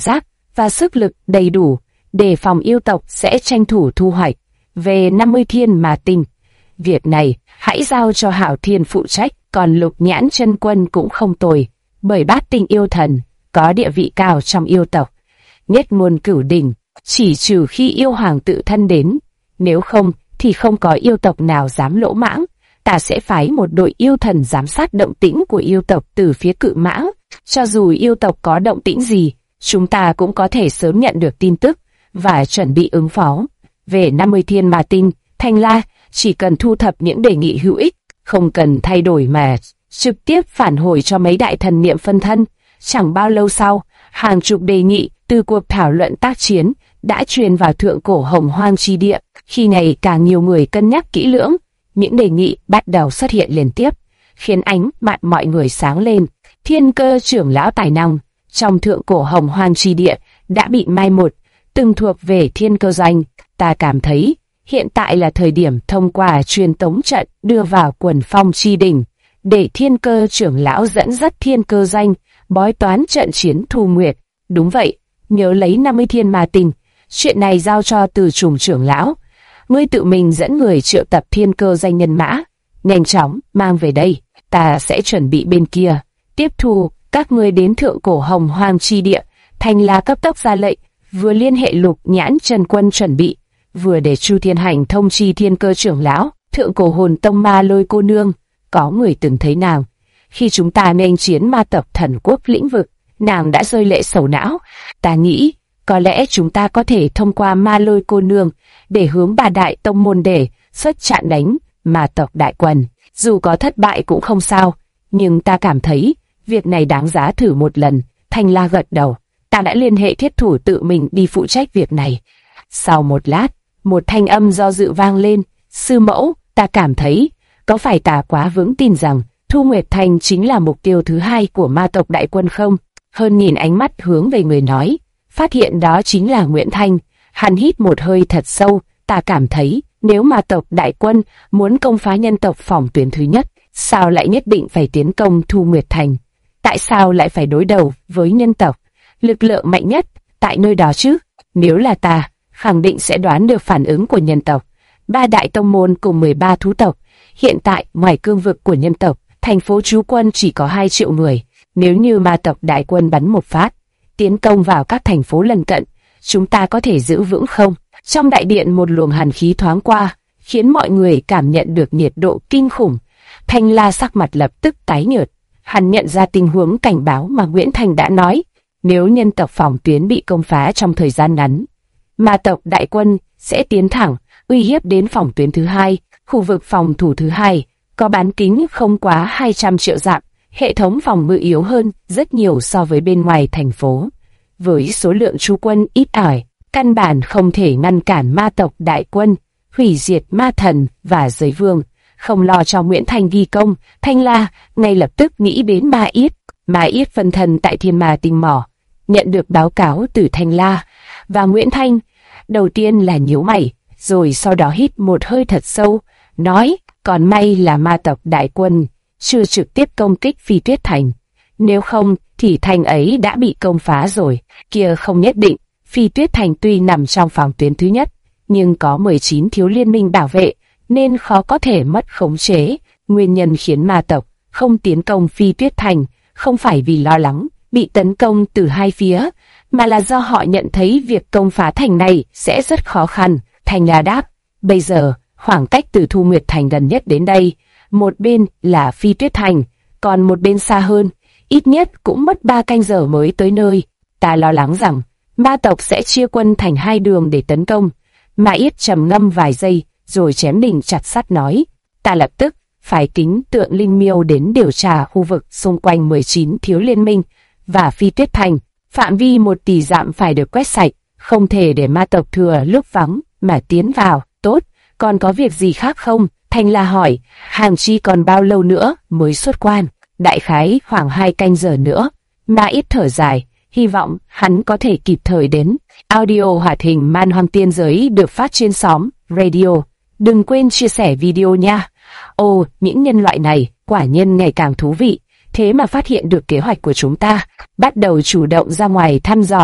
và sức lực đầy đủ, đề phòng yêu tộc sẽ tranh thủ thu hoạch về 50 thiên ma tinh. Việc này hãy giao cho Hạo Thiên phụ trách, còn Lục Nhãn chân quân cũng không tồi, bởi bát tinh yêu thần có địa vị cao trong yêu tộc. Nhất môn cửu đỉnh, chỉ trừ khi yêu hoàng tự thân đến, nếu không thì không có yêu tộc nào dám lỗ mãng. Ta sẽ phái một đội yêu thần giám sát động tĩnh của yêu tộc từ phía Cự Mãng. Cho dù yêu tộc có động tĩnh gì, chúng ta cũng có thể sớm nhận được tin tức và chuẩn bị ứng phó. Về 50 thiên ma tinh, Thanh La chỉ cần thu thập những đề nghị hữu ích, không cần thay đổi mà trực tiếp phản hồi cho mấy đại thần niệm phân thân. Chẳng bao lâu sau, hàng chục đề nghị từ cuộc thảo luận tác chiến đã truyền vào thượng cổ Hồng Hoang chi địa. Khi này càng nhiều người cân nhắc kỹ lưỡng, những đề nghị bắt đầu xuất hiện liên tiếp, khiến ánh mắt mọi người sáng lên. Thiên Cơ trưởng lão tài năng trong thượng cổ Hồng Hoang chi địa đã bị mai một, từng thuộc về Thiên Cơ doanh. Ta cảm thấy hiện tại là thời điểm thông qua truyền tống trận đưa vào Quần Phong chi đỉnh, để Thiên Cơ trưởng lão dẫn dắt Thiên Cơ doanh bói toán trận chiến thu nguyệt. Đúng vậy, nhớ lấy 50 thiên ma tinh, chuyện này giao cho Từ Trùng trưởng lão. Ngươi tự mình dẫn người triệu tập Thiên Cơ danh nhân mã, nhanh chóng mang về đây, ta sẽ chuẩn bị bên kia tiếp thu các ngươi đến thượng cổ Hồng Hoang chi địa. Thanh La cấp tốc ra lệnh, vừa liên hệ Lục Nhãn chân quân chuẩn bị, vừa để Chu Thiên Hành thông chi Thiên Cơ trưởng lão. Thượng cổ hồn tông Ma Lôi cô nương, có người từng thấy nàng khi chúng ta nên chiến ma tộc Thần Quốc lĩnh vực, nàng đã rơi lệ sầu não. Ta nghĩ có lẽ chúng ta có thể thông qua Ma Lôi cô nương để hướng ba đại tông môn để xuất trận đánh ma tộc đại quân. Dù có thất bại cũng không sao, nhưng ta cảm thấy việc này đáng giá thử một lần. Thanh La gật đầu, ta đã liên hệ thiết thủ tự mình đi phụ trách việc này. Sau một lát, một thanh âm do dự vang lên, sư mẫu, ta cảm thấy có phải ta quá vững tin rằng Thu Nguyệt Thành chính là mục tiêu thứ hai của ma tộc đại quân không? Hơn nhìn ánh mắt hướng về người nói, phát hiện đó chính là Nguyễn Thanh. Hắn hít một hơi thật sâu, ta cảm thấy nếu ma tộc đại quân muốn công phá nhân tộc phòng tuyến thứ nhất, sao lại nhất định phải tiến công Thu Nguyệt Thành? Tại sao lại phải đối đầu với nhân tộc? Lực lượng mạnh nhất tại nơi đó chứ? Nếu là ta, khẳng định sẽ đoán được phản ứng của nhân tộc. Ba đại tông môn cùng 13 thú tộc. Hiện tại ngoài cương vực của nhân tộc, thành phố trú quân chỉ có 2 triệu người. Nếu như ma tộc đại quân bắn một phát, tiến công vào các thành phố lân cận, chúng ta có thể giữ vững không? Trong đại điện một luồng hàn khí thoáng qua, khiến mọi người cảm nhận được nhiệt độ kinh khủng. Thanh La sắc mặt lập tức tái nhợt. Hắn nhận ra tình huống cảnh báo mà Nguyễn Thành đã nói. Nếu nhân tộc phòng tuyến bị công phá trong thời gian ngắn, ma tộc đại quân sẽ tiến thẳng, uy hiếp đến phòng tuyến thứ hai. Khu vực phòng thủ thứ hai có bán kính không quá 200 triệu dặm, hệ thống phòng ngự yếu hơn rất nhiều so với bên ngoài thành phố. Với số lượng trú quân ít ỏi, căn bản không thể ngăn cản ma tộc đại quân, hủy diệt ma thần và giới vương. Không lo cho Nguyễn Thành ghi công, Thanh La ngay lập tức nghĩ đến Ma Yết. Ma Yết phân thần tại Thiên Ma Tinh Mỏ, nhận được báo cáo từ Thanh La và Nguyễn Thanh. Đầu tiên là nhíu mày, rồi sau đó hít một hơi thật sâu, nói, còn may là ma tộc đại quân chưa trực tiếp công kích Phi Tuyết Thành. Nếu không thì thành ấy đã bị công phá rồi. Kia không nhất định. Phi Tuyết Thành tuy nằm trong phòng tuyến thứ nhất, nhưng có 19 thiếu liên minh bảo vệ, nên khó có thể mất khống chế. Nguyên nhân khiến ma tộc không tiến công Phi Tuyết Thành không phải vì lo lắng bị tấn công từ hai phía, mà là do họ nhận thấy việc công phá thành này sẽ rất khó khăn. Thanh La đáp, bây giờ khoảng cách từ Thu Nguyệt Thành gần nhất đến đây, một bên là Phi Tuyết Thành, còn một bên xa hơn, ít nhất cũng mất 3 canh giờ mới tới nơi. Ta lo lắng rằng ma tộc sẽ chia quân thành 2 đường để tấn công. Ma Yết trầm ngâm vài giây, rồi chém đinh chặt sắt nói, ta lập tức phải kính tượng linh miêu đến điều tra khu vực xung quanh 19 thiếu liên minh và Phi Tuyết Thành. Phạm vi 1 tỷ dặm phải được quét sạch, không thể để ma tộc thừa lúc vắng mà tiến vào. Tốt, còn có việc gì khác không? Thanh La hỏi. Hàng chi còn bao lâu nữa mới xuất quan? Đại khái khoảng 2 canh giờ nữa. Ma Yết thở dài, hy vọng hắn có thể kịp thời đến. Audio hoạt hình Man Hoang Tiên Giới được phát trên xóm Radio. Đừng quên chia sẻ video nha. Ồ, những nhân loại này quả nhiên ngày càng thú vị. Thế mà phát hiện được kế hoạch của chúng ta, bắt đầu chủ động ra ngoài thăm dò,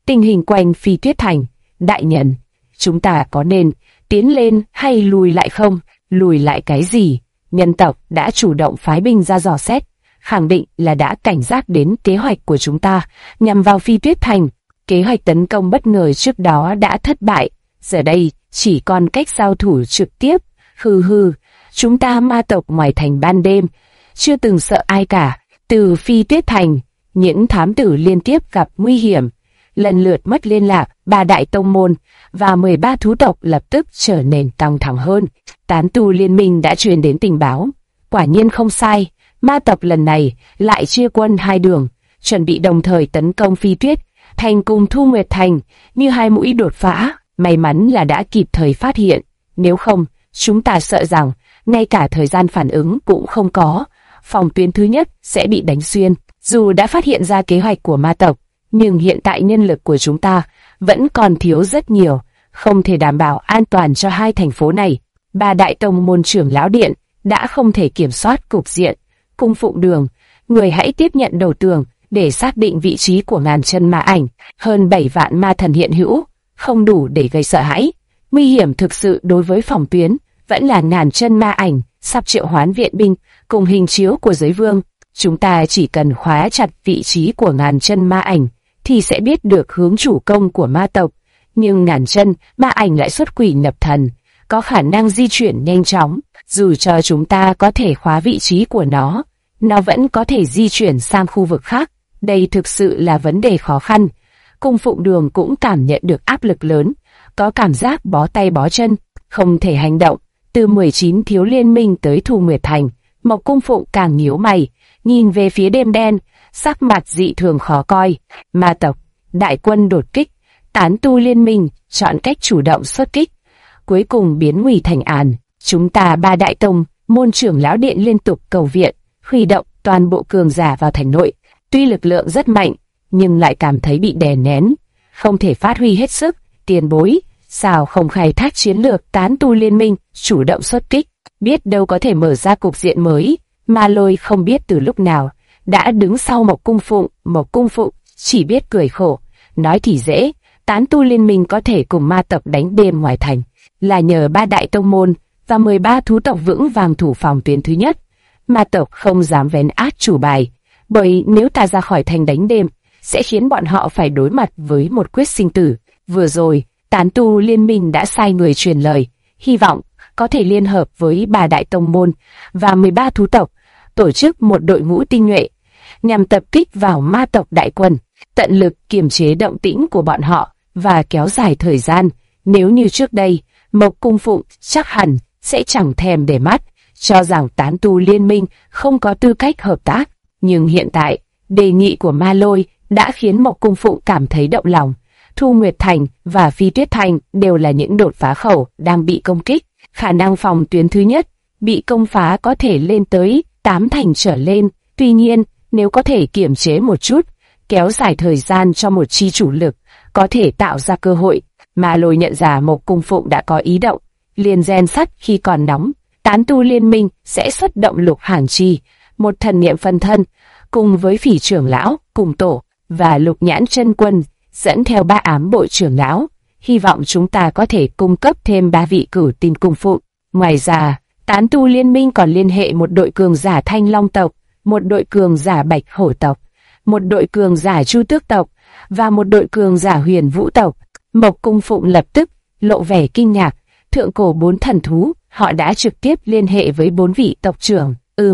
tình hình quanh Phi Tuyết Thành. Đại nhân, chúng ta có nên tiến lên hay lùi lại không? Lùi lại cái gì? Nhân tộc đã chủ động phái binh ra dò xét, khẳng định là đã cảnh giác đến kế hoạch của chúng ta nhằm vào Phi Tuyết Thành. Kế hoạch tấn công bất ngờ trước đó đã thất bại, giờ đây chỉ còn cách giao thủ trực tiếp. Hừ hừ, chúng ta ma tộc ngoài thành ban đêm, chưa từng sợ ai cả. Từ Phi Tuyết Thành, những thám tử liên tiếp gặp nguy hiểm, lần lượt mất liên lạc. 3 đại tông môn và 13 thú tộc lập tức trở nên căng thẳng hơn. Tán tu liên minh đã truyền đến tình báo. Quả nhiên không sai, ma tộc lần này lại chia quân 2 đường, chuẩn bị đồng thời tấn công Phi Tuyết Thành cùng Thu Nguyệt Thành như 2 mũi đột phá. May mắn là đã kịp thời phát hiện, nếu không, chúng ta sợ rằng ngay cả thời gian phản ứng cũng không có, phòng tuyến thứ nhất sẽ bị đánh xuyên. Dù đã phát hiện ra kế hoạch của ma tộc, nhưng hiện tại nhân lực của chúng ta vẫn còn thiếu rất nhiều, không thể đảm bảo an toàn cho 2 thành phố này. 3 đại tông môn trưởng lão điện đã không thể kiểm soát cục diện. Cung Phụng Đường, người hãy tiếp nhận đầu tường để xác định vị trí của ngàn chân ma ảnh. Hơn 7 vạn ma thần hiện hữu, không đủ để gây sợ hãi. Nguy hiểm thực sự đối với phòng tuyến vẫn là ngàn chân ma ảnh sắp triệu hoán viện binh cùng hình chiếu của giới vương. Chúng ta chỉ cần khóa chặt vị trí của ngàn chân ma ảnh thì sẽ biết được hướng chủ công của ma tộc. Nhưng ngàn chân ma ảnh lại xuất quỷ nhập thần, có khả năng di chuyển nhanh chóng. Dù cho chúng ta có thể khóa vị trí của nó vẫn có thể di chuyển sang khu vực khác. Đây thực sự là vấn đề khó khăn. Cung Phụng Đường cũng cảm nhận được áp lực lớn, có cảm giác bó tay bó chân, không thể hành động. Từ 19 thiếu liên minh tới Thu Nguyệt Thành, Mộc Cung Phụng càng nhíu mày, nhìn về phía đêm đen, sắc mặt dị thường khó coi. Ma tộc, đại quân đột kích, tán tu liên minh chọn cách chủ động xuất kích, cuối cùng biến nguy thành an. Chúng ta 3 đại tông môn trưởng lão điện liên tục cầu viện, huy động toàn bộ cường giả vào thành nội. Tuy lực lượng rất mạnh, nhưng lại cảm thấy bị đè nén, không thể phát huy hết sức. Tiền bối, sao không khai thác chiến lược tán tu liên minh, chủ động xuất kích, biết đâu có thể mở ra cục diện mới. Ma Lôi không biết từ lúc nào đã đứng sau Mộc Cung Phụng. Mộc Cung Phụng chỉ biết cười khổ, nói thì dễ, tán tu liên minh có thể cùng ma tộc đánh đêm ngoài thành là nhờ 3 đại tông môn và 13 thú tộc vững vàng thủ phòng tuyến thứ nhất. Ma tộc không dám vén át chủ bài, bởi nếu ta ra khỏi thành đánh đêm sẽ khiến bọn họ phải đối mặt với một quyết sinh tử. Vừa rồi, tán tu liên minh đã sai người truyền lời, hy vọng có thể liên hợp với 3 đại tông môn và 13 thú tộc, tổ chức một đội ngũ tinh nhuệ, nhằm tập kích vào ma tộc đại quân, tận lực kiềm chế động tĩnh của bọn họ và kéo dài thời gian. Nếu như trước đây, Mộc Cung Phụng chắc hẳn sẽ chẳng thèm để mắt, cho rằng tán tu liên minh không có tư cách hợp tác. Nhưng hiện tại, đề nghị của Ma Lôi đã khiến Mộc Cung Phụng cảm thấy động lòng. Thu Nguyệt Thành và Phi Tuyết Thành đều là những đột phá khẩu đang bị công kích. Khả năng phòng tuyến thứ nhất bị công phá có thể lên tới 8 thành trở lên. Tuy nhiên, nếu có thể kiểm chế một chút, kéo dài thời gian cho một chi chủ lực, có thể tạo ra cơ hội. Ma Lôi nhận ra Mộc Cung Phụng đã có ý động, liền rèn sắt khi còn nóng. Tán tu liên minh sẽ xuất động Lục Hàng Chi, một thần niệm phân thân, cùng với Phỉ trưởng lão, cùng tổ và Lục Nhãn chân quân, dẫn theo 3 ám bộ trưởng lão. Hy vọng chúng ta có thể cung cấp thêm 3 vị cửu tinh cung phụng. Ngoài ra, tán tu liên minh còn liên hệ một đội cường giả Thanh Long tộc, một đội cường giả Bạch Hổ tộc, một đội cường giả Chu Tước tộc và một đội cường giả Huyền Vũ tộc. Mộc Cung Phụng lập tức lộ vẻ kinh ngạc. Thượng cổ 4 thần thú, họ đã trực tiếp liên hệ với 4 vị tộc trưởng.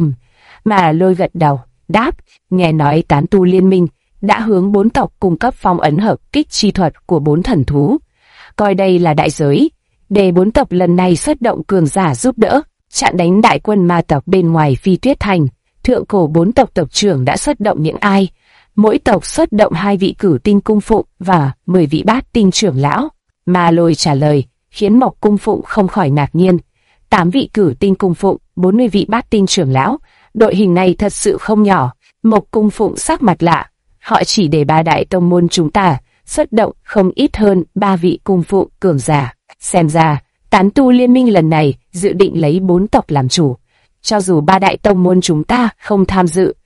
Ma Lôi gật đầu, đáp, nghe nói tán tu liên minh đã hướng 4 tộc cung cấp phong ấn hợp kích chi thuật của 4 thần thú, coi đây là đại giới để 4 tộc lần này xuất động cường giả giúp đỡ, chặn đánh đại quân ma tộc bên ngoài Phi Tuyết Thành. Thượng cổ 4 tộc tộc trưởng đã xuất động những ai? Mỗi tộc xuất động 2 vị cửu tinh cung phụng và 10 vị bát tinh trưởng lão. Ma Lôi trả lời, khiến Mộc Cung Phụng không khỏi ngạc nhiên. 8 vị cửu tinh cung phụng, 40 vị bát tinh trưởng lão, đội hình này thật sự không nhỏ. Mộc Cung Phụng sắc mặt lạ, họ chỉ để 3 đại tông môn chúng ta xuất động không ít hơn 3 vị cung phụng cường giả. Xem ra, tán tu liên minh lần này dự định lấy 4 tộc làm chủ. Cho dù 3 đại tông môn chúng ta không tham dự,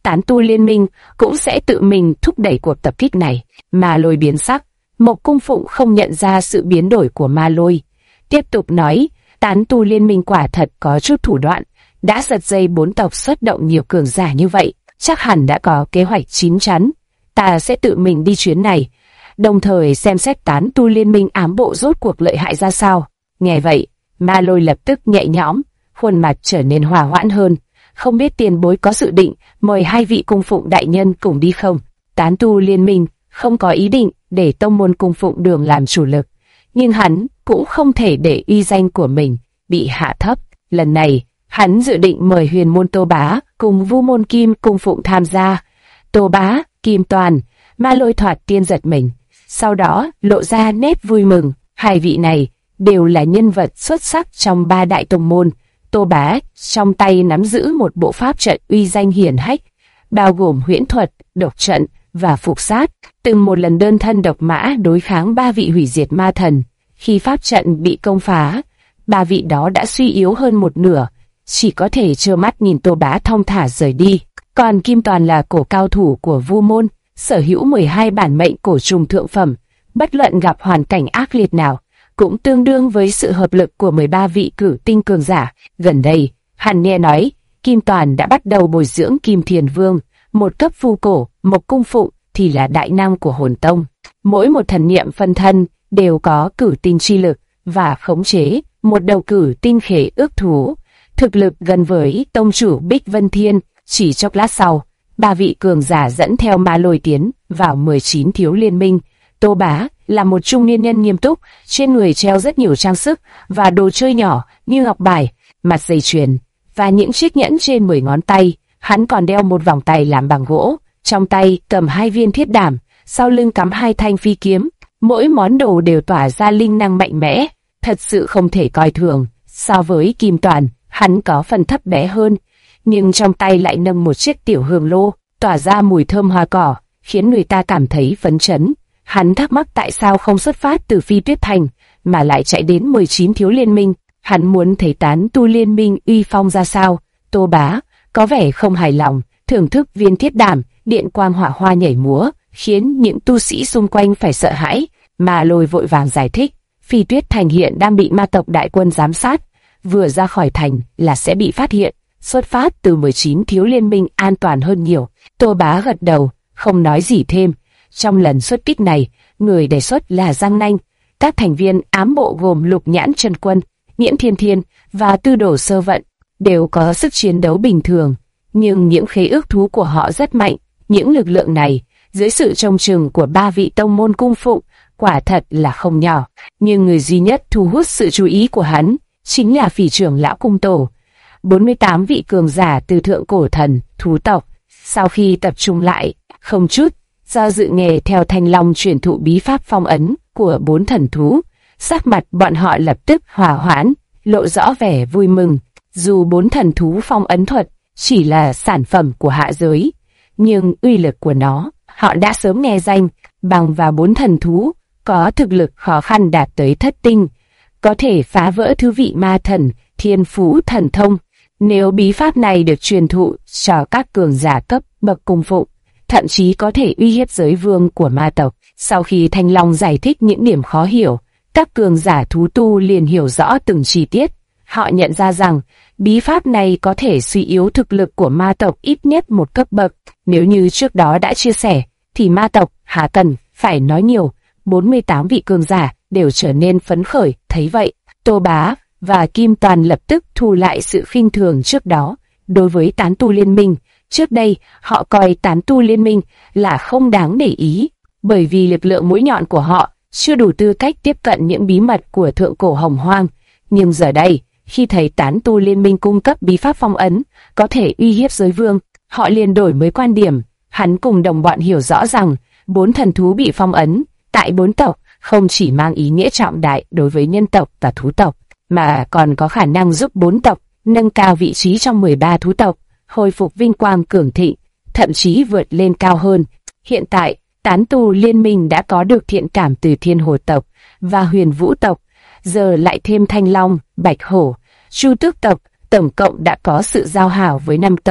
tán tu liên minh cũng sẽ tự mình thúc đẩy cuộc tập kích này. Ma Lôi biến sắc, Mộc Cung Phụng không nhận ra sự biến đổi của Ma Lôi, tiếp tục nói, tán tu liên minh quả thật có chút thủ đoạn, đã giật dây 4 tộc xuất động nhiều cường giả như vậy, chắc hẳn đã có kế hoạch chín chắn. Ta sẽ tự mình đi chuyến này, đồng thời xem xét tán tu liên minh ám bộ rốt cuộc lợi hại ra sao. Nghe vậy, Ma Lôi lập tức nhẹ nhõm, khuôn mặt trở nên hòa hoãn hơn. Không biết tiền bối có dự định mời 2 vị cung phụng đại nhân cùng đi không? Tán tu liên minh không có ý định để tông môn cung phụng đường làm chủ lực, nhưng hắn cũng không thể để uy danh của mình bị hạ thấp. Lần này, hắn dự định mời huyền môn Tô Bá cùng vu môn Kim cung phụng tham gia. Tô Bá, Kim Toàn, Ma Lôi thoạt tiên giật mình, sau đó lộ ra nét vui mừng. 2 vị này đều là nhân vật xuất sắc trong 3 đại tông môn. Tô Bá trong tay nắm giữ một bộ pháp trận uy danh hiển hách, bao gồm huyễn thuật, độc trận và phục sát, từng một lần đơn thân độc mã đối kháng 3 vị hủy diệt ma thần. Khi pháp trận bị công phá, 3 vị đó đã suy yếu hơn một nửa, chỉ có thể trơ mắt nhìn Tô Bá thong thả rời đi. Còn Kim Toàn là cổ cao thủ của vu môn, sở hữu 12 bản mệnh cổ trùng thượng phẩm, bất luận gặp hoàn cảnh ác liệt nào, cũng tương đương với sự hợp lực của 13 vị cử tinh cường giả. Gần đây, hắn nghe nói, Kim Toàn đã bắt đầu bồi dưỡng Kim Thiền Vương, một cấp vu cổ. Mộc Cung Phụng thì là đại năng của hồn tông. Mỗi một thần niệm phân thân đều có cử tinh chi lực và khống chế một đầu cử tinh khế ước thú, thực lực gần với tông chủ Bích Vân Thiên. Chỉ chốc lát sau, 3 vị cường giả dẫn theo Ma Lôi tiến vào 19 thiếu liên minh. Tô Bá là một trung niên nhân nghiêm túc, trên người treo rất nhiều trang sức và đồ chơi nhỏ như ngọc bài, mặt dây chuyền và những chiếc nhẫn trên 10 ngón tay. Hắn còn đeo một vòng tay làm bằng gỗ, trong tay cầm 2 viên thiết đảm, sau lưng cắm 2 thanh phi kiếm. Mỗi món đồ đều tỏa ra linh năng mạnh mẽ, thật sự không thể coi thường. So với Kim Toàn, hắn có phần thấp bé hơn, nhưng trong tay lại nâng một chiếc tiểu hương lô, tỏa ra mùi thơm hoa cỏ, khiến người ta cảm thấy phấn chấn. Hắn thắc mắc tại sao không xuất phát từ Phi Tuyết Thành, mà lại chạy đến 19 thiếu liên minh. Hắn muốn thấy tán tu liên minh uy phong ra sao. Tô Bá có vẻ không hài lòng, thưởng thức viên thiết đảm, điện quang hỏa hoa nhảy múa, khiến những tu sĩ xung quanh phải sợ hãi. Ma Lôi vội vàng giải thích, Phi Tuyết Thành hiện đang bị ma tộc đại quân giám sát, vừa ra khỏi thành là sẽ bị phát hiện. Xuất phát từ 19 thiếu liên minh an toàn hơn nhiều. Tô Bá gật đầu, không nói gì thêm. Trong lần xuất kích này, người đề xuất là Giang Nanh. Các thành viên ám bộ gồm Lục Nhãn Chân Quân, Nghiễn Thiên Thiên và Tư Đồ Sơ Vận đều có sức chiến đấu bình thường, nhưng những khế ước thú của họ rất mạnh. Những lực lượng này, dưới sự trông chừng của 3 vị tông môn cung phụng, quả thật là không nhỏ. Nhưng người duy nhất thu hút sự chú ý của hắn chính là Phỉ trưởng lão cung tổ. 48 vị cường giả từ thượng cổ thần, thú tộc, sau khi tập trung lại, không chút do dự nghề theo Thanh Long truyền thụ bí pháp phong ấn của 4 thần thú. Sắc mặt bọn họ lập tức hòa hoãn, lộ rõ vẻ vui mừng. Dù 4 thần thú phong ấn thuật chỉ là sản phẩm của hạ giới, nhưng uy lực của nó, họ đã sớm nghe danh. Bằng vào 4 thần thú, có thực lực khó khăn đạt tới thất tinh, có thể phá vỡ thứ vị ma thần, thiên phú thần thông. Nếu bí pháp này được truyền thụ cho các cường giả cấp bậc cung phụng, thậm chí có thể uy hiếp giới vương của ma tộc. Sau khi Thanh Long giải thích những điểm khó hiểu, các cường giả thú tu liền hiểu rõ từng chi tiết. Họ nhận ra rằng bí pháp này có thể suy yếu thực lực của ma tộc ít nhất một cấp bậc. Nếu như trước đó đã chia sẻ, thì ma tộc hà cần phải nói nhiều. 48 vị cường giả đều trở nên phấn khởi. Thấy vậy, Tô Bá và Kim Toàn lập tức thu lại sự khinh thường trước đó đối với tán tu liên minh. Trước đây, họ coi tán tu liên minh là không đáng để ý, bởi vì lực lượng mũi nhọn của họ chưa đủ tư cách tiếp cận những bí mật của thượng cổ hồng hoang. Nhưng giờ đây, khi thấy tán tu liên minh cung cấp bí pháp phong ấn, có thể uy hiếp giới vương, họ liền đổi mới quan điểm. Hắn cùng đồng bọn hiểu rõ rằng, 4 thần thú bị phong ấn tại 4 tộc không chỉ mang ý nghĩa trọng đại đối với nhân tộc và thú tộc, mà còn có khả năng giúp 4 tộc nâng cao vị trí trong 13 thú tộc, hồi phục vinh quang cường thịnh, thậm chí vượt lên cao hơn. Hiện tại, tán tu liên minh đã có được thiện cảm từ Thiên Hồ tộc và Huyền Vũ tộc, giờ lại thêm Thanh Long, Bạch Hổ, Chu Tước tộc, tổng cộng đã có sự giao hảo với 5 tộc.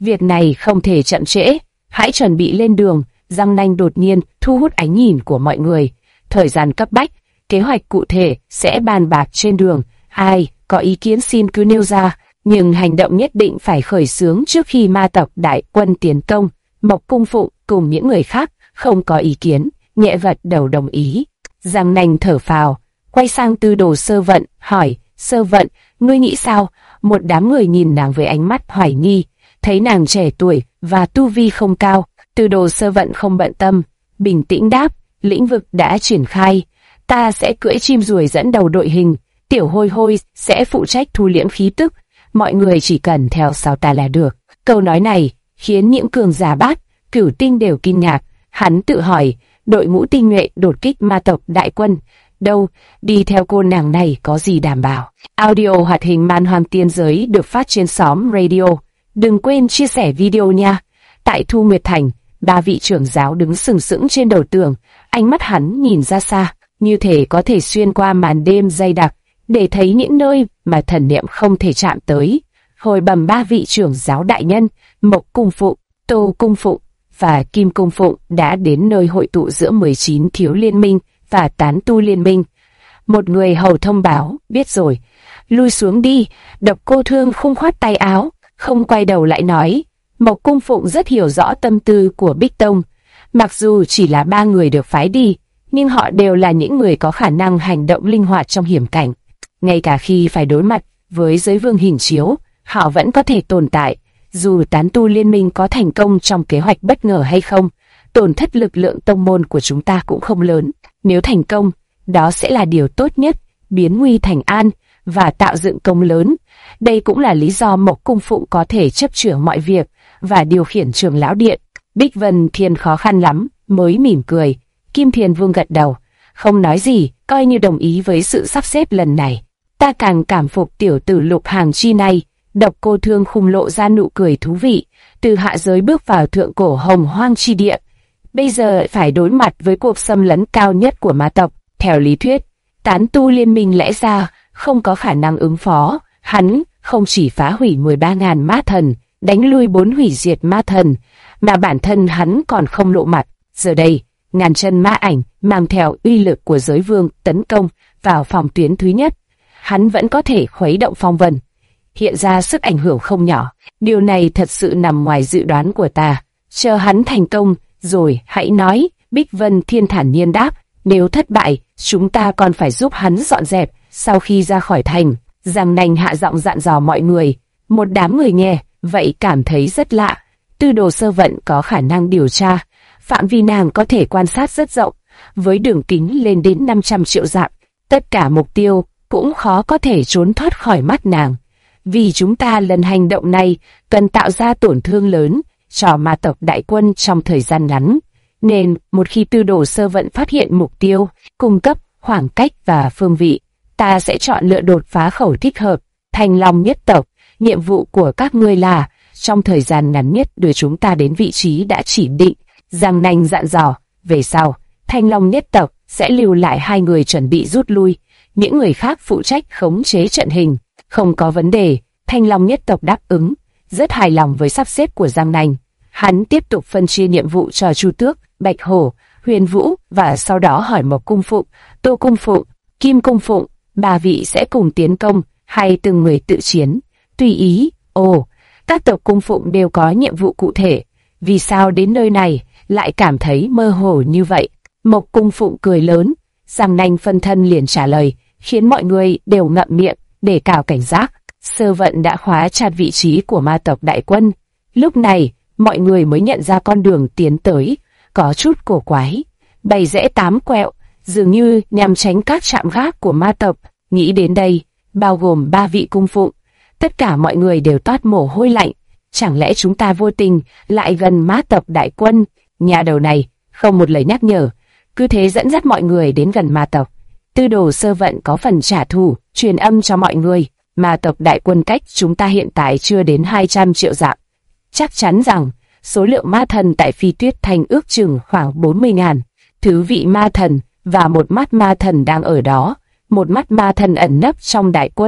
Việc này không thể chậm trễ, hãy chuẩn bị lên đường. Giang Nanh đột nhiên thu hút ánh nhìn của mọi người. Thời gian cấp bách, kế hoạch cụ thể sẽ bàn bạc trên đường. Ai có ý kiến xin cứ nêu ra, nhưng hành động nhất định phải khởi xướng trước khi ma tộc đại quân tiến công. Mộc Cung Phụng cùng những người khác không có ý kiến, nhẹ gật đầu đồng ý. Giang Nanh thở phào, quay sang Tư Đồ Sơ Vận, hỏi, Sơ Vận, ngươi nghĩ sao? Một đám người nhìn nàng với ánh mắt hoài nghi, thấy nàng trẻ tuổi và tu vi không cao. Tư Đồ Sơ Vận không bận tâm, bình tĩnh đáp, lĩnh vực đã triển khai, ta sẽ cưỡi chim ruồi dẫn đầu đội hình, Tiểu Hôi Hôi sẽ phụ trách thu liễm khí tức, mọi người chỉ cần theo sau ta là được. Câu nói này khiến những cường giả Bát, Cửu Tinh đều kinh ngạc. Hắn tự hỏi, đội ngũ tinh nhuệ đột kích ma tộc đại quân, đâu, đi theo cô nàng này có gì đảm bảo. Audio hoạt hình Man Hoang Tiên Giới được phát trên xóm radio. Đừng quên chia sẻ video nha. Tại Thu Nguyệt Thành, 3 vị trưởng giáo đứng sừng sững trên đầu tường, ánh mắt hắn nhìn ra xa, như thể có thể xuyên qua màn đêm dày đặc, để thấy những nơi mà thần niệm không thể chạm tới. Hồi bẩm 3 vị trưởng giáo đại nhân, Mộc Cung Phụng, Tô Cung Phụng và Kim Cung Phụng đã đến nơi hội tụ giữa 19 thiếu liên minh và tán tu liên minh. Một người hầu thông báo, biết rồi, lui xuống đi. Độc Cô Thương khung khoát tay áo, không quay đầu lại nói. Mộc Cung Phụng rất hiểu rõ tâm tư của Bích Tông. Mặc dù chỉ là 3 người được phái đi, nhưng họ đều là những người có khả năng hành động linh hoạt trong hiểm cảnh. Ngay cả khi phải đối mặt với giới vương hình chiếu, họ vẫn có thể tồn tại. Dù tán tu liên minh có thành công trong kế hoạch bất ngờ hay không, tổn thất lực lượng tông môn của chúng ta cũng không lớn. Nếu thành công, đó sẽ là điều tốt nhất, biến nguy thành an và tạo dựng công lớn. Đây cũng là lý do Mộc Cung Phụng có thể chấp chưởng mọi việc và điều khiển Trường Lão Điện. Bích Vân Thiên khó khăn lắm mới mỉm cười. Kim Thiền Vương gật đầu, không nói gì, coi như đồng ý với sự sắp xếp lần này. Ta càng cảm phục tiểu tử Lục Hàng Chi này. Độc Cô Thương khung lộ ra nụ cười thú vị, từ hạ giới bước vào thượng cổ hồng hoang chi địa. Bây giờ phải đối mặt với cuộc xâm lấn cao nhất của ma tộc. Theo lý thuyết, tán tu liên minh lẽ ra không có khả năng ứng phó. Hắn không chỉ phá hủy 13.000 ma thần, đánh lui 4 hủy diệt ma thần, mà bản thân hắn còn không lộ mặt. Giờ đây, ngàn chân ma ảnh mang theo uy lực của giới vương tấn công vào phòng tuyến thứ nhất. Hắn vẫn có thể khuấy động phong vân, hiện ra sức ảnh hưởng không nhỏ. Điều này thật sự nằm ngoài dự đoán của ta. Chờ hắn thành công, rồi hãy nói. Bích Vân Thiên thản nhiên đáp, nếu thất bại, chúng ta còn phải giúp hắn dọn dẹp. Sau khi ra khỏi thành, Giang Nanh hạ giọng dặn dò mọi người. Một đám người nghe, vậy cảm thấy rất lạ. Tư Đồ Sơ Vận có khả năng điều tra, phạm vi nàng có thể quan sát rất rộng, với đường kính lên đến 500 triệu dặm. Tất cả mục tiêu cũng khó có thể trốn thoát khỏi mắt nàng. Vì chúng ta lần hành động này cần tạo ra tổn thương lớn cho ma tộc đại quân trong thời gian ngắn, nên một khi Tư Đồ Sơ Vận phát hiện mục tiêu, cung cấp khoảng cách và phương vị, ta sẽ chọn lựa đột phá khẩu thích hợp. Thanh Long nhất tộc, nhiệm vụ của các ngươi là trong thời gian ngắn nhất đưa chúng ta đến vị trí đã chỉ định. Giang Nanh dặn dò, về sau, Thanh Long nhất tộc sẽ lưu lại 2 người chuẩn bị rút lui, những người khác phụ trách khống chế trận hình. Không có vấn đề, Thanh Long nhất tộc đáp ứng, rất hài lòng với sắp xếp của Giang Nanh. Hắn tiếp tục phân chia nhiệm vụ cho Chu Tước, Bạch Hổ, Huyền Vũ và sau đó hỏi Mộc Cung Phụng, Tô Cung Phụng, Kim Cung Phụng, 3 vị sẽ cùng tiến công hay từng người tự chiến? Tùy ý. Ồ, các tộc cung phụng đều có nhiệm vụ cụ thể. Vì sao đến nơi này lại cảm thấy mơ hồ như vậy? Mộc Cung Phụng cười lớn. Giang Nanh phân thân liền trả lời, khiến mọi người đều ngậm miệng để cao cảnh giác. Sơ Vận đã khóa chặt vị trí của ma tộc đại quân. Lúc này, mọi người mới nhận ra con đường tiến tới có chút cổ quái, 7 rẽ 8 quẹo, dường như nhằm tránh các trạm gác của ma tộc. Nghĩ đến đây, bao gồm 3 vị cung phụng, tất cả mọi người đều toát mồ hôi lạnh. Chẳng lẽ chúng ta vô tình lại gần ma tộc đại quân? Nhà đầu này không một lời nhắc nhở, cứ thế dẫn dắt mọi người đến gần ma tộc. Tư Đồ Sơ Vận có phần trả thù, truyền âm cho mọi người. Ma tộc đại quân cách chúng ta hiện tại chưa đến 200 triệu dặm. Chắc chắn rằng số lượng ma thần tại Phi Tuyết Thành ước chừng khoảng 40.000. Thứ vị ma thần và một mắt ma thần đang ở đó. Một mắt ma thần ẩn nấp trong đại quân,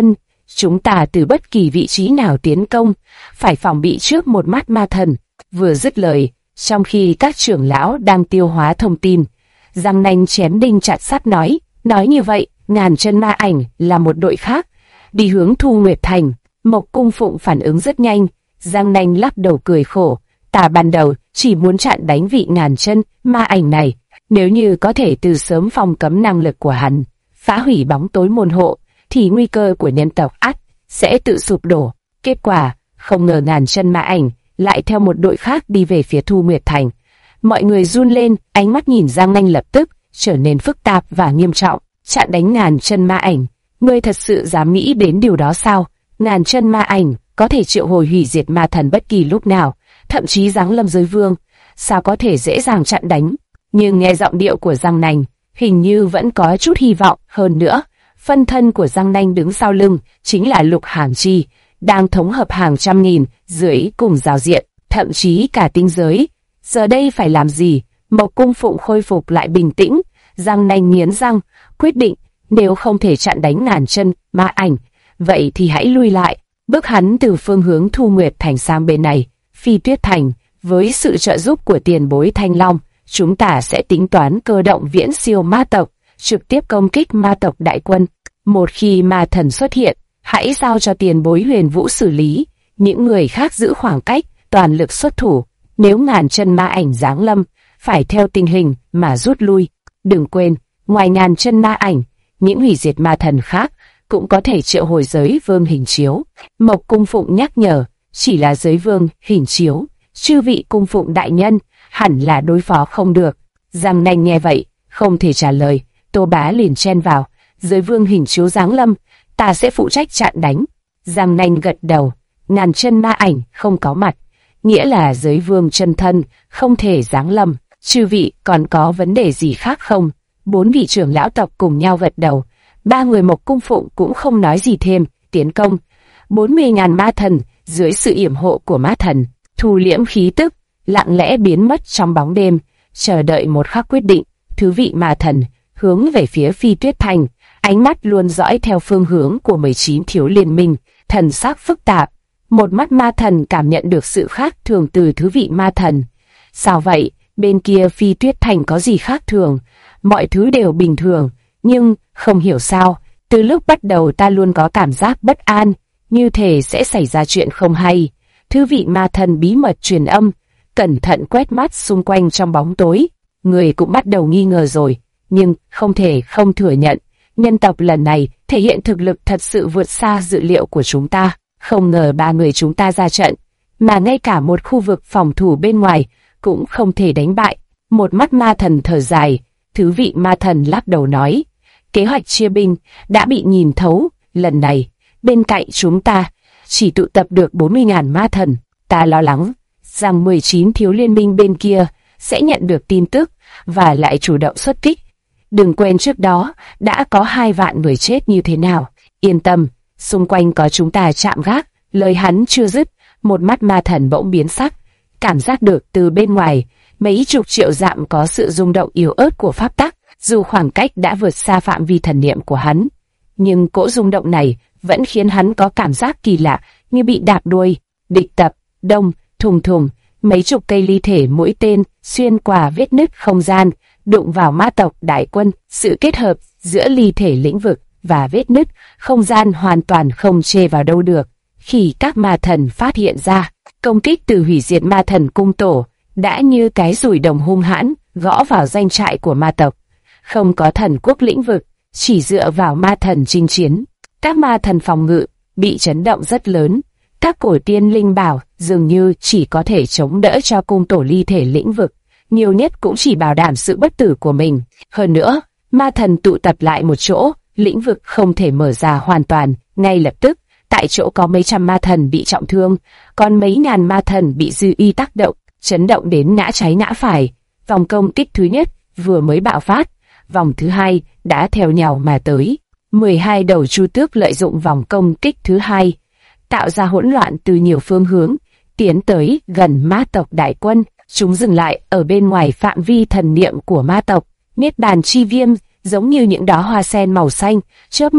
chúng ta từ bất kỳ vị trí nào tiến công, phải phòng bị trước một mắt ma thần. Vừa dứt lời, trong khi các trưởng lão đang tiêu hóa thông tin, Giang Nanh chém đinh chặt sắt nói như vậy, ngàn chân ma ảnh là một đội khác, đi hướng Thu Nguyệt Thành. Mộc Cung Phụng phản ứng rất nhanh, Giang Nanh lắc đầu cười khổ, ta ban đầu chỉ muốn chặn đánh vị ngàn chân ma ảnh này, nếu như có thể từ sớm phòng cấm năng lực của hắn, phá hủy bóng tối môn hộ, thì nguy cơ của nhân tộc ắt sẽ tự sụp đổ. Kết quả, không ngờ ngàn chân ma ảnh lại theo một đội khác đi về phía Thu Nguyệt Thành. Mọi người run lên, ánh mắt nhìn Giang Nanh lập tức trở nên phức tạp và nghiêm trọng. Chặn đánh ngàn chân ma ảnh, ngươi thật sự dám nghĩ đến điều đó sao? Ngàn chân ma ảnh có thể triệu hồi hủy diệt ma thần bất kỳ lúc nào, thậm chí giáng lâm giới vương, sao có thể dễ dàng chặn đánh? Nhưng nghe giọng điệu của Giang Nanh, hình như vẫn có chút hy vọng. Hơn nữa, phân thân của Giang Nanh đứng sau lưng chính là Lục Hàm Chi, đang thống hợp hàng trăm nghìn dưới cùng giao diện, thậm chí cả tinh giới. Giờ đây phải làm gì? Mộc Cung Phụng khôi phục lại bình tĩnh, Giang Nanh nghiến răng, quyết định nếu không thể chặn đánh ngàn chân ma ảnh, vậy thì hãy lui lại. Bước hắn từ phương hướng Thu Nguyệt Thành sang bên này, Phi Tuyết Thành. Với sự trợ giúp của tiền bối Thanh Long, chúng ta sẽ tính toán cơ động viễn siêu ma tộc, trực tiếp công kích ma tộc đại quân. Một khi ma thần xuất hiện, hãy giao cho tiền bối Huyền Vũ xử lý, những người khác giữ khoảng cách, toàn lực xuất thủ. Nếu ngàn chân ma ảnh giáng lâm, phải theo tình hình mà rút lui. Đừng quên, ngoài ngàn chân ma ảnh, những hủy diệt ma thần khác cũng có thể triệu hồi giới vương hình chiếu. Mộc Cung Phụng nhắc nhở, chỉ là giới vương hình chiếu, chư vị cung phụng đại nhân hẳn là đối phó không được. Giang Nanh nghe vậy, không thể trả lời. Tô Bá liền chen vào, giới vương hình chiếu giáng lâm, ta sẽ phụ trách chặn đánh. Giang Nanh gật đầu, ngàn chân ma ảnh không có mặt, nghĩa là giới vương chân thân không thể giáng lâm. Chư vị còn có vấn đề gì khác không? 4 vị trưởng lão tộc cùng nhau gật đầu. 3 người Mộc Cung Phụng cũng không nói gì thêm. Tiến công 40.000 ma thần dưới sự yểm hộ của ma thần, thu liễm khí tức, lặng lẽ biến mất trong bóng đêm, chờ đợi một khắc quyết định. Thứ vị ma thần hướng về phía Phi Tuyết Thành, ánh mắt luôn dõi theo phương hướng của 19 thiếu liên minh, thần sắc phức tạp. Một mắt ma thần cảm nhận được sự khác thường từ thứ vị ma thần. Sao vậy? Bên kia Phi Tuyết Thành có gì khác thường? Mọi thứ đều bình thường, nhưng không hiểu sao, từ lúc bắt đầu ta luôn có cảm giác bất an, như thể sẽ xảy ra chuyện không hay. Thứ vị ma thần bí mật truyền âm, cẩn thận quét mắt xung quanh trong bóng tối. Người cũng bắt đầu nghi ngờ rồi, nhưng không thể không thừa nhận, nhân tộc lần này thể hiện thực lực thật sự vượt xa dự liệu của chúng ta. Không ngờ 3 người chúng ta ra trận, mà ngay cả một khu vực phòng thủ bên ngoài cũng không thể đánh bại. Một mắt ma thần thở dài, thứ vị ma thần lắc đầu nói, kế hoạch chia binh đã bị nhìn thấu. Lần này, bên cạnh chúng ta chỉ tụ tập được 40.000 ma thần. Ta lo lắng rằng 19 thiếu liên minh bên kia sẽ nhận được tin tức và lại chủ động xuất kích. Đừng quên trước đó đã có 2 vạn người chết như thế nào. Yên tâm, xung quanh có chúng ta chạm gác. Lời hắn chưa dứt, một mắt ma thần bỗng biến sắc, cảm giác được từ bên ngoài mấy chục triệu dặm có sự rung động yếu ớt của pháp tắc. Dù khoảng cách đã vượt xa phạm vi thần niệm của hắn, nhưng cỗ rung động này vẫn khiến hắn có cảm giác kỳ lạ, như bị đạp đuôi. Địch tập, đông, thùng thùng, mấy chục cây ly thể mũi tên xuyên qua vết nứt không gian, đụng vào ma tộc đại quân. Sự kết hợp giữa ly thể lĩnh vực và vết nứt không gian hoàn toàn không chê vào đâu được. Khi các ma thần phát hiện ra, công kích từ hủy diệt ma thần cung tổ đã như cái dùi đồng hung hãn gõ vào doanh trại của ma tộc. Không có thần quốc lĩnh vực, chỉ dựa vào ma thần chinh chiến. Các ma thần phòng ngự bị chấn động rất lớn. Các cổ tiên linh bảo dường như chỉ có thể chống đỡ cho cung tổ ly thể lĩnh vực, nhiều nhất cũng chỉ bảo đảm sự bất tử của mình. Hơn nữa, ma thần tụ tập lại một chỗ, lĩnh vực không thể mở ra hoàn toàn. Ngay lập tức, tại chỗ có mấy trăm ma thần bị trọng thương, còn mấy ngàn ma thần bị dư uy tác động, chấn động đến ngã trái ngã phải. Vòng công kích thứ nhất vừa mới bạo phát, vòng thứ hai đã theo nhau mà tới. 12 đầu chu tước lợi dụng vòng công kích thứ hai, tạo ra hỗn loạn từ nhiều phương hướng, tiến tới gần ma tộc đại quân. Chúng dừng lại ở bên ngoài phạm vi thần niệm của ma tộc. Niết bàn chi viêm giống như những đóa hoa sen màu xanh, chớp mắt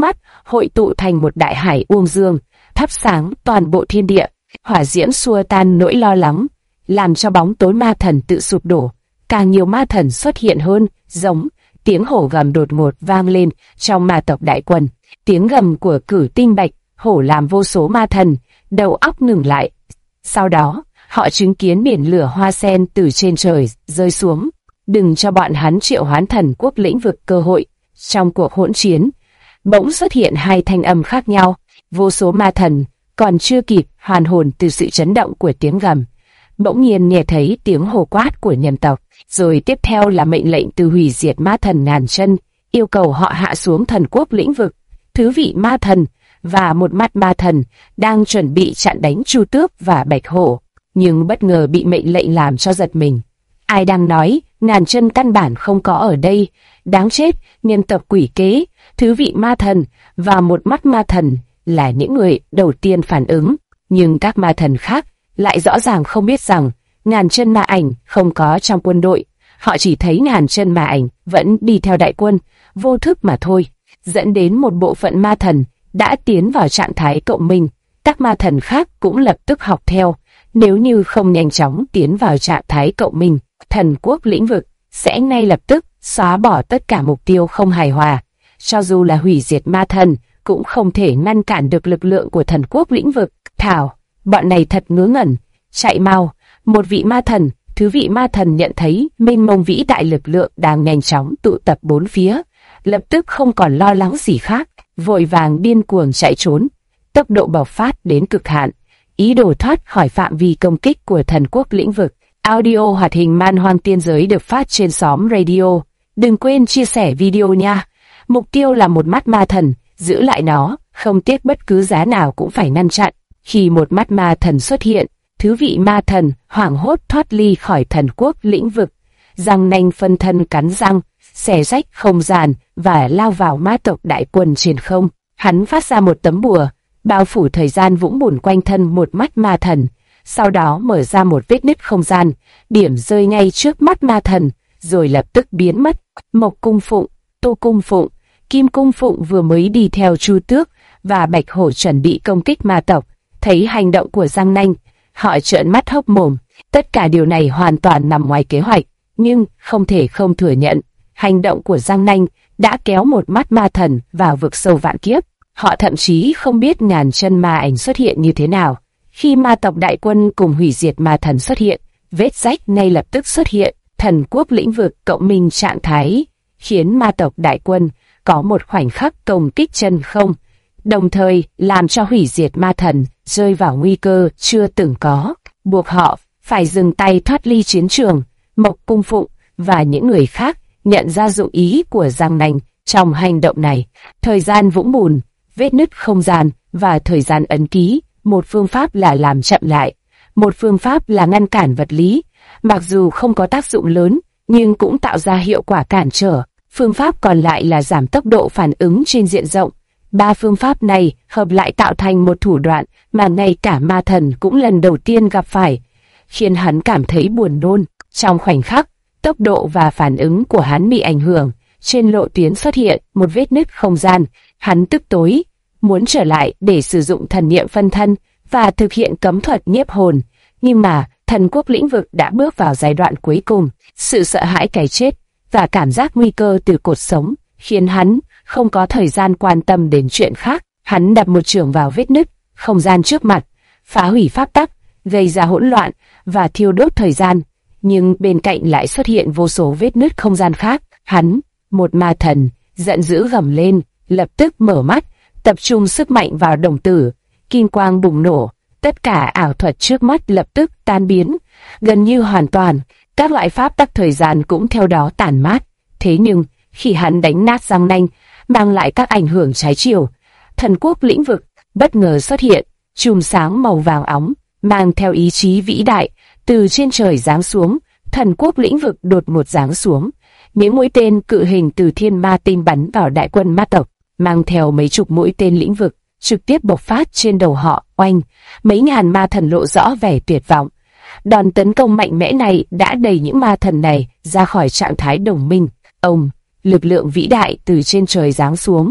hội tụ thành một đại hải uông dương, thắp sáng toàn bộ thiên địa. Hỏa diễm xua tan nỗi lo lắng, làm cho bóng tối ma thần tự sụp đổ. Càng nhiều ma thần xuất hiện hơn, giống tiếng hổ gầm đột ngột vang lên trong ma tộc đại quân. Tiếng gầm của Cử Tinh Bạch hổ làm vô số ma thần đầu óc ngừng lại. Sau đó, họ chứng kiến biển lửa hoa sen từ trên trời rơi xuống. Đừng cho bọn hắn triệu hoán thần quốc lĩnh vực cơ hội. Trong cuộc hỗn chiến, bỗng xuất hiện hai thanh âm khác nhau. Vô số ma thần còn chưa kịp hoàn hồn từ sự chấn động của tiếng gầm, bỗng nhiên nghe thấy tiếng hô quát của nhân tộc, rồi tiếp theo là mệnh lệnh từ hủy diệt ma thần ngàn chân, yêu cầu họ hạ xuống thần quốc lĩnh vực. Thứ vị ma thần và một mắt ma thần đang chuẩn bị chặn đánh Chu Tước và Bạch Hổ, nhưng bất ngờ bị mệnh lệnh làm cho giật mình. Ai đang nói ngàn chân căn bản không có ở đây? Đáng chết, nhân tộc quỷ kế, thứ vị ma thần và một mắt ma thần là những người đầu tiên phản ứng, nhưng các ma thần khác lại rõ ràng không biết rằng ngàn chân ma ảnh không có trong quân đội. Họ chỉ thấy ngàn chân ma ảnh vẫn đi theo đại quân, vô thức mà thôi, dẫn đến một bộ phận ma thần đã tiến vào trạng thái cộng minh. Các ma thần khác cũng lập tức học theo. Nếu như không nhanh chóng tiến vào trạng thái cộng minh, thần quốc lĩnh vực sẽ ngay lập tức xóa bỏ tất cả mục tiêu không hài hòa. Cho dù là hủy diệt ma thần, cũng không thể ngăn cản được lực lượng của thần quốc lĩnh vực. Thảo, bọn này thật ngớ ngẩn, chạy mau. Một vị ma thần, thứ vị ma thần nhận thấy mênh mông vĩ đại lực lượng đang nhanh chóng tụ tập bốn phía, lập tức không còn lo lắng gì khác, vội vàng điên cuồng chạy trốn, tốc độ bộc phát đến cực hạn, ý đồ thoát khỏi phạm vi công kích của thần quốc lĩnh vực. Audio hoạt hình Man Hoang Tiên Giới được phát trên xóm radio. Đừng quên chia sẻ video nha. Mục tiêu là một mắt ma thần, giữ lại nó, không tiếc bất cứ giá nào cũng phải ngăn chặn. Khi một mắt ma thần xuất hiện, thứ vị ma thần hoảng hốt thoát ly khỏi thần quốc lĩnh vực, răng nanh phân thân cắn răng, xé rách không gian và lao vào ma tộc đại quân trên không. Hắn phát ra một tấm bùa, bao phủ thời gian vũng bùn quanh thân một mắt ma thần, sau đó mở ra một vết nứt không gian, điểm rơi ngay trước mắt ma thần, rồi lập tức biến mất. Mộc Cung Phụng, Tô Cung Phụng, Kim Cung Phụng vừa mới đi theo Chu Tước và Bạch Hổ chuẩn bị công kích ma tộc, thấy hành động của Giang Nanh, họ trợn mắt hốc mồm. Tất cả điều này hoàn toàn nằm ngoài kế hoạch, nhưng không thể không thừa nhận, hành động của Giang Nanh đã kéo một mắt ma thần vào vực sâu vạn kiếp. Họ thậm chí không biết ngàn chân ma ảnh xuất hiện như thế nào. Khi ma tộc đại quân cùng hủy diệt ma thần xuất hiện, vết rách ngay lập tức xuất hiện. Thần quốc lĩnh vực cộng minh trạng thái khiến ma tộc đại quân có một khoảnh khắc công kích chân không, đồng thời làm cho hủy diệt ma thần rơi vào nguy cơ chưa từng có, buộc họ phải dừng tay thoát ly chiến trường. Mộc Cung Phụng và những người khác nhận ra dụng ý của Giang Nanh trong hành động này. Thời gian vũng bùn, vết nứt không gian và thời gian ấn ký, một phương pháp là làm chậm lại, một phương pháp là ngăn cản vật lý. Mặc dù không có tác dụng lớn, nhưng cũng tạo ra hiệu quả cản trở. Phương pháp còn lại là giảm tốc độ phản ứng trên diện rộng. Ba phương pháp này hợp lại tạo thành một thủ đoạn mà ngay cả ma thần cũng lần đầu tiên gặp phải, khiến hắn cảm thấy buồn nôn. Trong khoảnh khắc, tốc độ và phản ứng của hắn bị ảnh hưởng. Trên lộ tuyến xuất hiện một vết nứt không gian. Hắn tức tối, muốn trở lại để sử dụng thần niệm phân thân và thực hiện cấm thuật nhiếp hồn. Nhưng mà thần quốc lĩnh vực đã bước vào giai đoạn cuối cùng. Sự sợ hãi cái chết và cảm giác nguy cơ từ cột sống khiến hắn không có thời gian quan tâm đến chuyện khác. Hắn đập một chưởng vào vết nứt không gian trước mặt, phá hủy pháp tắc, gây ra hỗn loạn và thiêu đốt thời gian. Nhưng bên cạnh lại xuất hiện vô số vết nứt không gian khác. Hắn, một ma thần, giận dữ gầm lên, lập tức mở mắt, tập trung sức mạnh vào đồng tử. Kim quang bùng nổ, tất cả ảo thuật trước mắt lập tức tan biến, gần như hoàn toàn. Các loại pháp tắc thời gian cũng theo đó tản mát. Thế nhưng, khi hắn đánh nát Giang Nanh, mang lại các ảnh hưởng trái chiều, thần quốc lĩnh vực bất ngờ xuất hiện, chùm sáng màu vàng óng, mang theo ý chí vĩ đại, từ trên trời giáng xuống. Thần quốc lĩnh vực đột ngột giáng xuống, những mũi tên cự hình từ thiên ma tinh bắn vào đại quân ma tộc, mang theo mấy chục mũi tên lĩnh vực, trực tiếp bộc phát trên đầu họ. Oanh, mấy ngàn ma thần lộ rõ vẻ tuyệt vọng. Đòn tấn công mạnh mẽ này đã đẩy những ma thần này ra khỏi trạng thái đồng minh. Lực lượng vĩ đại từ trên trời giáng xuống,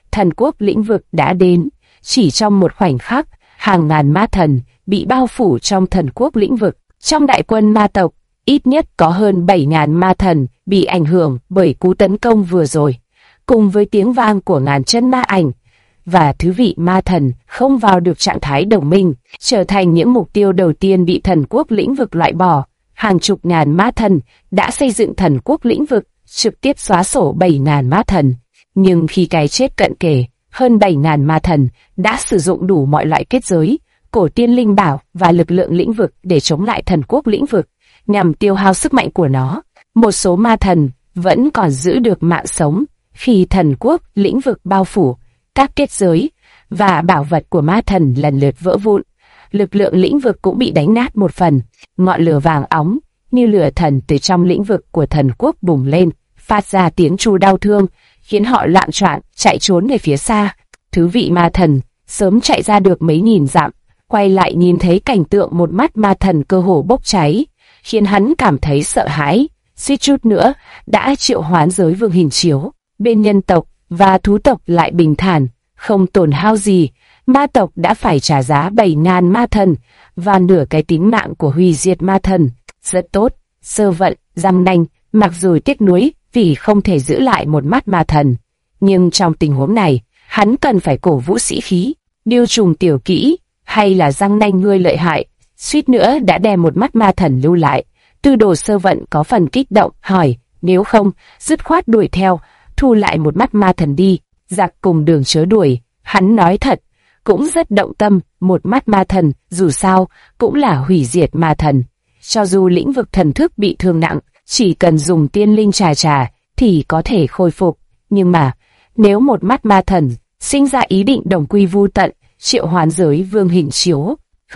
thần quốc lĩnh vực đã đến. Chỉ trong một khoảnh khắc, hàng ngàn ma thần bị bao phủ trong thần quốc lĩnh vực. Trong đại quân ma tộc, ít nhất có hơn 7.000 ma thần bị ảnh hưởng bởi cú tấn công vừa rồi. Cùng với tiếng vang của ngàn chân ma ảnh và thứ vị ma thần không vào được trạng thái đồng minh, trở thành những mục tiêu đầu tiên bị thần quốc lĩnh vực loại bỏ. Hàng chục ngàn ma thần đã xây dựng thần quốc lĩnh vực, trực tiếp xóa sổ 7.000 ma thần. Nhưng khi cái chết cận kề, hơn 7.000 ma thần đã sử dụng đủ mọi loại kết giới, cổ tiên linh bảo và lực lượng lĩnh vực để chống lại thần quốc lĩnh vực, nhằm tiêu hao sức mạnh của nó. Một số ma thần vẫn còn giữ được mạng sống khi thần quốc lĩnh vực bao phủ. Các kết giới và bảo vật của ma thần lần lượt vỡ vụn. Lực lượng lĩnh vực cũng bị đánh nát một phần. Ngọn lửa vàng óng như lửa thần từ trong lĩnh vực của thần quốc bùng lên, phát ra tiếng tru đau thương, khiến họ loạn choạng chạy trốn về phía xa. Thứ vị ma thần sớm chạy ra được mấy nghìn dặm, quay lại nhìn thấy cảnh tượng một mắt ma thần cơ hồ bốc cháy, khiến hắn cảm thấy sợ hãi, suýt chút nữa đã triệu hoán giới vương hình chiếu. Bên nhân tộc và thú tộc lại bình thản, không tổn hao gì. Ma tộc đã phải trả giá 7.000 ma thần và nửa cái tính mạng của hủy diệt ma thần. Rất tốt, Sơ Vận, Giang Nanh mặc dù tiếc nuối vì không thể giữ lại một mắt ma thần, nhưng trong tình huống này, hắn cần phải cổ vũ sĩ khí. Điêu trùng tiểu kỹ, hay là Giang Nanh ngươi lợi hại, suýt nữa đã đem một mắt ma thần lưu lại. Tư đồ Sơ Vận có phần kích động, hỏi, nếu không, dứt khoát đuổi theo, thu lại một mắt ma thần đi. Giặc cùng đường chớ đuổi, hắn nói thật, cũng rất động tâm, một mắt ma thần, dù sao, cũng là hủy diệt ma thần. Cho dù lĩnh vực thần thức bị thương nặng, chỉ cần dùng tiên linh trà thì có thể khôi phục. Nhưng mà, nếu một mắt ma thần sinh ra ý định đồng quy vu tận, triệu hoán giới vương hình chiếu,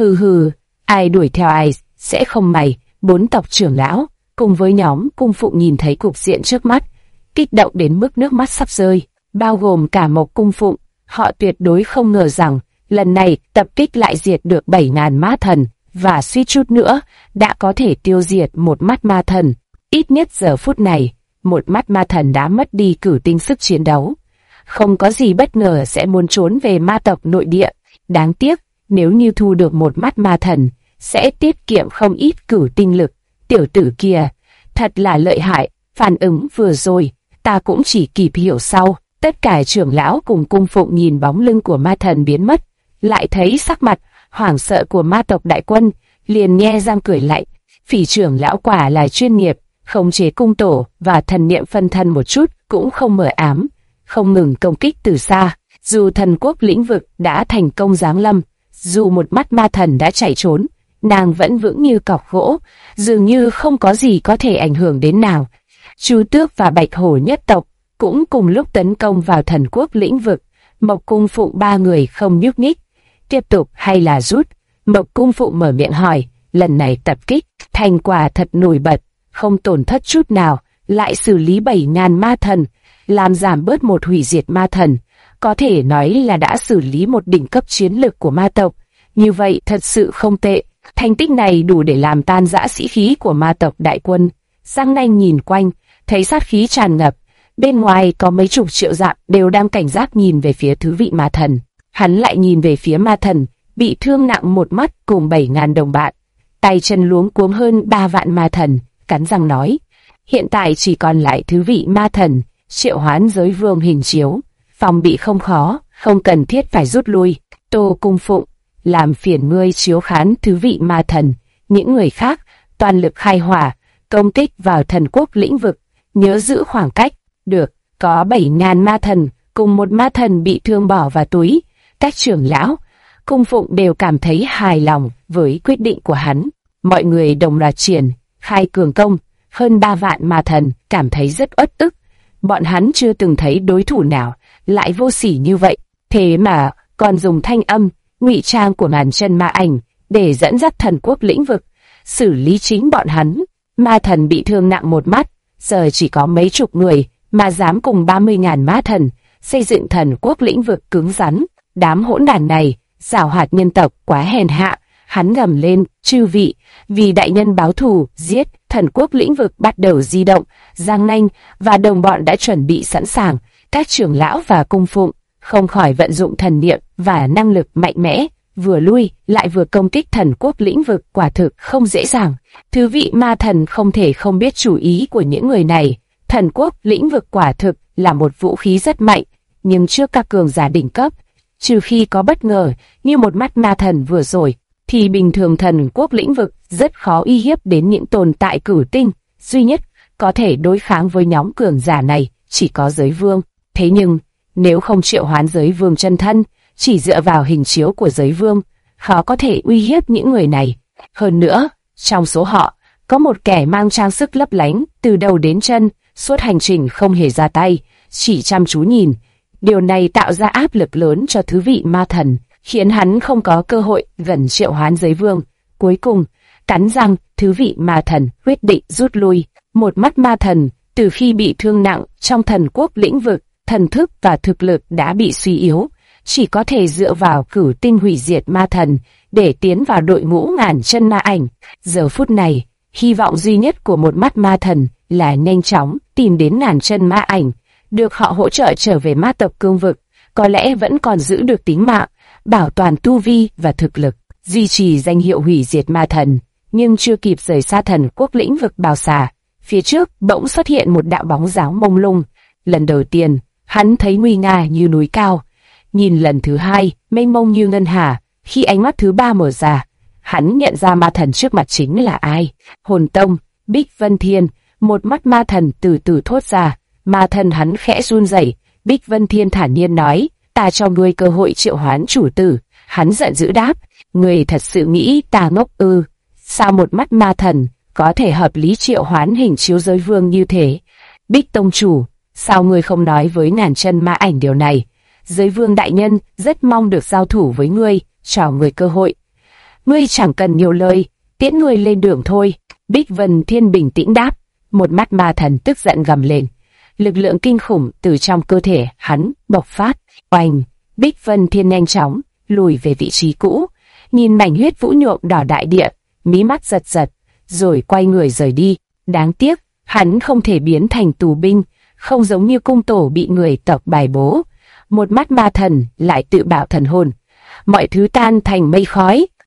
ai đuổi theo ai, sẽ không mày. 4 tộc trưởng lão, cùng với nhóm cung phụng nhìn thấy cục diện trước mắt, kích động đến mức nước mắt sắp rơi, bao gồm cả Mộc cung phụng. Họ tuyệt đối không ngờ rằng, lần này tập kích lại diệt được 7.000 ma thần, và suýt chút nữa, đã có thể tiêu diệt một mắt ma thần. Ít nhất giờ phút này, một mắt ma thần đã mất đi cử tinh sức chiến đấu. Không có gì bất ngờ sẽ muốn trốn về ma tộc nội địa. Đáng tiếc, nếu như thu được một mắt ma thần, sẽ tiết kiệm không ít cử tinh lực. Tiểu tử kia, thật là lợi hại, phản ứng vừa rồi, ta cũng chỉ kịp hiểu sau. Tất cả trưởng lão cùng cung phụng nhìn bóng lưng của ma thần biến mất, lại thấy sắc mặt hoảng sợ của ma tộc đại quân, liền nhe răng cười lạnh. Phỉ trưởng lão quả là chuyên nghiệp, khống chế cung tổ và thần niệm phân thân một chút cũng không mở ám, không ngừng công kích từ xa. Dù thần quốc lĩnh vực đã thành công giáng lâm, dù một mắt ma thần đã chạy trốn, nàng vẫn vững như cọc gỗ, dường như không có gì có thể ảnh hưởng đến nàng. Chu Tước và Bạch Hổ nhất tộc cũng cùng lúc tấn công vào thần quốc lĩnh vực. Mộc cung phụng 3 người không nhúc nhích. Tiếp tục hay là rút? Mộc cung phụng mở miệng hỏi. Lần này tập kích, thành quả thật nổi bật, không tổn thất chút nào, lại xử lý 7.000 ma thần, làm giảm bớt một hủy diệt ma thần. Có thể nói là đã xử lý một đỉnh cấp chiến lực của ma tộc. Như vậy thật sự không tệ. Thành tích này đủ để làm tan rã sĩ khí của ma tộc đại quân. Giang Nanh nhìn quanh, thấy sát khí tràn ngập. Bên ngoài có mấy chục triệu dặm đều đang cảnh giác nhìn về phía thứ vị ma thần. Hắn lại nhìn về phía ma thần, bị thương nặng một mắt cùng 7.000 đồng bạn. Tay chân luống cuống hơn 3 vạn ma thần, cắn răng nói. Hiện tại chỉ còn lại thứ vị ma thần, triệu hoán giới vương hình chiếu. Phòng bị không khó, không cần thiết phải rút lui. Tô cung phụng, làm phiền ngươi chiếu khán thứ vị ma thần. Những người khác, toàn lực khai hỏa, công kích vào thần quốc lĩnh vực, nhớ giữ khoảng cách. Được, có 7.000 ma thần, cùng một ma thần bị thương bỏ vào túi. Các trưởng lão, cung phụng đều cảm thấy hài lòng với quyết định của hắn. Mọi người đồng loạt triển, khai cường công, hơn 3 vạn ma thần cảm thấy rất uất ức. Bọn hắn chưa từng thấy đối thủ nào lại vô sỉ như vậy, thế mà còn dùng thanh âm, ngụy trang của ngàn chân ma ảnh để dẫn dắt thần quốc lĩnh vực, xử lý chính bọn hắn. Ma thần bị thương nặng một mắt, giờ chỉ có mấy chục người mà dám cùng 30.000 ma thần xây dựng thần quốc lĩnh vực cứng rắn. Đám hỗn đản này, giảo hoạt nhân tộc quá hèn hạ. Hắn gầm lên, chư vị, vì đại nhân báo thù, giết. Thần quốc lĩnh vực bắt đầu di động. Giang Nanh và đồng bọn đã chuẩn bị sẵn sàng. Các trưởng lão và cung phụng không khỏi vận dụng thần niệm và năng lực mạnh mẽ, vừa lui lại vừa công kích thần quốc lĩnh vực, quả thực không dễ dàng. Thứ vị ma thần không thể không biết chủ ý của những người này. Thần quốc lĩnh vực quả thực là một vũ khí rất mạnh, nhưng trước các cường giả đỉnh cấp, trừ khi có bất ngờ như một mắt ma thần vừa rồi, thì bình thường thần quốc lĩnh vực rất khó uy hiếp đến những tồn tại cửu tinh. Duy nhất có thể đối kháng với nhóm cường giả này chỉ có giới vương. Thế nhưng, nếu không triệu hoán giới vương chân thân, chỉ dựa vào hình chiếu của giới vương, khó có thể uy hiếp những người này. Hơn nữa, trong số họ, có một kẻ mang trang sức lấp lánh từ đầu đến chân, suốt hành trình không hề ra tay, chỉ chăm chú nhìn. Điều này tạo ra áp lực lớn cho thứ vị ma thần, khiến hắn không có cơ hội gần triệu hoán giới vương. Cuối cùng, cắn răng, thứ vị ma thần quyết định rút lui. Một mắt ma thần, từ khi bị thương nặng trong thần quốc lĩnh vực, thần thức và thực lực đã bị suy yếu, chỉ có thể dựa vào cửu tinh hủy diệt ma thần để tiến vào đội ngũ ngàn chân ma ảnh. Giờ phút này, hy vọng duy nhất của một mắt ma thần là nhanh chóng tìm đến ngàn chân ma ảnh, được họ hỗ trợ trở về ma tộc cương vực, có lẽ vẫn còn giữ được tính mạng, bảo toàn tu vi và thực lực, duy trì danh hiệu hủy diệt ma thần. Nhưng chưa kịp rời xa thần quốc lĩnh vực bao xa, phía trước bỗng xuất hiện một đạo bóng dáng mông lung. Lần đầu tiên, hắn thấy nguy nga như núi cao. Nhìn lần thứ hai, mênh mông như ngân hà. Khi ánh mắt thứ ba mở ra, hắn nhận ra ma thần trước mặt chính là ai. Hồn Tông, Bích Vân Thiên. Một mắt ma thần từ từ thốt ra. Ma thần hắn khẽ run rẩy. Bích Vân Thiên thản nhiên nói, ta cho ngươi cơ hội triệu hoán chủ tử. Hắn giận dữ đáp, ngươi thật sự nghĩ ta ngốc ư? Sao một mắt ma thần có thể hợp lý triệu hoán hình chiếu giới vương như thế? Bích Tông chủ, sao ngươi không nói với ngàn chân ma ảnh điều này? Giới vương đại nhân rất mong được giao thủ với ngươi, cho ngươi cơ hội. Ngươi chẳng cần nhiều lời, tiễn ngươi lên đường thôi. Bích Vân Thiên bình tĩnh đáp. Một mắt ma thần tức giận gầm lên. Lực lượng kinh khủng từ trong cơ thể hắn bộc phát. Oanh! Bích Vân Thiên nhanh chóng lùi về vị trí cũ, nhìn mảnh huyết vũ nhuộm đỏ đại địa, mí mắt giật giật, rồi quay người rời đi. Đáng tiếc, hắn không thể biến thành tù binh, không giống như cung tổ bị người tộc bài bố. Một mắt ma thần lại tự bảo thần hồn. Mọi thứ tan thành mây khói,